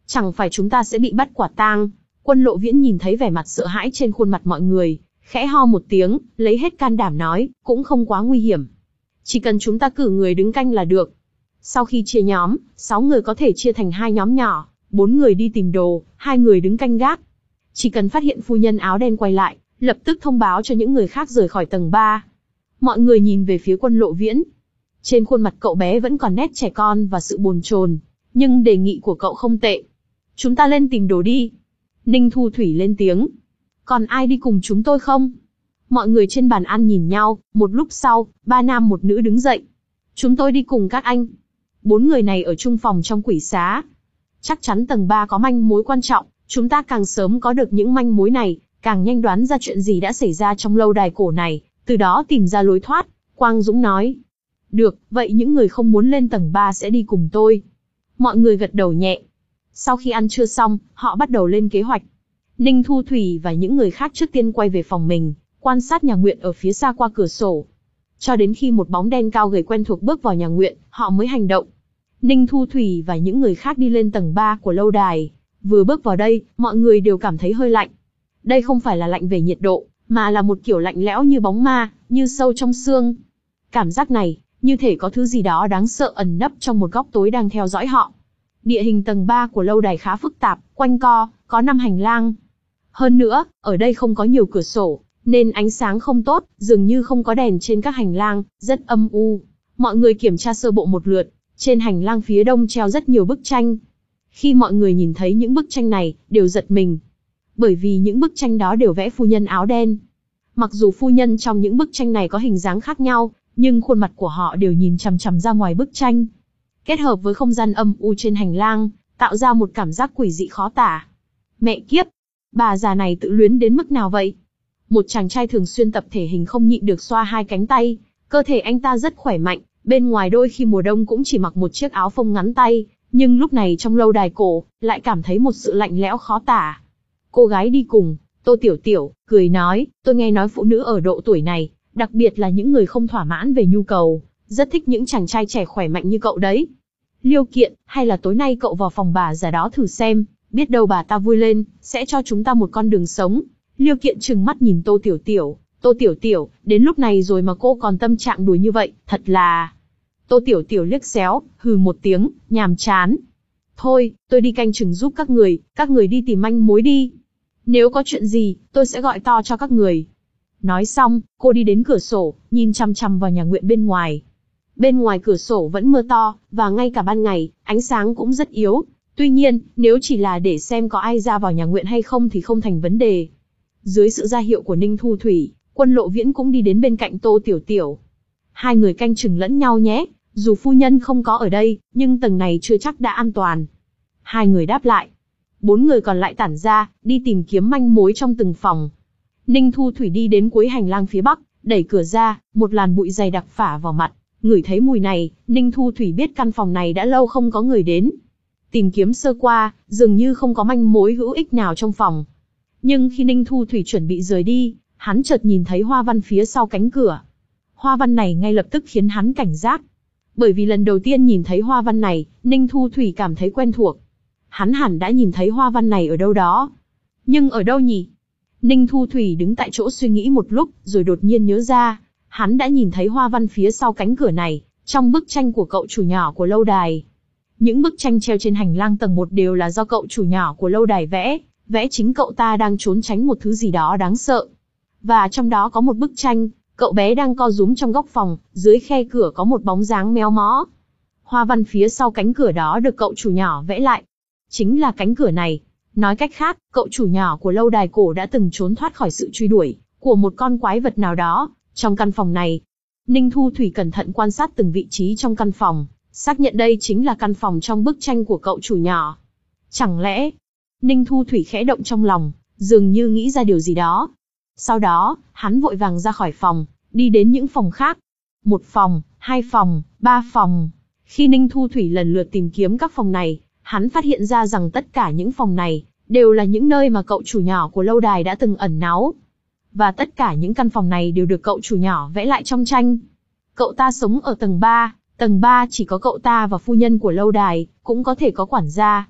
Chẳng phải chúng ta sẽ bị bắt quả tang? Quân Lộ Viễn nhìn thấy vẻ mặt sợ hãi trên khuôn mặt mọi người, khẽ ho một tiếng, lấy hết can đảm nói, cũng không quá nguy hiểm. Chỉ cần chúng ta cử người đứng canh là được. Sau khi chia nhóm, sáu người có thể chia thành hai nhóm nhỏ, bốn người đi tìm đồ, hai người đứng canh gác. Chỉ cần phát hiện phu nhân áo đen quay lại, lập tức thông báo cho những người khác rời khỏi tầng ba. Mọi người nhìn về phía Quân Lộ Viễn. Trên khuôn mặt cậu bé vẫn còn nét trẻ con và sự bồn chồn, nhưng đề nghị của cậu không tệ. Chúng ta lên tìm đồ đi. Ninh Thu Thủy lên tiếng. Còn ai đi cùng chúng tôi không? Mọi người trên bàn ăn nhìn nhau, một lúc sau, ba nam một nữ đứng dậy. Chúng tôi đi cùng các anh. Bốn người này ở chung phòng trong quỷ xá. Chắc chắn tầng ba có manh mối quan trọng, chúng ta càng sớm có được những manh mối này, càng nhanh đoán ra chuyện gì đã xảy ra trong lâu đài cổ này, từ đó tìm ra lối thoát, Quang Dũng nói. Được, vậy những người không muốn lên tầng ba sẽ đi cùng tôi. Mọi người gật đầu nhẹ. Sau khi ăn trưa xong, họ bắt đầu lên kế hoạch. Ninh Thu Thủy và những người khác trước tiên quay về phòng mình, quan sát nhà Nguyện ở phía xa qua cửa sổ. Cho đến khi một bóng đen cao gầy quen thuộc bước vào nhà Nguyện, họ mới hành động. Ninh Thu Thủy và những người khác đi lên tầng ba của lâu đài. Vừa bước vào đây, mọi người đều cảm thấy hơi lạnh. Đây không phải là lạnh về nhiệt độ, mà là một kiểu lạnh lẽo như bóng ma, như sâu trong xương. Cảm giác này, như thể có thứ gì đó đáng sợ ẩn nấp trong một góc tối đang theo dõi họ. Địa hình tầng ba của lâu đài khá phức tạp, quanh co, có năm hành lang. Hơn nữa, ở đây không có nhiều cửa sổ, nên ánh sáng không tốt, dường như không có đèn trên các hành lang, rất âm u. Mọi người kiểm tra sơ bộ một lượt, trên hành lang phía đông treo rất nhiều bức tranh. Khi mọi người nhìn thấy những bức tranh này, đều giật mình. Bởi vì những bức tranh đó đều vẽ phu nhân áo đen. Mặc dù phu nhân trong những bức tranh này có hình dáng khác nhau, nhưng khuôn mặt của họ đều nhìn chằm chằm ra ngoài bức tranh. Kết hợp với không gian âm u trên hành lang, tạo ra một cảm giác quỷ dị khó tả. Mẹ kiếp! Bà già này tự luyến đến mức nào vậy? Một chàng trai thường xuyên tập thể hình không nhịn được xoa hai cánh tay, cơ thể anh ta rất khỏe mạnh, bên ngoài đôi khi mùa đông cũng chỉ mặc một chiếc áo phông ngắn tay, nhưng lúc này trong lâu đài cổ, lại cảm thấy một sự lạnh lẽo khó tả. Cô gái đi cùng, Tô Tiểu Tiểu, cười nói, tôi nghe nói phụ nữ ở độ tuổi này, đặc biệt là những người không thỏa mãn về nhu cầu, rất thích những chàng trai trẻ khỏe mạnh như cậu đấy. Liêu Kiện, hay là tối nay cậu vào phòng bà già đó thử xem, biết đâu bà ta vui lên, sẽ cho chúng ta một con đường sống. Liêu Kiện trừng mắt nhìn Tô Tiểu Tiểu, Tô Tiểu Tiểu, đến lúc này rồi mà cô còn tâm trạng đùa như vậy, thật là... Tô Tiểu Tiểu liếc xéo, hừ một tiếng, nhàm chán. Thôi, tôi đi canh chừng giúp các người, các người đi tìm manh mối đi. Nếu có chuyện gì, tôi sẽ gọi to cho các người. Nói xong, cô đi đến cửa sổ, nhìn chằm chằm vào nhà Nguyện bên ngoài. Bên ngoài cửa sổ vẫn mưa to, và ngay cả ban ngày, ánh sáng cũng rất yếu. Tuy nhiên, nếu chỉ là để xem có ai ra vào nhà Nguyện hay không thì không thành vấn đề. Dưới sự ra hiệu của Ninh Thu Thủy, Quân Lộ Viễn cũng đi đến bên cạnh Tô Tiểu Tiểu. Hai người canh chừng lẫn nhau nhé, dù phu nhân không có ở đây, nhưng tầng này chưa chắc đã an toàn. Hai người đáp lại. Bốn người còn lại tản ra, đi tìm kiếm manh mối trong từng phòng. Ninh Thu Thủy đi đến cuối hành lang phía bắc, đẩy cửa ra, một làn bụi dày đặc phả vào mặt. Ngửi thấy mùi này, Ninh Thu Thủy biết căn phòng này đã lâu không có người đến. Tìm kiếm sơ qua, dường như không có manh mối hữu ích nào trong phòng. Nhưng khi Ninh Thu Thủy chuẩn bị rời đi, hắn chợt nhìn thấy hoa văn phía sau cánh cửa. Hoa văn này ngay lập tức khiến hắn cảnh giác. Bởi vì lần đầu tiên nhìn thấy hoa văn này, Ninh Thu Thủy cảm thấy quen thuộc. Hắn hẳn đã nhìn thấy hoa văn này ở đâu đó. Nhưng ở đâu nhỉ? Ninh Thu Thủy đứng tại chỗ suy nghĩ một lúc, rồi đột nhiên nhớ ra. Hắn đã nhìn thấy hoa văn phía sau cánh cửa này, trong bức tranh của cậu chủ nhỏ của lâu đài. Những bức tranh treo trên hành lang tầng một đều là do cậu chủ nhỏ của lâu đài vẽ, vẽ chính cậu ta đang trốn tránh một thứ gì đó đáng sợ. Và trong đó có một bức tranh, cậu bé đang co rúm trong góc phòng, dưới khe cửa có một bóng dáng méo mó. Hoa văn phía sau cánh cửa đó được cậu chủ nhỏ vẽ lại. Chính là cánh cửa này. Nói cách khác, cậu chủ nhỏ của lâu đài cổ đã từng trốn thoát khỏi sự truy đuổi của một con quái vật nào đó. Trong căn phòng này, Ninh Thu Thủy cẩn thận quan sát từng vị trí trong căn phòng, xác nhận đây chính là căn phòng trong bức tranh của cậu chủ nhỏ. Chẳng lẽ... Ninh Thu Thủy khẽ động trong lòng, dường như nghĩ ra điều gì đó. Sau đó, hắn vội vàng ra khỏi phòng, đi đến những phòng khác. Một phòng, hai phòng, ba phòng. Khi Ninh Thu Thủy lần lượt tìm kiếm các phòng này, hắn phát hiện ra rằng tất cả những phòng này đều là những nơi mà cậu chủ nhỏ của lâu đài đã từng ẩn náu. Và tất cả những căn phòng này đều được cậu chủ nhỏ vẽ lại trong tranh. Cậu ta sống ở tầng ba, tầng ba chỉ có cậu ta và phu nhân của lâu đài, cũng có thể có quản gia.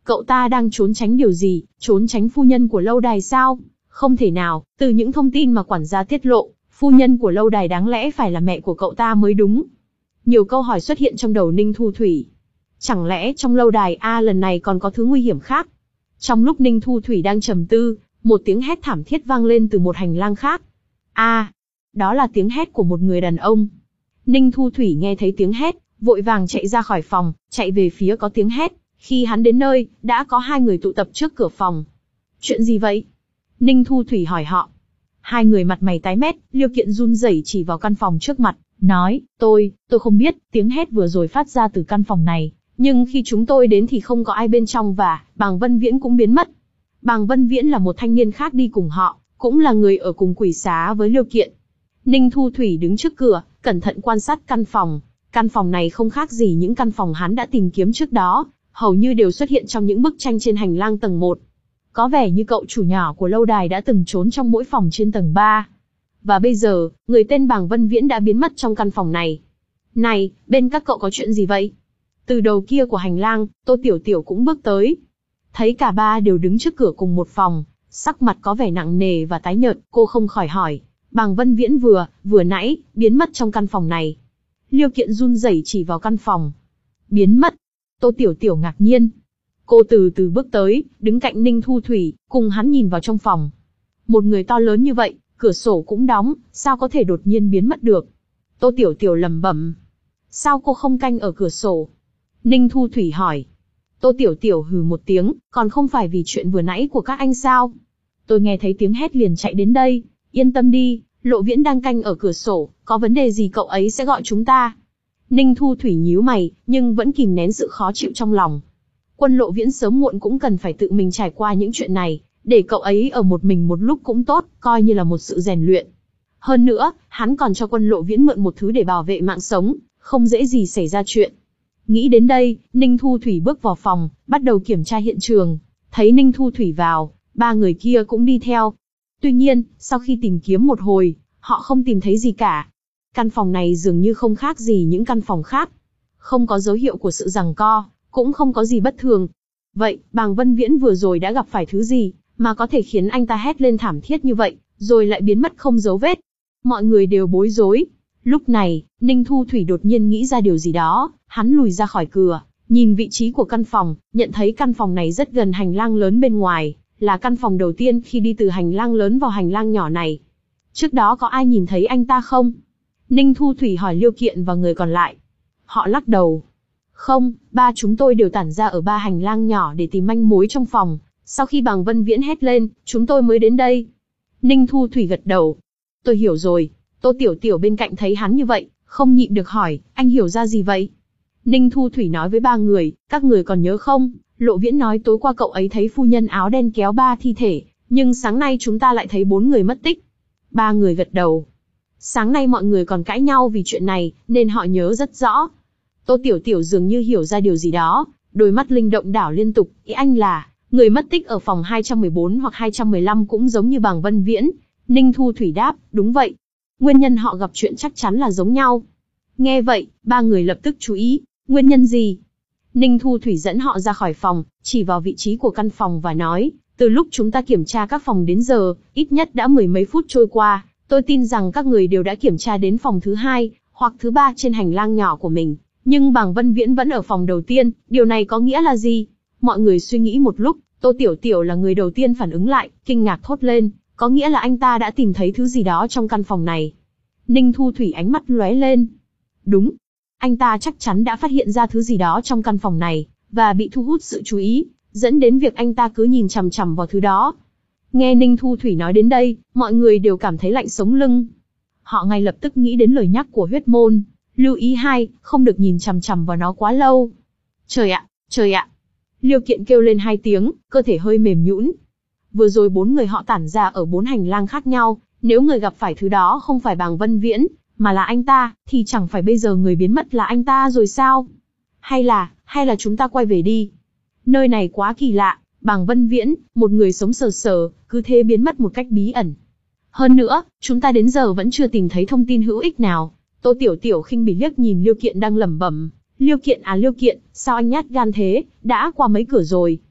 Cậu ta đang trốn tránh điều gì, trốn tránh phu nhân của lâu đài sao? Không thể nào, từ những thông tin mà quản gia tiết lộ, phu nhân của lâu đài đáng lẽ phải là mẹ của cậu ta mới đúng. Nhiều câu hỏi xuất hiện trong đầu Ninh Thu Thủy. Chẳng lẽ trong lâu đài A lần này còn có thứ nguy hiểm khác? Trong lúc Ninh Thu Thủy đang trầm tư, một tiếng hét thảm thiết vang lên từ một hành lang khác. A, đó là tiếng hét của một người đàn ông. Ninh Thu Thủy nghe thấy tiếng hét, vội vàng chạy ra khỏi phòng, chạy về phía có tiếng hét. Khi hắn đến nơi, đã có hai người tụ tập trước cửa phòng. Chuyện gì vậy? Ninh Thu Thủy hỏi họ. Hai người mặt mày tái mét, Liêu Kiện run rẩy chỉ vào căn phòng trước mặt, nói, tôi, tôi không biết, tiếng hét vừa rồi phát ra từ căn phòng này, nhưng khi chúng tôi đến thì không có ai bên trong và, Bàng Vân Viễn cũng biến mất. Bàng Vân Viễn là một thanh niên khác đi cùng họ, cũng là người ở cùng quỷ xá với Liêu Kiện. Ninh Thu Thủy đứng trước cửa, cẩn thận quan sát căn phòng. Căn phòng này không khác gì những căn phòng hắn đã tìm kiếm trước đó, hầu như đều xuất hiện trong những bức tranh trên hành lang tầng một. Có vẻ như cậu chủ nhỏ của lâu đài đã từng trốn trong mỗi phòng trên tầng ba. Và bây giờ, người tên Bàng Vân Viễn đã biến mất trong căn phòng này. Này, bên các cậu có chuyện gì vậy? Từ đầu kia của hành lang, Tô Tiểu Tiểu cũng bước tới. Thấy cả ba đều đứng trước cửa cùng một phòng, sắc mặt có vẻ nặng nề và tái nhợt, cô không khỏi hỏi. Bàng Vân Viễn vừa, vừa nãy, biến mất trong căn phòng này. Liêu Kiện run rẩy chỉ vào căn phòng. Biến mất. Tô Tiểu Tiểu ngạc nhiên. Cô từ từ bước tới, đứng cạnh Ninh Thu Thủy, cùng hắn nhìn vào trong phòng. Một người to lớn như vậy, cửa sổ cũng đóng, sao có thể đột nhiên biến mất được? Tô Tiểu Tiểu lẩm bẩm. Sao cô không canh ở cửa sổ? Ninh Thu Thủy hỏi. Tô Tiểu Tiểu hừ một tiếng, còn không phải vì chuyện vừa nãy của các anh sao? Tôi nghe thấy tiếng hét liền chạy đến đây. Yên tâm đi, Lộ Viễn đang canh ở cửa sổ, có vấn đề gì cậu ấy sẽ gọi chúng ta. Ninh Thu Thủy nhíu mày, nhưng vẫn kìm nén sự khó chịu trong lòng. Quân Lộ Viễn sớm muộn cũng cần phải tự mình trải qua những chuyện này, để cậu ấy ở một mình một lúc cũng tốt, coi như là một sự rèn luyện. Hơn nữa, hắn còn cho Quân Lộ Viễn mượn một thứ để bảo vệ mạng sống, không dễ gì xảy ra chuyện. Nghĩ đến đây, Ninh Thu Thủy bước vào phòng, bắt đầu kiểm tra hiện trường. Thấy Ninh Thu Thủy vào, ba người kia cũng đi theo. Tuy nhiên, sau khi tìm kiếm một hồi, họ không tìm thấy gì cả. Căn phòng này dường như không khác gì những căn phòng khác. Không có dấu hiệu của sự giằng co, cũng không có gì bất thường. Vậy, Bàng Vân Viễn vừa rồi đã gặp phải thứ gì, mà có thể khiến anh ta hét lên thảm thiết như vậy, rồi lại biến mất không dấu vết? Mọi người đều bối rối. Lúc này, Ninh Thu Thủy đột nhiên nghĩ ra điều gì đó, hắn lùi ra khỏi cửa, nhìn vị trí của căn phòng, nhận thấy căn phòng này rất gần hành lang lớn bên ngoài, là căn phòng đầu tiên khi đi từ hành lang lớn vào hành lang nhỏ này. Trước đó có ai nhìn thấy anh ta không? Ninh Thu Thủy hỏi Liêu Kiện và người còn lại. Họ lắc đầu. Không, ba chúng tôi đều tản ra ở ba hành lang nhỏ để tìm manh mối trong phòng. Sau khi Bàng Vân Viễn hét lên, chúng tôi mới đến đây. Ninh Thu Thủy gật đầu. Tôi hiểu rồi. Tô Tiểu Tiểu bên cạnh thấy hắn như vậy, không nhịn được hỏi, anh hiểu ra gì vậy? Ninh Thu Thủy nói với ba người, các người còn nhớ không? Lộ Viễn nói tối qua cậu ấy thấy phu nhân áo đen kéo ba thi thể, nhưng sáng nay chúng ta lại thấy bốn người mất tích. Ba người gật đầu. Sáng nay mọi người còn cãi nhau vì chuyện này, nên họ nhớ rất rõ. Tô Tiểu Tiểu dường như hiểu ra điều gì đó, đôi mắt linh động đảo liên tục, ý anh là, người mất tích ở phòng hai trăm mười bốn hoặc hai trăm mười lăm cũng giống như Bàng Vân Viễn. Ninh Thu Thủy đáp, đúng vậy. Nguyên nhân họ gặp chuyện chắc chắn là giống nhau. Nghe vậy, ba người lập tức chú ý, nguyên nhân gì? Ninh Thu Thủy dẫn họ ra khỏi phòng, chỉ vào vị trí của căn phòng và nói, từ lúc chúng ta kiểm tra các phòng đến giờ, ít nhất đã mười mấy phút trôi qua, tôi tin rằng các người đều đã kiểm tra đến phòng thứ hai, hoặc thứ ba trên hành lang nhỏ của mình. Nhưng Bàng Vân Viễn vẫn ở phòng đầu tiên, điều này có nghĩa là gì? Mọi người suy nghĩ một lúc, Tô Tiểu Tiểu là người đầu tiên phản ứng lại, kinh ngạc thốt lên, có nghĩa là anh ta đã tìm thấy thứ gì đó trong căn phòng này. Ninh Thu Thủy ánh mắt lóe lên. Đúng, anh ta chắc chắn đã phát hiện ra thứ gì đó trong căn phòng này, và bị thu hút sự chú ý, dẫn đến việc anh ta cứ nhìn chằm chằm vào thứ đó. Nghe Ninh Thu Thủy nói đến đây, mọi người đều cảm thấy lạnh sống lưng. Họ ngay lập tức nghĩ đến lời nhắc của huyết môn. Lưu ý hai, không được nhìn chằm chằm vào nó quá lâu. Trời ạ, trời ạ. Liêu Kiện kêu lên hai tiếng, cơ thể hơi mềm nhũn. Vừa rồi bốn người họ tản ra ở bốn hành lang khác nhau, nếu người gặp phải thứ đó không phải Bàng Vân Viễn, mà là anh ta, thì chẳng phải bây giờ người biến mất là anh ta rồi sao? Hay là, hay là chúng ta quay về đi? Nơi này quá kỳ lạ, Bàng Vân Viễn, một người sống sờ sờ, cứ thế biến mất một cách bí ẩn. Hơn nữa, chúng ta đến giờ vẫn chưa tìm thấy thông tin hữu ích nào. Tô Tiểu Tiểu khinh bỉ liếc nhìn Liêu Kiện đang lẩm bẩm, Liêu Kiện à Liêu Kiện, sao anh nhát gan thế, đã qua mấy cửa rồi.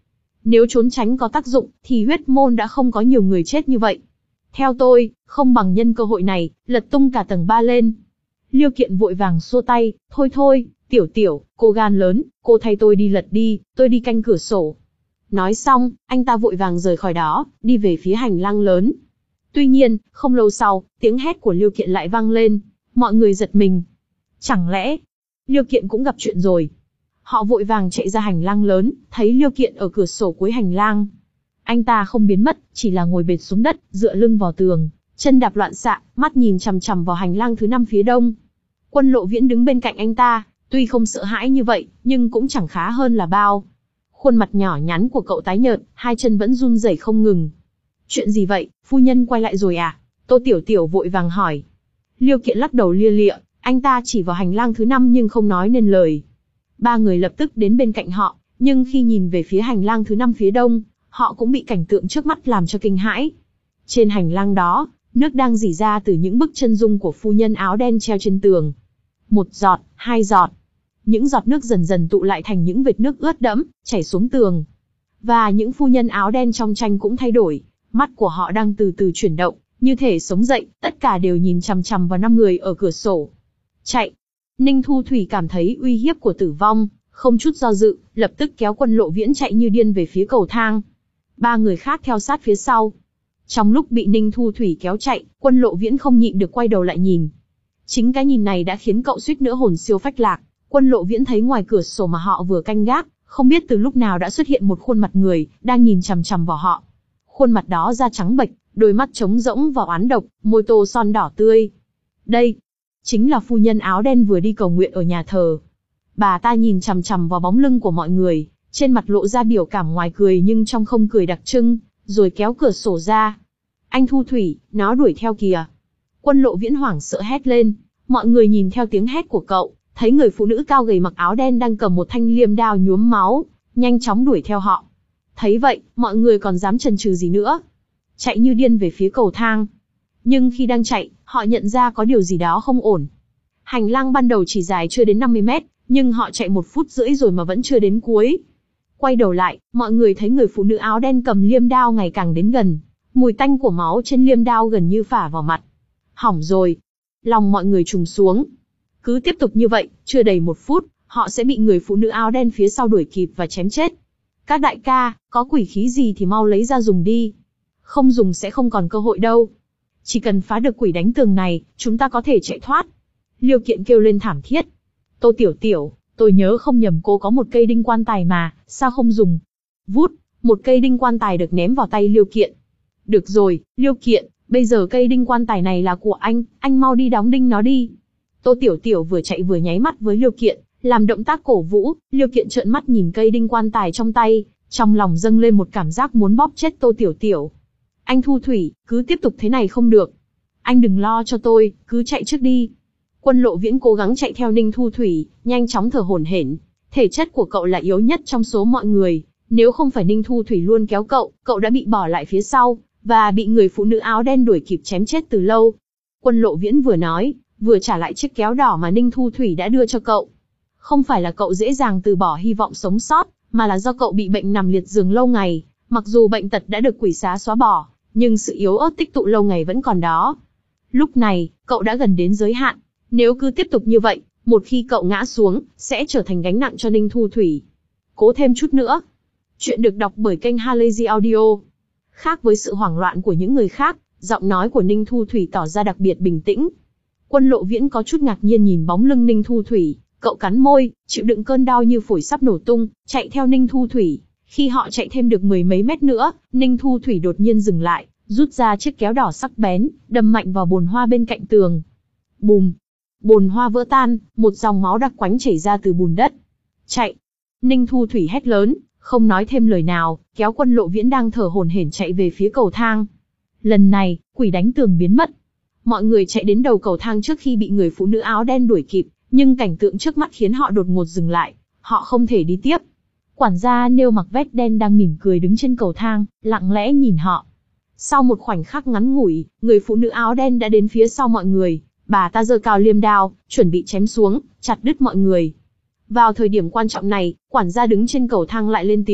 Nếu trốn tránh có tác dụng, thì huyết môn đã không có nhiều người chết như vậy. Theo tôi, không bằng nhân cơ hội này, lật tung cả tầng ba lên. Liêu Kiện vội vàng xua tay, thôi thôi, Tiểu Tiểu, cô gan lớn, cô thay tôi đi lật đi, tôi đi canh cửa sổ. Nói xong, anh ta vội vàng rời khỏi đó, đi về phía hành lang lớn. Tuy nhiên, không lâu sau, tiếng hét của Liêu Kiện lại vang lên, mọi người giật mình. Chẳng lẽ, Liêu Kiện cũng gặp chuyện rồi? Họ vội vàng chạy ra hành lang lớn, thấy Liêu Kiện ở cửa sổ cuối hành lang. Anh ta không biến mất, chỉ là ngồi bệt xuống đất, dựa lưng vào tường, chân đạp loạn xạ, mắt nhìn chằm chằm vào hành lang thứ năm phía đông. Quân Lộ Viễn đứng bên cạnh anh ta, tuy không sợ hãi như vậy, nhưng cũng chẳng khá hơn là bao. Khuôn mặt nhỏ nhắn của cậu tái nhợt, hai chân vẫn run rẩy không ngừng. Chuyện gì vậy, phu nhân quay lại rồi à? Tô Tiểu Tiểu vội vàng hỏi. Liêu Kiện lắc đầu lia lịa, anh ta chỉ vào hành lang thứ năm nhưng không nói nên lời. Ba người lập tức đến bên cạnh họ, nhưng khi nhìn về phía hành lang thứ năm phía đông, họ cũng bị cảnh tượng trước mắt làm cho kinh hãi. Trên hành lang đó, nước đang rỉ ra từ những bức chân dung của phu nhân áo đen treo trên tường. Một giọt, hai giọt. Những giọt nước dần dần tụ lại thành những vệt nước ướt đẫm, chảy xuống tường. Và những phu nhân áo đen trong tranh cũng thay đổi, mắt của họ đang từ từ chuyển động, như thể sống dậy, tất cả đều nhìn chằm chằm vào năm người ở cửa sổ. Chạy! Ninh Thu Thủy cảm thấy uy hiếp của tử vong, không chút do dự, lập tức kéo Quân Lộ Viễn chạy như điên về phía cầu thang. Ba người khác theo sát phía sau. Trong lúc bị Ninh Thu Thủy kéo chạy, Quân Lộ Viễn không nhịn được quay đầu lại nhìn. Chính cái nhìn này đã khiến cậu suýt nữa hồn siêu phách lạc. Quân Lộ Viễn thấy ngoài cửa sổ mà họ vừa canh gác, không biết từ lúc nào đã xuất hiện một khuôn mặt người, đang nhìn chằm chằm vào họ. Khuôn mặt đó da trắng bệch, đôi mắt trống rỗng và oán độc, môi tô son đỏ tươi. Đây, chính là phu nhân áo đen vừa đi cầu nguyện ở nhà thờ. Bà ta nhìn chằm chằm vào bóng lưng của mọi người, trên mặt lộ ra biểu cảm ngoài cười nhưng trong không cười đặc trưng, rồi kéo cửa sổ ra. Anh Thu Thủy, nó đuổi theo kìa. Quân Lộ Viễn hoảng sợ hét lên, mọi người nhìn theo tiếng hét của cậu, thấy người phụ nữ cao gầy mặc áo đen đang cầm một thanh liêm đao nhuốm máu, nhanh chóng đuổi theo họ. Thấy vậy, mọi người còn dám chần chừ gì nữa. Chạy như điên về phía cầu thang. Nhưng khi đang chạy, họ nhận ra có điều gì đó không ổn. Hành lang ban đầu chỉ dài chưa đến năm mươi mét, nhưng họ chạy một phút rưỡi rồi mà vẫn chưa đến cuối. Quay đầu lại, mọi người thấy người phụ nữ áo đen cầm liêm đao ngày càng đến gần. Mùi tanh của máu trên liêm đao gần như phả vào mặt. Hỏng rồi. Lòng mọi người trùng xuống. Cứ tiếp tục như vậy, chưa đầy một phút, họ sẽ bị người phụ nữ áo đen phía sau đuổi kịp và chém chết. Các đại ca, có quỷ khí gì thì mau lấy ra dùng đi. Không dùng sẽ không còn cơ hội đâu. Chỉ cần phá được quỷ đánh tường này, chúng ta có thể chạy thoát. Liêu Kiện kêu lên thảm thiết. Tô Tiểu Tiểu, tôi nhớ không nhầm cô có một cây đinh quan tài mà, sao không dùng? Vút, một cây đinh quan tài được ném vào tay Liêu Kiện. Được rồi, Liêu Kiện, bây giờ cây đinh quan tài này là của anh, anh mau đi đóng đinh nó đi. Tô Tiểu Tiểu vừa chạy vừa nháy mắt với Liêu Kiện, làm động tác cổ vũ. Liêu Kiện trợn mắt nhìn cây đinh quan tài trong tay, trong lòng dâng lên một cảm giác muốn bóp chết Tô Tiểu Tiểu. Anh Thu Thủy, cứ tiếp tục thế này không được. Anh đừng lo cho tôi, cứ chạy trước đi. Quân Lộ Viễn cố gắng chạy theo Ninh Thu Thủy, nhanh chóng thở hổn hển. Thể chất của cậu là yếu nhất trong số mọi người, nếu không phải Ninh Thu Thủy luôn kéo cậu, cậu đã bị bỏ lại phía sau, và bị người phụ nữ áo đen đuổi kịp chém chết từ lâu. Quân Lộ Viễn vừa nói, vừa trả lại chiếc kéo đỏ mà Ninh Thu Thủy đã đưa cho cậu. Không phải là cậu dễ dàng từ bỏ hy vọng sống sót, mà là do cậu bị bệnh nằm liệt giường lâu ngày. Mặc dù bệnh tật đã được quỷ xá xóa bỏ, nhưng sự yếu ớt tích tụ lâu ngày vẫn còn đó. Lúc này, cậu đã gần đến giới hạn. Nếu cứ tiếp tục như vậy, một khi cậu ngã xuống, sẽ trở thành gánh nặng cho Ninh Thu Thủy. Cố thêm chút nữa. Chuyện được đọc bởi kênh Halazy Audio. Khác với sự hoảng loạn của những người khác, giọng nói của Ninh Thu Thủy tỏ ra đặc biệt bình tĩnh. Quân Lộ Viễn có chút ngạc nhiên nhìn bóng lưng Ninh Thu Thủy, cậu cắn môi, chịu đựng cơn đau như phổi sắp nổ tung, chạy theo Ninh Thu Thủy. Khi họ chạy thêm được mười mấy mét nữa, Ninh Thu Thủy đột nhiên dừng lại, rút ra chiếc kéo đỏ sắc bén, đâm mạnh vào bồn hoa bên cạnh tường. Bùm! Bồn hoa vỡ tan, một dòng máu đặc quánh chảy ra từ bùn đất. Chạy! Ninh Thu Thủy hét lớn, không nói thêm lời nào, kéo Quân Lộ Viễn đang thở hổn hển chạy về phía cầu thang. Lần này, quỷ đánh tường biến mất. Mọi người chạy đến đầu cầu thang trước khi bị người phụ nữ áo đen đuổi kịp, nhưng cảnh tượng trước mắt khiến họ đột ngột dừng lại, họ không thể đi tiếp. Quản gia nêu mặc vest đen đang mỉm cười đứng trên cầu thang, lặng lẽ nhìn họ. Sau một khoảnh khắc ngắn ngủi, người phụ nữ áo đen đã đến phía sau mọi người, bà ta giơ cao liêm đao, chuẩn bị chém xuống, chặt đứt mọi người. Vào thời điểm quan trọng này, quản gia đứng trên cầu thang lại lên tiếng,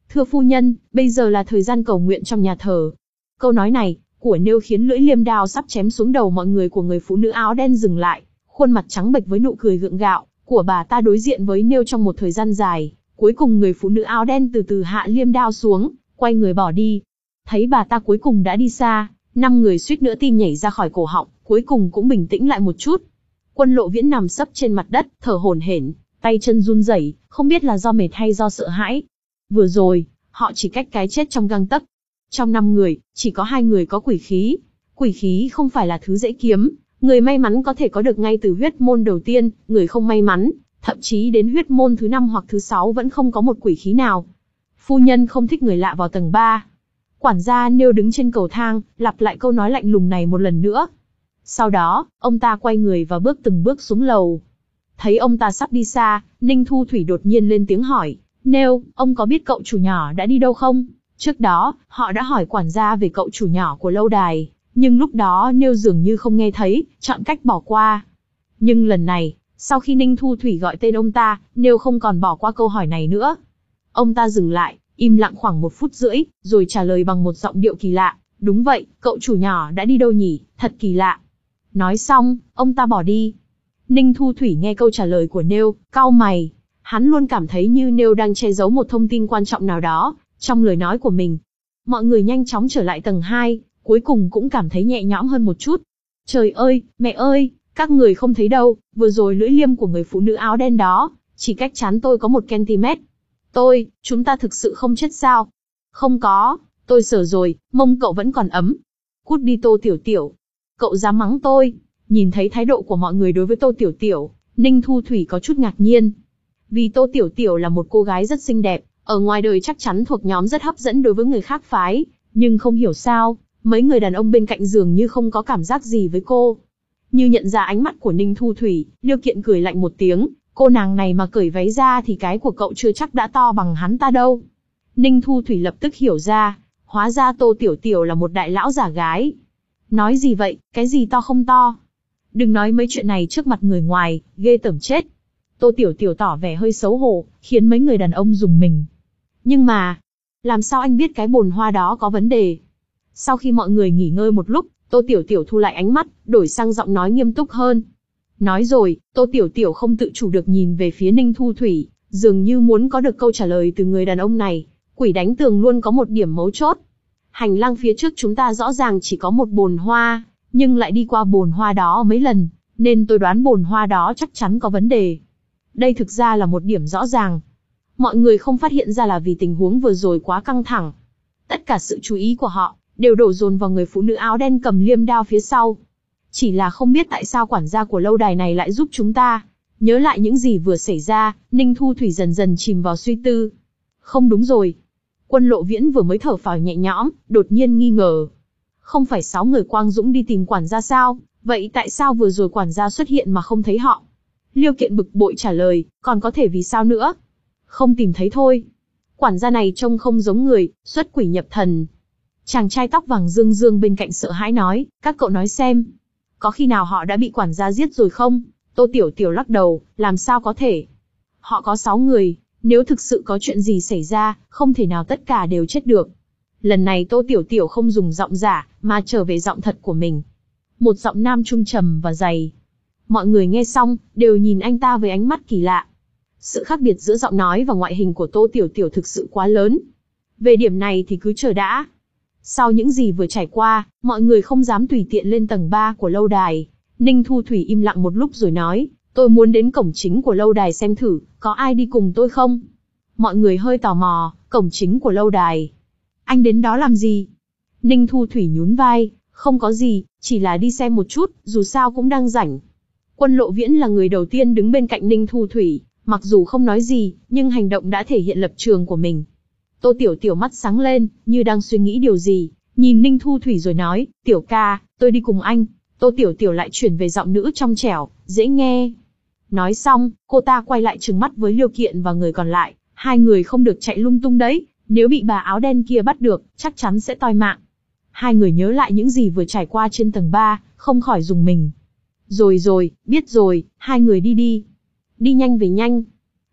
Thưa phu nhân, bây giờ là thời gian cầu nguyện trong nhà thờ. Câu nói này của Nêu khiến lưỡi liêm đao sắp chém xuống đầu mọi người của người phụ nữ áo đen dừng lại, khuôn mặt trắng bệch với nụ cười gượng gạo của bà ta đối diện với Nêu trong một thời gian dài. Cuối cùng người phụ nữ áo đen từ từ hạ liêm đao xuống, quay người bỏ đi. Thấy bà ta cuối cùng đã đi xa, năm người suýt nữa tim nhảy ra khỏi cổ họng, cuối cùng cũng bình tĩnh lại một chút. Quân Lộ Viễn nằm sấp trên mặt đất, thở hổn hển, tay chân run rẩy, không biết là do mệt hay do sợ hãi. Vừa rồi, họ chỉ cách cái chết trong gang tấc. Trong năm người, chỉ có hai người có quỷ khí. Quỷ khí không phải là thứ dễ kiếm, người may mắn có thể có được ngay từ huyết môn đầu tiên, người không may mắn, thậm chí đến huyết môn thứ năm hoặc thứ sáu vẫn không có một quỷ khí nào. Phu nhân không thích người lạ vào tầng ba. Quản gia Nêu đứng trên cầu thang, lặp lại câu nói lạnh lùng này một lần nữa. Sau đó, ông ta quay người và bước từng bước xuống lầu. Thấy ông ta sắp đi xa, Ninh Thu Thủy đột nhiên lên tiếng hỏi, Nêu, ông có biết cậu chủ nhỏ đã đi đâu không? Trước đó, họ đã hỏi quản gia về cậu chủ nhỏ của lâu đài, nhưng lúc đó Nêu dường như không nghe thấy, chọn cách bỏ qua. Nhưng lần này, sau khi Ninh Thu Thủy gọi tên ông ta, Nêu không còn bỏ qua câu hỏi này nữa. Ông ta dừng lại, im lặng khoảng một phút rưỡi, rồi trả lời bằng một giọng điệu kỳ lạ, đúng vậy, cậu chủ nhỏ đã đi đâu nhỉ, thật kỳ lạ. Nói xong, ông ta bỏ đi. Ninh Thu Thủy nghe câu trả lời của Nêu, cau mày. Hắn luôn cảm thấy như Nêu đang che giấu một thông tin quan trọng nào đó trong lời nói của mình. Mọi người nhanh chóng trở lại tầng hai, cuối cùng cũng cảm thấy nhẹ nhõm hơn một chút. Trời ơi, mẹ ơi, các người không thấy đâu, vừa rồi lưỡi liêm của người phụ nữ áo đen đó, chỉ cách trán tôi có một cm. Tôi, chúng ta thực sự không chết sao? Không có, tôi sờ rồi, mông cậu vẫn còn ấm. Cút đi Tô Tiểu Tiểu. Cậu dám mắng tôi? Nhìn thấy thái độ của mọi người đối với Tô Tiểu Tiểu, Ninh Thu Thủy có chút ngạc nhiên. Vì Tô Tiểu Tiểu là một cô gái rất xinh đẹp, ở ngoài đời chắc chắn thuộc nhóm rất hấp dẫn đối với người khác phái, nhưng không hiểu sao, mấy người đàn ông bên cạnh dường như không có cảm giác gì với cô. Như nhận ra ánh mắt của Ninh Thu Thủy, Liêu Kiện cười lạnh một tiếng, cô nàng này mà cởi váy ra thì cái của cậu chưa chắc đã to bằng hắn ta đâu. Ninh Thu Thủy lập tức hiểu ra, hóa ra Tô Tiểu Tiểu là một đại lão giả gái. Nói gì vậy, cái gì to không to? Đừng nói mấy chuyện này trước mặt người ngoài, ghê tởm chết. Tô Tiểu Tiểu tỏ vẻ hơi xấu hổ, khiến mấy người đàn ông rùng mình. Nhưng mà, làm sao anh biết cái bồn hoa đó có vấn đề? Sau khi mọi người nghỉ ngơi một lúc, Tô Tiểu Tiểu thu lại ánh mắt, đổi sang giọng nói nghiêm túc hơn. Nói rồi, Tô Tiểu Tiểu không tự chủ được nhìn về phía Ninh Thu Thủy, dường như muốn có được câu trả lời từ người đàn ông này. Quỷ đánh tường luôn có một điểm mấu chốt. Hành lang phía trước chúng ta rõ ràng chỉ có một bồn hoa, nhưng lại đi qua bồn hoa đó mấy lần, nên tôi đoán bồn hoa đó chắc chắn có vấn đề. Đây thực ra là một điểm rõ ràng. Mọi người không phát hiện ra là vì tình huống vừa rồi quá căng thẳng. Tất cả sự chú ý của họ đều đổ dồn vào người phụ nữ áo đen cầm liêm đao phía sau. Chỉ là không biết tại sao quản gia của lâu đài này lại giúp chúng ta. Nhớ lại những gì vừa xảy ra, Ninh Thu Thủy dần dần chìm vào suy tư. Không đúng rồi. Quân Lộ Viễn vừa mới thở phào nhẹ nhõm, đột nhiên nghi ngờ. Không phải sáu người Quang Dũng đi tìm quản gia sao? Vậy tại sao vừa rồi quản gia xuất hiện mà không thấy họ? Liêu Kiện bực bội trả lời, còn có thể vì sao nữa? Không tìm thấy thôi. Quản gia này trông không giống người, xuất quỷ nhập thần. Chàng trai tóc vàng dương dương bên cạnh sợ hãi nói, các cậu nói xem. Có khi nào họ đã bị quản gia giết rồi không? Tô Tiểu Tiểu lắc đầu, làm sao có thể? Họ có sáu người, nếu thực sự có chuyện gì xảy ra, không thể nào tất cả đều chết được. Lần này Tô Tiểu Tiểu không dùng giọng giả, mà trở về giọng thật của mình. Một giọng nam trung trầm và dày. Mọi người nghe xong, đều nhìn anh ta với ánh mắt kỳ lạ. Sự khác biệt giữa giọng nói và ngoại hình của Tô Tiểu Tiểu thực sự quá lớn. Về điểm này thì cứ chờ đã. Sau những gì vừa trải qua, mọi người không dám tùy tiện lên tầng ba của lâu đài. Ninh Thu Thủy im lặng một lúc rồi nói, tôi muốn đến cổng chính của lâu đài xem thử, có ai đi cùng tôi không? Mọi người hơi tò mò, cổng chính của lâu đài. Anh đến đó làm gì? Ninh Thu Thủy nhún vai, không có gì, chỉ là đi xem một chút, dù sao cũng đang rảnh. Quân Lộ Viễn là người đầu tiên đứng bên cạnh Ninh Thu Thủy, mặc dù không nói gì, nhưng hành động đã thể hiện lập trường của mình. Tô Tiểu Tiểu mắt sáng lên, như đang suy nghĩ điều gì, nhìn Ninh Thu Thủy rồi nói, Tiểu ca, tôi đi cùng anh. Tô Tiểu Tiểu lại chuyển về giọng nữ trong trẻo, dễ nghe. Nói xong, cô ta quay lại trừng mắt với Liêu Kiện và người còn lại, hai người không được chạy lung tung đấy, nếu bị bà áo đen kia bắt được, chắc chắn sẽ toi mạng. Hai người nhớ lại những gì vừa trải qua trên tầng ba, không khỏi rùng mình. Rồi rồi, biết rồi, hai người đi đi. Đi nhanh về nhanh.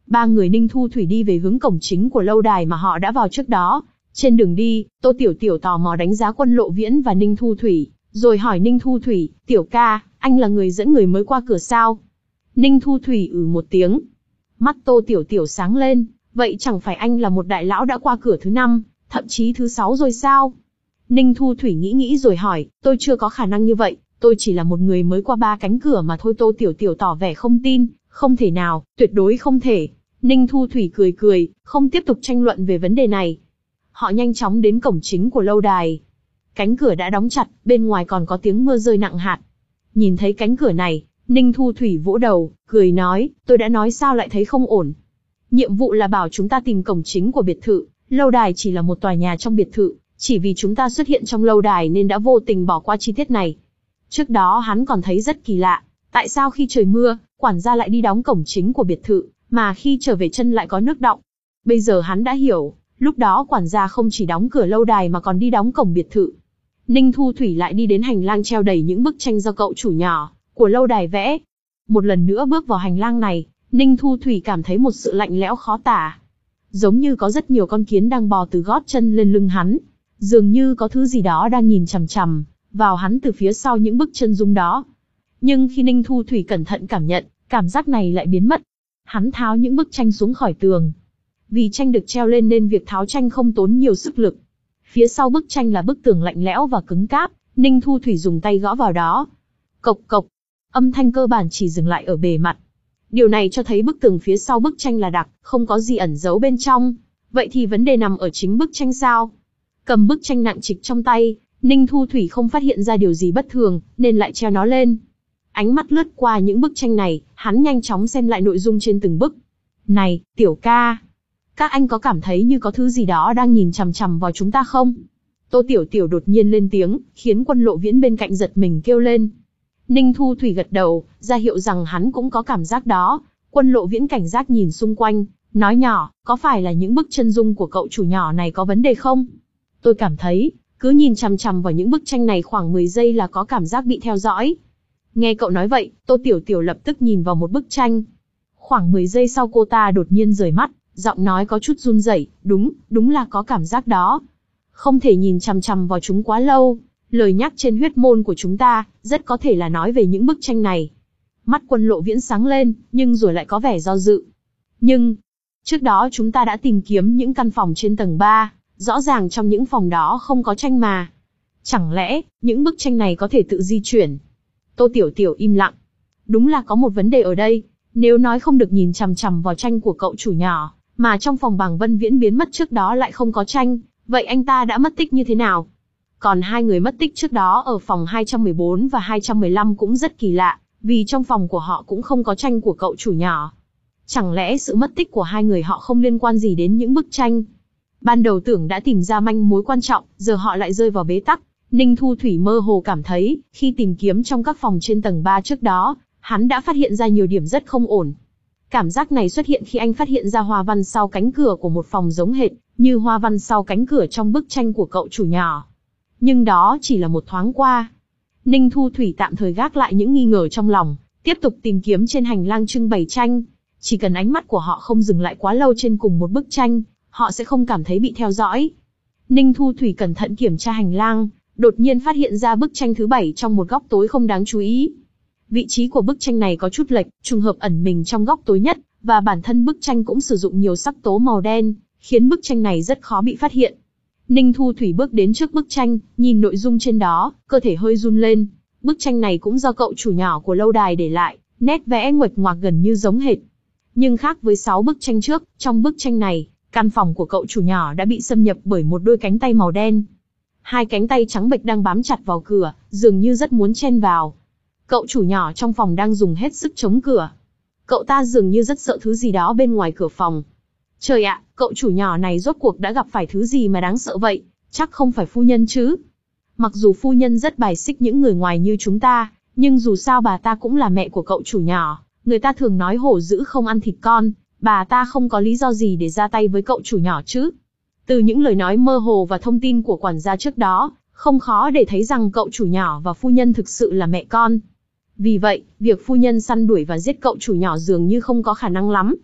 Ba người Ninh Thu Thủy đi về hướng cổng chính của lâu đài mà họ đã vào trước đó. Trên đường đi, Tô Tiểu Tiểu tò mò đánh giá Quân Lộ Viễn và Ninh Thu Thủy, rồi hỏi Ninh Thu Thủy, Tiểu ca, anh là người dẫn người mới qua cửa sao? Ninh Thu Thủy ừ một tiếng. Mắt Tô Tiểu Tiểu sáng lên, vậy chẳng phải anh là một đại lão đã qua cửa thứ năm, thậm chí thứ sáu rồi sao? Ninh Thu Thủy nghĩ nghĩ rồi hỏi, tôi chưa có khả năng như vậy, tôi chỉ là một người mới qua ba cánh cửa mà thôi. Tô Tiểu Tiểu tỏ vẻ không tin, không thể nào, tuyệt đối không thể. Ninh Thu Thủy cười cười, không tiếp tục tranh luận về vấn đề này. Họ nhanh chóng đến cổng chính của lâu đài. Cánh cửa đã đóng chặt, bên ngoài còn có tiếng mưa rơi nặng hạt. Nhìn thấy cánh cửa này, Ninh Thu Thủy vỗ đầu, cười nói, tôi đã nói sao lại thấy không ổn. Nhiệm vụ là bảo chúng ta tìm cổng chính của biệt thự, lâu đài chỉ là một tòa nhà trong biệt thự, chỉ vì chúng ta xuất hiện trong lâu đài nên đã vô tình bỏ qua chi tiết này. Trước đó hắn còn thấy rất kỳ lạ, tại sao khi trời mưa, quản gia lại đi đóng cổng chính của biệt thự, mà khi trở về chân lại có nước đọng. Bây giờ hắn đã hiểu, lúc đó quản gia không chỉ đóng cửa lâu đài mà còn đi đóng cổng biệt thự. Ninh Thu Thủy lại đi đến hành lang treo đầy những bức tranh do cậu chủ nhỏ của lâu đài vẽ. Một lần nữa bước vào hành lang này, Ninh Thu Thủy cảm thấy một sự lạnh lẽo khó tả. Giống như có rất nhiều con kiến đang bò từ gót chân lên lưng hắn. Dường như có thứ gì đó đang nhìn chằm chằm vào hắn từ phía sau những bức chân dung đó. Nhưng khi Ninh Thu Thủy cẩn thận cảm nhận, cảm giác này lại biến mất. Hắn tháo những bức tranh xuống khỏi tường. Vì tranh được treo lên nên việc tháo tranh không tốn nhiều sức lực. Phía sau bức tranh là bức tường lạnh lẽo và cứng cáp, Ninh Thu Thủy dùng tay gõ vào đó. Cộc cộc, âm thanh cơ bản chỉ dừng lại ở bề mặt. Điều này cho thấy bức tường phía sau bức tranh là đặc, không có gì ẩn giấu bên trong. Vậy thì vấn đề nằm ở chính bức tranh sao? Cầm bức tranh nặng trịch trong tay, Ninh Thu Thủy không phát hiện ra điều gì bất thường, nên lại treo nó lên. Ánh mắt lướt qua những bức tranh này, hắn nhanh chóng xem lại nội dung trên từng bức. Này, Tiểu ca, các anh có cảm thấy như có thứ gì đó đang nhìn chằm chằm vào chúng ta không? Tô Tiểu Tiểu đột nhiên lên tiếng, khiến Quân Lộ Viễn bên cạnh giật mình kêu lên. Ninh Thu Thủy gật đầu, ra hiệu rằng hắn cũng có cảm giác đó. Quân Lộ Viễn cảnh giác nhìn xung quanh, nói nhỏ, có phải là những bức chân dung của cậu chủ nhỏ này có vấn đề không? Tôi cảm thấy, cứ nhìn chằm chằm vào những bức tranh này khoảng mười giây là có cảm giác bị theo dõi. Nghe cậu nói vậy, Tô Tiểu Tiểu lập tức nhìn vào một bức tranh. Khoảng mười giây sau cô ta đột nhiên rời mắt, giọng nói có chút run rẩy, đúng, đúng là có cảm giác đó. Không thể nhìn chằm chằm vào chúng quá lâu. Lời nhắc trên huyết môn của chúng ta, rất có thể là nói về những bức tranh này. Mắt Quân Lộ Viễn sáng lên, nhưng rồi lại có vẻ do dự. Nhưng, trước đó chúng ta đã tìm kiếm những căn phòng trên tầng ba, rõ ràng trong những phòng đó không có tranh mà. Chẳng lẽ, những bức tranh này có thể tự di chuyển? Tô Tiểu Tiểu im lặng. Đúng là có một vấn đề ở đây, nếu nói không được nhìn chằm chằm vào tranh của cậu chủ nhỏ, mà trong phòng Bàng Vân Viễn biến mất trước đó lại không có tranh, vậy anh ta đã mất tích như thế nào? Còn hai người mất tích trước đó ở phòng hai trăm mười bốn và hai trăm mười lăm cũng rất kỳ lạ, vì trong phòng của họ cũng không có tranh của cậu chủ nhỏ. Chẳng lẽ sự mất tích của hai người họ không liên quan gì đến những bức tranh? Ban đầu tưởng đã tìm ra manh mối quan trọng, giờ họ lại rơi vào bế tắc. Ninh Thu Thủy mơ hồ cảm thấy, khi tìm kiếm trong các phòng trên tầng ba trước đó, hắn đã phát hiện ra nhiều điểm rất không ổn. Cảm giác này xuất hiện khi anh phát hiện ra hoa văn sau cánh cửa của một phòng giống hệt, như hoa văn sau cánh cửa trong bức tranh của cậu chủ nhỏ. Nhưng đó chỉ là một thoáng qua. Ninh Thu Thủy tạm thời gác lại những nghi ngờ trong lòng, tiếp tục tìm kiếm trên hành lang trưng bày tranh. Chỉ cần ánh mắt của họ không dừng lại quá lâu trên cùng một bức tranh, họ sẽ không cảm thấy bị theo dõi. Ninh Thu Thủy cẩn thận kiểm tra hành lang, đột nhiên phát hiện ra bức tranh thứ bảy trong một góc tối không đáng chú ý. Vị trí của bức tranh này có chút lệch, trùng hợp ẩn mình trong góc tối nhất, và bản thân bức tranh cũng sử dụng nhiều sắc tố màu đen, khiến bức tranh này rất khó bị phát hiện. Ninh Thu Thủy bước đến trước bức tranh, nhìn nội dung trên đó, cơ thể hơi run lên. Bức tranh này cũng do cậu chủ nhỏ của lâu đài để lại, nét vẽ nguệch ngoạc gần như giống hệt. Nhưng khác với sáu bức tranh trước, trong bức tranh này, căn phòng của cậu chủ nhỏ đã bị xâm nhập bởi một đôi cánh tay màu đen. Hai cánh tay trắng bệch đang bám chặt vào cửa, dường như rất muốn chen vào. Cậu chủ nhỏ trong phòng đang dùng hết sức chống cửa. Cậu ta dường như rất sợ thứ gì đó bên ngoài cửa phòng. Trời ạ, cậu chủ nhỏ này rốt cuộc đã gặp phải thứ gì mà đáng sợ vậy, chắc không phải phu nhân chứ. Mặc dù phu nhân rất bài xích những người ngoài như chúng ta, nhưng dù sao bà ta cũng là mẹ của cậu chủ nhỏ. Người ta thường nói hổ dữ không ăn thịt con, bà ta không có lý do gì để ra tay với cậu chủ nhỏ chứ. Từ những lời nói mơ hồ và thông tin của quản gia trước đó, không khó để thấy rằng cậu chủ nhỏ và phu nhân thực sự là mẹ con. Vì vậy, việc phu nhân săn đuổi và giết cậu chủ nhỏ dường như không có khả năng lắm.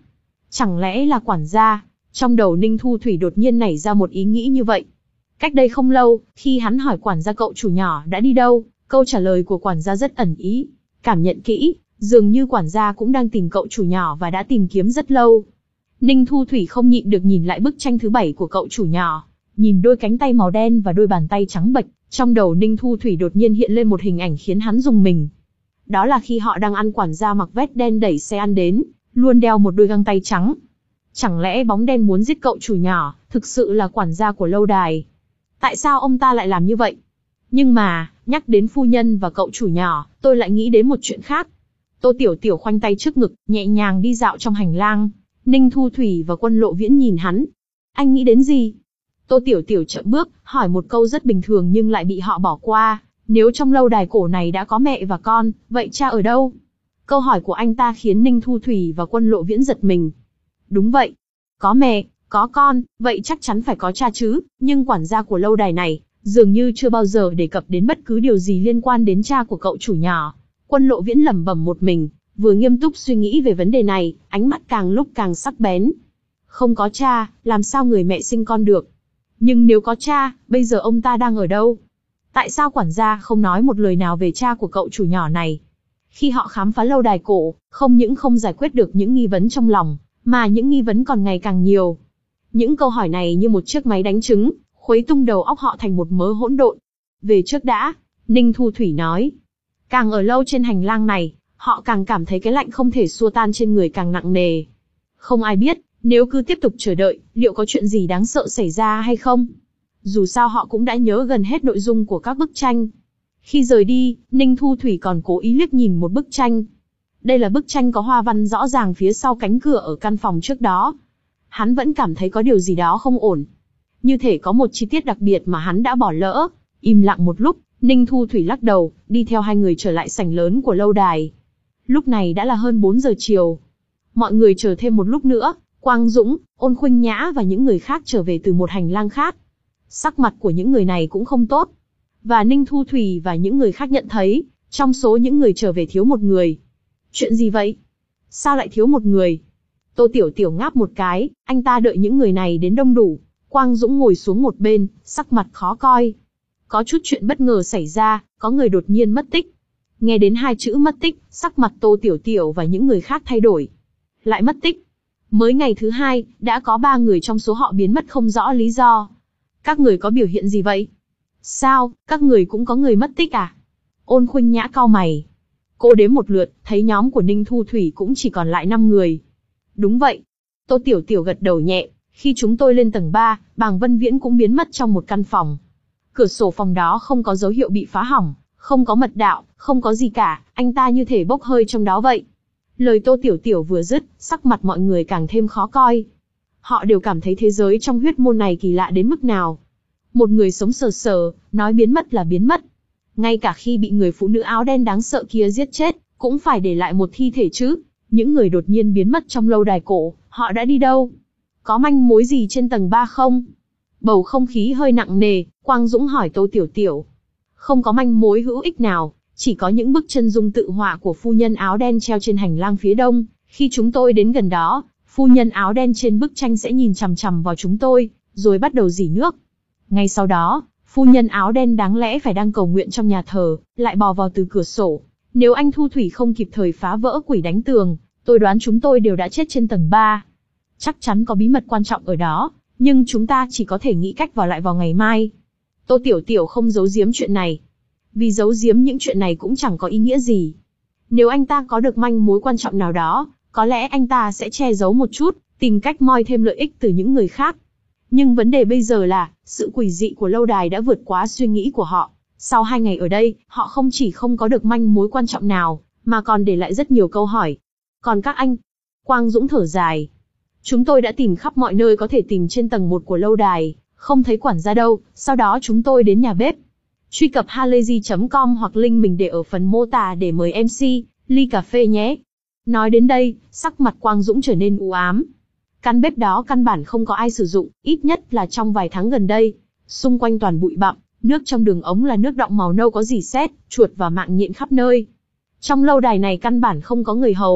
Chẳng lẽ là quản gia? Trong đầu Ninh Thu Thủy đột nhiên nảy ra một ý nghĩ như vậy. Cách đây không lâu, khi hắn hỏi quản gia cậu chủ nhỏ đã đi đâu, câu trả lời của quản gia rất ẩn ý. Cảm nhận kỹ, dường như quản gia cũng đang tìm cậu chủ nhỏ và đã tìm kiếm rất lâu. Ninh Thu Thủy không nhịn được nhìn lại bức tranh thứ bảy của cậu chủ nhỏ. Nhìn đôi cánh tay màu đen và đôi bàn tay trắng bệch, trong đầu Ninh Thu Thủy đột nhiên hiện lên một hình ảnh khiến hắn rùng mình. Đó là khi họ đang ăn, quản gia mặc vest đen đẩy xe ăn đến, luôn đeo một đôi găng tay trắng. Chẳng lẽ bóng đen muốn giết cậu chủ nhỏ, thực sự là quản gia của lâu đài? Tại sao ông ta lại làm như vậy? Nhưng mà, nhắc đến phu nhân và cậu chủ nhỏ, tôi lại nghĩ đến một chuyện khác. Tô Tiểu Tiểu khoanh tay trước ngực, nhẹ nhàng đi dạo trong hành lang. Ninh Thu Thủy và Quân Lộ Viễn nhìn hắn. Anh nghĩ đến gì? Tô Tiểu Tiểu chậm bước, hỏi một câu rất bình thường nhưng lại bị họ bỏ qua. Nếu trong lâu đài cổ này đã có mẹ và con, vậy cha ở đâu? Câu hỏi của anh ta khiến Ninh Thu Thủy và Quân Lộ Viễn giật mình. Đúng vậy. Có mẹ, có con, vậy chắc chắn phải có cha chứ, nhưng quản gia của lâu đài này, dường như chưa bao giờ đề cập đến bất cứ điều gì liên quan đến cha của cậu chủ nhỏ. Quân Lộ Viễn lẩm bẩm một mình, vừa nghiêm túc suy nghĩ về vấn đề này, ánh mắt càng lúc càng sắc bén. Không có cha, làm sao người mẹ sinh con được? Nhưng nếu có cha, bây giờ ông ta đang ở đâu? Tại sao quản gia không nói một lời nào về cha của cậu chủ nhỏ này? Khi họ khám phá lâu đài cổ, không những không giải quyết được những nghi vấn trong lòng, mà những nghi vấn còn ngày càng nhiều. Những câu hỏi này như một chiếc máy đánh trứng, khuấy tung đầu óc họ thành một mớ hỗn độn. Về trước đã, Ninh Thu Thủy nói. Càng ở lâu trên hành lang này, họ càng cảm thấy cái lạnh không thể xua tan trên người càng nặng nề. Không ai biết, nếu cứ tiếp tục chờ đợi, liệu có chuyện gì đáng sợ xảy ra hay không? Dù sao họ cũng đã nhớ gần hết nội dung của các bức tranh. Khi rời đi, Ninh Thu Thủy còn cố ý liếc nhìn một bức tranh. Đây là bức tranh có hoa văn rõ ràng phía sau cánh cửa ở căn phòng trước đó. Hắn vẫn cảm thấy có điều gì đó không ổn. Như thể có một chi tiết đặc biệt mà hắn đã bỏ lỡ. Im lặng một lúc, Ninh Thu Thủy lắc đầu, đi theo hai người trở lại sảnh lớn của lâu đài. Lúc này đã là hơn bốn giờ chiều. Mọi người chờ thêm một lúc nữa, Quang Dũng, Ôn Khuynh Nhã và những người khác trở về từ một hành lang khác. Sắc mặt của những người này cũng không tốt. Và Ninh Thu Thủy và những người khác nhận thấy, trong số những người trở về thiếu một người. Chuyện gì vậy? Sao lại thiếu một người? Tô Tiểu Tiểu ngáp một cái, anh ta đợi những người này đến đông đủ. Quang Dũng ngồi xuống một bên, sắc mặt khó coi. Có chút chuyện bất ngờ xảy ra, có người đột nhiên mất tích. Nghe đến hai chữ mất tích, sắc mặt Tô Tiểu Tiểu và những người khác thay đổi. Lại mất tích. Mới ngày thứ hai, đã có ba người trong số họ biến mất không rõ lý do. Các người có biểu hiện gì vậy? Sao, các người cũng có người mất tích à? Ôn Khuynh Nhã cau mày. Cô đếm một lượt, thấy nhóm của Ninh Thu Thủy cũng chỉ còn lại năm người. Đúng vậy. Tô Tiểu Tiểu gật đầu nhẹ. Khi chúng tôi lên tầng ba, Bàng Vân Viễn cũng biến mất trong một căn phòng. Cửa sổ phòng đó không có dấu hiệu bị phá hỏng, không có mật đạo, không có gì cả, anh ta như thể bốc hơi trong đó vậy. Lời Tô Tiểu Tiểu vừa dứt, sắc mặt mọi người càng thêm khó coi. Họ đều cảm thấy thế giới trong huyết môn này kỳ lạ đến mức nào. Một người sống sờ sờ, nói biến mất là biến mất. Ngay cả khi bị người phụ nữ áo đen đáng sợ kia giết chết, cũng phải để lại một thi thể chứ. Những người đột nhiên biến mất trong lâu đài cổ, họ đã đi đâu? Có manh mối gì trên tầng ba không? Bầu không khí hơi nặng nề, Quang Dũng hỏi Tô Tiểu Tiểu. Không có manh mối hữu ích nào, chỉ có những bức chân dung tự họa của phu nhân áo đen treo trên hành lang phía đông. Khi chúng tôi đến gần đó, phu nhân áo đen trên bức tranh sẽ nhìn chằm chằm vào chúng tôi, rồi bắt đầu rỉ nước. Ngay sau đó, phu nhân áo đen đáng lẽ phải đang cầu nguyện trong nhà thờ, lại bò vào từ cửa sổ. Nếu anh Thu Thủy không kịp thời phá vỡ quỷ đánh tường, tôi đoán chúng tôi đều đã chết trên tầng ba. Chắc chắn có bí mật quan trọng ở đó, nhưng chúng ta chỉ có thể nghĩ cách vào lại vào ngày mai. Tô Tiểu Tiểu không giấu giếm chuyện này. Vì giấu giếm những chuyện này cũng chẳng có ý nghĩa gì. Nếu anh ta có được manh mối quan trọng nào đó, có lẽ anh ta sẽ che giấu một chút, tìm cách moi thêm lợi ích từ những người khác. Nhưng vấn đề bây giờ là, sự quỷ dị của lâu đài đã vượt quá suy nghĩ của họ. Sau hai ngày ở đây, họ không chỉ không có được manh mối quan trọng nào, mà còn để lại rất nhiều câu hỏi. Còn các anh? Quang Dũng thở dài. Chúng tôi đã tìm khắp mọi nơi có thể tìm trên tầng một của lâu đài, không thấy quản gia đâu, sau đó chúng tôi đến nhà bếp. Truy cập halayzi chấm com hoặc link mình để ở phần mô tả để mời em xê, ly cà phê nhé. Nói đến đây, sắc mặt Quang Dũng trở nên u ám. Căn bếp đó căn bản không có ai sử dụng, ít nhất là trong vài tháng gần đây. Xung quanh toàn bụi bặm, nước trong đường ống là nước đọng màu nâu có rỉ sét, chuột và mạng nhện khắp nơi. Trong lâu đài này căn bản không có người hầu,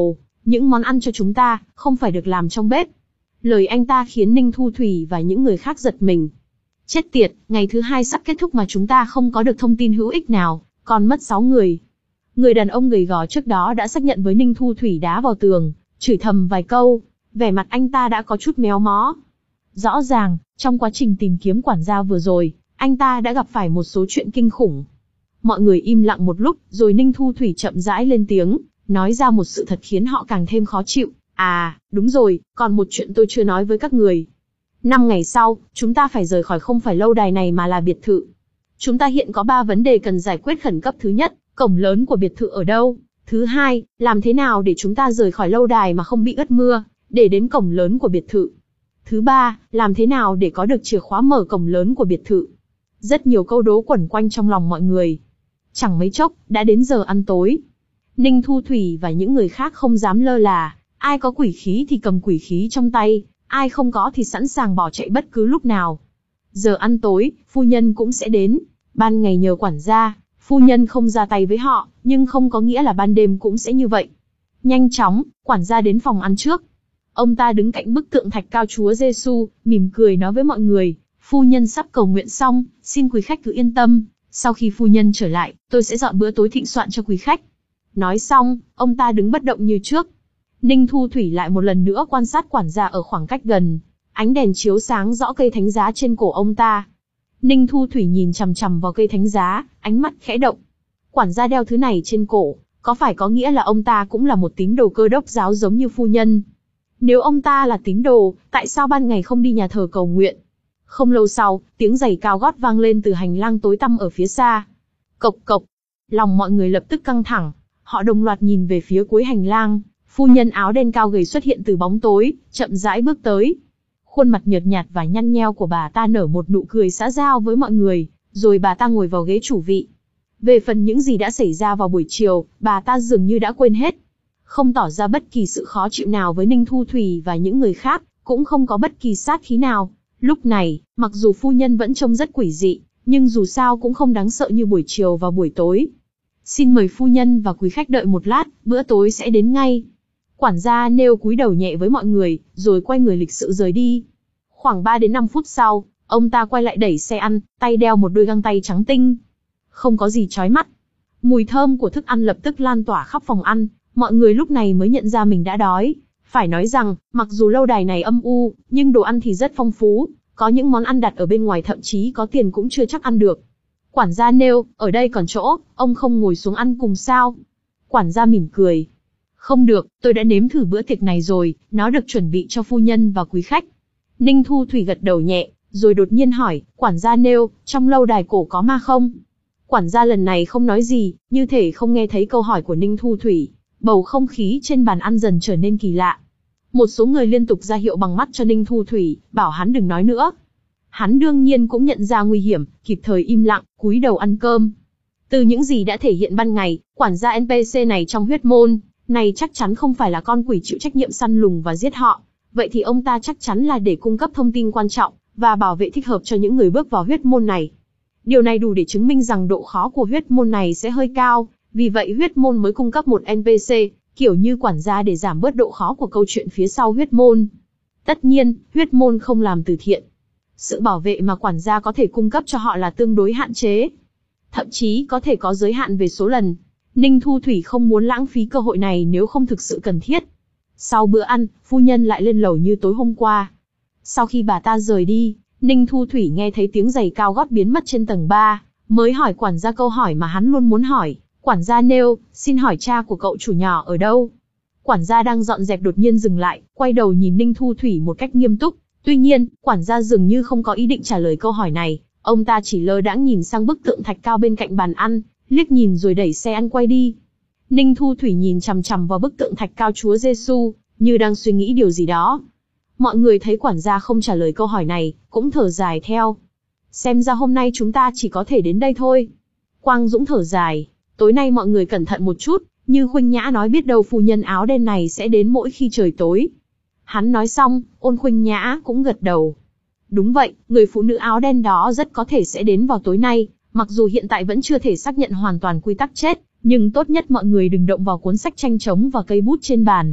Những món ăn cho chúng ta, không phải được làm trong bếp. Lời anh ta khiến Ninh Thu Thủy và những người khác giật mình. Chết tiệt, ngày thứ hai sắp kết thúc mà chúng ta không có được thông tin hữu ích nào, còn mất sáu người. Người đàn ông gầy gò trước đó đã xác nhận với Ninh Thu Thủy đá vào tường, chửi thầm vài câu, vẻ mặt anh ta đã có chút méo mó. Rõ ràng, trong quá trình tìm kiếm quản gia vừa rồi, anh ta đã gặp phải một số chuyện kinh khủng. Mọi người im lặng một lúc, rồi Ninh Thu Thủy chậm rãi lên tiếng, nói ra một sự thật khiến họ càng thêm khó chịu. À, đúng rồi, còn một chuyện tôi chưa nói với các người. Năm ngày sau, chúng ta phải rời khỏi không phải lâu đài này mà là biệt thự. Chúng ta hiện có ba vấn đề cần giải quyết khẩn cấp. Thứ nhất, cổng lớn của biệt thự ở đâu? Thứ hai, làm thế nào để chúng ta rời khỏi lâu đài mà không bị ướt mưa, để đến cổng lớn của biệt thự? Thứ ba, làm thế nào để có được chìa khóa mở cổng lớn của biệt thự? Rất nhiều câu đố quẩn quanh trong lòng mọi người. Chẳng mấy chốc, đã đến giờ ăn tối. Ninh Thu Thủy và những người khác không dám lơ là, ai có quỷ khí thì cầm quỷ khí trong tay, ai không có thì sẵn sàng bỏ chạy bất cứ lúc nào. Giờ ăn tối, phu nhân cũng sẽ đến. Ban ngày nhờ quản gia, phu nhân không ra tay với họ, nhưng không có nghĩa là ban đêm cũng sẽ như vậy. Nhanh chóng, quản gia đến phòng ăn trước. Ông ta đứng cạnh bức tượng thạch cao Chúa Giêsu, mỉm cười nói với mọi người, phu nhân sắp cầu nguyện xong, xin quý khách cứ yên tâm, sau khi phu nhân trở lại, tôi sẽ dọn bữa tối thịnh soạn cho quý khách. Nói xong, ông ta đứng bất động như trước. Ninh Thu Thủy lại một lần nữa quan sát quản gia ở khoảng cách gần, ánh đèn chiếu sáng rõ cây thánh giá trên cổ ông ta. Ninh Thu Thủy nhìn chằm chằm vào cây thánh giá, ánh mắt khẽ động. Quản gia đeo thứ này trên cổ, có phải có nghĩa là ông ta cũng là một tín đồ Cơ Đốc giáo giống như phu nhân? Nếu ông ta là tín đồ, tại sao ban ngày không đi nhà thờ cầu nguyện? Không lâu sau, tiếng giày cao gót vang lên từ hành lang tối tăm ở phía xa. Cộc cộc. Lòng mọi người lập tức căng thẳng, họ đồng loạt nhìn về phía cuối hành lang. Phu nhân áo đen cao gầy xuất hiện từ bóng tối, chậm rãi bước tới. Khuôn mặt nhợt nhạt và nhăn nheo của bà ta nở một nụ cười xã giao với mọi người, rồi bà ta ngồi vào ghế chủ vị. Về phần những gì đã xảy ra vào buổi chiều, bà ta dường như đã quên hết. Không tỏ ra bất kỳ sự khó chịu nào với Ninh Thu Thủy và những người khác, cũng không có bất kỳ sát khí nào. Lúc này, mặc dù phu nhân vẫn trông rất quỷ dị, nhưng dù sao cũng không đáng sợ như buổi chiều và buổi tối. Xin mời phu nhân và quý khách đợi một lát, bữa tối sẽ đến ngay. Quản gia nêu cúi đầu nhẹ với mọi người, rồi quay người lịch sự rời đi. Khoảng ba đến năm phút sau, ông ta quay lại đẩy xe ăn, tay đeo một đôi găng tay trắng tinh. Không có gì chói mắt. Mùi thơm của thức ăn lập tức lan tỏa khắp phòng ăn, mọi người lúc này mới nhận ra mình đã đói. Phải nói rằng, mặc dù lâu đài này âm u, nhưng đồ ăn thì rất phong phú, có những món ăn đặt ở bên ngoài thậm chí có tiền cũng chưa chắc ăn được. Quản gia nêu, ở đây còn chỗ, ông không ngồi xuống ăn cùng sao? Quản gia mỉm cười. Không được, tôi đã nếm thử bữa tiệc này rồi, nó được chuẩn bị cho phu nhân và quý khách. Ninh Thu Thủy gật đầu nhẹ, rồi đột nhiên hỏi, quản gia nêu, trong lâu đài cổ có ma không? Quản gia lần này không nói gì, như thể không nghe thấy câu hỏi của Ninh Thu Thủy. Bầu không khí trên bàn ăn dần trở nên kỳ lạ. Một số người liên tục ra hiệu bằng mắt cho Ninh Thu Thủy, bảo hắn đừng nói nữa. Hắn đương nhiên cũng nhận ra nguy hiểm, kịp thời im lặng, cúi đầu ăn cơm. Từ những gì đã thể hiện ban ngày, quản gia en pê xê này trong huyết môn này chắc chắn không phải là con quỷ chịu trách nhiệm săn lùng và giết họ. Vậy thì ông ta chắc chắn là để cung cấp thông tin quan trọng và bảo vệ thích hợp cho những người bước vào huyết môn này. Điều này đủ để chứng minh rằng độ khó của huyết môn này sẽ hơi cao, vì vậy huyết môn mới cung cấp một en pê xê, kiểu như quản gia để giảm bớt độ khó của câu chuyện phía sau huyết môn. Tất nhiên, huyết môn không làm từ thiện. Sự bảo vệ mà quản gia có thể cung cấp cho họ là tương đối hạn chế. Thậm chí có thể có giới hạn về số lần. Ninh Thu Thủy không muốn lãng phí cơ hội này nếu không thực sự cần thiết. Sau bữa ăn, phu nhân lại lên lầu như tối hôm qua. Sau khi bà ta rời đi, Ninh Thu Thủy nghe thấy tiếng giày cao gót biến mất trên tầng ba, mới hỏi quản gia câu hỏi mà hắn luôn muốn hỏi. Quản gia nêu, xin hỏi cha của cậu chủ nhỏ ở đâu? Quản gia đang dọn dẹp đột nhiên dừng lại, quay đầu nhìn Ninh Thu Thủy một cách nghiêm túc. Tuy nhiên, quản gia dường như không có ý định trả lời câu hỏi này, ông ta chỉ lơ đãng nhìn sang bức tượng thạch cao bên cạnh bàn ăn, liếc nhìn rồi đẩy xe ăn quay đi. Ninh Thu Thủy nhìn chằm chằm vào bức tượng thạch cao Chúa Giêsu, như đang suy nghĩ điều gì đó. Mọi người thấy quản gia không trả lời câu hỏi này, cũng thở dài theo. Xem ra hôm nay chúng ta chỉ có thể đến đây thôi. Quang Dũng thở dài, tối nay mọi người cẩn thận một chút, như Khuynh Nhã nói biết đâu phu nhân áo đen này sẽ đến mỗi khi trời tối. Hắn nói xong, Ôn Khuynh Nhã cũng gật đầu. Đúng vậy, người phụ nữ áo đen đó rất có thể sẽ đến vào tối nay, mặc dù hiện tại vẫn chưa thể xác nhận hoàn toàn quy tắc chết, nhưng tốt nhất mọi người đừng động vào cuốn sách tranh trống và cây bút trên bàn.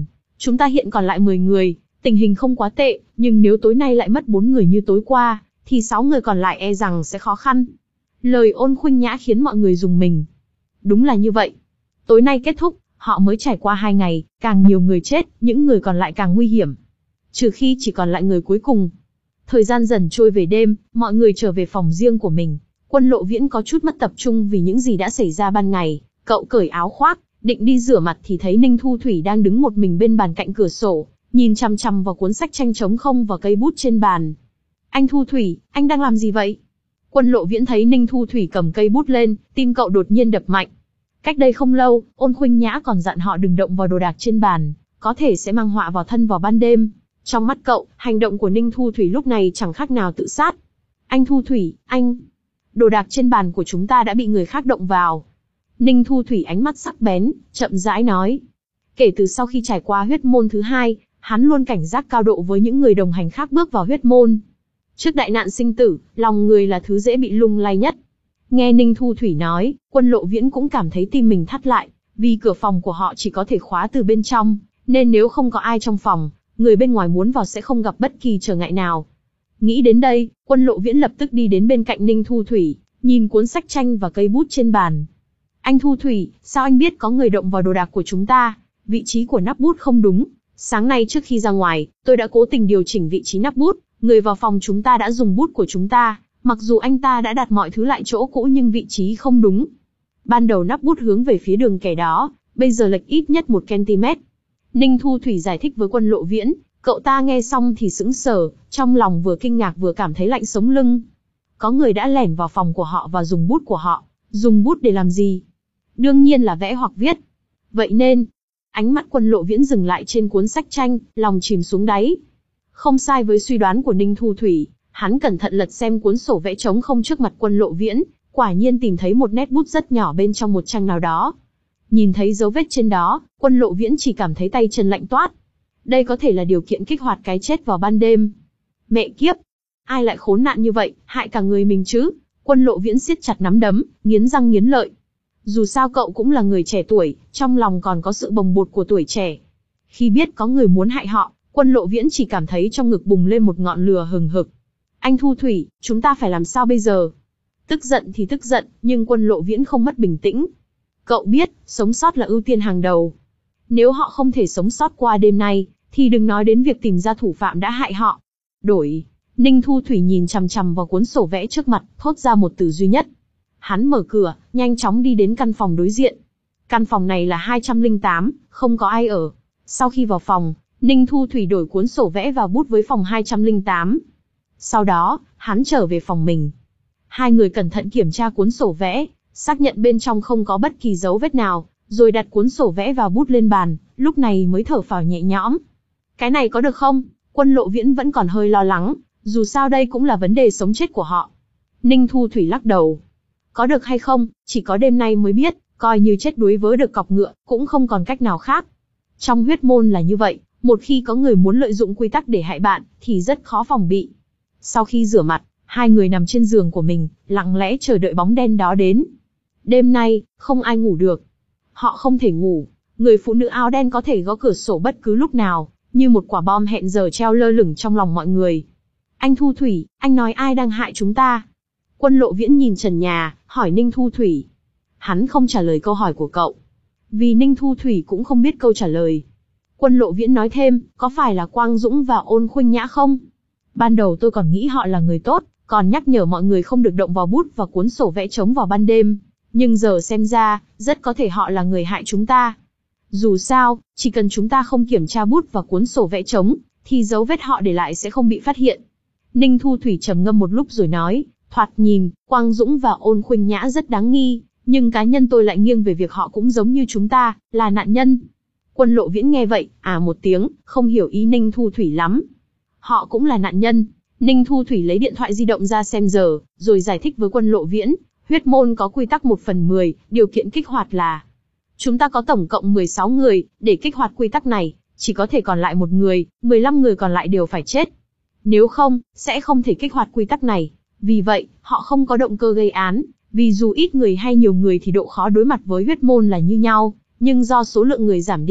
Chúng ta hiện còn lại mười người, tình hình không quá tệ, nhưng nếu tối nay lại mất bốn người như tối qua, thì sáu người còn lại e rằng sẽ khó khăn. Lời Ôn Khuynh Nhã khiến mọi người rùng mình. Đúng là như vậy. Tối nay kết thúc, họ mới trải qua hai ngày, càng nhiều người chết, những người còn lại càng nguy hiểm. Trừ khi chỉ còn lại người cuối cùng. Thời gian dần trôi về đêm, mọi người trở về phòng riêng của mình. Quân Lộ Viễn có chút mất tập trung vì những gì đã xảy ra ban ngày. Cậu cởi áo khoác, định đi rửa mặt thì thấy Ninh Thu Thủy đang đứng một mình bên bàn cạnh cửa sổ, nhìn chằm chằm vào cuốn sách tranh trống không và cây bút trên bàn. Anh Thu Thủy, anh đang làm gì vậy? Quân Lộ Viễn thấy Ninh Thu Thủy cầm cây bút lên, tim cậu đột nhiên đập mạnh. Cách đây không lâu, Ôn Khuynh Nhã còn dặn họ đừng động vào đồ đạc trên bàn, có thể sẽ mang họa vào thân vào ban đêm. Trong mắt cậu, hành động của Ninh Thu Thủy lúc này chẳng khác nào tự sát. Anh Thu Thủy, anh... Đồ đạc trên bàn của chúng ta đã bị người khác động vào. Ninh Thu Thủy ánh mắt sắc bén, chậm rãi nói. Kể từ sau khi trải qua huyết môn thứ hai, hắn luôn cảnh giác cao độ với những người đồng hành khác bước vào huyết môn. Trước đại nạn sinh tử, lòng người là thứ dễ bị lung lay nhất. Nghe Ninh Thu Thủy nói, Quân Lộ Viễn cũng cảm thấy tim mình thắt lại, vì cửa phòng của họ chỉ có thể khóa từ bên trong, nên nếu không có ai trong phòng, người bên ngoài muốn vào sẽ không gặp bất kỳ trở ngại nào. Nghĩ đến đây, Quân Lộ Viễn lập tức đi đến bên cạnh Ninh Thu Thủy, nhìn cuốn sách tranh và cây bút trên bàn. Anh Thu Thủy, sao anh biết có người động vào đồ đạc của chúng ta? Vị trí của nắp bút không đúng. Sáng nay trước khi ra ngoài, tôi đã cố tình điều chỉnh vị trí nắp bút, người vào phòng chúng ta đã dùng bút của chúng ta. Mặc dù anh ta đã đặt mọi thứ lại chỗ cũ nhưng vị trí không đúng. Ban đầu nắp bút hướng về phía đường kẻ đó, bây giờ lệch ít nhất một cm. Ninh Thu Thủy giải thích với Quân Lộ Viễn, cậu ta nghe xong thì sững sờ, trong lòng vừa kinh ngạc vừa cảm thấy lạnh sống lưng. Có người đã lẻn vào phòng của họ và dùng bút của họ. Dùng bút để làm gì? Đương nhiên là vẽ hoặc viết. Vậy nên, ánh mắt Quân Lộ Viễn dừng lại trên cuốn sách tranh, lòng chìm xuống đáy. Không sai với suy đoán của Ninh Thu Thủy. Hắn cẩn thận lật xem cuốn sổ vẽ trống không trước mặt Quân Lộ Viễn, quả nhiên tìm thấy một nét bút rất nhỏ bên trong một trang nào đó. Nhìn thấy dấu vết trên đó, Quân Lộ Viễn chỉ cảm thấy tay chân lạnh toát. Đây có thể là điều kiện kích hoạt cái chết vào ban đêm. Mẹ kiếp! Ai lại khốn nạn như vậy, hại cả người mình chứ? Quân Lộ Viễn siết chặt nắm đấm, nghiến răng nghiến lợi. Dù sao cậu cũng là người trẻ tuổi, trong lòng còn có sự bồng bột của tuổi trẻ. Khi biết có người muốn hại họ, Quân Lộ Viễn chỉ cảm thấy trong ngực bùng lên một ngọn lửa hừng hực. Anh Thu Thủy, chúng ta phải làm sao bây giờ? Tức giận thì tức giận, nhưng Quân Lộ Viễn không mất bình tĩnh. Cậu biết, sống sót là ưu tiên hàng đầu. Nếu họ không thể sống sót qua đêm nay, thì đừng nói đến việc tìm ra thủ phạm đã hại họ. Đổi. Ninh Thu Thủy nhìn chằm chằm vào cuốn sổ vẽ trước mặt, thốt ra một từ duy nhất. Hắn mở cửa, nhanh chóng đi đến căn phòng đối diện. Căn phòng này là hai trăm lẻ tám, không có ai ở. Sau khi vào phòng, Ninh Thu Thủy đổi cuốn sổ vẽ vào bút với phòng hai trăm lẻ tám. Sau đó, hắn trở về phòng mình. Hai người cẩn thận kiểm tra cuốn sổ vẽ, xác nhận bên trong không có bất kỳ dấu vết nào, rồi đặt cuốn sổ vẽ và bút lên bàn, lúc này mới thở phào nhẹ nhõm. Cái này có được không? Quân Lộ Viễn vẫn còn hơi lo lắng, dù sao đây cũng là vấn đề sống chết của họ. Ninh Thu Thủy lắc đầu. Có được hay không, chỉ có đêm nay mới biết, coi như chết đuối với được cọc ngựa, cũng không còn cách nào khác. Trong huyết môn là như vậy, một khi có người muốn lợi dụng quy tắc để hại bạn, thì rất khó phòng bị. Sau khi rửa mặt, hai người nằm trên giường của mình, lặng lẽ chờ đợi bóng đen đó đến. Đêm nay, không ai ngủ được. Họ không thể ngủ, người phụ nữ áo đen có thể gõ cửa sổ bất cứ lúc nào, như một quả bom hẹn giờ treo lơ lửng trong lòng mọi người. Anh Thu Thủy, anh nói ai đang hại chúng ta? Quân Lộ Viễn nhìn trần nhà, hỏi Ninh Thu Thủy. Hắn không trả lời câu hỏi của cậu, vì Ninh Thu Thủy cũng không biết câu trả lời. Quân Lộ Viễn nói thêm, có phải là Quang Dũng và Ôn Khuynh Nhã không? Ban đầu tôi còn nghĩ họ là người tốt, còn nhắc nhở mọi người không được động vào bút và cuốn sổ vẽ trống vào ban đêm. Nhưng giờ xem ra, rất có thể họ là người hại chúng ta. Dù sao, chỉ cần chúng ta không kiểm tra bút và cuốn sổ vẽ trống, thì dấu vết họ để lại sẽ không bị phát hiện. Ninh Thu Thủy trầm ngâm một lúc rồi nói, thoạt nhìn, Quang Dũng và Ôn Khuynh Nhã rất đáng nghi, nhưng cá nhân tôi lại nghiêng về việc họ cũng giống như chúng ta, là nạn nhân. Quân Lộ Viễn nghe vậy, à một tiếng, không hiểu ý Ninh Thu Thủy lắm. Họ cũng là nạn nhân. Ninh Thu Thủy lấy điện thoại di động ra xem giờ, rồi giải thích với Quân Lộ Viễn, huyết môn có quy tắc một phần mười, điều kiện kích hoạt là chúng ta có tổng cộng mười sáu người, để kích hoạt quy tắc này, chỉ có thể còn lại một người, mười lăm người còn lại đều phải chết. Nếu không, sẽ không thể kích hoạt quy tắc này. Vì vậy, họ không có động cơ gây án, vì dù ít người hay nhiều người thì độ khó đối mặt với huyết môn là như nhau, nhưng do số lượng người giảm đi,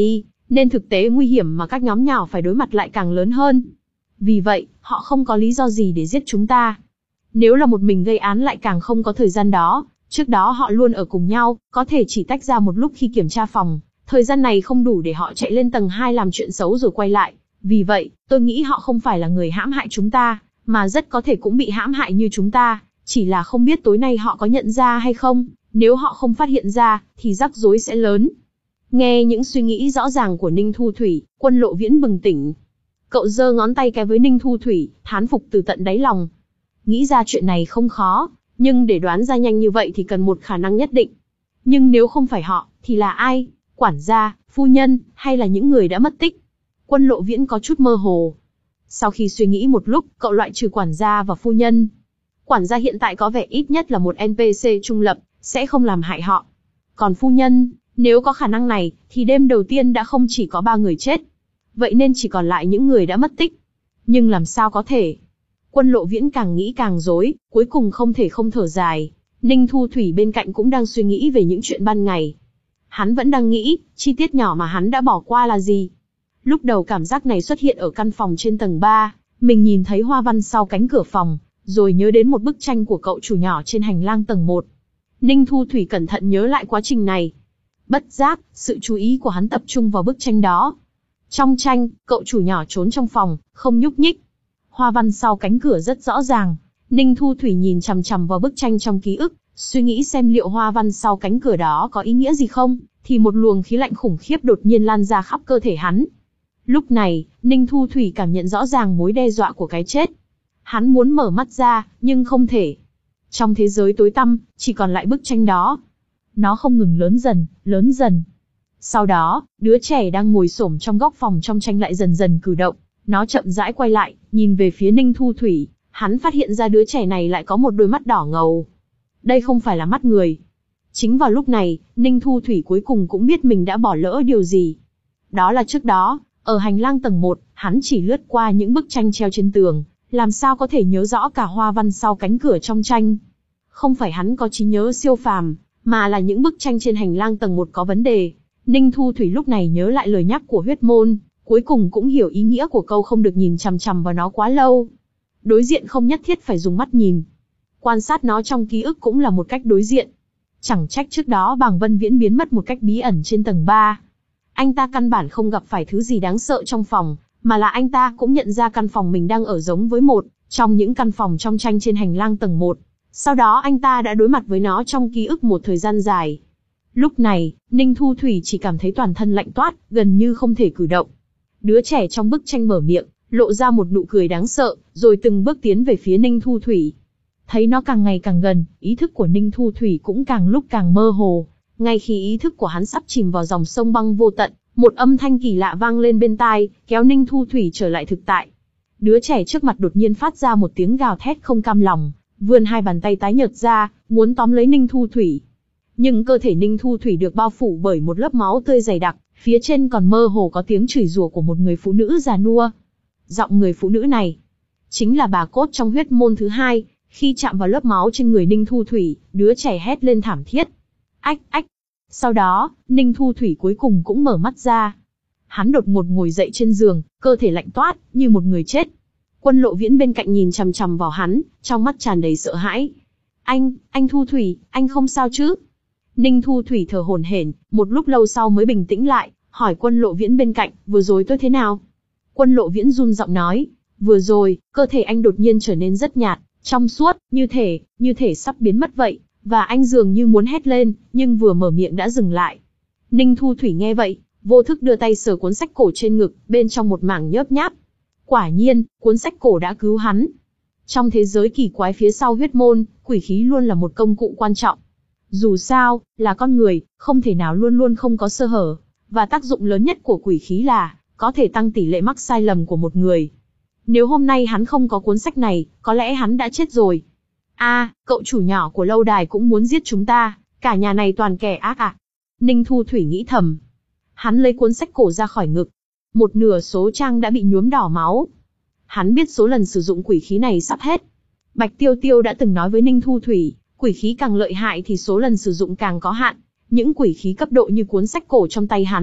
nên thực tế nguy hiểm mà các nhóm nhỏ phải đối mặt lại càng lớn hơn. Vì vậy, họ không có lý do gì để giết chúng ta. Nếu là một mình gây án lại càng không có thời gian đó, trước đó họ luôn ở cùng nhau, có thể chỉ tách ra một lúc khi kiểm tra phòng, thời gian này không đủ để họ chạy lên tầng hai làm chuyện xấu rồi quay lại. Vì vậy, tôi nghĩ họ không phải là người hãm hại chúng ta, mà rất có thể cũng bị hãm hại như chúng ta, chỉ là không biết tối nay họ có nhận ra hay không, nếu họ không phát hiện ra, thì rắc rối sẽ lớn. Nghe những suy nghĩ rõ ràng của Ninh Thu Thủy, Quân Lộ Viễn bừng tỉnh. Cậu giơ ngón tay cái với Ninh Thu Thủy, thán phục từ tận đáy lòng. Nghĩ ra chuyện này không khó, nhưng để đoán ra nhanh như vậy thì cần một khả năng nhất định. Nhưng nếu không phải họ, thì là ai? Quản gia, phu nhân, hay là những người đã mất tích? Quân Lộ Viễn có chút mơ hồ. Sau khi suy nghĩ một lúc, cậu loại trừ quản gia và phu nhân. Quản gia hiện tại có vẻ ít nhất là một en pê xê trung lập, sẽ không làm hại họ. Còn phu nhân, nếu có khả năng này, thì đêm đầu tiên đã không chỉ có ba người chết. Vậy nên chỉ còn lại những người đã mất tích. Nhưng làm sao có thể? Quân Lộ Viễn càng nghĩ càng rối, cuối cùng không thể không thở dài. Ninh Thu Thủy bên cạnh cũng đang suy nghĩ về những chuyện ban ngày. Hắn vẫn đang nghĩ, chi tiết nhỏ mà hắn đã bỏ qua là gì. Lúc đầu cảm giác này xuất hiện ở căn phòng trên tầng ba, mình nhìn thấy hoa văn sau cánh cửa phòng, rồi nhớ đến một bức tranh của cậu chủ nhỏ trên hành lang tầng một. Ninh Thu Thủy cẩn thận nhớ lại quá trình này. Bất giác, sự chú ý của hắn tập trung vào bức tranh đó. Trong tranh, cậu chủ nhỏ trốn trong phòng, không nhúc nhích. Hoa văn sau cánh cửa rất rõ ràng. Ninh Thu Thủy nhìn chằm chằm vào bức tranh trong ký ức, suy nghĩ xem liệu hoa văn sau cánh cửa đó có ý nghĩa gì không, thì một luồng khí lạnh khủng khiếp đột nhiên lan ra khắp cơ thể hắn. Lúc này, Ninh Thu Thủy cảm nhận rõ ràng mối đe dọa của cái chết. Hắn muốn mở mắt ra, nhưng không thể. Trong thế giới tối tăm, chỉ còn lại bức tranh đó. Nó không ngừng lớn dần, lớn dần. Sau đó, đứa trẻ đang ngồi xổm trong góc phòng trong tranh lại dần dần cử động. Nó chậm rãi quay lại, nhìn về phía Ninh Thu Thủy. Hắn phát hiện ra đứa trẻ này lại có một đôi mắt đỏ ngầu. Đây không phải là mắt người. Chính vào lúc này, Ninh Thu Thủy cuối cùng cũng biết mình đã bỏ lỡ điều gì. Đó là trước đó, ở hành lang tầng một, hắn chỉ lướt qua những bức tranh treo trên tường, làm sao có thể nhớ rõ cả hoa văn sau cánh cửa trong tranh. Không phải hắn có trí nhớ siêu phàm, mà là những bức tranh trên hành lang tầng một có vấn đề. Ninh Thu Thủy lúc này nhớ lại lời nhắc của huyết môn, cuối cùng cũng hiểu ý nghĩa của câu không được nhìn chằm chằm vào nó quá lâu. Đối diện không nhất thiết phải dùng mắt nhìn. Quan sát nó trong ký ức cũng là một cách đối diện. Chẳng trách trước đó Bàng Vân Viễn biến mất một cách bí ẩn trên tầng ba. Anh ta căn bản không gặp phải thứ gì đáng sợ trong phòng, mà là anh ta cũng nhận ra căn phòng mình đang ở giống với một trong những căn phòng trong tranh trên hành lang tầng một. Sau đó anh ta đã đối mặt với nó trong ký ức một thời gian dài. Lúc này, Ninh Thu Thủy chỉ cảm thấy toàn thân lạnh toát, gần như không thể cử động. Đứa trẻ trong bức tranh mở miệng, lộ ra một nụ cười đáng sợ, rồi từng bước tiến về phía Ninh Thu Thủy. Thấy nó càng ngày càng gần, ý thức của Ninh Thu Thủy cũng càng lúc càng mơ hồ. Ngay khi ý thức của hắn sắp chìm vào dòng sông băng vô tận, một âm thanh kỳ lạ vang lên bên tai, kéo Ninh Thu Thủy trở lại thực tại. Đứa trẻ trước mặt đột nhiên phát ra một tiếng gào thét không cam lòng, vươn hai bàn tay tái nhợt ra, muốn tóm lấy Ninh Thu Thủy. Nhưng cơ thể Ninh Thu Thủy được bao phủ bởi một lớp máu tươi dày đặc, phía trên còn mơ hồ có tiếng chửi rủa của một người phụ nữ già nua. Giọng người phụ nữ này chính là bà cốt trong huyết môn thứ hai. Khi chạm vào lớp máu trên người Ninh Thu Thủy, đứa trẻ hét lên thảm thiết. Ách ách. Sau đó, Ninh Thu Thủy cuối cùng cũng mở mắt ra. Hắn đột ngột ngồi dậy trên giường, cơ thể lạnh toát, như một người chết. Quân Lộ Viễn bên cạnh nhìn chằm chằm vào hắn, trong mắt tràn đầy sợ hãi. Anh, anh Thu Thủy, anh không sao chứ? Ninh Thu Thủy thở hổn hển, một lúc lâu sau mới bình tĩnh lại, hỏi Quân Lộ Viễn bên cạnh, vừa rồi tôi thế nào? Quân Lộ Viễn run giọng nói, vừa rồi, cơ thể anh đột nhiên trở nên rất nhạt, trong suốt, như thể, như thể sắp biến mất vậy, và anh dường như muốn hét lên, nhưng vừa mở miệng đã dừng lại. Ninh Thu Thủy nghe vậy, vô thức đưa tay sờ cuốn sách cổ trên ngực, bên trong một mảng nhớp nháp. Quả nhiên, cuốn sách cổ đã cứu hắn. Trong thế giới kỳ quái phía sau huyết môn, quỷ khí luôn là một công cụ quan trọng. Dù sao, là con người, không thể nào luôn luôn không có sơ hở, và tác dụng lớn nhất của quỷ khí là, có thể tăng tỷ lệ mắc sai lầm của một người. Nếu hôm nay hắn không có cuốn sách này, có lẽ hắn đã chết rồi. A, à, cậu chủ nhỏ của lâu đài cũng muốn giết chúng ta, cả nhà này toàn kẻ ác à. Ninh Thu Thủy nghĩ thầm. Hắn lấy cuốn sách cổ ra khỏi ngực. Một nửa số trang đã bị nhuốm đỏ máu. Hắn biết số lần sử dụng quỷ khí này sắp hết. Bạch Tiêu Tiêu đã từng nói với Ninh Thu Thủy, quỷ khí càng lợi hại thì số lần sử dụng càng có hạn. Những quỷ khí cấp độ như cuốn sách cổ trong tay hắn,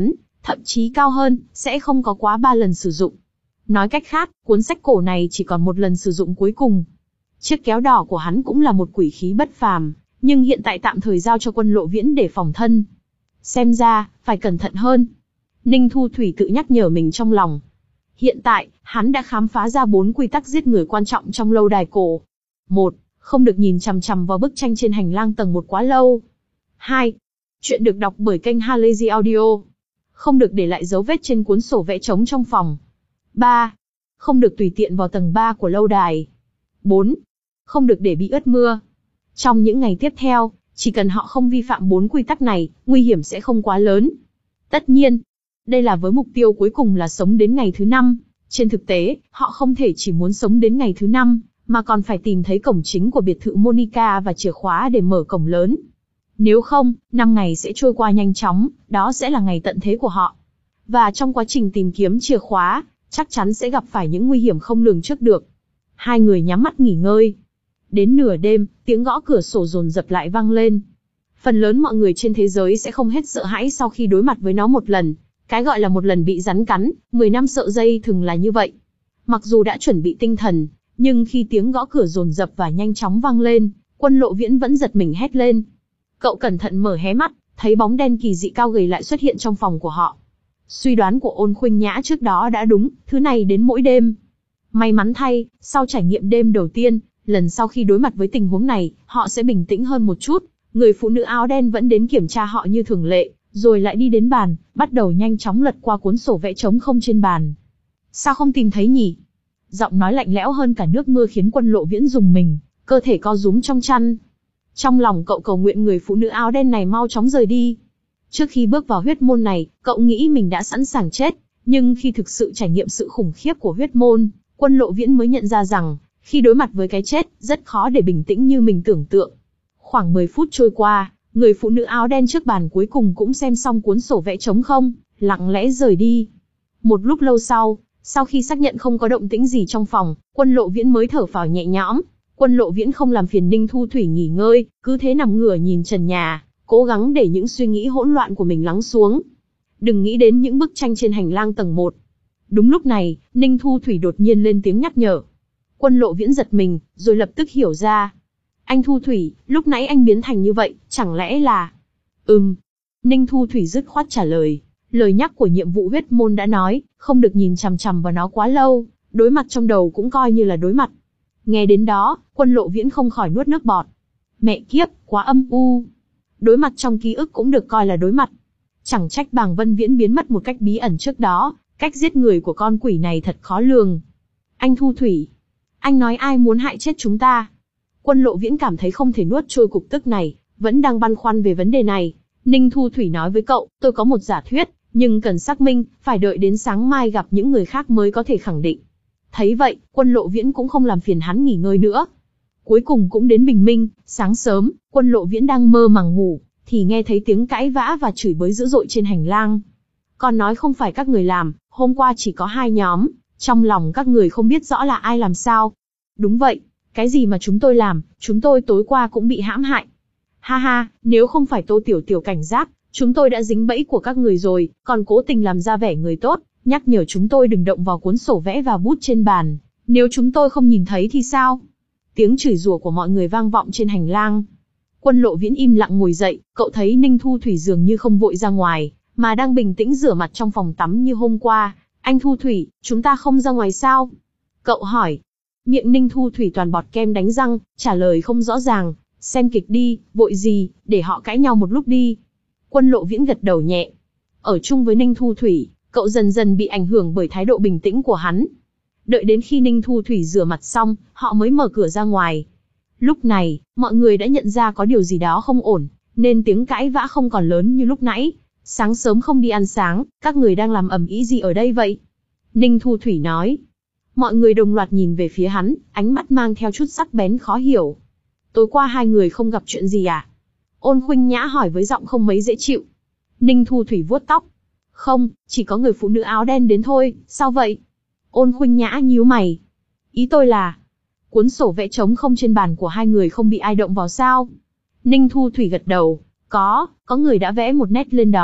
thậm chí cao hơn, sẽ không có quá ba lần sử dụng. Nói cách khác, cuốn sách cổ này chỉ còn một lần sử dụng cuối cùng. Chiếc kéo đỏ của hắn cũng là một quỷ khí bất phàm, nhưng hiện tại tạm thời giao cho Quân Lộ Viễn để phòng thân. Xem ra, phải cẩn thận hơn. Ninh Thu Thủy tự nhắc nhở mình trong lòng. Hiện tại, hắn đã khám phá ra bốn quy tắc giết người quan trọng trong lâu đài cổ. Một, không được nhìn chằm chằm vào bức tranh trên hành lang tầng một quá lâu. Hai, chuyện được đọc bởi kênh Halazy Audio. Không được để lại dấu vết trên cuốn sổ vẽ trống trong phòng. Ba, không được tùy tiện vào tầng ba của lâu đài. Bốn, không được để bị ướt mưa. Trong những ngày tiếp theo, chỉ cần họ không vi phạm bốn quy tắc này, nguy hiểm sẽ không quá lớn. Tất nhiên, đây là với mục tiêu cuối cùng là sống đến ngày thứ năm. Trên thực tế, họ không thể chỉ muốn sống đến ngày thứ năm, mà còn phải tìm thấy cổng chính của biệt thự Monica và chìa khóa để mở cổng lớn. Nếu không, năm ngày sẽ trôi qua nhanh chóng, đó sẽ là ngày tận thế của họ. Và trong quá trình tìm kiếm chìa khóa, chắc chắn sẽ gặp phải những nguy hiểm không lường trước được. Hai người nhắm mắt nghỉ ngơi. Đến nửa đêm, tiếng gõ cửa sổ dồn dập lại vang lên. Phần lớn mọi người trên thế giới sẽ không hết sợ hãi sau khi đối mặt với nó một lần. Cái gọi là một lần bị rắn cắn, mười năm sợ dây thường là như vậy. Mặc dù đã chuẩn bị tinh thần, nhưng khi tiếng gõ cửa dồn dập và nhanh chóng vang lên, Quân Lộ Viễn vẫn giật mình hét lên. Cậu cẩn thận mở hé mắt, thấy bóng đen kỳ dị cao gầy lại xuất hiện trong phòng của họ. Suy đoán của Ôn Khuynh Nhã trước đó đã đúng, thứ này đến mỗi đêm. May mắn thay, sau trải nghiệm đêm đầu tiên, lần sau khi đối mặt với tình huống này, họ sẽ bình tĩnh hơn một chút. Người phụ nữ áo đen vẫn đến kiểm tra họ như thường lệ, rồi lại đi đến bàn, bắt đầu nhanh chóng lật qua cuốn sổ vẽ trống không trên bàn. Sao không tìm thấy nhỉ? Giọng nói lạnh lẽo hơn cả nước mưa khiến Quân Lộ Viễn rùng mình, cơ thể co rúm trong chăn. Trong lòng cậu cầu nguyện người phụ nữ áo đen này mau chóng rời đi. Trước khi bước vào huyết môn này, cậu nghĩ mình đã sẵn sàng chết, nhưng khi thực sự trải nghiệm sự khủng khiếp của huyết môn, Quân Lộ Viễn mới nhận ra rằng, khi đối mặt với cái chết, rất khó để bình tĩnh như mình tưởng tượng. Khoảng mười phút trôi qua, người phụ nữ áo đen trước bàn cuối cùng cũng xem xong cuốn sổ vẽ trống không, lặng lẽ rời đi. Một lúc lâu sau, sau khi xác nhận không có động tĩnh gì trong phòng, Quân Lộ Viễn mới thở phào nhẹ nhõm. Quân Lộ Viễn không làm phiền Ninh Thu Thủy nghỉ ngơi, cứ thế nằm ngửa nhìn trần nhà, cố gắng để những suy nghĩ hỗn loạn của mình lắng xuống. Đừng nghĩ đến những bức tranh trên hành lang tầng một. Đúng lúc này, Ninh Thu Thủy đột nhiên lên tiếng nhắc nhở. Quân Lộ Viễn giật mình, rồi lập tức hiểu ra. Anh Thu Thủy, lúc nãy anh biến thành như vậy, chẳng lẽ là... Ừm. Ninh Thu Thủy dứt khoát trả lời. Lời nhắc của nhiệm vụ huyết môn đã nói, không được nhìn chằm chằm vào nó quá lâu, đối mặt trong đầu cũng coi như là đối mặt. Nghe đến đó, Quân Lộ Viễn không khỏi nuốt nước bọt. Mẹ kiếp, quá âm u. Đối mặt trong ký ức cũng được coi là đối mặt. Chẳng trách Bàng Vân Viễn biến mất một cách bí ẩn trước đó, cách giết người của con quỷ này thật khó lường. Anh Thu Thủy, anh nói ai muốn hại chết chúng ta? Quân Lộ Viễn cảm thấy không thể nuốt trôi cục tức này, vẫn đang băn khoăn về vấn đề này. Ninh Thu Thủy nói với cậu, tôi có một giả thuyết, nhưng cần xác minh, phải đợi đến sáng mai gặp những người khác mới có thể khẳng định. Thấy vậy, Quân Lộ Viễn cũng không làm phiền hắn nghỉ ngơi nữa. Cuối cùng cũng đến bình minh, sáng sớm, Quân Lộ Viễn đang mơ màng ngủ, thì nghe thấy tiếng cãi vã và chửi bới dữ dội trên hành lang. Còn nói không phải các người làm, hôm qua chỉ có hai nhóm, trong lòng các người không biết rõ là ai làm sao. Đúng vậy, cái gì mà chúng tôi làm, chúng tôi tối qua cũng bị hãm hại. Ha ha, nếu không phải Tô Tiểu Tiểu cảnh giác, chúng tôi đã dính bẫy của các người rồi, còn cố tình làm ra vẻ người tốt, nhắc nhở chúng tôi đừng động vào cuốn sổ vẽ và bút trên bàn. Nếu chúng tôi không nhìn thấy thì sao? Tiếng chửi rủa của mọi người vang vọng trên hành lang. Quân Lộ Viễn im lặng ngồi dậy, cậu thấy Ninh Thu Thủy dường như không vội ra ngoài, mà đang bình tĩnh rửa mặt trong phòng tắm như hôm qua. Anh Thu Thủy, chúng ta không ra ngoài sao? Cậu hỏi. Miệng Ninh Thu Thủy toàn bọt kem đánh răng, trả lời không rõ ràng. Xem kịch đi, vội gì, để họ cãi nhau một lúc đi. Quân Lộ Viễn gật đầu nhẹ. Ở chung với Ninh Thu Thủy, cậu dần dần bị ảnh hưởng bởi thái độ bình tĩnh của hắn. Đợi đến khi Ninh Thu Thủy rửa mặt xong, họ mới mở cửa ra ngoài. Lúc này, mọi người đã nhận ra có điều gì đó không ổn, nên tiếng cãi vã không còn lớn như lúc nãy. Sáng sớm không đi ăn sáng, các người đang làm ầm ĩ gì ở đây vậy? Ninh Thu Thủy nói. Mọi người đồng loạt nhìn về phía hắn, ánh mắt mang theo chút sắc bén khó hiểu. Tối qua hai người không gặp chuyện gì à? Ôn Khuynh Nhã hỏi với giọng không mấy dễ chịu. Ninh Thu Thủy vuốt tóc. Không, chỉ có người phụ nữ áo đen đến thôi, sao vậy? Ôn Khuynh Nhã nhíu mày. Ý tôi là, cuốn sổ vẽ trống không trên bàn của hai người không bị ai động vào sao? Ninh Thu Thủy gật đầu. Có, có người đã vẽ một nét lên đó,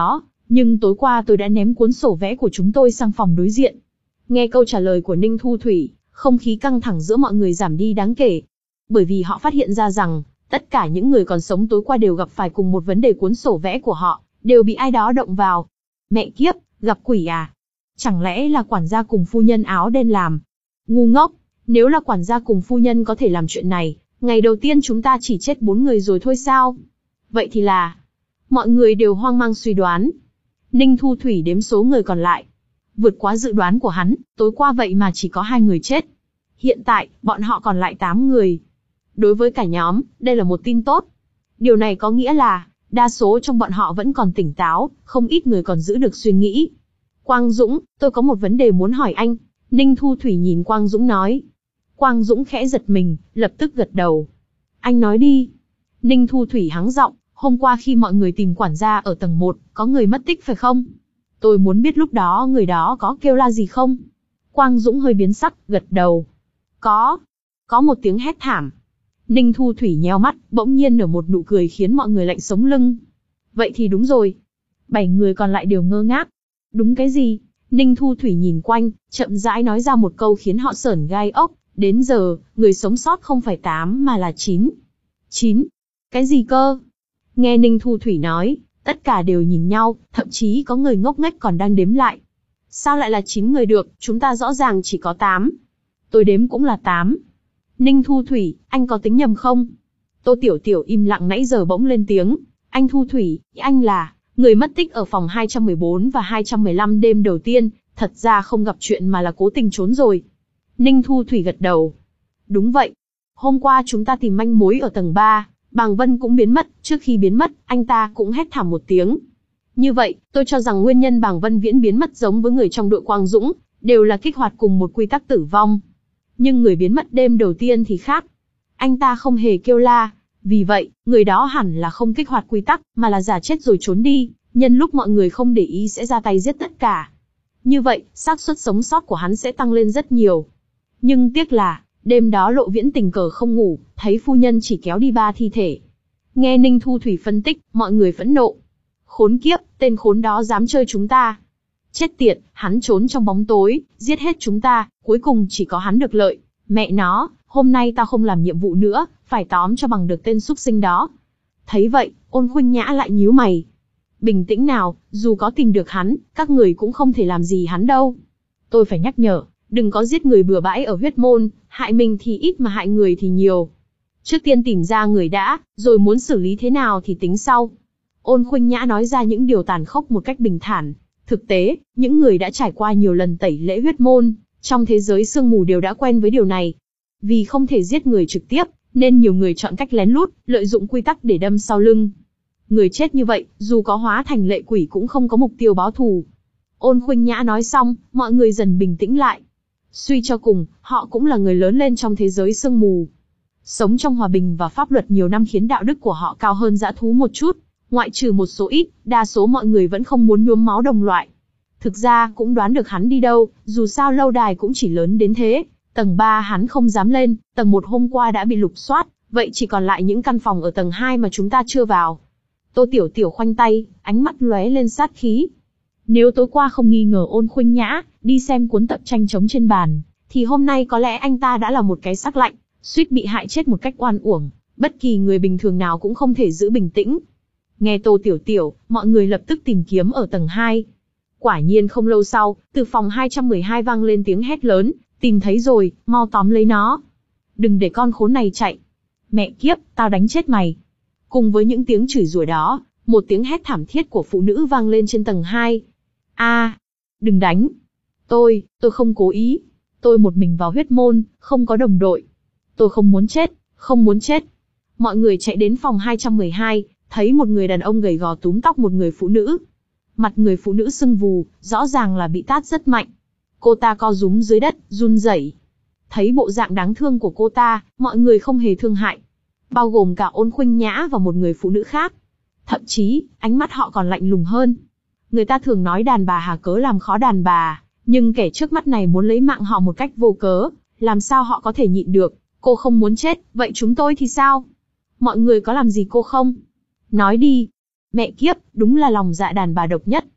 Nhưng tối qua tôi đã ném cuốn sổ vẽ của chúng tôi sang phòng đối diện. Nghe câu trả lời của Ninh Thu Thủy, không khí căng thẳng giữa mọi người giảm đi đáng kể. Bởi vì họ phát hiện ra rằng, tất cả những người còn sống tối qua đều gặp phải cùng một vấn đề, cuốn sổ vẽ của họ, đều bị ai đó động vào. Mẹ kiếp, gặp quỷ à? Chẳng lẽ là quản gia cùng phu nhân áo đen làm? Ngu ngốc, nếu là quản gia cùng phu nhân có thể làm chuyện này, ngày đầu tiên chúng ta chỉ chết bốn người rồi thôi sao? Vậy thì là... Mọi người đều hoang mang suy đoán. Ninh Thu Thủy đếm số người còn lại. Vượt quá dự đoán của hắn, tối qua vậy mà chỉ có hai người chết. Hiện tại, bọn họ còn lại tám người. Đối với cả nhóm, đây là một tin tốt. Điều này có nghĩa là, đa số trong bọn họ vẫn còn tỉnh táo, không ít người còn giữ được suy nghĩ. Quang Dũng, tôi có một vấn đề muốn hỏi anh. Ninh Thu Thủy nhìn Quang Dũng nói. Quang Dũng khẽ giật mình, lập tức gật đầu. Anh nói đi. Ninh Thu Thủy hắng giọng, hôm qua khi mọi người tìm quản gia ở tầng một, có người mất tích phải không? Tôi muốn biết lúc đó người đó có kêu la gì không? Quang Dũng hơi biến sắc, gật đầu. Có. Có một tiếng hét thảm. Ninh Thu Thủy nheo mắt, bỗng nhiên nở một nụ cười khiến mọi người lạnh sống lưng. Vậy thì đúng rồi. Bảy người còn lại đều ngơ ngác. Đúng cái gì? Ninh Thu Thủy nhìn quanh, chậm rãi nói ra một câu khiến họ sởn gai ốc. Đến giờ, người sống sót không phải tám mà là chín. Chín? Cái gì cơ? Nghe Ninh Thu Thủy nói, tất cả đều nhìn nhau, thậm chí có người ngốc nghếch còn đang đếm lại. Sao lại là chín người được, chúng ta rõ ràng chỉ có tám. Tôi đếm cũng là tám. Ninh Thu Thủy, anh có tính nhầm không? Tô Tiểu Tiểu im lặng nãy giờ bỗng lên tiếng. Anh Thu Thủy, anh là người mất tích ở phòng hai trăm mười bốn và hai trăm mười lăm đêm đầu tiên, thật ra không gặp chuyện mà là cố tình trốn rồi. Ninh Thu Thủy gật đầu. Đúng vậy. Hôm qua chúng ta tìm manh mối ở tầng ba, Bàng Vân cũng biến mất, trước khi biến mất, anh ta cũng hét thảm một tiếng. Như vậy, tôi cho rằng nguyên nhân Bàng Vân Viễn biến mất giống với người trong đội Quang Dũng, đều là kích hoạt cùng một quy tắc tử vong. Nhưng người biến mất đêm đầu tiên thì khác. Anh ta không hề kêu la, vì vậy, người đó hẳn là không kích hoạt quy tắc, mà là giả chết rồi trốn đi, nhân lúc mọi người không để ý sẽ ra tay giết tất cả. Như vậy, xác suất sống sót của hắn sẽ tăng lên rất nhiều. Nhưng tiếc là, đêm đó Lộ Viễn tình cờ không ngủ, thấy phu nhân chỉ kéo đi ba thi thể. Nghe Ninh Thu Thủy phân tích, mọi người phẫn nộ. Khốn kiếp, tên khốn đó dám chơi chúng ta. Chết tiệt, hắn trốn trong bóng tối, giết hết chúng ta, cuối cùng chỉ có hắn được lợi. Mẹ nó, hôm nay tao không làm nhiệm vụ nữa, phải tóm cho bằng được tên súc sinh đó. Thấy vậy, Ôn Khuynh Nhã lại nhíu mày. Bình tĩnh nào, dù có tìm được hắn, các người cũng không thể làm gì hắn đâu. Tôi phải nhắc nhở, đừng có giết người bừa bãi ở huyết môn, hại mình thì ít mà hại người thì nhiều. Trước tiên tìm ra người đã, rồi muốn xử lý thế nào thì tính sau. Ôn Khuynh Nhã nói ra những điều tàn khốc một cách bình thản. Thực tế, những người đã trải qua nhiều lần tẩy lễ huyết môn, trong thế giới sương mù đều đã quen với điều này. Vì không thể giết người trực tiếp, nên nhiều người chọn cách lén lút, lợi dụng quy tắc để đâm sau lưng. Người chết như vậy, dù có hóa thành lệ quỷ cũng không có mục tiêu báo thù. Ôn Khuynh Nhã nói xong, mọi người dần bình tĩnh lại. Suy cho cùng, họ cũng là người lớn lên trong thế giới sương mù. Sống trong hòa bình và pháp luật nhiều năm khiến đạo đức của họ cao hơn dã thú một chút. Ngoại trừ một số ít, đa số mọi người vẫn không muốn nhuốm máu đồng loại. Thực ra cũng đoán được hắn đi đâu, dù sao lâu đài cũng chỉ lớn đến thế. Tầng ba hắn không dám lên, tầng một hôm qua đã bị lục soát, vậy chỉ còn lại những căn phòng ở tầng hai mà chúng ta chưa vào. Tô Tiểu Tiểu khoanh tay, ánh mắt lóe lên sát khí. Nếu tối qua không nghi ngờ Ôn Khuynh Nhã, đi xem cuốn tập tranh trống trên bàn, thì hôm nay có lẽ anh ta đã là một cái xác lạnh, suýt bị hại chết một cách oan uổng, bất kỳ người bình thường nào cũng không thể giữ bình tĩnh. Nghe Tô Tiểu Tiểu, mọi người lập tức tìm kiếm ở tầng hai. Quả nhiên không lâu sau, từ phòng hai trăm mười hai vang lên tiếng hét lớn, tìm thấy rồi, mau tóm lấy nó. Đừng để con khốn này chạy. Mẹ kiếp, tao đánh chết mày. Cùng với những tiếng chửi rủa đó, một tiếng hét thảm thiết của phụ nữ vang lên trên tầng hai. A, đừng đánh. Tôi, tôi không cố ý. Tôi một mình vào huyết môn, không có đồng đội. Tôi không muốn chết, không muốn chết. Mọi người chạy đến phòng hai trăm mười hai, thấy một người đàn ông gầy gò túm tóc một người phụ nữ. Mặt người phụ nữ sưng vù, rõ ràng là bị tát rất mạnh. Cô ta co rúm dưới đất, run rẩy. Thấy bộ dạng đáng thương của cô ta, mọi người không hề thương hại. Bao gồm cả Ôn Khuynh Nhã và một người phụ nữ khác. Thậm chí, ánh mắt họ còn lạnh lùng hơn. Người ta thường nói đàn bà hà cớ làm khó đàn bà, nhưng kẻ trước mắt này muốn lấy mạng họ một cách vô cớ, làm sao họ có thể nhịn được. Cô không muốn chết, vậy chúng tôi thì sao? Mọi người có làm gì cô không? Nói đi. Mẹ kiếp, đúng là lòng dạ đàn bà độc nhất.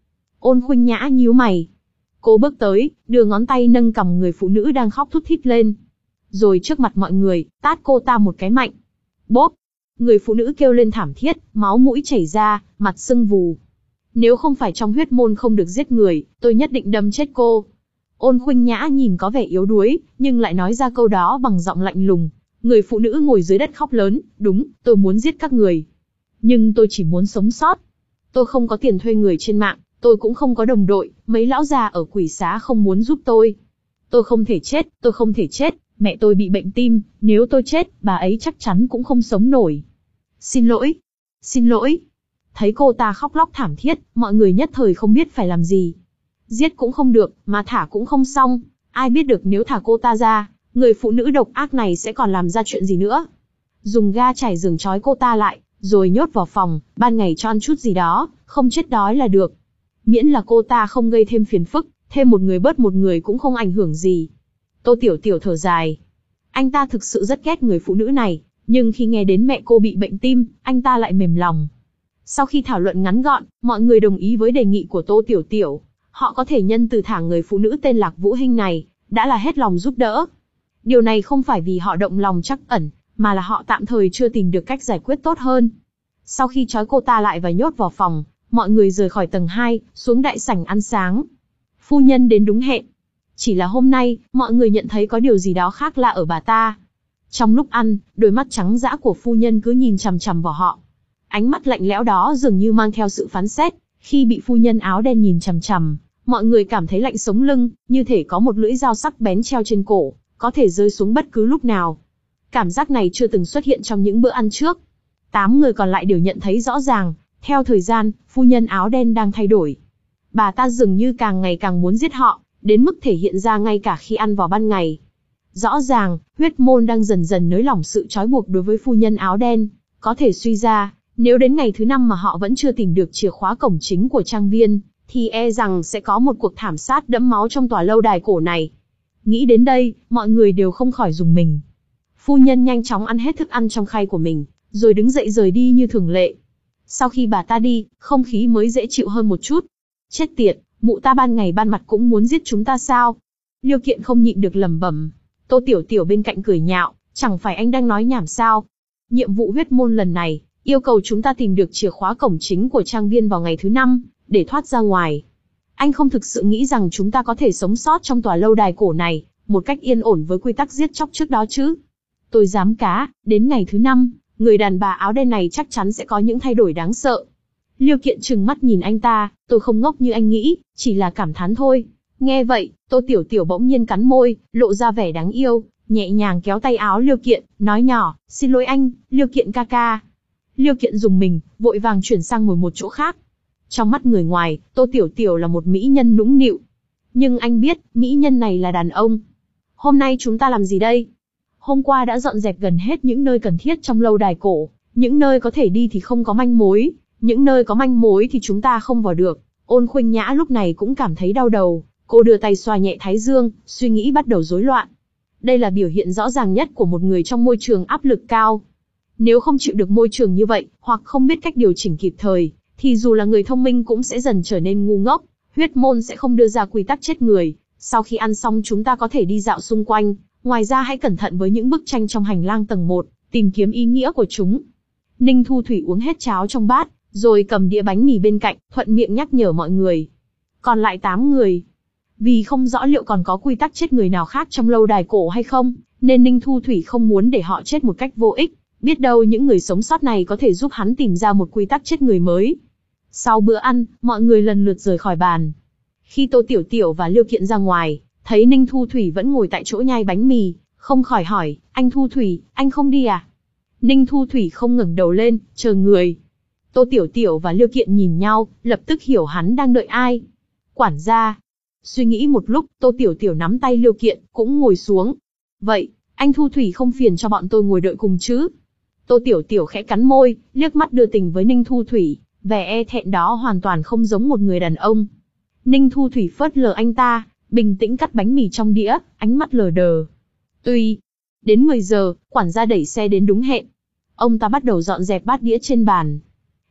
Ôn Khuynh Nhã nhíu mày. Cô bước tới, đưa ngón tay nâng cằm người phụ nữ đang khóc thút thít lên. Rồi trước mặt mọi người, tát cô ta một cái mạnh. Bốp! Người phụ nữ kêu lên thảm thiết, máu mũi chảy ra, mặt sưng vù. Nếu không phải trong huyết môn không được giết người, tôi nhất định đâm chết cô. Ôn Khuynh Nhã nhìn có vẻ yếu đuối, nhưng lại nói ra câu đó bằng giọng lạnh lùng. Người phụ nữ ngồi dưới đất khóc lớn, đúng, tôi muốn giết các người. Nhưng tôi chỉ muốn sống sót. Tôi không có tiền thuê người trên mạng, tôi cũng không có đồng đội, mấy lão già ở quỷ xá không muốn giúp tôi. Tôi không thể chết, tôi không thể chết, mẹ tôi bị bệnh tim, nếu tôi chết, bà ấy chắc chắn cũng không sống nổi. Xin lỗi, xin lỗi. Thấy cô ta khóc lóc thảm thiết, mọi người nhất thời không biết phải làm gì. Giết cũng không được, mà thả cũng không xong. Ai biết được nếu thả cô ta ra, người phụ nữ độc ác này sẽ còn làm ra chuyện gì nữa. Dùng ga trải giường trói cô ta lại, rồi nhốt vào phòng, ban ngày cho ăn chút gì đó, không chết đói là được. Miễn là cô ta không gây thêm phiền phức, thêm một người bớt một người cũng không ảnh hưởng gì. Tô Tiểu Tiểu thở dài. Anh ta thực sự rất ghét người phụ nữ này, nhưng khi nghe đến mẹ cô bị bệnh tim, anh ta lại mềm lòng. Sau khi thảo luận ngắn gọn, mọi người đồng ý với đề nghị của Tô Tiểu Tiểu. Họ có thể nhân từ thả người phụ nữ tên Lạc Vũ Hinh này, đã là hết lòng giúp đỡ. Điều này không phải vì họ động lòng trắc ẩn, mà là họ tạm thời chưa tìm được cách giải quyết tốt hơn. Sau khi trói cô ta lại và nhốt vào phòng, mọi người rời khỏi tầng hai, xuống đại sảnh ăn sáng. Phu nhân đến đúng hẹn. Chỉ là hôm nay, mọi người nhận thấy có điều gì đó khác lạ ở bà ta. Trong lúc ăn, đôi mắt trắng dã của phu nhân cứ nhìn chằm chằm vào họ. Ánh mắt lạnh lẽo đó dường như mang theo sự phán xét. Khi bị phu nhân áo đen nhìn chằm chằm, mọi người cảm thấy lạnh sống lưng, như thể có một lưỡi dao sắc bén treo trên cổ, có thể rơi xuống bất cứ lúc nào. Cảm giác này chưa từng xuất hiện trong những bữa ăn trước. Tám người còn lại đều nhận thấy rõ ràng, theo thời gian, phu nhân áo đen đang thay đổi. Bà ta dường như càng ngày càng muốn giết họ, đến mức thể hiện ra ngay cả khi ăn vào ban ngày. Rõ ràng, huyết môn đang dần dần nới lỏng sự trói buộc đối với phu nhân áo đen. Có thể suy ra, nếu đến ngày thứ năm mà họ vẫn chưa tìm được chìa khóa cổng chính của trang viên, thì e rằng sẽ có một cuộc thảm sát đẫm máu trong tòa lâu đài cổ này. Nghĩ đến đây, mọi người đều không khỏi rùng mình. Phu nhân nhanh chóng ăn hết thức ăn trong khay của mình, rồi đứng dậy rời đi như thường lệ. Sau khi bà ta đi, không khí mới dễ chịu hơn một chút. Chết tiệt, mụ ta ban ngày ban mặt cũng muốn giết chúng ta sao? Liêu Kiện không nhịn được lẩm bẩm. Tô Tiểu Tiểu bên cạnh cười nhạo, chẳng phải anh đang nói nhảm sao? Nhiệm vụ huyết môn lần này, yêu cầu chúng ta tìm được chìa khóa cổng chính của trang viên vào ngày thứ năm, để thoát ra ngoài. Anh không thực sự nghĩ rằng chúng ta có thể sống sót trong tòa lâu đài cổ này, một cách yên ổn với quy tắc giết chóc trước đó chứ? Tôi dám cá, đến ngày thứ năm, người đàn bà áo đen này chắc chắn sẽ có những thay đổi đáng sợ. Liêu Kiện trừng mắt nhìn anh ta, tôi không ngốc như anh nghĩ, chỉ là cảm thán thôi. Nghe vậy, Tô Tiểu Tiểu bỗng nhiên cắn môi, lộ ra vẻ đáng yêu, nhẹ nhàng kéo tay áo Liêu Kiện, nói nhỏ, xin lỗi anh, Liêu Kiện ca ca. Liêu Kiện rùng mình, vội vàng chuyển sang ngồi một chỗ khác. Trong mắt người ngoài, Tô Tiểu Tiểu là một mỹ nhân nũng nịu. Nhưng anh biết, mỹ nhân này là đàn ông. Hôm nay chúng ta làm gì đây? Hôm qua đã dọn dẹp gần hết những nơi cần thiết trong lâu đài cổ. Những nơi có thể đi thì không có manh mối. Những nơi có manh mối thì chúng ta không vào được. Ôn Khuynh Nhã lúc này cũng cảm thấy đau đầu. Cô đưa tay xoa nhẹ thái dương, suy nghĩ bắt đầu rối loạn. Đây là biểu hiện rõ ràng nhất của một người trong môi trường áp lực cao. Nếu không chịu được môi trường như vậy, hoặc không biết cách điều chỉnh kịp thời, thì dù là người thông minh cũng sẽ dần trở nên ngu ngốc. Huyết môn sẽ không đưa ra quy tắc chết người. Sau khi ăn xong chúng ta có thể đi dạo xung quanh. Ngoài ra hãy cẩn thận với những bức tranh trong hành lang tầng một, tìm kiếm ý nghĩa của chúng. Ninh Thu Thủy uống hết cháo trong bát, rồi cầm đĩa bánh mì bên cạnh, thuận miệng nhắc nhở mọi người. Còn lại tám người. Vì không rõ liệu còn có quy tắc chết người nào khác trong lâu đài cổ hay không, nên Ninh Thu Thủy không muốn để họ chết một cách vô ích. Biết đâu những người sống sót này có thể giúp hắn tìm ra một quy tắc chết người mới. Sau bữa ăn, mọi người lần lượt rời khỏi bàn. Khi Tô Tiểu Tiểu và Liêu Kiện ra ngoài, thấy Ninh Thu Thủy vẫn ngồi tại chỗ nhai bánh mì, không khỏi hỏi, anh Thu Thủy, anh không đi à? Ninh Thu Thủy không ngẩng đầu lên, chờ người. Tô Tiểu Tiểu và Liêu Kiện nhìn nhau, lập tức hiểu hắn đang đợi ai. Quản gia. Suy nghĩ một lúc, Tô Tiểu Tiểu nắm tay Liêu Kiện, cũng ngồi xuống. Vậy, anh Thu Thủy không phiền cho bọn tôi ngồi đợi cùng chứ? Tô Tiểu Tiểu khẽ cắn môi, liếc mắt đưa tình với Ninh Thu Thủy, vẻ e thẹn đó hoàn toàn không giống một người đàn ông. Ninh Thu Thủy phớt lờ anh ta, bình tĩnh cắt bánh mì trong đĩa, ánh mắt lờ đờ. Tuy đến mười giờ, quản gia đẩy xe đến đúng hẹn. Ông ta bắt đầu dọn dẹp bát đĩa trên bàn.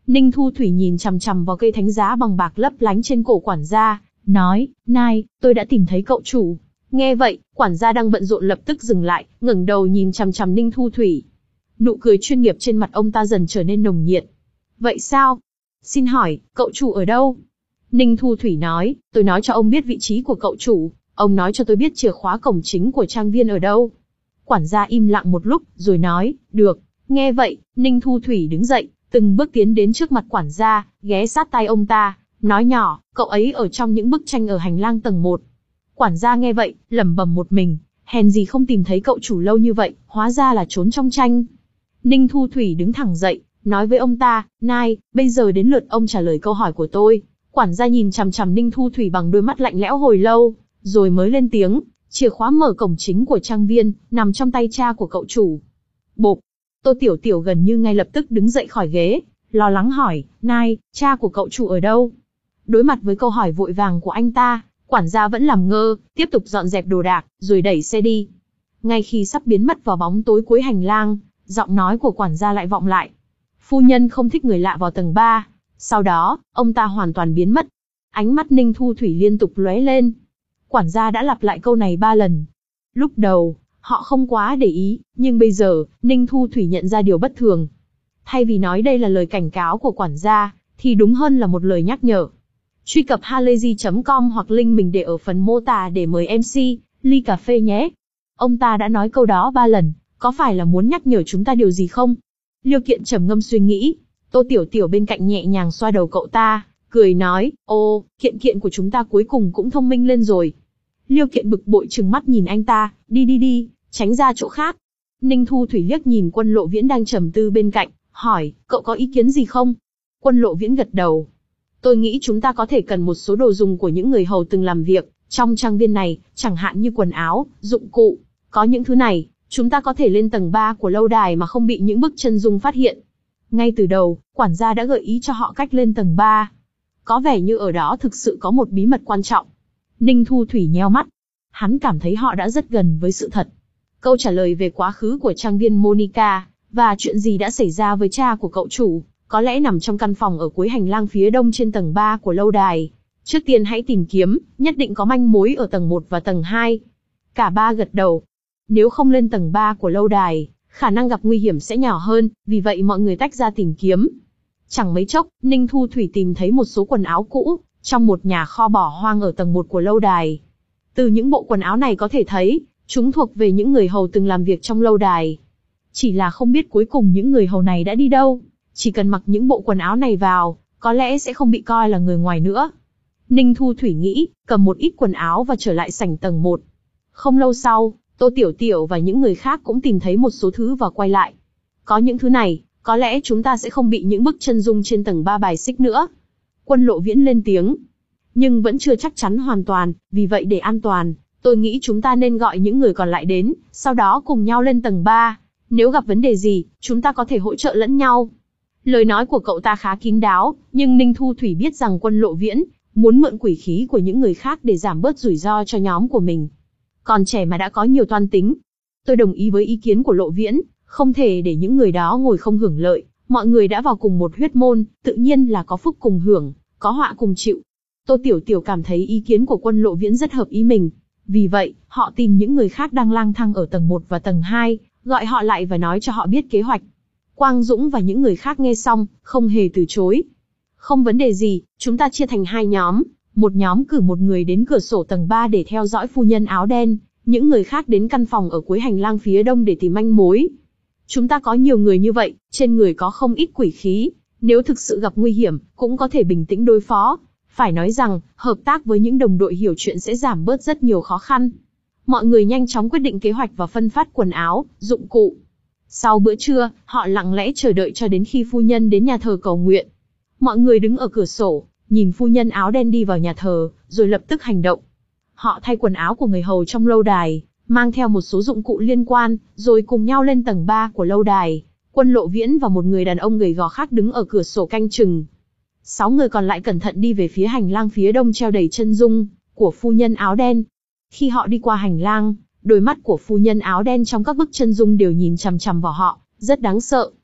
Ninh Thu Thủy nhìn chằm chằm vào cây thánh giá bằng bạc lấp lánh trên cổ quản gia, nói, Nai, tôi đã tìm thấy cậu chủ. Nghe vậy, quản gia đang bận rộn lập tức dừng lại, ngẩng đầu nhìn chằm chằm Ninh Thu Thủy. Nụ cười chuyên nghiệp trên mặt ông ta dần trở nên nồng nhiệt. Vậy sao? Xin hỏi, cậu chủ ở đâu? Ninh Thu Thủy nói, tôi nói cho ông biết vị trí của cậu chủ, ông nói cho tôi biết chìa khóa cổng chính của trang viên ở đâu. Quản gia im lặng một lúc, rồi nói, được. Nghe vậy, Ninh Thu Thủy đứng dậy, từng bước tiến đến trước mặt quản gia, ghé sát tai ông ta, nói nhỏ, cậu ấy ở trong những bức tranh ở hành lang tầng một. Quản gia nghe vậy, lẩm bẩm một mình, hèn gì không tìm thấy cậu chủ lâu như vậy, hóa ra là trốn trong tranh. Ninh Thu Thủy đứng thẳng dậy, nói với ông ta, Nai, bây giờ đến lượt ông trả lời câu hỏi của tôi. Quản gia nhìn chằm chằm Ninh Thu Thủy bằng đôi mắt lạnh lẽo hồi lâu, rồi mới lên tiếng, chìa khóa mở cổng chính của trang viên, nằm trong tay cha của cậu chủ. Bộp, Tô Tiểu Tiểu gần như ngay lập tức đứng dậy khỏi ghế, lo lắng hỏi, Nai, cha của cậu chủ ở đâu? Đối mặt với câu hỏi vội vàng của anh ta, quản gia vẫn làm ngơ, tiếp tục dọn dẹp đồ đạc, rồi đẩy xe đi. Ngay khi sắp biến mất vào bóng tối cuối hành lang, giọng nói của quản gia lại vọng lại. Phu nhân không thích người lạ vào tầng ba. Sau đó, ông ta hoàn toàn biến mất. Ánh mắt Ninh Thu Thủy liên tục lóe lên. Quản gia đã lặp lại câu này ba lần. Lúc đầu, họ không quá để ý, nhưng bây giờ, Ninh Thu Thủy nhận ra điều bất thường. Thay vì nói đây là lời cảnh cáo của quản gia, thì đúng hơn là một lời nhắc nhở. Truy cập halayzi chấm com hoặc link mình để ở phần mô tả để mời em xê, ly cà phê nhé. Ông ta đã nói câu đó ba lần, có phải là muốn nhắc nhở chúng ta điều gì không? Liêu Kiện trầm ngâm suy nghĩ. Tô Tiểu Tiểu bên cạnh nhẹ nhàng xoa đầu cậu ta, cười nói, ô, Kiện Kiện của chúng ta cuối cùng cũng thông minh lên rồi. Liêu Kiện bực bội trừng mắt nhìn anh ta, đi đi đi, tránh ra chỗ khác. Ninh Thu Thủy liếc nhìn Quân Lộ Viễn đang trầm tư bên cạnh, hỏi, cậu có ý kiến gì không? Quân Lộ Viễn gật đầu. Tôi nghĩ chúng ta có thể cần một số đồ dùng của những người hầu từng làm việc trong trang viên này, chẳng hạn như quần áo, dụng cụ. Có những thứ này, chúng ta có thể lên tầng ba của lâu đài mà không bị những bức chân dung phát hiện. Ngay từ đầu, quản gia đã gợi ý cho họ cách lên tầng ba. Có vẻ như ở đó thực sự có một bí mật quan trọng. Ninh Thu Thủy nheo mắt. Hắn cảm thấy họ đã rất gần với sự thật. Câu trả lời về quá khứ của trang viên Monica, và chuyện gì đã xảy ra với cha của cậu chủ, có lẽ nằm trong căn phòng ở cuối hành lang phía đông trên tầng ba của lâu đài. Trước tiên hãy tìm kiếm, nhất định có manh mối ở tầng một và tầng hai. Cả ba gật đầu. Nếu không lên tầng ba của lâu đài, khả năng gặp nguy hiểm sẽ nhỏ hơn, vì vậy mọi người tách ra tìm kiếm. Chẳng mấy chốc, Ninh Thu Thủy tìm thấy một số quần áo cũ, trong một nhà kho bỏ hoang ở tầng một của lâu đài. Từ những bộ quần áo này có thể thấy, chúng thuộc về những người hầu từng làm việc trong lâu đài. Chỉ là không biết cuối cùng những người hầu này đã đi đâu, chỉ cần mặc những bộ quần áo này vào, có lẽ sẽ không bị coi là người ngoài nữa. Ninh Thu Thủy nghĩ, cầm một ít quần áo và trở lại sảnh tầng một. Không lâu sau, Tô Tiểu Tiểu và những người khác cũng tìm thấy một số thứ và quay lại. Có những thứ này, có lẽ chúng ta sẽ không bị những bức chân dung trên tầng ba bài xích nữa. Quân Lộ Viễn lên tiếng. Nhưng vẫn chưa chắc chắn hoàn toàn, vì vậy để an toàn, tôi nghĩ chúng ta nên gọi những người còn lại đến, sau đó cùng nhau lên tầng ba. Nếu gặp vấn đề gì, chúng ta có thể hỗ trợ lẫn nhau. Lời nói của cậu ta khá kín đáo, nhưng Ninh Thu Thủy biết rằng Quân Lộ Viễn muốn mượn quỷ khí của những người khác để giảm bớt rủi ro cho nhóm của mình. Còn trẻ mà đã có nhiều toan tính. Tôi đồng ý với ý kiến của Lộ Viễn, không thể để những người đó ngồi không hưởng lợi. Mọi người đã vào cùng một huyết môn, tự nhiên là có phúc cùng hưởng, có họa cùng chịu. Tô Tiểu Tiểu cảm thấy ý kiến của Quân Lộ Viễn rất hợp ý mình. Vì vậy, họ tìm những người khác đang lang thang ở tầng một và tầng hai, gọi họ lại và nói cho họ biết kế hoạch. Quang Dũng và những người khác nghe xong, không hề từ chối. Không vấn đề gì, chúng ta chia thành hai nhóm. Một nhóm cử một người đến cửa sổ tầng ba để theo dõi phu nhân áo đen, những người khác đến căn phòng ở cuối hành lang phía đông để tìm manh mối. Chúng ta có nhiều người như vậy, trên người có không ít quỷ khí, nếu thực sự gặp nguy hiểm, cũng có thể bình tĩnh đối phó. Phải nói rằng, hợp tác với những đồng đội hiểu chuyện sẽ giảm bớt rất nhiều khó khăn. Mọi người nhanh chóng quyết định kế hoạch và phân phát quần áo, dụng cụ. Sau bữa trưa, họ lặng lẽ chờ đợi cho đến khi phu nhân đến nhà thờ cầu nguyện. Mọi người đứng ở cửa sổ, nhìn phu nhân áo đen đi vào nhà thờ, rồi lập tức hành động. Họ thay quần áo của người hầu trong lâu đài, mang theo một số dụng cụ liên quan, rồi cùng nhau lên tầng ba của lâu đài. Quân Lộ Viễn và một người đàn ông gầy gò khác đứng ở cửa sổ canh chừng. Sáu người còn lại cẩn thận đi về phía hành lang phía đông treo đầy chân dung của phu nhân áo đen. Khi họ đi qua hành lang, đôi mắt của phu nhân áo đen trong các bức chân dung đều nhìn chằm chằm vào họ, rất đáng sợ.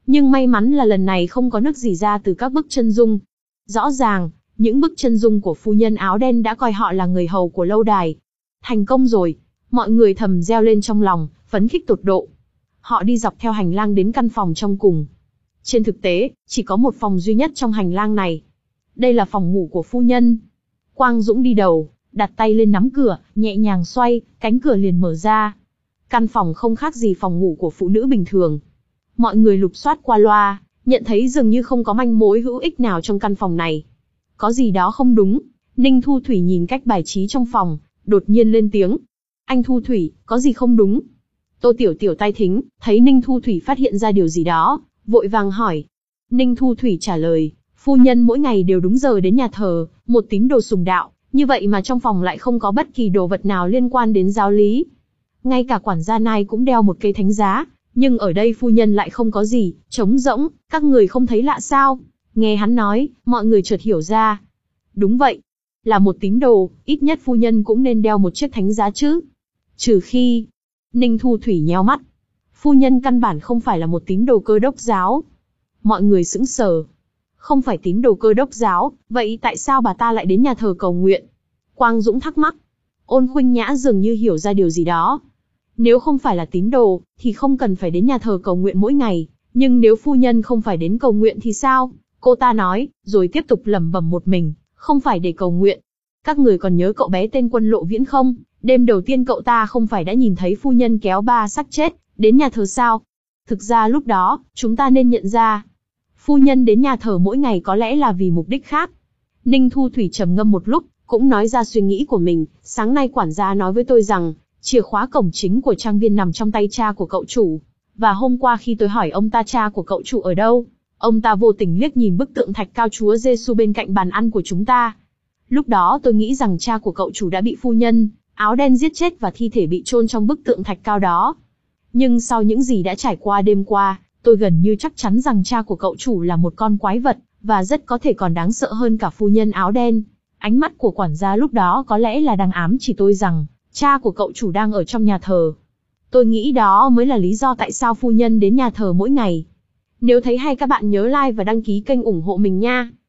Nhưng may mắn là lần này không có nước gì ra từ các bức chân dung. Rõ ràng, những bức chân dung của phu nhân áo đen đã coi họ là người hầu của lâu đài. Thành công rồi, mọi người thầm reo lên trong lòng, phấn khích tột độ. Họ đi dọc theo hành lang đến căn phòng trong cùng. Trên thực tế, chỉ có một phòng duy nhất trong hành lang này. Đây là phòng ngủ của phu nhân. Quang Dũng đi đầu, đặt tay lên nắm cửa, nhẹ nhàng xoay, cánh cửa liền mở ra. Căn phòng không khác gì phòng ngủ của phụ nữ bình thường. Mọi người lục soát qua loa, nhận thấy dường như không có manh mối hữu ích nào trong căn phòng này. Có gì đó không đúng. Ninh Thu Thủy nhìn cách bài trí trong phòng, đột nhiên lên tiếng. Anh Thu Thủy, có gì không đúng? Tô Tiểu Tiểu tay thính, thấy Ninh Thu Thủy phát hiện ra điều gì đó, vội vàng hỏi. Ninh Thu Thủy trả lời, phu nhân mỗi ngày đều đúng giờ đến nhà thờ, một tín đồ sùng đạo, như vậy mà trong phòng lại không có bất kỳ đồ vật nào liên quan đến giáo lý. Ngay cả quản gia Nai cũng đeo một cây thánh giá, nhưng ở đây phu nhân lại không có gì, trống rỗng, các người không thấy lạ sao? Nghe hắn nói, mọi người chợt hiểu ra. Đúng vậy, là một tín đồ, ít nhất phu nhân cũng nên đeo một chiếc thánh giá chứ. Trừ khi... Ninh Thu Thủy nhéo mắt. Phu nhân căn bản không phải là một tín đồ Cơ Đốc giáo. Mọi người sững sờ. Không phải tín đồ Cơ Đốc giáo, vậy tại sao bà ta lại đến nhà thờ cầu nguyện? Quang Dũng thắc mắc. Ôn Khuynh Nhã dường như hiểu ra điều gì đó. Nếu không phải là tín đồ, thì không cần phải đến nhà thờ cầu nguyện mỗi ngày. Nhưng nếu phu nhân không phải đến cầu nguyện thì sao? Cô ta nói, rồi tiếp tục lẩm bẩm một mình, không phải để cầu nguyện. Các người còn nhớ cậu bé tên Quân Lộ Viễn không? Đêm đầu tiên cậu ta không phải đã nhìn thấy phu nhân kéo ba xác chết đến nhà thờ sao? Thực ra lúc đó, chúng ta nên nhận ra, phu nhân đến nhà thờ mỗi ngày có lẽ là vì mục đích khác. Ninh Thu Thủy trầm ngâm một lúc, cũng nói ra suy nghĩ của mình. Sáng nay quản gia nói với tôi rằng, chìa khóa cổng chính của trang viên nằm trong tay cha của cậu chủ. Và hôm qua khi tôi hỏi ông ta cha của cậu chủ ở đâu, ông ta vô tình liếc nhìn bức tượng thạch cao Chúa Giêsu bên cạnh bàn ăn của chúng ta. Lúc đó tôi nghĩ rằng cha của cậu chủ đã bị phu nhân áo đen giết chết và thi thể bị chôn trong bức tượng thạch cao đó. Nhưng sau những gì đã trải qua đêm qua, tôi gần như chắc chắn rằng cha của cậu chủ là một con quái vật, và rất có thể còn đáng sợ hơn cả phu nhân áo đen. Ánh mắt của quản gia lúc đó có lẽ là đang ám chỉ tôi rằng, cha của cậu chủ đang ở trong nhà thờ. Tôi nghĩ đó mới là lý do tại sao phu nhân đến nhà thờ mỗi ngày. Nếu thấy hay các bạn nhớ like và đăng ký kênh ủng hộ mình nha.